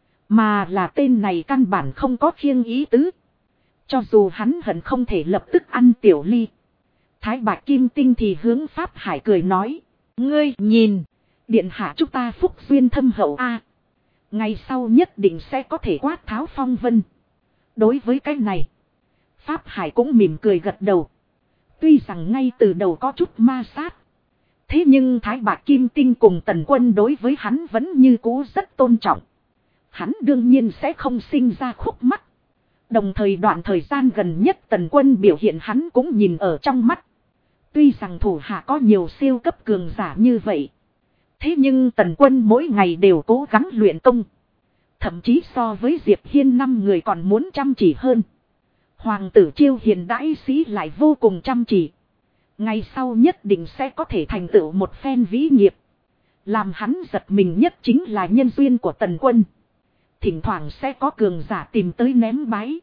Mà là tên này căn bản không có khiêng ý tứ. Cho dù hắn hận không thể lập tức ăn Tiểu Ly. Thái Bạch Kim Tinh thì hướng Pháp Hải cười nói. Ngươi nhìn. Điện hạ chúng ta phúc duyên thâm hậu a, ngày sau nhất định sẽ có thể quát tháo phong vân. Đối với cái này, Pháp Hải cũng mỉm cười gật đầu. Tuy rằng ngay từ đầu có chút ma sát, thế nhưng Thái Bạc Kim Tinh cùng Tần Quân đối với hắn vẫn như cũ rất tôn trọng. Hắn đương nhiên sẽ không sinh ra khúc mắc. Đồng thời đoạn thời gian gần nhất Tần Quân biểu hiện hắn cũng nhìn ở trong mắt. Tuy rằng thủ hạ có nhiều siêu cấp cường giả như vậy, thế nhưng Tần Quân mỗi ngày đều cố gắng luyện công. Thậm chí so với Diệp Hiên 5 người còn muốn chăm chỉ hơn. Hoàng tử Chiêu Hiền đại sĩ lại vô cùng chăm chỉ. Ngày sau nhất định sẽ có thể thành tựu một phen vĩ nghiệp. Làm hắn giật mình nhất chính là nhân duyên của Tần Quân. Thỉnh thoảng sẽ có cường giả tìm tới ném bái.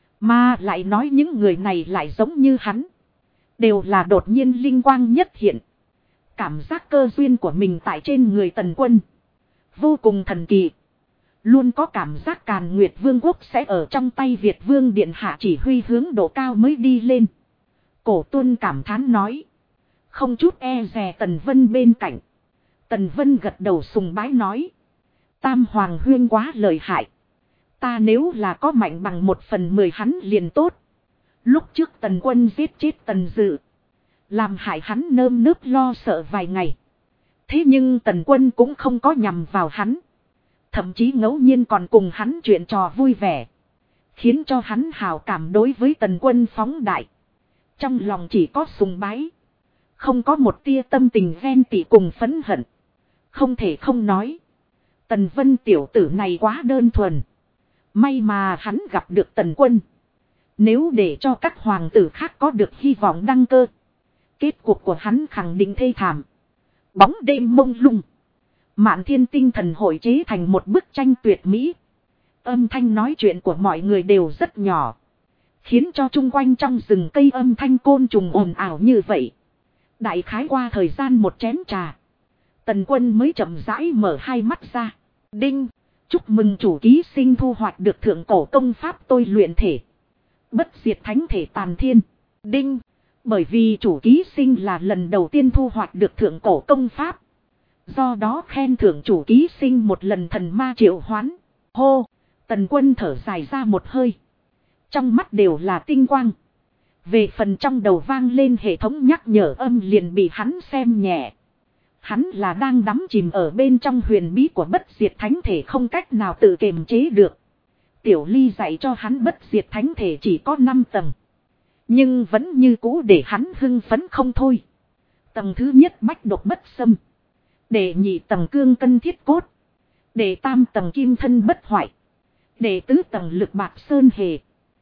Mà lại nói những người này lại giống như hắn. Đều là đột nhiên linh quang nhất hiện. Cảm giác cơ duyên của mình tại trên người Tần Quân vô cùng thần kỳ. Luôn có cảm giác Càn Nguyệt Vương quốc sẽ ở trong tay Việt Vương Điện Hạ chỉ huy hướng độ cao mới đi lên. Cổ Tuân cảm thán nói. Không chút e dè Tần Vân bên cạnh. Tần Vân gật đầu sùng bái nói. Tam Hoàng huyên quá lợi hại. Ta nếu là có mạnh bằng 1/10 hắn liền tốt. Lúc trước Tần Quân giết chết Tần Dự, làm hại hắn nơm nớp lo sợ vài ngày. Thế nhưng Tần Quân cũng không có nhằm vào hắn. Thậm chí ngẫu nhiên còn cùng hắn chuyện trò vui vẻ. Khiến cho hắn hào cảm đối với Tần Quân phóng đại. Trong lòng chỉ có sùng bái. Không có một tia tâm tình ghen tị cùng phẫn hận. Không thể không nói. Tần Vân tiểu tử này quá đơn thuần. May mà hắn gặp được Tần Quân. Nếu để cho các hoàng tử khác có được hy vọng đăng cơ, kết cục của hắn khẳng định thê thảm. Bóng đêm mông lung. Mạn Thiên tinh thần hội chế thành một bức tranh tuyệt mỹ. Âm thanh nói chuyện của mọi người đều rất nhỏ, khiến cho chung quanh trong rừng cây âm thanh côn trùng ồn ào như vậy. Đại khái qua thời gian một chén trà, Tần Quân mới chậm rãi mở hai mắt ra. Đinh, chúc mừng chủ ký sinh thu hoạch được thượng cổ công pháp tôi luyện thể. Bất diệt thánh thể tàn thiên. Đinh, bởi vì chủ ký sinh là lần đầu tiên thu hoạch được thượng cổ công pháp, do đó khen thưởng chủ ký sinh một lần thần ma triệu hoán. Hô, Tần Quân thở dài ra một hơi. Trong mắt đều là tinh quang. Về phần trong đầu vang lên hệ thống nhắc nhở âm liền bị hắn xem nhẹ. Hắn là đang đắm chìm ở bên trong huyền bí của bất diệt thánh thể không cách nào tự kiềm chế được. Tiểu Ly dạy cho hắn bất diệt thánh thể chỉ có 5 tầng. Nhưng vẫn như cũ để hắn hưng phấn không thôi. Tầng thứ nhất bách độc bất xâm. Đệ nhị tầng cương cân thiết cốt. Đệ tam tầng kim thân bất hoại. Đệ tứ tầng lực bạc sơn hề.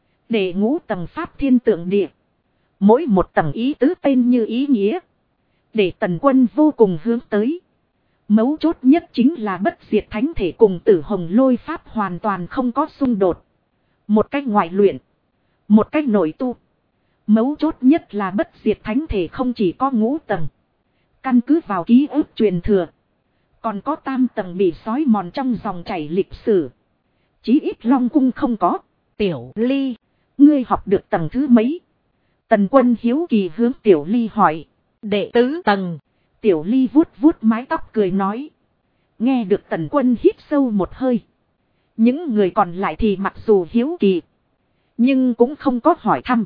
Đệ ngũ tầng pháp thiên tượng địa. Mỗi một tầng ý tứ tên như ý nghĩa. Để Tần Quân vô cùng hướng tới. Mấu chốt nhất chính là bất diệt thánh thể cùng Tử Hồng Lôi pháp hoàn toàn không có xung đột. Một cách ngoại luyện, một cách nội tu. Mấu chốt nhất là bất diệt thánh thể không chỉ có ngũ tầng. Căn cứ vào ký ức truyền thừa, còn có tam tầng bị xói mòn trong dòng chảy lịch sử. Chí ít Long Cung không có. Tiểu Ly, ngươi học được tầng thứ mấy? Tần Quân hiếu kỳ hướng Tiểu Ly hỏi. Đệ tứ tầng. Tiểu Ly vuốt vuốt mái tóc cười nói. Nghe được Tần Quân hít sâu một hơi. Những người còn lại thì mặc dù hiếu kỳ, nhưng cũng không có hỏi thăm.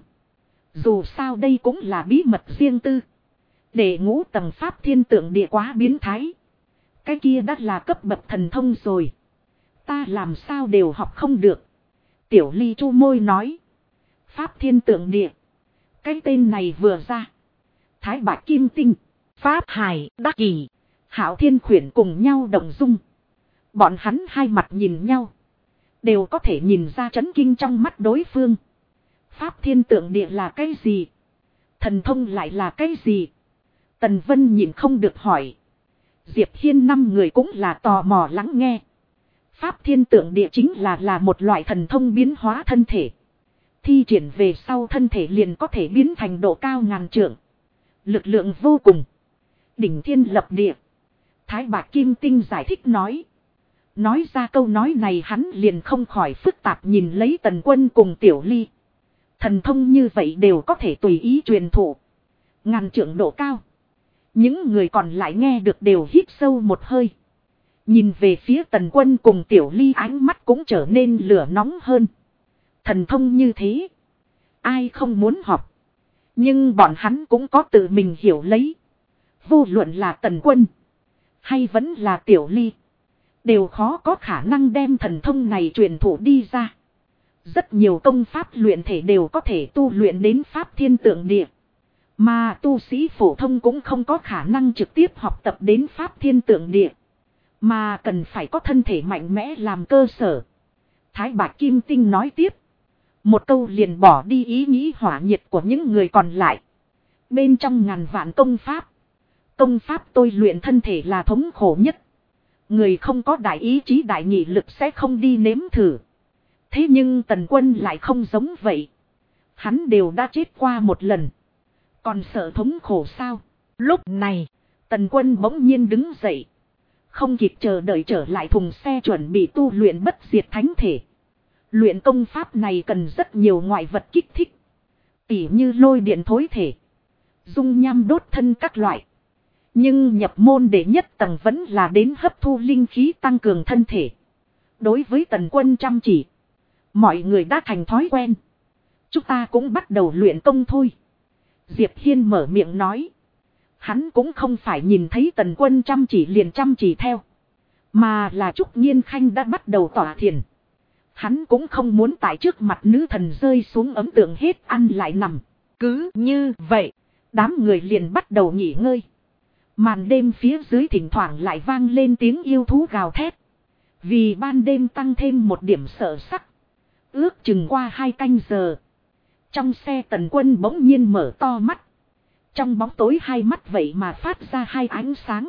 Dù sao đây cũng là bí mật riêng tư. Đệ ngũ tầng pháp thiên tượng địa quá biến thái. Cái kia đã là cấp bậc thần thông rồi. Ta làm sao đều học không được. Tiểu Ly chu môi nói. Pháp thiên tượng địa. Cái tên này vừa ra, Thái Bạc Kim Tinh, Pháp Hải, Đắc Kỷ, Hạo Thiên Khuyển cùng nhau động dung. Bọn hắn hai mặt nhìn nhau, đều có thể nhìn ra chấn kinh trong mắt đối phương. Pháp thiên tượng địa là cái gì? Thần thông lại là cái gì? Tần Vân nhìn không được hỏi. Diệp Hiên 5 người cũng là tò mò lắng nghe. Pháp thiên tượng địa chính là một loại thần thông biến hóa thân thể. Thi triển về sau thân thể liền có thể biến thành độ cao ngàn trượng. Lực lượng vô cùng. Đỉnh thiên lập địa. Thái Bạc Kim Tinh giải thích nói. Nói ra câu nói này hắn liền không khỏi phức tạp nhìn lấy Tần Quân cùng Tiểu Ly. Thần thông như vậy đều có thể tùy ý truyền thụ. Ngàn trượng độ cao. Những người còn lại nghe được đều hít sâu một hơi. Nhìn về phía Tần Quân cùng Tiểu Ly, ánh mắt cũng trở nên lửa nóng hơn. Thần thông như thế, ai không muốn học. Nhưng bọn hắn cũng có tự mình hiểu lấy. Vô luận là Tần Quân hay vẫn là Tiểu Ly, đều khó có khả năng đem thần thông này truyền thụ đi ra. Rất nhiều công pháp luyện thể đều có thể tu luyện đến pháp thiên tượng địa. Mà tu sĩ phổ thông cũng không có khả năng trực tiếp học tập đến pháp thiên tượng địa. Mà cần phải có thân thể mạnh mẽ làm cơ sở. Thái Bạch Kim Tinh nói tiếp. Một câu liền bỏ đi ý nghĩ hỏa nhiệt của những người còn lại. Bên trong ngàn vạn công pháp, công pháp tôi luyện thân thể là thống khổ nhất. Người không có đại ý chí đại nghị lực sẽ không đi nếm thử. Thế nhưng Tần Quân lại không giống vậy. Hắn đều đã chết qua một lần, còn sợ thống khổ sao? Lúc này, Tần Quân bỗng nhiên đứng dậy. Không kịp chờ đợi trở lại thùng xe chuẩn bị tu luyện bất diệt thánh thể. Luyện công pháp này cần rất nhiều ngoại vật kích thích. Tỉ như lôi điện thối thể, dung nham đốt thân các loại. Nhưng nhập môn đệ nhất tầng vẫn là đến hấp thu linh khí tăng cường thân thể. Đối với Tần Quân chăm chỉ, mọi người đã thành thói quen. Chúng ta cũng bắt đầu luyện công thôi. Diệp Hiên mở miệng nói. Hắn cũng không phải nhìn thấy Tần Quân chăm chỉ liền chăm chỉ theo. Mà là Trúc Nhiên Khanh đã bắt đầu tỏa thiền. Hắn cũng không muốn tại trước mặt nữ thần rơi xuống ấm tượng hết ăn lại nằm. Cứ như vậy, đám người liền bắt đầu nghỉ ngơi. Màn đêm phía dưới thỉnh thoảng lại vang lên tiếng yêu thú gào thét. Vì ban đêm tăng thêm một điểm sợ sắc. Ước chừng qua 2 canh giờ. Trong xe Tần Quân bỗng nhiên mở to mắt. Trong bóng tối hai mắt vậy mà phát ra hai ánh sáng.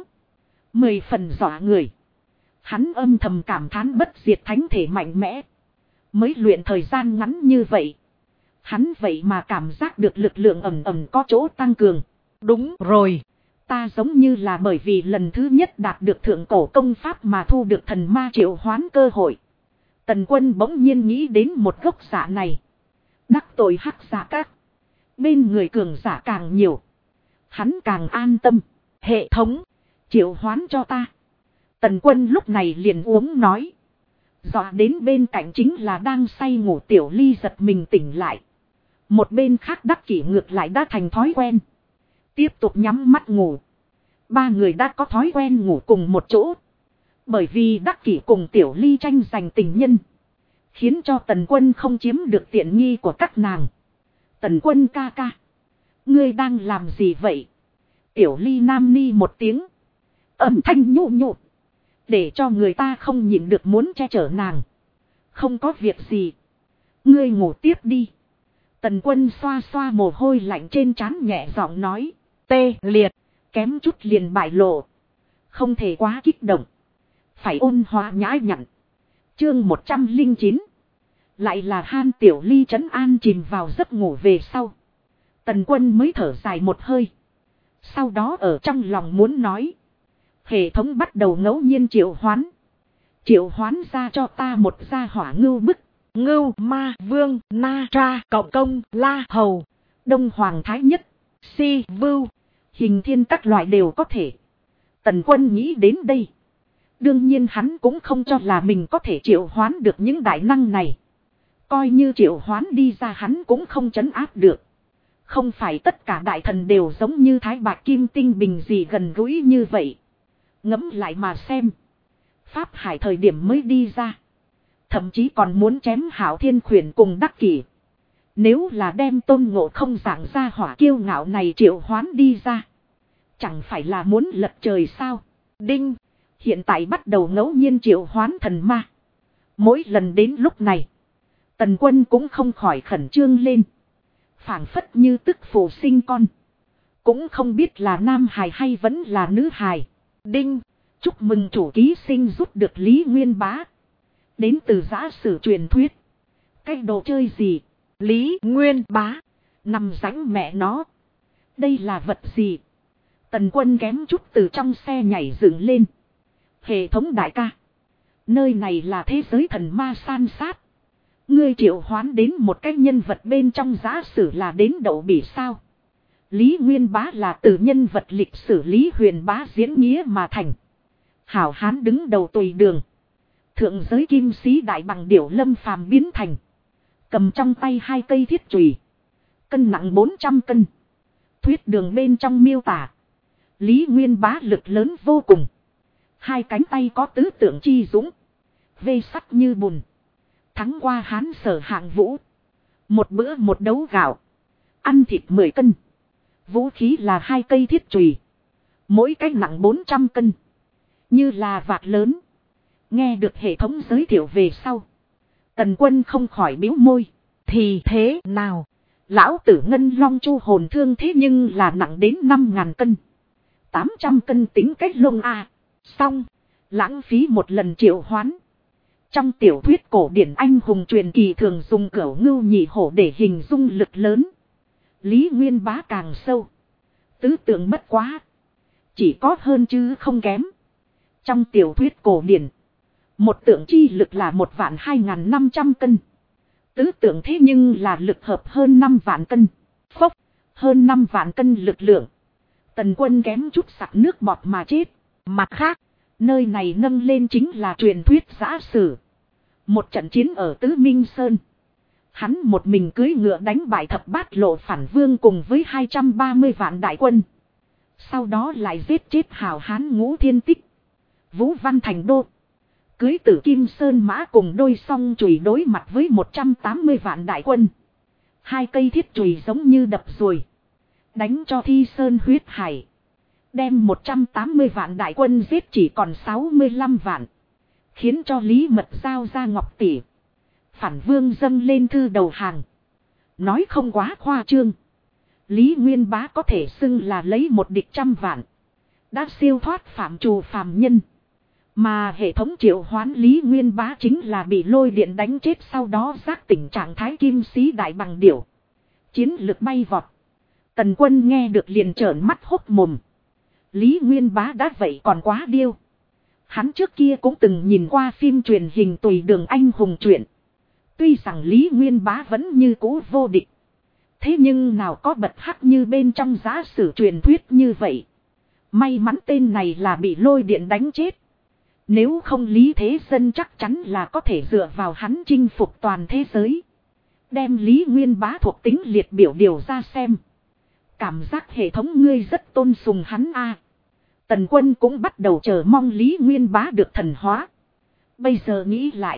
10 phần dọa người. Hắn âm thầm cảm thán bất diệt thánh thể mạnh mẽ. Mới luyện thời gian ngắn như vậy, hắn vậy mà cảm giác được lực lượng ầm ầm có chỗ tăng cường. Đúng rồi. Ta giống như là bởi vì lần thứ nhất đạt được thượng cổ công pháp mà thu được thần ma triệu hoán cơ hội. Tần Quân bỗng nhiên nghĩ đến một gốc giả này. Đắc tội hắc giả các, bên người cường giả càng nhiều, hắn càng an tâm. Hệ thống, triệu hoán cho ta. Tần Quân lúc này liền uống nói. Dọa đến bên cạnh chính là đang say ngủ Tiểu Ly giật mình tỉnh lại. Một bên khác Đắc Kỷ ngược lại đã thành thói quen, tiếp tục nhắm mắt ngủ. Ba người đã có thói quen ngủ cùng một chỗ. Bởi vì Đắc Kỷ cùng Tiểu Ly tranh giành tình nhân, khiến cho Tần Quân không chiếm được tiện nghi của các nàng. Tần Quân ca ca, ngươi đang làm gì vậy? Tiểu Ly nam ni một tiếng, âm thanh nhụ nhụ, để cho người ta không nhịn được muốn che chở nàng. Không có việc gì, ngươi ngủ tiếp đi. Tần Quân xoa xoa mồ hôi lạnh trên trán nhẹ giọng nói. Tê liệt, kém chút liền bại lộ. Không thể quá kích động, phải ôn hòa nhã nhặn. Chương 109. Lại là Han Tiểu Ly trấn an chìm vào giấc ngủ về sau. Tần Quân mới thở dài một hơi. Sau đó ở trong lòng muốn nói. Hệ thống bắt đầu ngẫu nhiên triệu hoán. Triệu hoán ra cho ta một gia hỏa ngưu bức. Ngưu ma vương na tra cộng công la hầu đông hoàng thái nhất si vưu hình thiên các loại đều có thể. Tần Quân nghĩ đến đây, đương nhiên hắn cũng không cho là mình có thể triệu hoán được những đại năng này. Coi như triệu hoán đi ra hắn cũng không trấn áp được. Không phải tất cả đại thần đều giống như Thái Bạch Kim Tinh bình gì gần gũi như vậy. Ngẫm lại mà xem, Pháp Hải thời điểm mới đi ra, thậm chí còn muốn chém Hạo Thiên Khuyển cùng Đắc Kỷ. Nếu là đem Tôn Ngộ Không dạng ra hỏa kiêu ngạo này triệu hoán đi ra, chẳng phải là muốn lật trời sao? Đinh, hiện tại bắt đầu ngẫu nhiên triệu hoán thần ma. Mỗi lần đến lúc này, Tần Quân cũng không khỏi khẩn trương lên, phảng phất như tức phụ sinh con, cũng không biết là nam hài hay vẫn là nữ hài. Đinh, chúc mừng chủ ký sinh giúp được Lý Nguyên Bá. Đến từ giả sử truyền thuyết. Cái đồ chơi gì? Lý Nguyên Bá. Nằm rãnh mẹ nó. Đây là vật gì? Tần Quân kém chút từ trong xe nhảy dựng lên. Hệ thống đại ca, nơi này là thế giới thần ma san sát. Ngươi triệu hoán đến một cái nhân vật bên trong giả sử là đến đậu bỉ sao? Lý Nguyên Bá là từ nhân vật lịch sử Lý Huyền Bá diễn nghĩa mà thành. Hảo hán đứng đầu tùy đường. Thượng giới kim sĩ đại bằng điểu Lâm Phàm biến thành. Cầm trong tay 2 cây thiết chùy. Cân nặng 400 cân. Thuyết đường bên trong miêu tả. Lý Nguyên Bá lực lớn vô cùng. 2 cánh tay có tứ tượng chi dũng. Vê sắt như bùn. Thắng qua hán Sở Hạng Vũ. Một bữa một đấu gạo. Ăn thịt 10 cân. Vũ khí là 2 cây thiết chùy. Mỗi cái nặng 400 cân. Như là vạc lớn. Nghe được hệ thống giới thiệu về sau. Tần Quân không khỏi bĩu môi. Thì thế nào? Lão tử Ngân Long Chu hồn thương thế nhưng là nặng đến 5.000 cân. 800 cân tính cách lông à. Xong. Lãng phí một lần triệu hoán. Trong tiểu thuyết cổ điển anh hùng truyền kỳ thường dùng cửu ngưu nhị hổ để hình dung lực lớn. Lý Nguyên Bá càng sâu. Tứ tượng bất quá. Chỉ có hơn chứ không kém. Trong tiểu thuyết cổ điển. Một tượng chi lực là 1.2500 cân. Tứ tượng thế nhưng là lực hợp hơn 5 vạn cân. Phốc. Hơn 5 vạn cân lực lượng. Tần Quân kém chút sặc nước bọt mà chết. Mặt khác. Nơi này nâng lên chính là truyền thuyết giã sử. Một trận chiến ở Tứ Minh Sơn. Hắn một mình cưỡi ngựa đánh bại thập bát lộ phản vương cùng với 230 vạn đại quân. Sau đó lại giết chết hào hán Ngũ Thiên Tích. Vũ Văn Thành Đô. Cưới Tử Kim Sơn mã cùng đôi song chùy đối mặt với 180 vạn đại quân. 2 cây thiết chùy giống như đập ruồi. Đánh cho Thi Sơn huyết hải. Đem 180 vạn đại quân giết chỉ còn 65 vạn. Khiến cho Lý Mật giao ra ngọc tỷ. Phản vương dâng lên thư đầu hàng. Nói không quá khoa trương. Lý Nguyên Bá có thể xưng là lấy một địch 100 vạn. Đã siêu thoát phạm trù phàm nhân. Mà hệ thống triệu hoán Lý Nguyên Bá chính là bị lôi điện đánh chết sau đó giác tỉnh trạng thái kim sĩ đại bằng điểu. Chiến lực bay vọt. Tần Quân nghe được liền trợn mắt hốc mồm. Lý Nguyên Bá đã vậy còn quá điêu. Hắn trước kia cũng từng nhìn qua phim truyền hình Tùy Đường anh hùng truyện. Tuy rằng Lý Nguyên Bá vẫn như cũ vô địch. Thế nhưng nào có bật hắc như bên trong giả sử truyền thuyết như vậy. May mắn tên này là bị lôi điện đánh chết. Nếu không Lý Thế Dân chắc chắn là có thể dựa vào hắn chinh phục toàn thế giới. Đem Lý Nguyên Bá thuộc tính liệt biểu điều ra xem. Cảm giác hệ thống ngươi rất tôn sùng hắn a. Tần Quân cũng bắt đầu chờ mong Lý Nguyên Bá được thần hóa. Bây giờ nghĩ lại.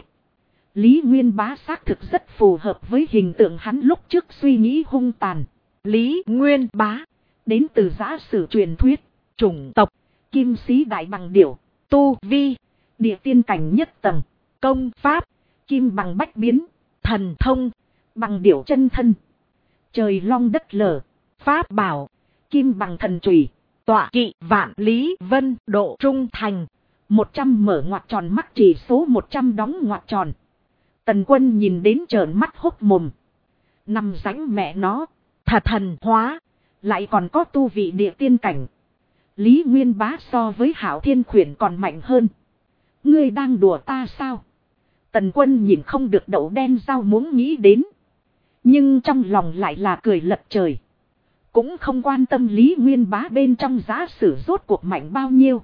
Lý Nguyên Bá xác thực rất phù hợp với hình tượng hắn lúc trước suy nghĩ hung tàn. Lý Nguyên Bá. Đến từ giả sử truyền thuyết. Chủng tộc. Kim sĩ đại bằng điểu. Tu vi. Địa tiên cảnh nhất tầng. Công pháp. Kim bằng bách biến. Thần thông. Bằng điểu chân thân. Trời long đất lở. Pháp bảo. Kim bằng thần chùy. Tọa kỵ vạn lý vân độ trung thành. 100 mở ngoặc tròn mắt chỉ số 100 đóng ngoặc tròn. Tần Quân nhìn đến trợn mắt hốc mồm. Nằm rãnh mẹ nó. Thật thần hóa. Lại còn có tu vị địa tiên cảnh. Lý Nguyên Bá so với Hạo Thiên Khuyển còn mạnh hơn. Ngươi đang đùa ta sao? Tần Quân nhìn không được đậu đen rau muốn nghĩ đến. Nhưng trong lòng lại là cười lật trời. Cũng không quan tâm Lý Nguyên Bá bên trong giả sử rốt cuộc mạnh bao nhiêu.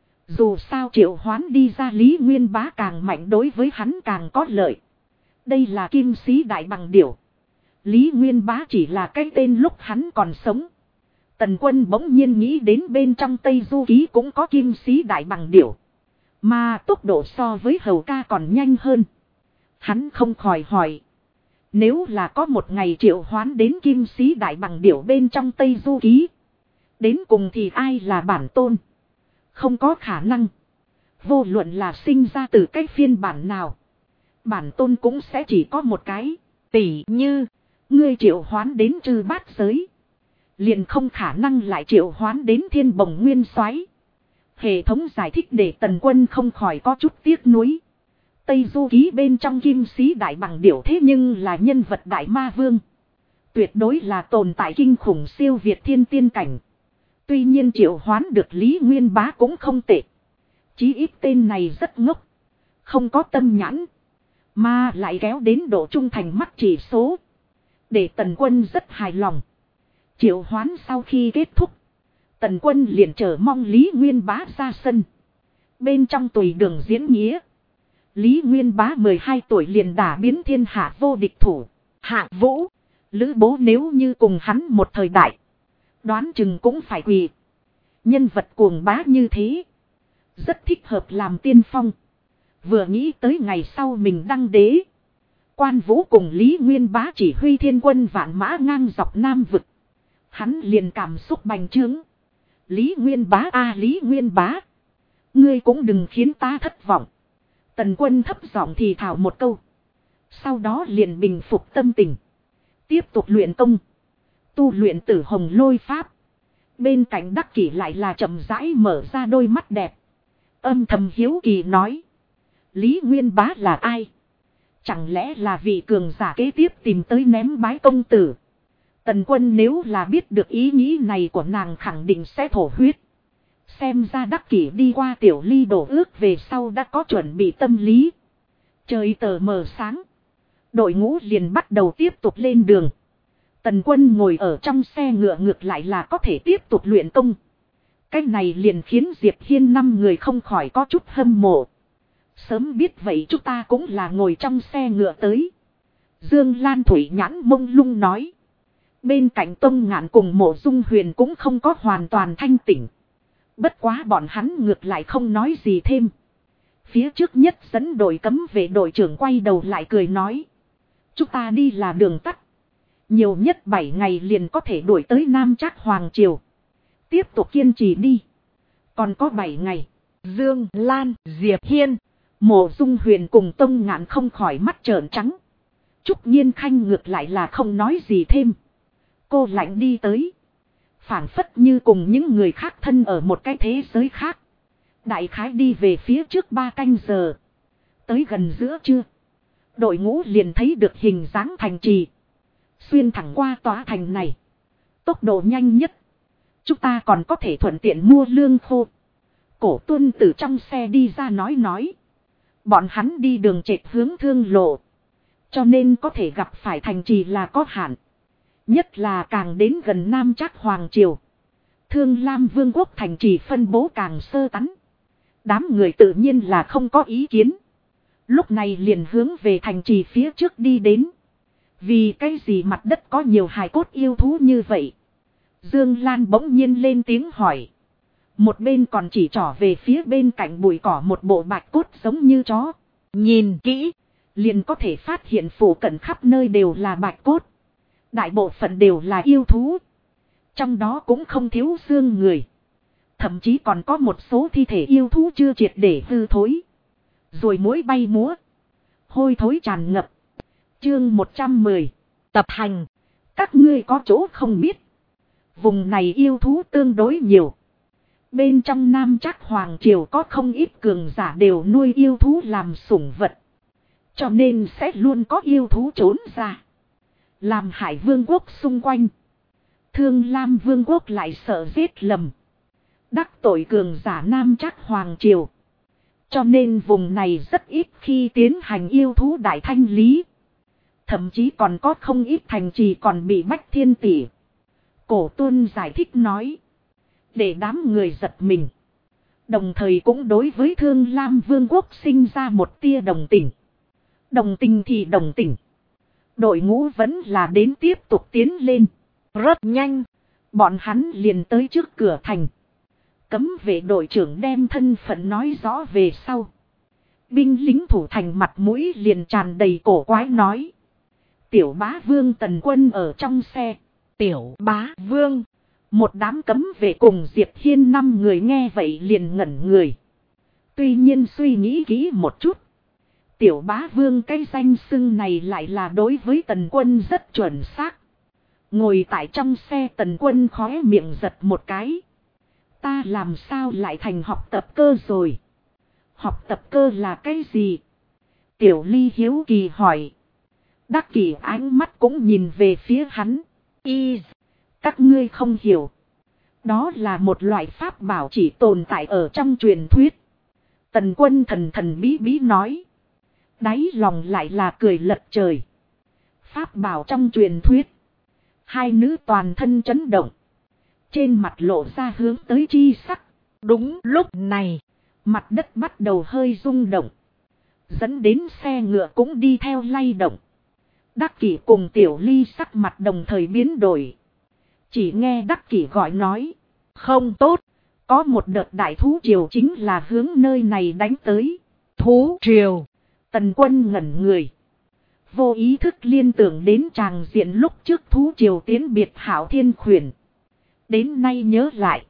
Dù sao triệu hoán đi ra Lý Nguyên Bá càng mạnh đối với hắn càng có lợi. Đây là kim sĩ đại bằng điểu. Lý Nguyên Bá chỉ là cái tên lúc hắn còn sống. Tần Quân bỗng nhiên nghĩ đến bên trong Tây Du Ký cũng có kim sĩ đại bằng điểu. Mà tốc độ so với Hầu Ca còn nhanh hơn. Hắn không khỏi hỏi. Nếu là có một ngày triệu hoán đến kim sĩ đại bằng điểu bên trong Tây Du Ký. Đến cùng thì ai là bản tôn? Không có khả năng. Vô luận là sinh ra từ cái phiên bản nào. Bản tôn cũng sẽ chỉ có một cái. Tỉ như. Ngươi triệu hoán đến Trư Bát Giới. Liền không khả năng lại triệu hoán đến Thiên Bồng Nguyên Soái. Hệ thống giải thích để Tần Quân không khỏi có chút tiếc nuối. Tây Du Ký bên trong kim sĩ đại bằng điểu thế nhưng là nhân vật đại ma vương. Tuyệt đối là tồn tại kinh khủng siêu việt thiên tiên cảnh. Tuy nhiên triệu hoán được Lý Nguyên Bá cũng không tệ. Chí ít tên này rất ngốc. Không có tâm nhãn. Mà lại kéo đến độ trung thành mắt chỉ số. Để Tần Quân rất hài lòng. Triệu hoán sau khi kết thúc. Tần Quân liền chờ mong Lý Nguyên Bá ra sân. Bên trong tùy đường diễn nghĩa. Lý Nguyên Bá 12 tuổi liền đả biến thiên hạ vô địch thủ. Hạ Vũ, Lữ Bố nếu như cùng hắn một thời đại. Đoán chừng cũng phải quỳ. Nhân vật cuồng bá như thế. Rất thích hợp làm tiên phong. Vừa nghĩ tới ngày sau mình đăng đế. Quan Vũ cùng Lý Nguyên Bá chỉ huy thiên quân vạn mã ngang dọc Nam vực. Hắn liền cảm xúc bành trướng. Lý Nguyên Bá Lý Nguyên Bá. Ngươi cũng đừng khiến ta thất vọng. Tần Quân thấp giọng thì thảo một câu. Sau đó liền bình phục tâm tình. Tiếp tục luyện công. Tu luyện Tử Hồng Lôi Pháp. Bên cạnh Đắc Kỷ lại là chậm rãi mở ra đôi mắt đẹp. Âm thầm hiếu kỳ nói. Lý Nguyên Bá là ai? Chẳng lẽ là vị cường giả kế tiếp tìm tới ném bái công tử? Tần Quân nếu là biết được ý nghĩ này của nàng khẳng định sẽ thổ huyết. Xem ra Đắc Kỷ đi qua tiểu ly đổ ước về sau đã có chuẩn bị tâm lý. Trời tờ mờ sáng. Đội ngũ liền bắt đầu tiếp tục lên đường. Tần Quân ngồi ở trong xe ngựa ngược lại là có thể tiếp tục luyện công. Cái này liền khiến Diệp Hiên 5 người không khỏi có chút hâm mộ. Sớm biết vậy chúng ta cũng là ngồi trong xe ngựa tới. Dương Lan Thủy nhãn mông lung nói. Bên cạnh Tông Ngạn cùng Mộ Dung Huyền cũng không có hoàn toàn thanh tỉnh. Bất quá bọn hắn ngược lại không nói gì thêm. Phía trước nhất dẫn đội cấm vệ đội trưởng quay đầu lại cười nói. Chúng ta đi là đường tắt. Nhiều nhất 7 ngày liền có thể đuổi tới Nam Trác Hoàng Triều. Tiếp tục kiên trì đi. Còn có 7 ngày. Dương Lan, Diệp Hiên, Mộ Dung Huyền cùng Tông Ngạn không khỏi mắt trợn trắng. Trúc Nhiên Khanh ngược lại là không nói gì thêm. Cô lạnh đi tới. Phảng phất như cùng những người khác thân ở một cái thế giới khác. Đại khái đi về phía trước 3 canh giờ. Tới gần giữa trưa. Đội ngũ liền thấy được hình dáng thành trì. Xuyên thẳng qua tòa thành này. Tốc độ nhanh nhất. Chúng ta còn có thể thuận tiện mua lương khô. Cổ Tuân từ trong xe đi ra nói. Bọn hắn đi đường trệt hướng thương lộ. Cho nên có thể gặp phải thành trì là có hạn. Nhất là càng đến gần Nam Trác Hoàng Triều. Thương Lam Vương quốc thành trì phân bố càng sơ tán. Đám người tự nhiên là không có ý kiến. Lúc này liền hướng về thành trì phía trước đi đến. Vì cái gì mặt đất có nhiều hài cốt yêu thú như vậy? Dương Lan bỗng nhiên lên tiếng hỏi. Một bên còn chỉ trỏ về phía bên cạnh bụi cỏ một bộ bạch cốt giống như chó. nhìn kỹ, liền có thể phát hiện phủ cận khắp nơi đều là bạch cốt. Đại bộ phận đều là yêu thú. Trong đó cũng không thiếu xương người. Thậm chí còn có một số thi thể yêu thú chưa triệt để hư thối. Rồi muỗi bay múa. Hôi thối tràn ngập. Chương 110. tập hành. Các ngươi có chỗ không biết. Vùng này yêu thú tương đối nhiều. Bên trong Nam Trác Hoàng Triều có không ít cường giả đều nuôi yêu thú làm sủng vật. Cho nên sẽ luôn có yêu thú trốn ra. Làm Hải Vương quốc xung quanh. Thương Lam Vương quốc lại sợ giết lầm. Đắc tội cường giả Nam Trác Hoàng Triều. Cho nên vùng này rất ít khi tiến hành yêu thú đại thanh lý. Thậm chí còn có không ít thành trì còn bị Bách Thiên Tỷ. Cổ Tuân giải thích nói. Để đám người giật mình. Đồng thời cũng đối với Thương Lam Vương quốc sinh ra một tia đồng tình. Đồng tình thì đồng tình. Đội ngũ vẫn là đến tiếp tục tiến lên. Rất nhanh. Bọn hắn liền tới trước cửa thành. Cấm vệ đội trưởng đem thân phận nói rõ về sau. Binh lính thủ thành mặt mũi liền tràn đầy cổ quái nói. Tiểu bá vương Tần Quân ở trong xe. Tiểu bá vương. Một đám cấm vệ cùng Diệp Hiên 5 người nghe vậy liền ngẩn người. Tuy nhiên suy nghĩ kỹ một chút. Tiểu bá vương cái danh xưng này lại là đối với Tần Quân rất chuẩn xác. Ngồi tại trong xe Tần Quân khóe miệng giật một cái. Ta làm sao lại thành học tập cơ rồi? Học tập cơ là cái gì? Tiểu Ly hiếu kỳ hỏi. Đắc Kỷ ánh mắt cũng nhìn về phía hắn. Các ngươi không hiểu. Đó là một loại pháp bảo chỉ tồn tại ở trong truyền thuyết. Tần Quân thần thần bí bí nói. Đáy lòng lại là cười lật trời. Pháp bảo trong truyền thuyết. Hai nữ toàn thân chấn động. Trên mặt lộ ra hướng tới chi sắc. Đúng lúc này, mặt đất bắt đầu hơi rung động. Dẫn đến xe ngựa cũng đi theo lay động. Đắc Kỷ cùng Tiểu Ly sắc mặt đồng thời biến đổi. Chỉ nghe Đắc Kỷ gọi nói. không tốt, Có một đợt đại thú triều chính là hướng nơi này đánh tới. thú triều. Tần Quân ngẩn người. Vô ý thức liên tưởng đến tràng diện lúc trước thú triều tiến biệt Hạo Thiên Khuyển. Đến nay nhớ lại.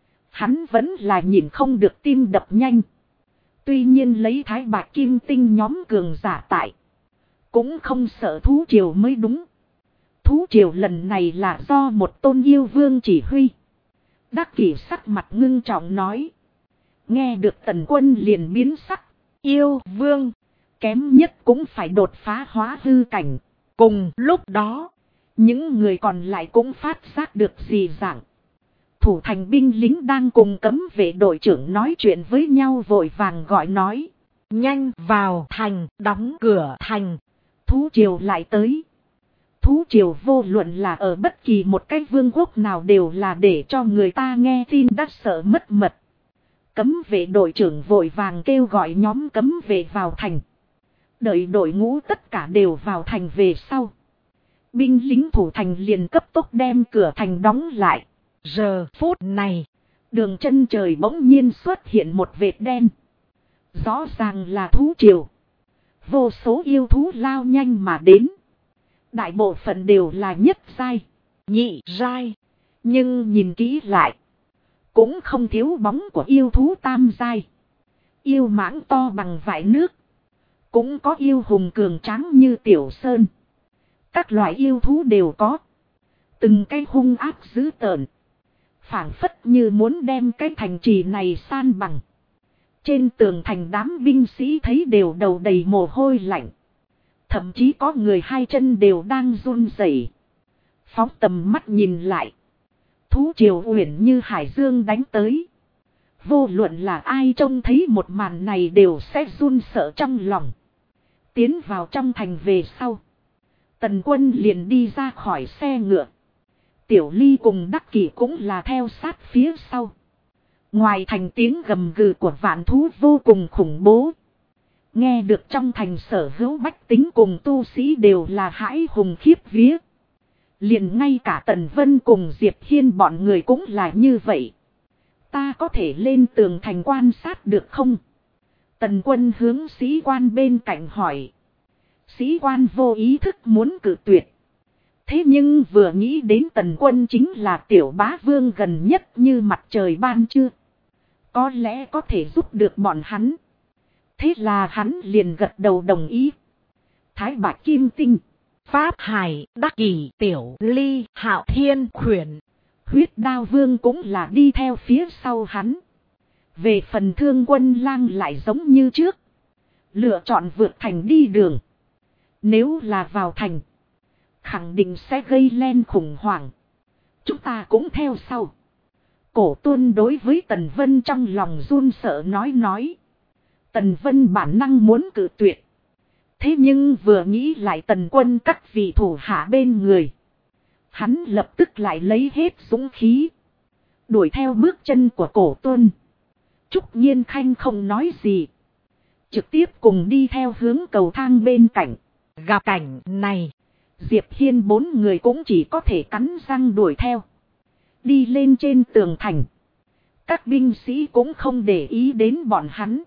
Hắn vẫn là nhìn không được tim đập nhanh. Tuy nhiên lấy Thái Bạch Kim Tinh nhóm cường giả tại. Cũng không sợ thú triều mới đúng. Thú triều lần này là do một tôn yêu vương chỉ huy. Đắc Kỷ sắc mặt ngưng trọng nói. Nghe được Tần Quân liền biến sắc. Yêu vương. Kém nhất cũng phải đột phá hóa hư cảnh. Cùng lúc đó, những người còn lại cũng phát giác được gì dạng. Thủ thành binh lính đang cùng cấm vệ đội trưởng nói chuyện với nhau vội vàng gọi nói. nhanh vào thành, đóng cửa thành. Thú triều lại tới. Thú triều vô luận là ở bất kỳ một cái vương quốc nào đều là để cho người ta nghe tin đã sợ mất mật. Cấm vệ đội trưởng vội vàng kêu gọi nhóm cấm vệ vào thành. Đợi đội ngũ tất cả đều vào thành về sau. Binh lính thủ thành liền cấp tốc đem cửa thành đóng lại. Giờ phút này, đường chân trời bỗng nhiên xuất hiện một vệt đen. Rõ ràng là thú triều. Vô số yêu thú lao nhanh mà đến. Đại bộ phận đều là nhất giai, nhị giai. nhưng nhìn kỹ lại, cũng không thiếu bóng của yêu thú tam giai. Yêu mãng to bằng vải nước. Cũng có yêu hùng cường tráng như Tiểu Sơn. Các loại yêu thú đều có. Từng cái hung ác dữ tợn. Phảng phất như muốn đem cái thành trì này san bằng. Trên tường thành đám binh sĩ thấy đều đầu đầy mồ hôi lạnh. Thậm chí có người hai chân đều đang run rẩy. Phóng tầm mắt nhìn lại. Thú triều uyển như hải dương đánh tới. Vô luận là ai trông thấy một màn này đều sẽ run sợ trong lòng. Tiến vào trong thành về sau. Tần Quân liền đi ra khỏi xe ngựa. Tiểu Ly cùng Đắc Kỷ cũng là theo sát phía sau. Ngoài thành tiếng gầm gừ của vạn thú vô cùng khủng bố. Nghe được trong thành sở hữu bách tính cùng tu sĩ đều là hãi hùng khiếp vía. Liền ngay cả Tần Vân cùng Diệp Hiên bọn người cũng là như vậy. Ta có thể lên tường thành quan sát được không? Tần Quân hướng sĩ quan bên cạnh hỏi. Sĩ quan vô ý thức muốn cự tuyệt. Thế nhưng vừa nghĩ đến Tần Quân chính là tiểu bá vương gần nhất như mặt trời ban trưa. Có lẽ có thể giúp được bọn hắn. Thế là hắn liền gật đầu đồng ý. Thái Bạch Kim Tinh, Pháp Hải, Đắc Kỷ, Tiểu Ly, Hạo Thiên Khuyển. Huyết Đao Vương cũng là đi theo phía sau hắn. Về phần Thương Quân Lang lại giống như trước. Lựa chọn vượt thành đi đường. Nếu là vào thành, khẳng định sẽ gây lên khủng hoảng. Chúng ta cũng theo sau. Cổ Tuân đối với Tần Vân trong lòng run sợ nói. Tần Vân bản năng muốn cự tuyệt. Thế nhưng vừa nghĩ lại Tần Quân các vị thủ hạ bên người. Hắn lập tức lại lấy hết dũng khí. Đuổi theo bước chân của Cổ Tuân. Trúc Nhiên Khanh không nói gì. Trực tiếp cùng đi theo hướng cầu thang bên cạnh. Gặp cảnh này, Diệp Hiên bốn người cũng chỉ có thể cắn răng đuổi theo. Đi lên trên tường thành. Các binh sĩ cũng không để ý đến bọn hắn.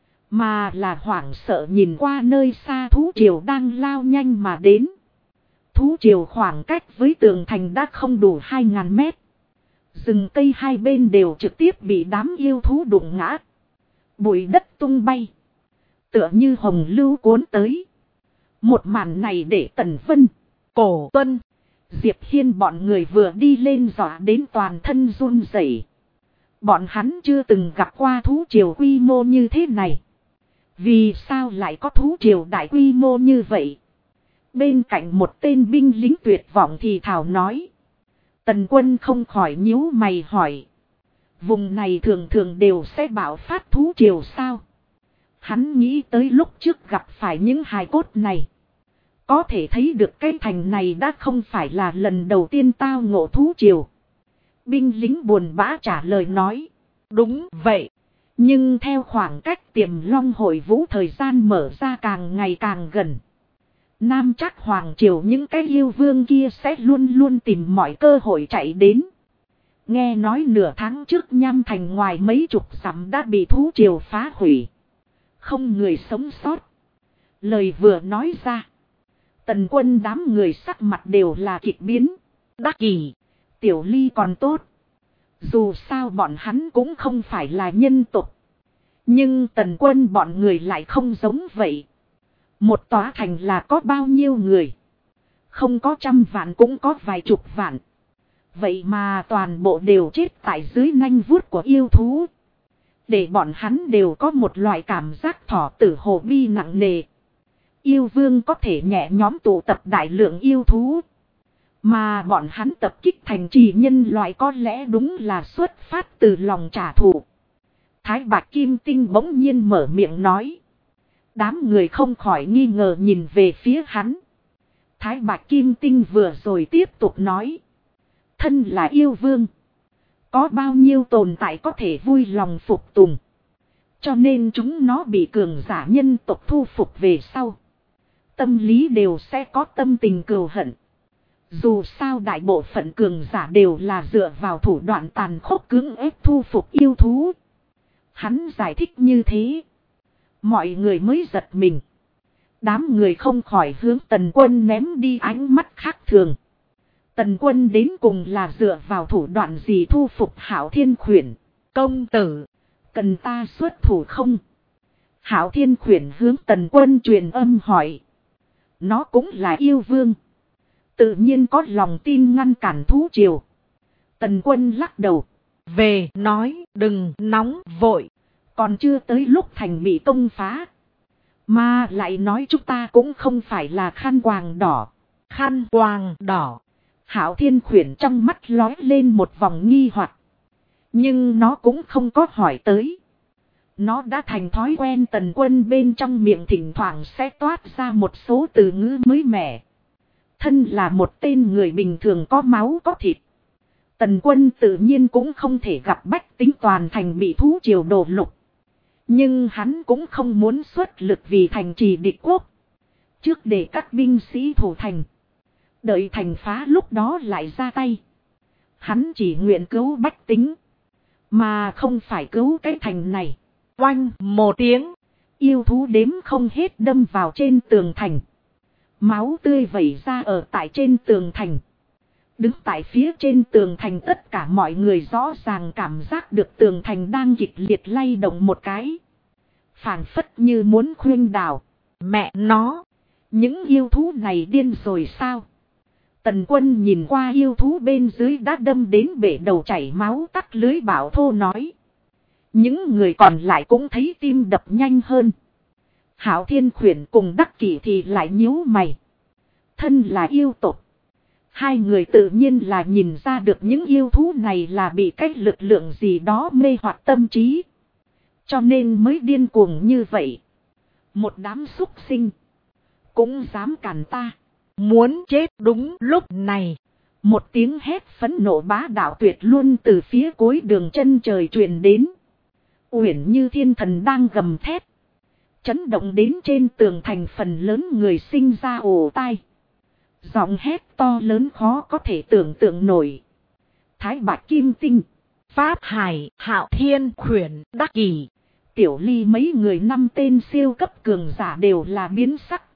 Mà là hoảng sợ nhìn qua nơi xa thú triều đang lao nhanh mà đến. Thú triều khoảng cách với tường thành đã không đủ 2.000 mét. Rừng cây hai bên đều trực tiếp bị đám yêu thú đụng ngã. Bụi đất tung bay. Tựa như hồng lưu cuốn tới. Một màn này để Tần Vân, Cổ Tuân, Diệp Hiên bọn người vừa đi lên dọa đến toàn thân run rẩy. Bọn hắn chưa từng gặp qua thú triều quy mô như thế này. Vì sao lại có thú triều đại quy mô như vậy? Bên cạnh một tên binh lính tuyệt vọng thì thảo nói. Tần Quân không khỏi nhíu mày hỏi. Vùng này thường thường đều sẽ bạo phát thú triều sao? Hắn nghĩ tới lúc trước gặp phải những hài cốt này. Có thể thấy được cái thành này đã không phải là lần đầu tiên tao ngộ thú triều. Binh lính buồn bã trả lời nói. Đúng vậy. Nhưng theo khoảng cách Tiềm Long hội vũ thời gian mở ra càng ngày càng gần. Nam chắc hoàng triều những cái yêu vương kia sẽ luôn luôn tìm mọi cơ hội chạy đến. Nghe nói nửa tháng trước Nham Thành ngoài mấy chục dặm đã bị thú triều phá hủy. Không người sống sót. Lời vừa nói ra. Tần Quân đám người sắc mặt đều là kịch biến. Đắc Kỷ, Tiểu Ly còn tốt. Dù sao bọn hắn cũng không phải là nhân tộc. Nhưng Tần Quân bọn người lại không giống vậy. Một tòa thành là có bao nhiêu người. Không có 100 vạn cũng có vài chục vạn. Vậy mà toàn bộ đều chết tại dưới nanh vuốt của yêu thú. Để bọn hắn đều có một loại cảm giác thọ tử hồ bi nặng nề. Yêu vương có thể nhẹ nhóm tụ tập đại lượng yêu thú. Mà bọn hắn tập kích thành trì nhân loại có lẽ đúng là xuất phát từ lòng trả thù. Thái Bạch Kim Tinh bỗng nhiên mở miệng nói. Đám người không khỏi nghi ngờ nhìn về phía hắn. Thái Bạch Kim Tinh vừa rồi tiếp tục nói. Thân là yêu vương. Có bao nhiêu tồn tại có thể vui lòng phục tùng. Cho nên chúng nó bị cường giả nhân tộc thu phục về sau. Tâm lý đều sẽ có tâm tình cừu hận. Dù sao đại bộ phận cường giả đều là dựa vào thủ đoạn tàn khốc cưỡng ép thu phục yêu thú. Hắn giải thích như thế. Mọi người mới giật mình. Đám người không khỏi hướng Tần Quân ném đi ánh mắt khác thường. Tần Quân đến cùng là dựa vào thủ đoạn gì thu phục Hạo Thiên Khuyển? công tử, Cần ta xuất thủ không? Hạo Thiên Khuyển hướng Tần Quân truyền âm hỏi. Nó cũng là yêu vương. Tự nhiên có lòng tin ngăn cản thú triều. Tần Quân lắc đầu. về nói đừng nóng vội. Còn chưa tới lúc thành bị công phá. Mà lại nói chúng ta cũng không phải là khăn quàng đỏ. Khăn quàng đỏ. Hạo Thiên Khuyển trong mắt lóe lên một vòng nghi hoặc. Nhưng nó cũng không có hỏi tới. Nó đã thành thói quen Tần Quân bên trong miệng thỉnh thoảng sẽ toát ra một số từ ngữ mới mẻ. Thân là một tên người bình thường có máu có thịt. Tần Quân tự nhiên cũng không thể gặp bách tính toàn thành bị thú triều đổ lục. Nhưng hắn cũng không muốn xuất lực vì thành trì địch quốc. Trước để các binh sĩ thủ thành. Đợi thành phá lúc đó lại ra tay. Hắn chỉ nguyện cứu bách tính. Mà không phải cứu cái thành này. Oanh một tiếng. Yêu thú đếm không hết đâm vào trên tường thành. Máu tươi vẩy ra ở tại trên tường thành. Đứng tại phía trên tường thành tất cả mọi người rõ ràng cảm giác được tường thành đang kịch liệt lay động một cái. Phảng phất như muốn khuynh đảo. Mẹ nó. Những yêu thú này điên rồi sao? Tần Quân nhìn qua yêu thú bên dưới đã đâm đến bể đầu chảy máu tắc lưới bảo thô nói. Những người còn lại cũng thấy tim đập nhanh hơn. Hạo Thiên Khuyển cùng Đắc Kỷ thì lại nhíu mày. Thân là yêu tộc. Hai người tự nhiên là nhìn ra được những yêu thú này là bị cái lực lượng gì đó mê hoặc tâm trí. Cho nên mới điên cuồng như vậy. Một đám súc sinh. Cũng dám cản ta. Muốn chết đúng lúc này. Một tiếng hét phẫn nộ bá đạo tuyệt luôn từ phía cuối đường chân trời truyền đến. Uyển Như Thiên Thần đang gầm thét. Chấn động đến trên tường thành phần lớn người sinh ra ồ tai. Giọng hét to lớn khó có thể tưởng tượng nổi. Thái Bạch Kim Tinh, Pháp Hải, Hạo Thiên Khuyển, Đắc Kỷ, Tiểu Ly mấy người 5 tên siêu cấp cường giả đều là biến sắc.